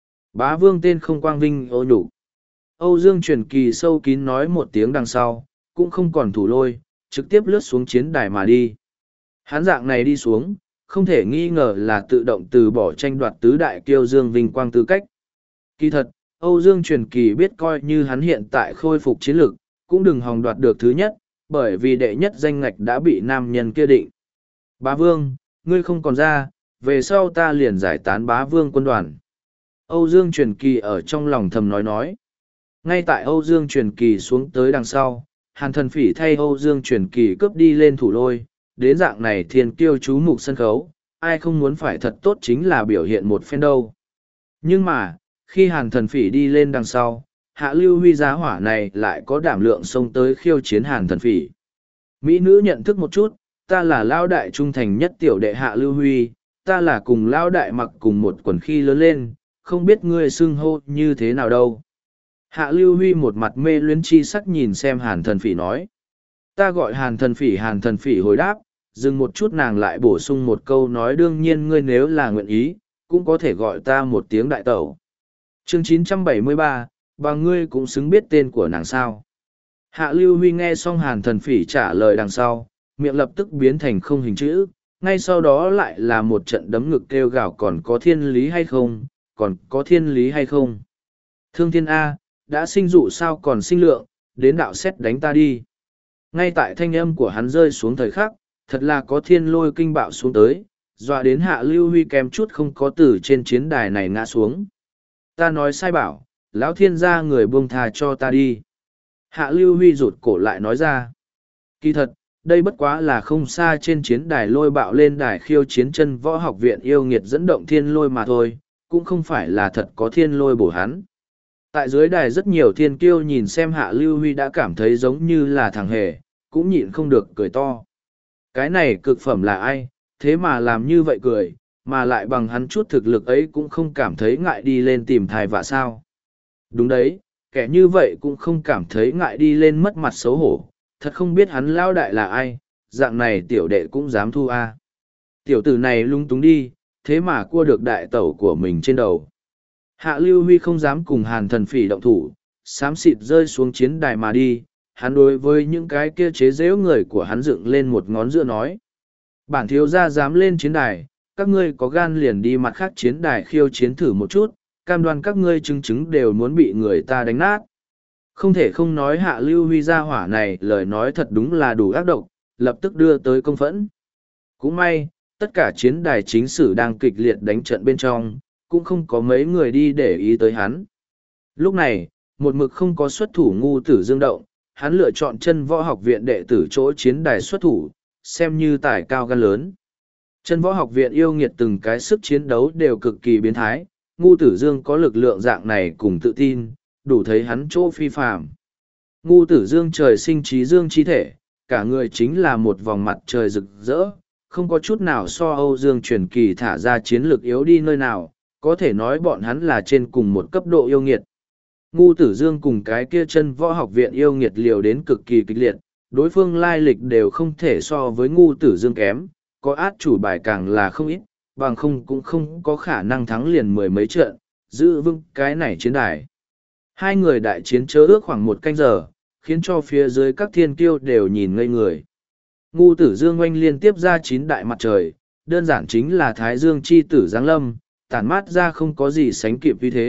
Bá vương tên không quang vinh ô nhục. Âu Dương Truyền Kỳ sâu kín nói một tiếng đằng sau, cũng không còn thủ lôi, trực tiếp lướt xuống chiến đài mà đi. Hắn dạng này đi xuống, không thể nghi ngờ là tự động từ bỏ tranh đoạt tứ đại kiêu dương vinh quang tư cách. Kỳ thật, Âu Dương Truyền Kỳ biết coi như hắn hiện tại khôi phục chiến lực, cũng đừng hòng đoạt được thứ nhất, bởi vì đệ nhất danh ngạch đã bị nam nhân kia định. Bá Vương, ngươi không còn ra, về sau ta liền giải tán Bá Vương quân đoàn. Âu Dương Truyền Kỳ ở trong lòng thầm nói. Ngay tại Âu Dương Truyền Kỳ xuống tới đằng sau, Hàn Thần Phỉ thay Âu Dương Truyền Kỳ cướp đi lên thủ lôi, đến dạng này thiên kiêu chú mục sân khấu, ai không muốn phải thật tốt chính là biểu hiện một phen đâu. Nhưng mà, khi Hàn Thần Phỉ đi lên đằng sau, Hạ Lưu Huy giá hỏa này lại có đảm lượng xông tới khiêu chiến Hàn Thần Phỉ. Mỹ nữ nhận thức một chút, ta là Lao Đại trung thành nhất tiểu đệ Hạ Lưu Huy, ta là cùng Lao Đại mặc cùng một quần khi lớn lên, không biết ngươi xưng hô như thế nào đâu. Hạ Lưu Huy một mặt mê luyến chi sắc nhìn xem Hàn Thần Phỉ nói. Ta gọi Hàn Thần Phỉ hồi đáp, dừng một chút nàng lại bổ sung một câu nói đương nhiên ngươi nếu là nguyện ý, cũng có thể gọi ta một tiếng đại tẩu. Chương 973, và ngươi cũng xứng biết tên của nàng sao. Hạ Lưu Huy nghe xong Hàn Thần Phỉ trả lời đằng sau, miệng lập tức biến thành không hình chữ, ngay sau đó lại là một trận đấm ngực kêu gào còn có thiên lý hay không, còn có thiên lý hay không. Thương thiên A, đã sinh dụ sao còn sinh lượng, đến đạo xét đánh ta đi. Ngay tại thanh âm của hắn rơi xuống thời khắc, thật là có thiên lôi kinh bạo xuống tới, dọa đến Hạ Lưu Huy kém chút không có từ trên chiến đài này ngã xuống. Ta nói sai bảo, lão thiên gia người buông thà cho ta đi. Hạ Lưu Huy rụt cổ lại nói ra. Kỳ thật, đây bất quá là không xa trên chiến đài lôi bạo lên đài khiêu chiến chân võ học viện yêu nghiệt dẫn động thiên lôi mà thôi, cũng không phải là thật có thiên lôi bổ hắn. Tại dưới đài rất nhiều thiên kiêu nhìn xem Hạ Lưu Huy đã cảm thấy giống như là thằng hề, cũng nhịn không được cười to. Cái này cực phẩm là ai, thế mà làm như vậy cười, mà lại bằng hắn chút thực lực ấy cũng không cảm thấy ngại đi lên tìm thai vạ sao. Đúng đấy, kẻ như vậy cũng không cảm thấy ngại đi lên mất mặt xấu hổ, thật không biết hắn lao đại là ai, dạng này tiểu đệ cũng dám thu a. Tiểu tử này lung túng đi, thế mà cua được đại tẩu của mình trên đầu. Hạ Lưu Huy không dám cùng Hàn Thần Phỉ động thủ, xám xịt rơi xuống chiến đài mà đi, hắn đối với những cái kia chế giễu người của hắn dựng lên một ngón giữa nói. Bản thiếu gia dám lên chiến đài, các ngươi có gan liền đi mặt khác chiến đài khiêu chiến thử một chút, cam đoan các ngươi chứng đều muốn bị người ta đánh nát. Không thể không nói Hạ Lưu Huy gia hỏa này lời nói thật đúng là đủ ác độc, lập tức đưa tới công phẫn. Cũng may, tất cả chiến đài chính sử đang kịch liệt đánh trận bên trong, cũng không có mấy người đi để ý tới hắn. Lúc này, một mực không có xuất thủ ngu tử dương động, hắn lựa chọn chân võ học viện đệ tử chỗ chiến đài xuất thủ, xem như tài cao gan lớn. Chân võ học viện yêu nghiệt từng cái sức chiến đấu đều cực kỳ biến thái, ngu tử dương có lực lượng dạng này cùng tự tin, đủ thấy hắn chỗ phi phàm. Ngu tử dương trời sinh trí dương chi thể, cả người chính là một vòng mặt trời rực rỡ, không có chút nào so Âu Dương Truyền Kỳ thả ra chiến lược yếu đi nơi nào, có thể nói bọn hắn là trên cùng một cấp độ yêu nghiệt. Ngu tử dương cùng cái kia chân võ học viện yêu nghiệt liều đến cực kỳ kịch liệt, đối phương lai lịch đều không thể so với ngu tử dương kém, có át chủ bài càng là không ít, bằng không cũng không có khả năng thắng liền mười mấy trận, giữ vững cái này chiến đài. Hai người đại chiến chớ ước khoảng một canh giờ, khiến cho phía dưới các thiên kiêu đều nhìn ngây người. Ngu tử dương oanh liên tiếp ra 9 đại mặt trời, đơn giản chính là thái dương chi tử giáng lâm, tản mát ra không có gì sánh kịp vì thế,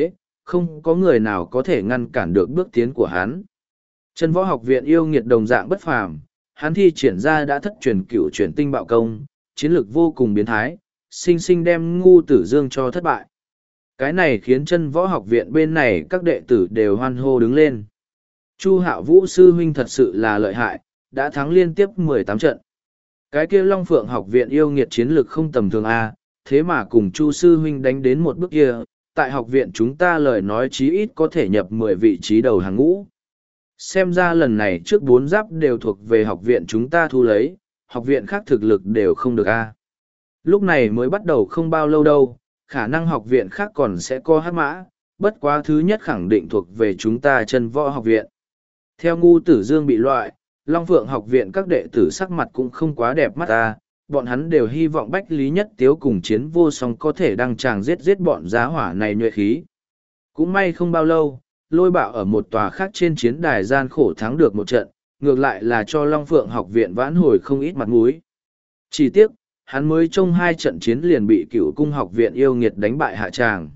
không có người nào có thể ngăn cản được bước tiến của hắn. Chân võ học viện yêu nghiệt đồng dạng bất phàm, hắn thi triển ra đã thất truyền cửu truyền tinh bạo công, chiến lược vô cùng biến thái, sinh sinh đem Ngu Tử Dương cho thất bại. Cái này khiến chân võ học viện bên này các đệ tử đều hoan hô đứng lên. Chu Hạo Vũ sư huynh thật sự là lợi hại, đã thắng liên tiếp 18 trận. Cái kia Long Phượng học viện yêu nghiệt chiến lược không tầm thường A, thế mà cùng Chu sư huynh đánh đến một bước kia, tại học viện chúng ta lời nói chí ít có thể nhập 10 vị trí đầu hàng ngũ. Xem ra lần này trước 4 giáp đều thuộc về học viện chúng ta thu lấy, học viện khác thực lực đều không được A. Lúc này mới bắt đầu không bao lâu đâu, khả năng học viện khác còn sẽ có hắc mã, bất quá thứ nhất khẳng định thuộc về chúng ta chân võ học viện. Theo Ngu Tử Dương bị loại, Long Phượng học viện các đệ tử sắc mặt cũng không quá đẹp mắt ta, bọn hắn đều hy vọng Bách Lý Nhất Tiếu cùng Chiến Vô Song có thể đăng tràng giết bọn giá hỏa này nhuệ khí. Cũng may không bao lâu, Lôi Bạo ở một tòa khác trên chiến đài gian khổ thắng được một trận, ngược lại là cho Long Phượng học viện vãn hồi không ít mặt mũi. Chỉ tiếc, hắn mới trong 2 trận chiến liền bị Cửu Cung học viện yêu nghiệt đánh bại hạ tràng.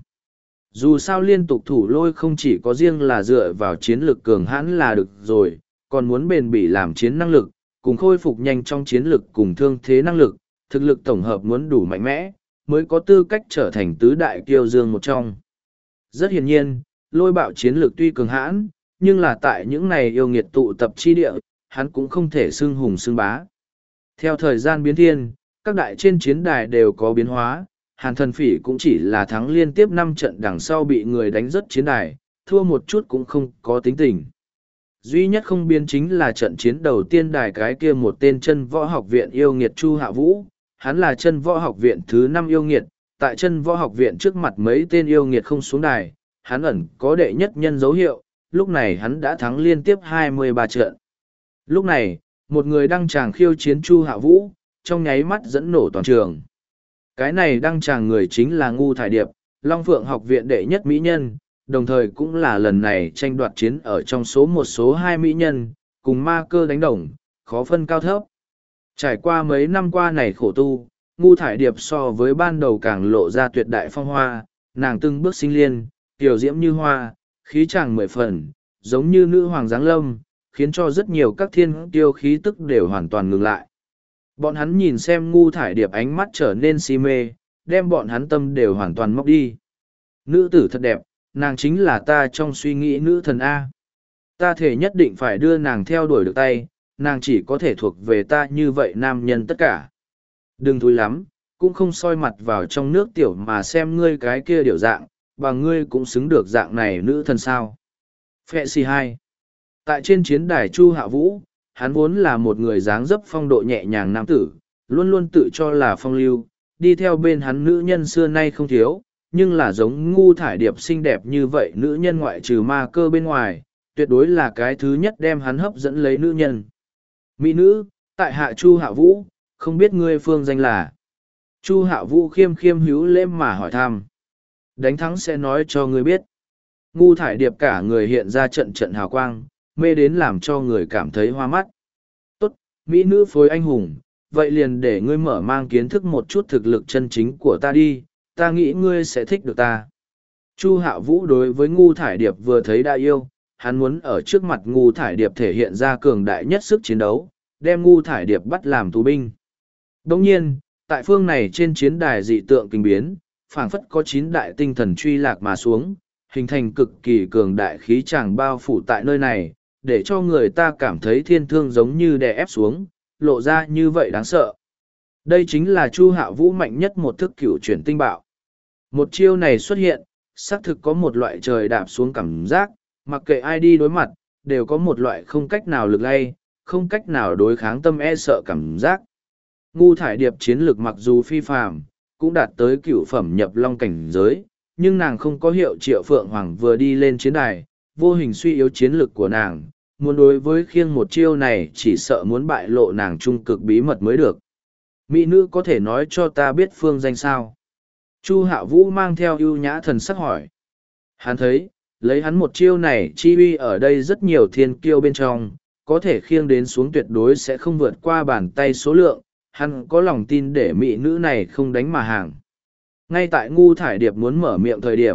Dù sao liên tục thủ lôi không chỉ có riêng là dựa vào chiến lược cường hãn là được rồi, còn muốn bền bỉ làm chiến năng lực, cùng khôi phục nhanh trong chiến lực cùng thương thế năng lực, thực lực tổng hợp muốn đủ mạnh mẽ, mới có tư cách trở thành tứ đại kiêu dương một trong. Rất hiển nhiên, Lôi Bạo chiến lược tuy cường hãn, nhưng là tại những này yêu nghiệt tụ tập chi địa, hắn cũng không thể xưng hùng xưng bá. Theo thời gian biến thiên, các đại trên chiến đài đều có biến hóa, Hàn Thần Phỉ cũng chỉ là thắng liên tiếp 5 trận đằng sau bị người đánh rất chiến đài, thua một chút cũng không có tính tình. Duy nhất không biến chính là trận chiến đầu tiên đài cái kia một tên chân võ học viện yêu nghiệt Chu Hạ Vũ, hắn là chân võ học viện thứ 5 yêu nghiệt, tại chân võ học viện trước mặt mấy tên yêu nghiệt không xuống đài, hắn ẩn có đệ nhất nhân dấu hiệu, lúc này hắn đã thắng liên tiếp 23 trận. Lúc này, một người đăng tràng khiêu chiến Chu Hạ Vũ, trong nháy mắt dẫn nổ toàn trường. Cái này đăng tràng người chính là Ngu Thải Điệp, Long Phượng học viện đệ nhất mỹ nhân, đồng thời cũng là lần này tranh đoạt chiến ở trong số 1 số 2 mỹ nhân, cùng ma cơ đánh đồng, khó phân cao thấp. Trải qua mấy năm qua này khổ tu, Ngu Thải Điệp so với ban đầu càng lộ ra tuyệt đại phong hoa, nàng từng bước sinh liên, tiểu diễm như hoa, khí chàng 10 phần, giống như nữ hoàng giáng lâm, khiến cho rất nhiều các thiên kiêu khí tức đều hoàn toàn ngừng lại. Bọn hắn nhìn xem Ngu Thải Điệp ánh mắt trở nên si mê, đem bọn hắn tâm đều hoàn toàn móc đi. Nữ tử thật đẹp, nàng chính là ta trong suy nghĩ nữ thần A. Ta thể nhất định phải đưa nàng theo đuổi được tay, nàng chỉ có thể thuộc về ta như vậy nam nhân tất cả. Đừng thúi lắm, cũng không soi mặt vào trong nước tiểu mà xem ngươi cái kia điều dạng, và ngươi cũng xứng được dạng này nữ thần sao. Phệ xì 2. Tại trên chiến đài Chu Hạ Vũ, hắn vốn là một người dáng dấp phong độ nhẹ nhàng nam tử, luôn luôn tự cho là phong lưu, đi theo bên hắn nữ nhân xưa nay không thiếu, nhưng là giống Ngu Thải Điệp xinh đẹp như vậy nữ nhân ngoại trừ ma cơ bên ngoài, tuyệt đối là cái thứ nhất đem hắn hấp dẫn lấy nữ nhân. Mỹ nữ, tại hạ Chu Hạ Vũ, không biết ngươi phương danh là. Chu Hạ Vũ khiêm khiêm hữu lễ mà hỏi thăm. Đánh thắng sẽ nói cho ngươi biết. Ngu Thải Điệp cả người hiện ra trận trận hào quang, mê đến làm cho người cảm thấy hoa mắt. Tốt, Mỹ nữ phối anh hùng, vậy liền để ngươi mở mang kiến thức một chút thực lực chân chính của ta đi, ta nghĩ ngươi sẽ thích được ta. Chu Hạ Vũ đối với Ngu Thải Điệp vừa thấy đã yêu, hắn muốn ở trước mặt Ngu Thải Điệp thể hiện ra cường đại nhất sức chiến đấu, đem Ngu Thải Điệp bắt làm tù binh. Đồng nhiên, tại phương này trên chiến đài dị tượng kinh biến, phảng phất có 9 đại tinh thần truy lạc mà xuống, hình thành cực kỳ cường đại khí tràng bao phủ tại nơi này, để cho người ta cảm thấy thiên thương giống như đè ép xuống, lộ ra như vậy đáng sợ. Đây chính là Chu Hạ Vũ mạnh nhất một thức cửu chuyển tinh bạo. Một chiêu này xuất hiện, xác thực có một loại trời đạp xuống cảm giác, mặc kệ ai đi đối mặt, đều có một loại không cách nào lực lay, không cách nào đối kháng tâm e sợ cảm giác. Ngu Thải Điệp chiến lược mặc dù phi phàm, cũng đạt tới cửu phẩm nhập long cảnh giới, nhưng nàng không có hiệu Triệu Phượng Hoàng vừa đi lên chiến đài, vô hình suy yếu chiến lược của nàng, muốn đối với khiêng một chiêu này chỉ sợ muốn bại lộ nàng trung cực bí mật mới được. Mỹ nữ có thể nói cho ta biết phương danh sao? Chu Hạ Vũ mang theo ưu nhã thần sắc hỏi. Hắn thấy, lấy hắn một chiêu này chi uy ở đây rất nhiều thiên kiêu bên trong, có thể khiêng đến xuống tuyệt đối sẽ không vượt qua bàn tay số lượng, hắn có lòng tin để mỹ nữ này không đánh mà hàng. Ngay tại Ngu Thải Điệp muốn mở miệng thời điểm,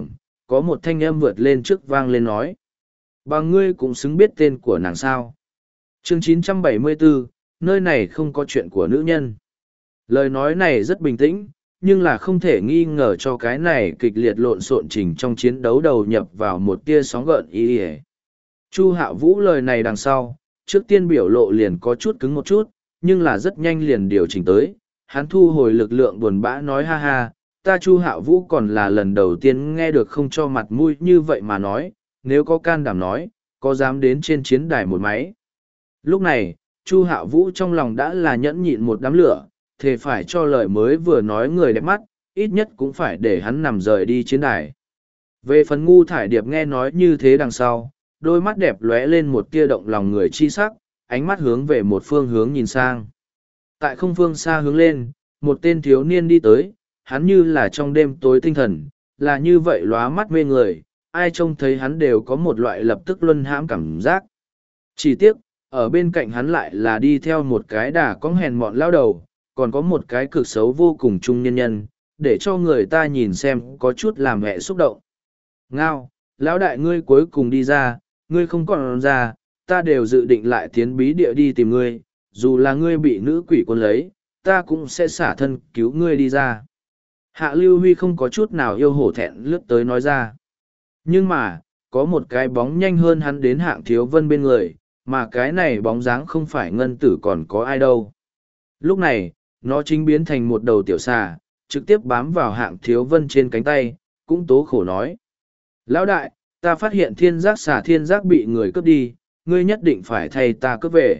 có một thanh âm vượt lên trước vang lên nói. Bằng ngươi cũng xứng biết tên của nàng sao. Chương 974, nơi này không có chuyện của nữ nhân. Lời nói này rất bình tĩnh, nhưng là không thể nghi ngờ cho cái này kịch liệt lộn xộn trình trong chiến đấu đầu nhập vào một tia sóng gợn ý ỉa. Chu Hạ Vũ lời này đằng sau, trước tiên biểu lộ liền có chút cứng một chút, nhưng là rất nhanh liền điều chỉnh tới. Hắn thu hồi lực lượng buồn bã nói ha ha, ta Chu Hạ Vũ còn là lần đầu tiên nghe được không cho mặt mũi như vậy mà nói, nếu có can đảm nói, có dám đến trên chiến đài một máy. Lúc này, Chu Hạ Vũ trong lòng đã là nhẫn nhịn một đám lửa, thề phải cho lời mới vừa nói người đẹp mắt, ít nhất cũng phải để hắn nằm rời đi chiến đài. Về phần Ngu Thải Điệp nghe nói như thế đằng sau, đôi mắt đẹp lóe lên một tia động lòng người chi sắc, ánh mắt hướng về một phương hướng nhìn sang. Tại không phương xa hướng lên, một tên thiếu niên đi tới, hắn như là trong đêm tối tinh thần, là như vậy lóa mắt mê người, ai trông thấy hắn đều có một loại lập tức luân hãm cảm giác. Chỉ tiếc, ở bên cạnh hắn lại là đi theo một cái đà cong hèn mọn lao đầu, còn có một cái cực xấu vô cùng trung nhân nhân, để cho người ta nhìn xem có chút làm mẹ xúc động. Ngao, lão đại ngươi cuối cùng đi ra, ngươi không còn ra, ta đều dự định lại tiến bí địa đi tìm ngươi, dù là ngươi bị nữ quỷ quân lấy, ta cũng sẽ xả thân cứu ngươi đi ra. Hạ Lưu Huy không có chút nào yêu hổ thẹn lướt tới nói ra. Nhưng mà, có một cái bóng nhanh hơn hắn đến Hạng Thiếu Vân bên người, mà cái này bóng dáng không phải ngân tử còn có ai đâu. Lúc này, nó chính biến thành một đầu tiểu xà, trực tiếp bám vào Hạng Thiếu Vân trên cánh tay, cũng tố khổ nói. Lão đại, ta phát hiện thiên giác xà thiên giác bị người cướp đi, ngươi nhất định phải thay ta cướp về.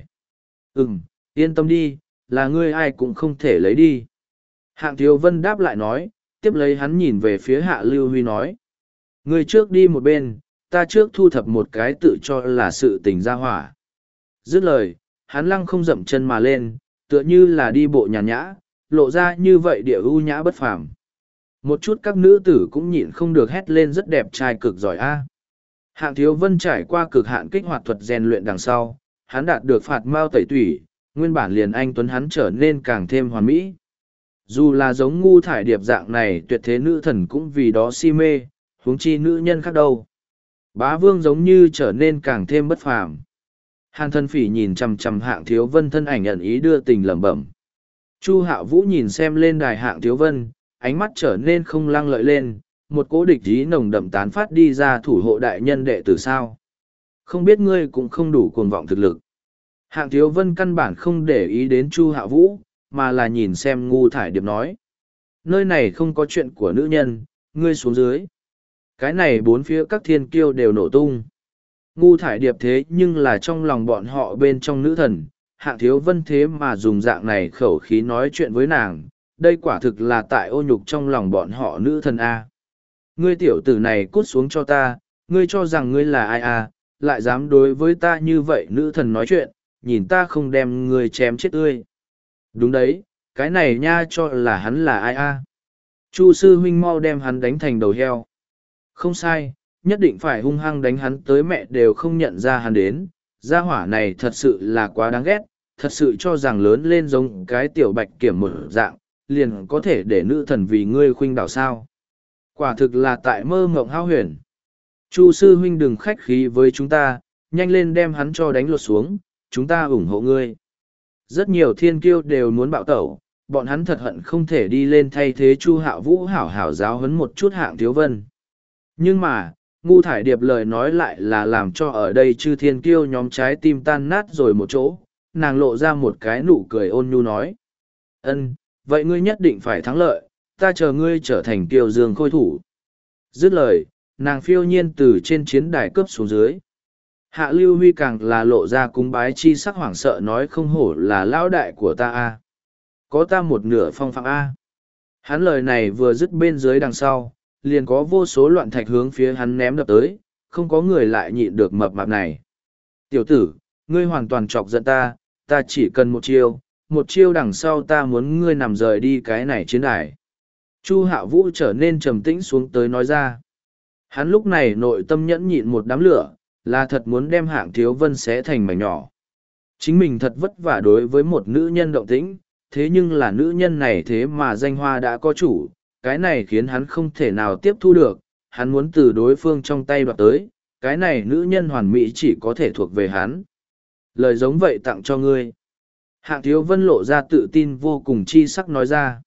Yên tâm đi, là ngươi ai cũng không thể lấy đi. Hạng Thiếu Vân đáp lại nói, tiếp lấy hắn nhìn về phía Hạ Lưu Huy nói. Ngươi trước đi một bên, ta trước thu thập một cái tự cho là sự tình ra hỏa. Dứt lời, hắn lăng không dậm chân mà lên, tựa như là đi bộ nhàn nhã, lộ ra như vậy địa ưu nhã bất phàm. Một chút các nữ tử cũng nhịn không được hét lên rất đẹp trai cực giỏi a. Hạng Thiếu Vân trải qua cực hạn kích hoạt thuật rèn luyện đằng sau, hắn đạt được phạt mao tẩy tủy, nguyên bản liền anh tuấn hắn trở nên càng thêm hoàn mỹ. Dù là giống Ngu Thải Điệp dạng này tuyệt thế nữ thần cũng vì đó si mê, huống chi nữ nhân khác đâu. Bá Vương giống như trở nên càng thêm bất phàm. Hàn Thân Phỉ nhìn chằm chằm Hạng Thiếu Vân thân ảnh ẩn ý đưa tình lẩm bẩm. Chu Hạ Vũ nhìn xem lên đài Hạng Thiếu Vân, ánh mắt trở nên không lăng lợi lên, một cỗ địch ý nồng đậm tán phát đi ra thủ hộ đại nhân đệ tử sao. Không biết ngươi cũng không đủ cuồng vọng thực lực. Hạng Thiếu Vân căn bản không để ý đến Chu Hạ Vũ, mà là nhìn xem Ngu Thải Điệp nói. Nơi này không có chuyện của nữ nhân, ngươi xuống dưới. Cái này bốn phía các thiên kiêu đều nổ tung. Ngu Thải Điệp thế nhưng là trong lòng bọn họ bên trong nữ thần, Hạng Thiếu Vân thế mà dùng dạng này khẩu khí nói chuyện với nàng, đây quả thực là tại ô nhục trong lòng bọn họ nữ thần A. Ngươi tiểu tử này cút xuống cho ta, ngươi cho rằng ngươi là ai a, lại dám đối với ta như vậy nữ thần nói chuyện, nhìn ta không đem ngươi chém chết tươi. Đúng đấy, cái này nha cho là hắn là ai a. Chu sư huynh mau đem hắn đánh thành đầu heo. Không sai, nhất định phải hung hăng đánh hắn tới mẹ đều không nhận ra hắn đến, gia hỏa này thật sự là quá đáng ghét, thật sự cho rằng lớn lên giống cái tiểu bạch kiểm một dạng, liền có thể để nữ thần vì ngươi khuynh đảo sao. Quả thực là tại mơ mộng hao huyền. Chu sư huynh đừng khách khí với chúng ta, nhanh lên đem hắn cho đánh lột xuống, chúng ta ủng hộ ngươi. Rất nhiều thiên kiêu đều muốn bạo tẩu, bọn hắn thật hận không thể đi lên thay thế Chu Hạ Vũ hảo hảo giáo huấn một chút Hạng Thiếu Vân. Nhưng mà, Ngu Thải Điệp lời nói lại là làm cho ở đây chư thiên kiêu nhóm trái tim tan nát rồi một chỗ, nàng lộ ra một cái nụ cười ôn nhu nói. Vậy ngươi nhất định phải thắng lợi, ta chờ ngươi trở thành kiều dương khôi thủ. Dứt lời, nàng phiêu nhiên từ trên chiến đài cướp xuống dưới. Hạ Lưu Huy càng là lộ ra cúng bái chi sắc hoảng sợ nói không hổ là lão đại của ta a, có ta một nửa phong phạm a. Hắn lời này vừa dứt bên dưới đằng sau, liền có vô số loạn thạch hướng phía hắn ném đập tới, không có người lại nhịn được mập mạp này. Tiểu tử, ngươi hoàn toàn chọc giận ta, ta chỉ cần một chiêu đằng sau ta muốn ngươi nằm rời đi cái này chiến đài. Chu Hạ Vũ trở nên trầm tĩnh xuống tới nói ra. Hắn lúc này nội tâm nhẫn nhịn một đám lửa, là thật muốn đem Hạng Thiếu Vân xé thành mảnh nhỏ. Chính mình thật vất vả đối với một nữ nhân động tĩnh, thế nhưng là nữ nhân này thế mà danh hoa đã có chủ, cái này khiến hắn không thể nào tiếp thu được, hắn muốn từ đối phương trong tay đoạt tới, cái này nữ nhân hoàn mỹ chỉ có thể thuộc về hắn. Lời giống vậy tặng cho ngươi. Hạng Thiếu Vân lộ ra tự tin vô cùng chi sắc nói ra.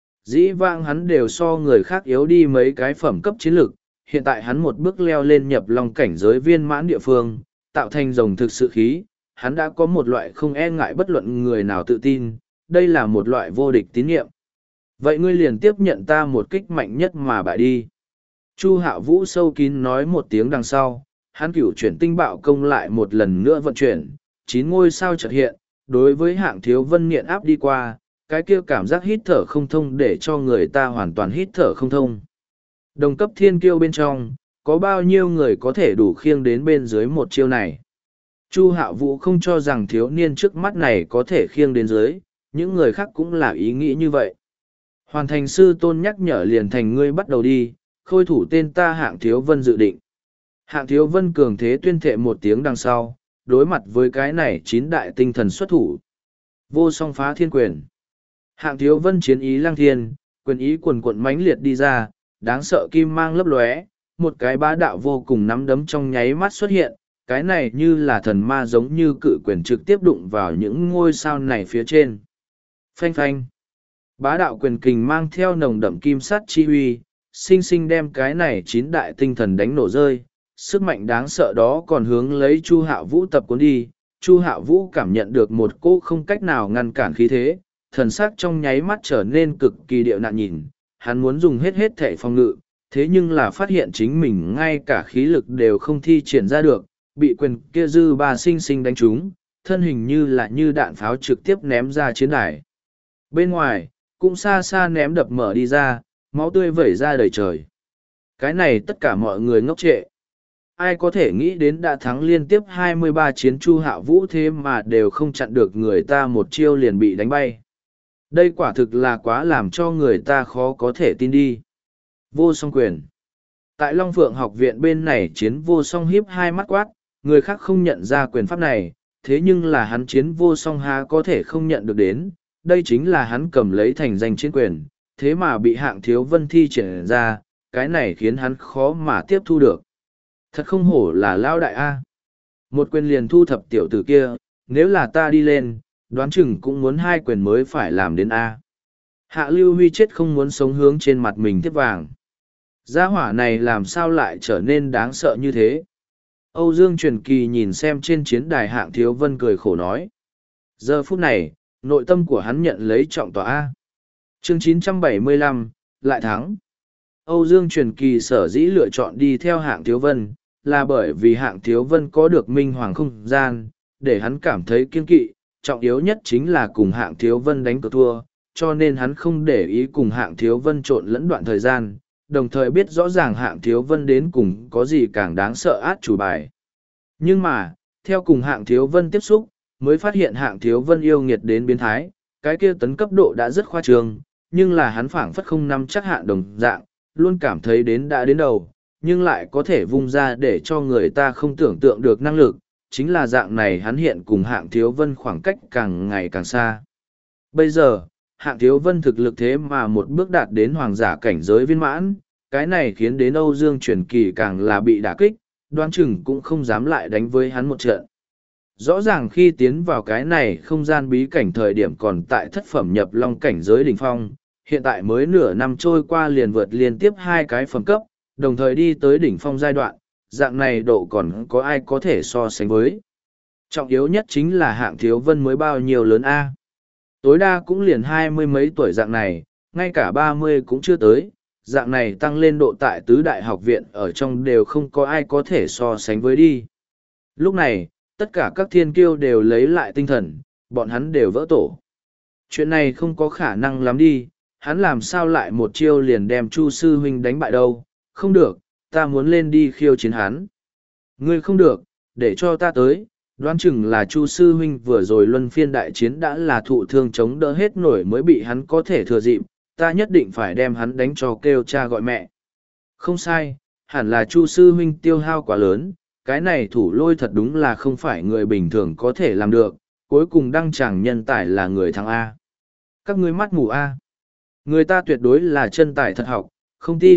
Dĩ vãng hắn đều so người khác yếu đi mấy cái phẩm cấp chiến lược, hiện tại hắn một bước leo lên nhập long cảnh giới viên mãn địa phương, tạo thành rồng thực sự khí, hắn đã có một loại không e ngại bất luận người nào tự tin, đây là một loại vô địch tín nhiệm. Vậy ngươi liền tiếp nhận ta một kích mạnh nhất mà bại đi. Chu Hạo Vũ sâu kín nói một tiếng đằng sau, hắn cửu chuyển tinh bạo công lại một lần nữa vận chuyển, 9 ngôi sao chợt hiện, đối với Hạng Thiếu Vân nghiện áp đi qua, cái kia cảm giác hít thở không thông để cho người ta hoàn toàn hít thở không thông. Đồng cấp thiên kiêu bên trong, có bao nhiêu người có thể đủ khiêng đến bên dưới một chiêu này. Chu Hạo Vũ không cho rằng thiếu niên trước mắt này có thể khiêng đến dưới, những người khác cũng là ý nghĩ như vậy. Hoàn thành sư tôn nhắc nhở liền thành ngươi bắt đầu đi, khôi thủ tên ta Hạng Thiếu Vân dự định. Hạng Thiếu Vân cường thế tuyên thệ một tiếng đằng sau, đối mặt với cái này 9 đại tinh thần xuất thủ. Vô song phá thiên quyền. Hạng Thiếu Vân chiến ý lăng thiên, quyền ý quần quận mãnh liệt đi ra, đáng sợ kim mang lấp lóe, một cái bá đạo vô cùng nắm đấm trong nháy mắt xuất hiện, cái này như là thần ma giống như cự quyền trực tiếp đụng vào những ngôi sao này phía trên. Phanh phanh. Bá đạo quyền kình mang theo nồng đậm kim sắt chi uy, sinh sinh đem cái này 9 đại tinh thần đánh nổ rơi, sức mạnh đáng sợ đó còn hướng lấy Chu Hạo Vũ tập cuốn đi. Chu Hạo Vũ cảm nhận được một cỗ không cách nào ngăn cản khí thế, thần sắc trong nháy mắt trở nên cực kỳ điệu nạn nhìn, hắn muốn dùng hết thể phòng ngự, thế nhưng là phát hiện chính mình ngay cả khí lực đều không thi triển ra được, bị quyền kia dư ba sinh sinh đánh trúng, thân hình như là như đạn pháo trực tiếp ném ra chiến đài. Bên ngoài, cũng xa xa ném đập mở đi ra, máu tươi vẩy ra đầy trời. Cái này tất cả mọi người ngốc trệ. Ai có thể nghĩ đến đã thắng liên tiếp 23 chiến Chu Hạo Vũ thế mà đều không chặn được người ta một chiêu liền bị đánh bay. Đây quả thực là quá làm cho người ta khó có thể tin đi. Vô song quyền. Tại Long Phượng học viện bên này chiến vô song hiếp hai mắt quát, người khác không nhận ra quyền pháp này, thế nhưng là hắn chiến vô song há có thể không nhận được đến, đây chính là hắn cầm lấy thành danh chiến quyền, thế mà bị Hạng Thiếu Vân thi triển ra, cái này khiến hắn khó mà tiếp thu được. Thật không hổ là lao đại A. Một quyền liền thu thập tiểu tử kia, nếu là ta đi lên, đoán chừng cũng muốn 2 quyền mới phải làm đến A. Hạ Lưu Huy chết không muốn sống hướng trên mặt mình tiếp vàng. Gia hỏa này làm sao lại trở nên đáng sợ như thế? Âu Dương Truyền Kỳ nhìn xem trên chiến đài Hạng Thiếu Vân cười khổ nói. Giờ phút này, nội tâm của hắn nhận lấy trọng tòa A. Chương 975, lại thắng. Âu Dương Truyền Kỳ sở dĩ lựa chọn đi theo Hạng Thiếu Vân, là bởi vì Hạng Thiếu Vân có được minh hoàng không gian, để hắn cảm thấy kiên kỵ, trọng yếu nhất chính là cùng Hạng Thiếu Vân đánh cược thua, cho nên hắn không để ý cùng Hạng Thiếu Vân trộn lẫn đoạn thời gian, đồng thời biết rõ ràng Hạng Thiếu Vân đến cùng có gì càng đáng sợ át chủ bài. Nhưng mà, theo cùng Hạng Thiếu Vân tiếp xúc, mới phát hiện Hạng Thiếu Vân yêu nghiệt đến biến thái, cái kia tấn cấp độ đã rất khoa trương, nhưng là hắn phảng phất không nắm chắc hạn đồng dạng, luôn cảm thấy đến đã đến đầu, nhưng lại có thể vung ra để cho người ta không tưởng tượng được năng lực, chính là dạng này hắn hiện cùng Hạng Thiếu Vân khoảng cách càng ngày càng xa. Bây giờ, Hạng Thiếu Vân thực lực thế mà một bước đạt đến hoàng giả cảnh giới viên mãn, cái này khiến đến Âu Dương Truyền Kỳ càng là bị đả kích, đoán chừng cũng không dám lại đánh với hắn một trận. Rõ ràng khi tiến vào cái này không gian bí cảnh thời điểm còn tại thất phẩm nhập long cảnh giới đỉnh phong, hiện tại mới nửa năm trôi qua liền vượt liên tiếp 2 cái phẩm cấp, đồng thời đi tới đỉnh phong giai đoạn, dạng này độ còn có ai có thể so sánh với. Trọng yếu nhất chính là Hạng Thiếu Vân mới bao nhiêu lớn A. Tối đa cũng liền 20 mấy tuổi dạng này, ngay cả 30 cũng chưa tới, dạng này tăng lên độ tại tứ đại học viện ở trong đều không có ai có thể so sánh với đi. Lúc này, tất cả các thiên kiêu đều lấy lại tinh thần, bọn hắn đều vỡ tổ. Chuyện này không có khả năng lắm đi, hắn làm sao lại một chiêu liền đem Chu sư huynh đánh bại đâu, không được, ta muốn lên đi khiêu chiến hắn. Ngươi không được, để cho ta tới, đoán chừng là Chu sư huynh vừa rồi luân phiên đại chiến đã là thụ thương chống đỡ hết nổi mới bị hắn có thể thừa dịp, ta nhất định phải đem hắn đánh cho kêu cha gọi mẹ. Không sai, hẳn là Chu sư huynh tiêu hao quá lớn, cái này thủ lôi thật đúng là không phải người bình thường có thể làm được, cuối cùng đăng tràng nhân tài là người thắng A. Các ngươi mắt mù A. Người ta tuyệt đối là chân tài thật học, không tin,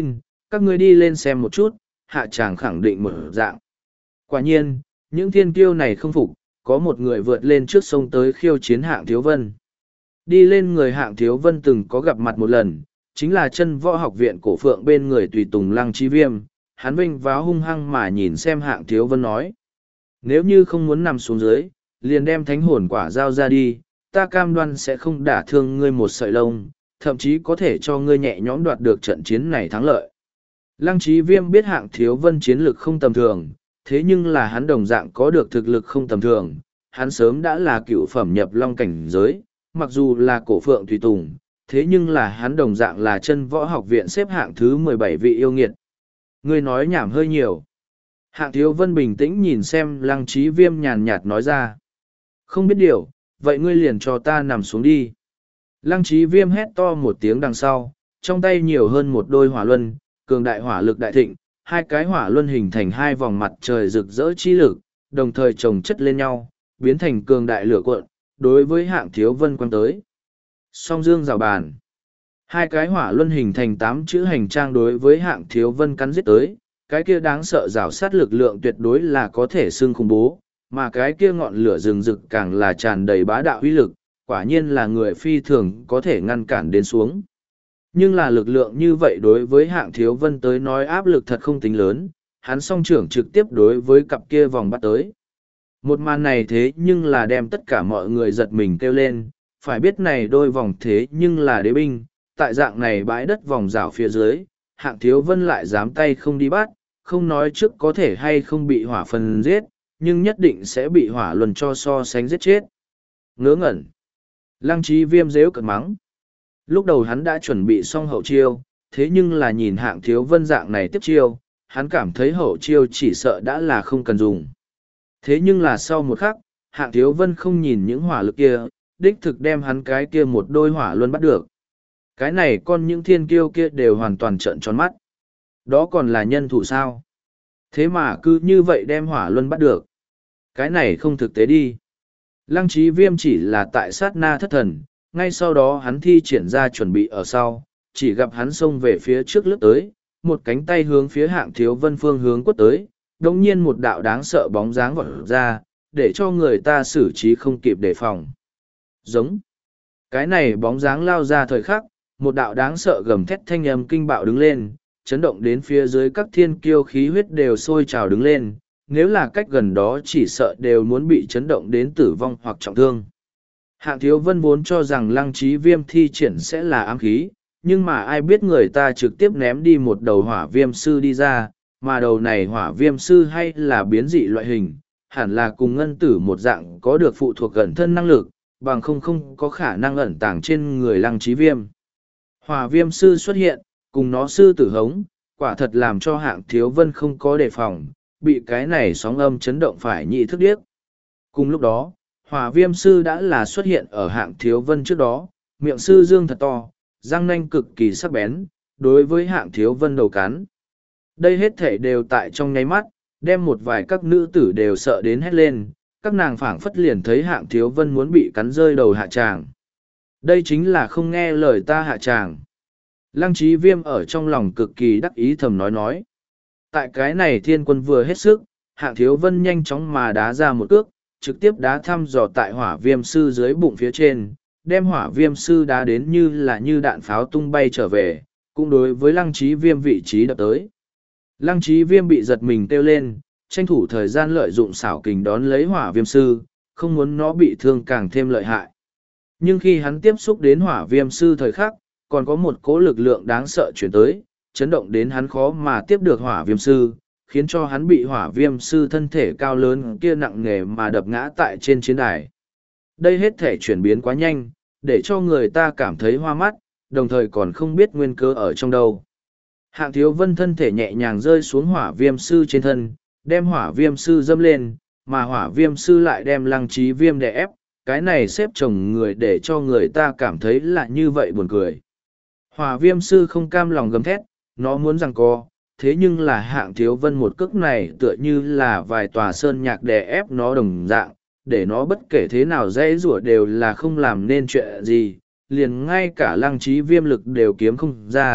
các ngươi đi lên xem một chút, hạ tràng khẳng định một dạng. Quả nhiên, những thiên kiêu này không phục, có một người vượt lên trước sông tới khiêu chiến Hạng Thiếu Vân. Đi lên người Hạng Thiếu Vân từng có gặp mặt một lần, chính là chân võ học viện cổ phượng bên người tùy tùng Lăng Chí Viêm. Hắn vinh váo hung hăng mà nhìn xem Hạng Thiếu Vân nói. Nếu như không muốn nằm xuống dưới, liền đem thánh hồn quả giao ra đi, ta cam đoan sẽ không đả thương ngươi một sợi lông, thậm chí có thể cho ngươi nhẹ nhõm đoạt được trận chiến này thắng lợi. Lăng Chí Viêm biết Hạng Thiếu Vân chiến lực không tầm thường, thế nhưng là hắn đồng dạng có được thực lực không tầm thường, hắn sớm đã là cựu phẩm nhập long cảnh giới, mặc dù là cổ phượng tùy tùng, thế nhưng là hắn đồng dạng là chân võ học viện xếp hạng thứ 17 vị yêu nghiệt. Ngươi nói nhảm hơi nhiều. Hạng Thiếu Vân bình tĩnh nhìn xem Lăng Chí Viêm nhàn nhạt nói ra. Không biết điều, vậy ngươi liền cho ta nằm xuống đi. Lăng Chí Viêm hét to một tiếng đằng sau, trong tay nhiều hơn một đôi hỏa luân, cường đại hỏa lực đại thịnh, hai cái hỏa luân hình thành hai vòng mặt trời rực rỡ chi lực, đồng thời chồng chất lên nhau, biến thành cường đại lửa cuộn, đối với Hạng Thiếu Vân quăng tới. Song dương rào bàn. Hai cái hỏa luân hình thành 8 chữ hành trang đối với Hạng Thiếu Vân cắn giết tới, cái kia đáng sợ rào sát lực lượng tuyệt đối là có thể xưng khủng bố, mà cái kia ngọn lửa rừng rực càng là tràn đầy bá đạo uy lực, quả nhiên là người phi thường có thể ngăn cản đến xuống. Nhưng là lực lượng như vậy đối với Hạng Thiếu Vân tới nói áp lực thật không tính lớn, hắn song trưởng trực tiếp đối với cặp kia vòng bắt tới. Một màn này thế nhưng là đem tất cả mọi người giật mình kêu lên, phải biết này đôi vòng thế nhưng là đế binh, tại dạng này bãi đất vòng rào phía dưới, Hạng Thiếu Vân lại dám tay không đi bắt, không nói trước có thể hay không bị hỏa phần giết, nhưng nhất định sẽ bị hỏa luân cho so sánh giết chết. Ngớ ngẩn. Lăng Chí Viêm rếu cợt mắng. Lúc đầu hắn đã chuẩn bị xong hậu chiêu, thế nhưng là nhìn Hạng Thiếu Vân dạng này tiếp chiêu, hắn cảm thấy hậu chiêu chỉ sợ đã là không cần dùng. Thế nhưng là sau một khắc, Hạng Thiếu Vân không nhìn những hỏa lực kia, đích thực đem hắn cái kia một đôi hỏa luân bắt được. Cái này con những thiên kiêu kia đều hoàn toàn trợn tròn mắt. Đó còn là nhân thủ sao? Thế mà cứ như vậy đem hỏa luân bắt được. Cái này không thực tế đi. Lăng Chí Viêm chỉ là tại sát na thất thần, ngay sau đó hắn thi triển ra chuẩn bị ở sau, chỉ gặp hắn xông về phía trước lướt tới, một cánh tay hướng phía Hạng Thiếu Vân phương hướng quất tới, đồng nhiên một đạo đáng sợ bóng dáng vọt ra, để cho người ta xử trí không kịp đề phòng. Giống. Cái này bóng dáng lao ra thời khắc, một đạo đáng sợ gầm thét thanh âm kinh bạo đứng lên, chấn động đến phía dưới các thiên kiêu khí huyết đều sôi trào đứng lên, nếu là cách gần đó chỉ sợ đều muốn bị chấn động đến tử vong hoặc trọng thương. Hạng Thiếu Vân vốn cho rằng Lăng Chí Viêm thi triển sẽ là ám khí, nhưng mà ai biết người ta trực tiếp ném đi một đầu hỏa viêm sư đi ra, mà đầu này hỏa viêm sư hay là biến dị loại hình, hẳn là cùng ngân tử một dạng có được phụ thuộc gần thân năng lực, bằng không có khả năng ẩn tàng trên người Lăng Chí Viêm. Hỏa viêm sư xuất hiện, cùng nó sư tử hống, quả thật làm cho Hạng Thiếu Vân không có đề phòng, bị cái này sóng âm chấn động phải nhị thức điếc. Cùng lúc đó, hỏa viêm sư đã là xuất hiện ở Hạng Thiếu Vân trước đó, miệng sư dương thật to, răng nanh cực kỳ sắc bén, đối với Hạng Thiếu Vân đầu cắn. Đây hết thể đều tại trong nháy mắt, đem một vài các nữ tử đều sợ đến hét lên, các nàng phảng phất liền thấy Hạng Thiếu Vân muốn bị cắn rơi đầu hạ tràng. Đây chính là không nghe lời ta hạ tràng. Lăng Chí Viêm ở trong lòng cực kỳ đắc ý thầm nói. Tại cái này thiên quân vừa hết sức, Hạng Thiếu Vân nhanh chóng mà đá ra một cước, trực tiếp đá thăm dò tại hỏa viêm sư dưới bụng phía trên, đem hỏa viêm sư đá đến như đạn pháo tung bay trở về, cũng đối với Lăng Chí Viêm vị trí đập tới. Lăng Chí Viêm bị giật mình kêu lên, tranh thủ thời gian lợi dụng xảo kình đón lấy hỏa viêm sư, không muốn nó bị thương càng thêm lợi hại. Nhưng khi hắn tiếp xúc đến hỏa viêm sư thời khắc, còn có một cỗ lực lượng đáng sợ chuyển tới, chấn động đến hắn khó mà tiếp được hỏa viêm sư, khiến cho hắn bị hỏa viêm sư thân thể cao lớn kia nặng nề mà đập ngã tại trên chiến đài. Đây hết thể chuyển biến quá nhanh, để cho người ta cảm thấy hoa mắt, đồng thời còn không biết nguyên cơ ở trong đâu. Hạng Thiếu Vân thân thể nhẹ nhàng rơi xuống hỏa viêm sư trên thân, đem hỏa viêm sư dâm lên, mà hỏa viêm sư lại đem Lăng Chí Viêm đè ép, cái này xếp chồng người để cho người ta cảm thấy là như vậy buồn cười. Hỏa viêm sư không cam lòng gầm thét, nó muốn giằng co, thế nhưng là Hạng Thiếu Vân một cước này tựa như là vài tòa sơn nhạc đè ép nó đồng dạng, để nó bất kể thế nào dễ rủa đều là không làm nên chuyện gì, liền ngay cả Lăng Chí Viêm lực đều kiếm không ra,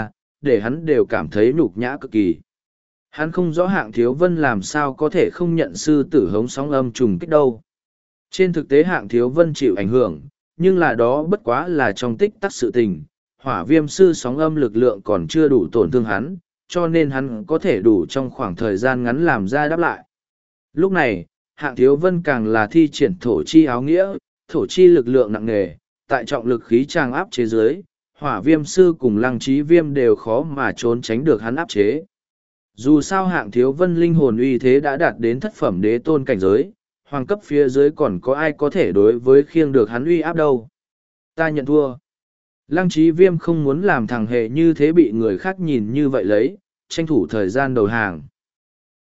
để hắn đều cảm thấy nhục nhã cực kỳ. Hắn không rõ Hạng Thiếu Vân làm sao có thể không nhận sư tử hống sóng âm trùng kích đâu. Trên thực tế Hạng Thiếu Vân chịu ảnh hưởng, nhưng là đó bất quá là trong tích tắc sự tình. Hỏa viêm sư sóng âm lực lượng còn chưa đủ tổn thương hắn, cho nên hắn có thể đủ trong khoảng thời gian ngắn làm ra đáp lại. Lúc này, Hạng Thiếu Vân càng là thi triển thổ chi áo nghĩa, thổ chi lực lượng nặng nề, tại trọng lực khí tràng áp chế dưới, hỏa viêm sư cùng lăng trí viêm đều khó mà trốn tránh được hắn áp chế. Dù sao Hạng Thiếu Vân linh hồn uy thế đã đạt đến thất phẩm đế tôn cảnh giới, hoàng cấp phía dưới còn có ai có thể đối với khiêng được hắn uy áp đâu. Ta nhận thua. Lăng trí viêm không muốn làm thằng hề như thế bị người khác nhìn như vậy lấy, tranh thủ thời gian đầu hàng.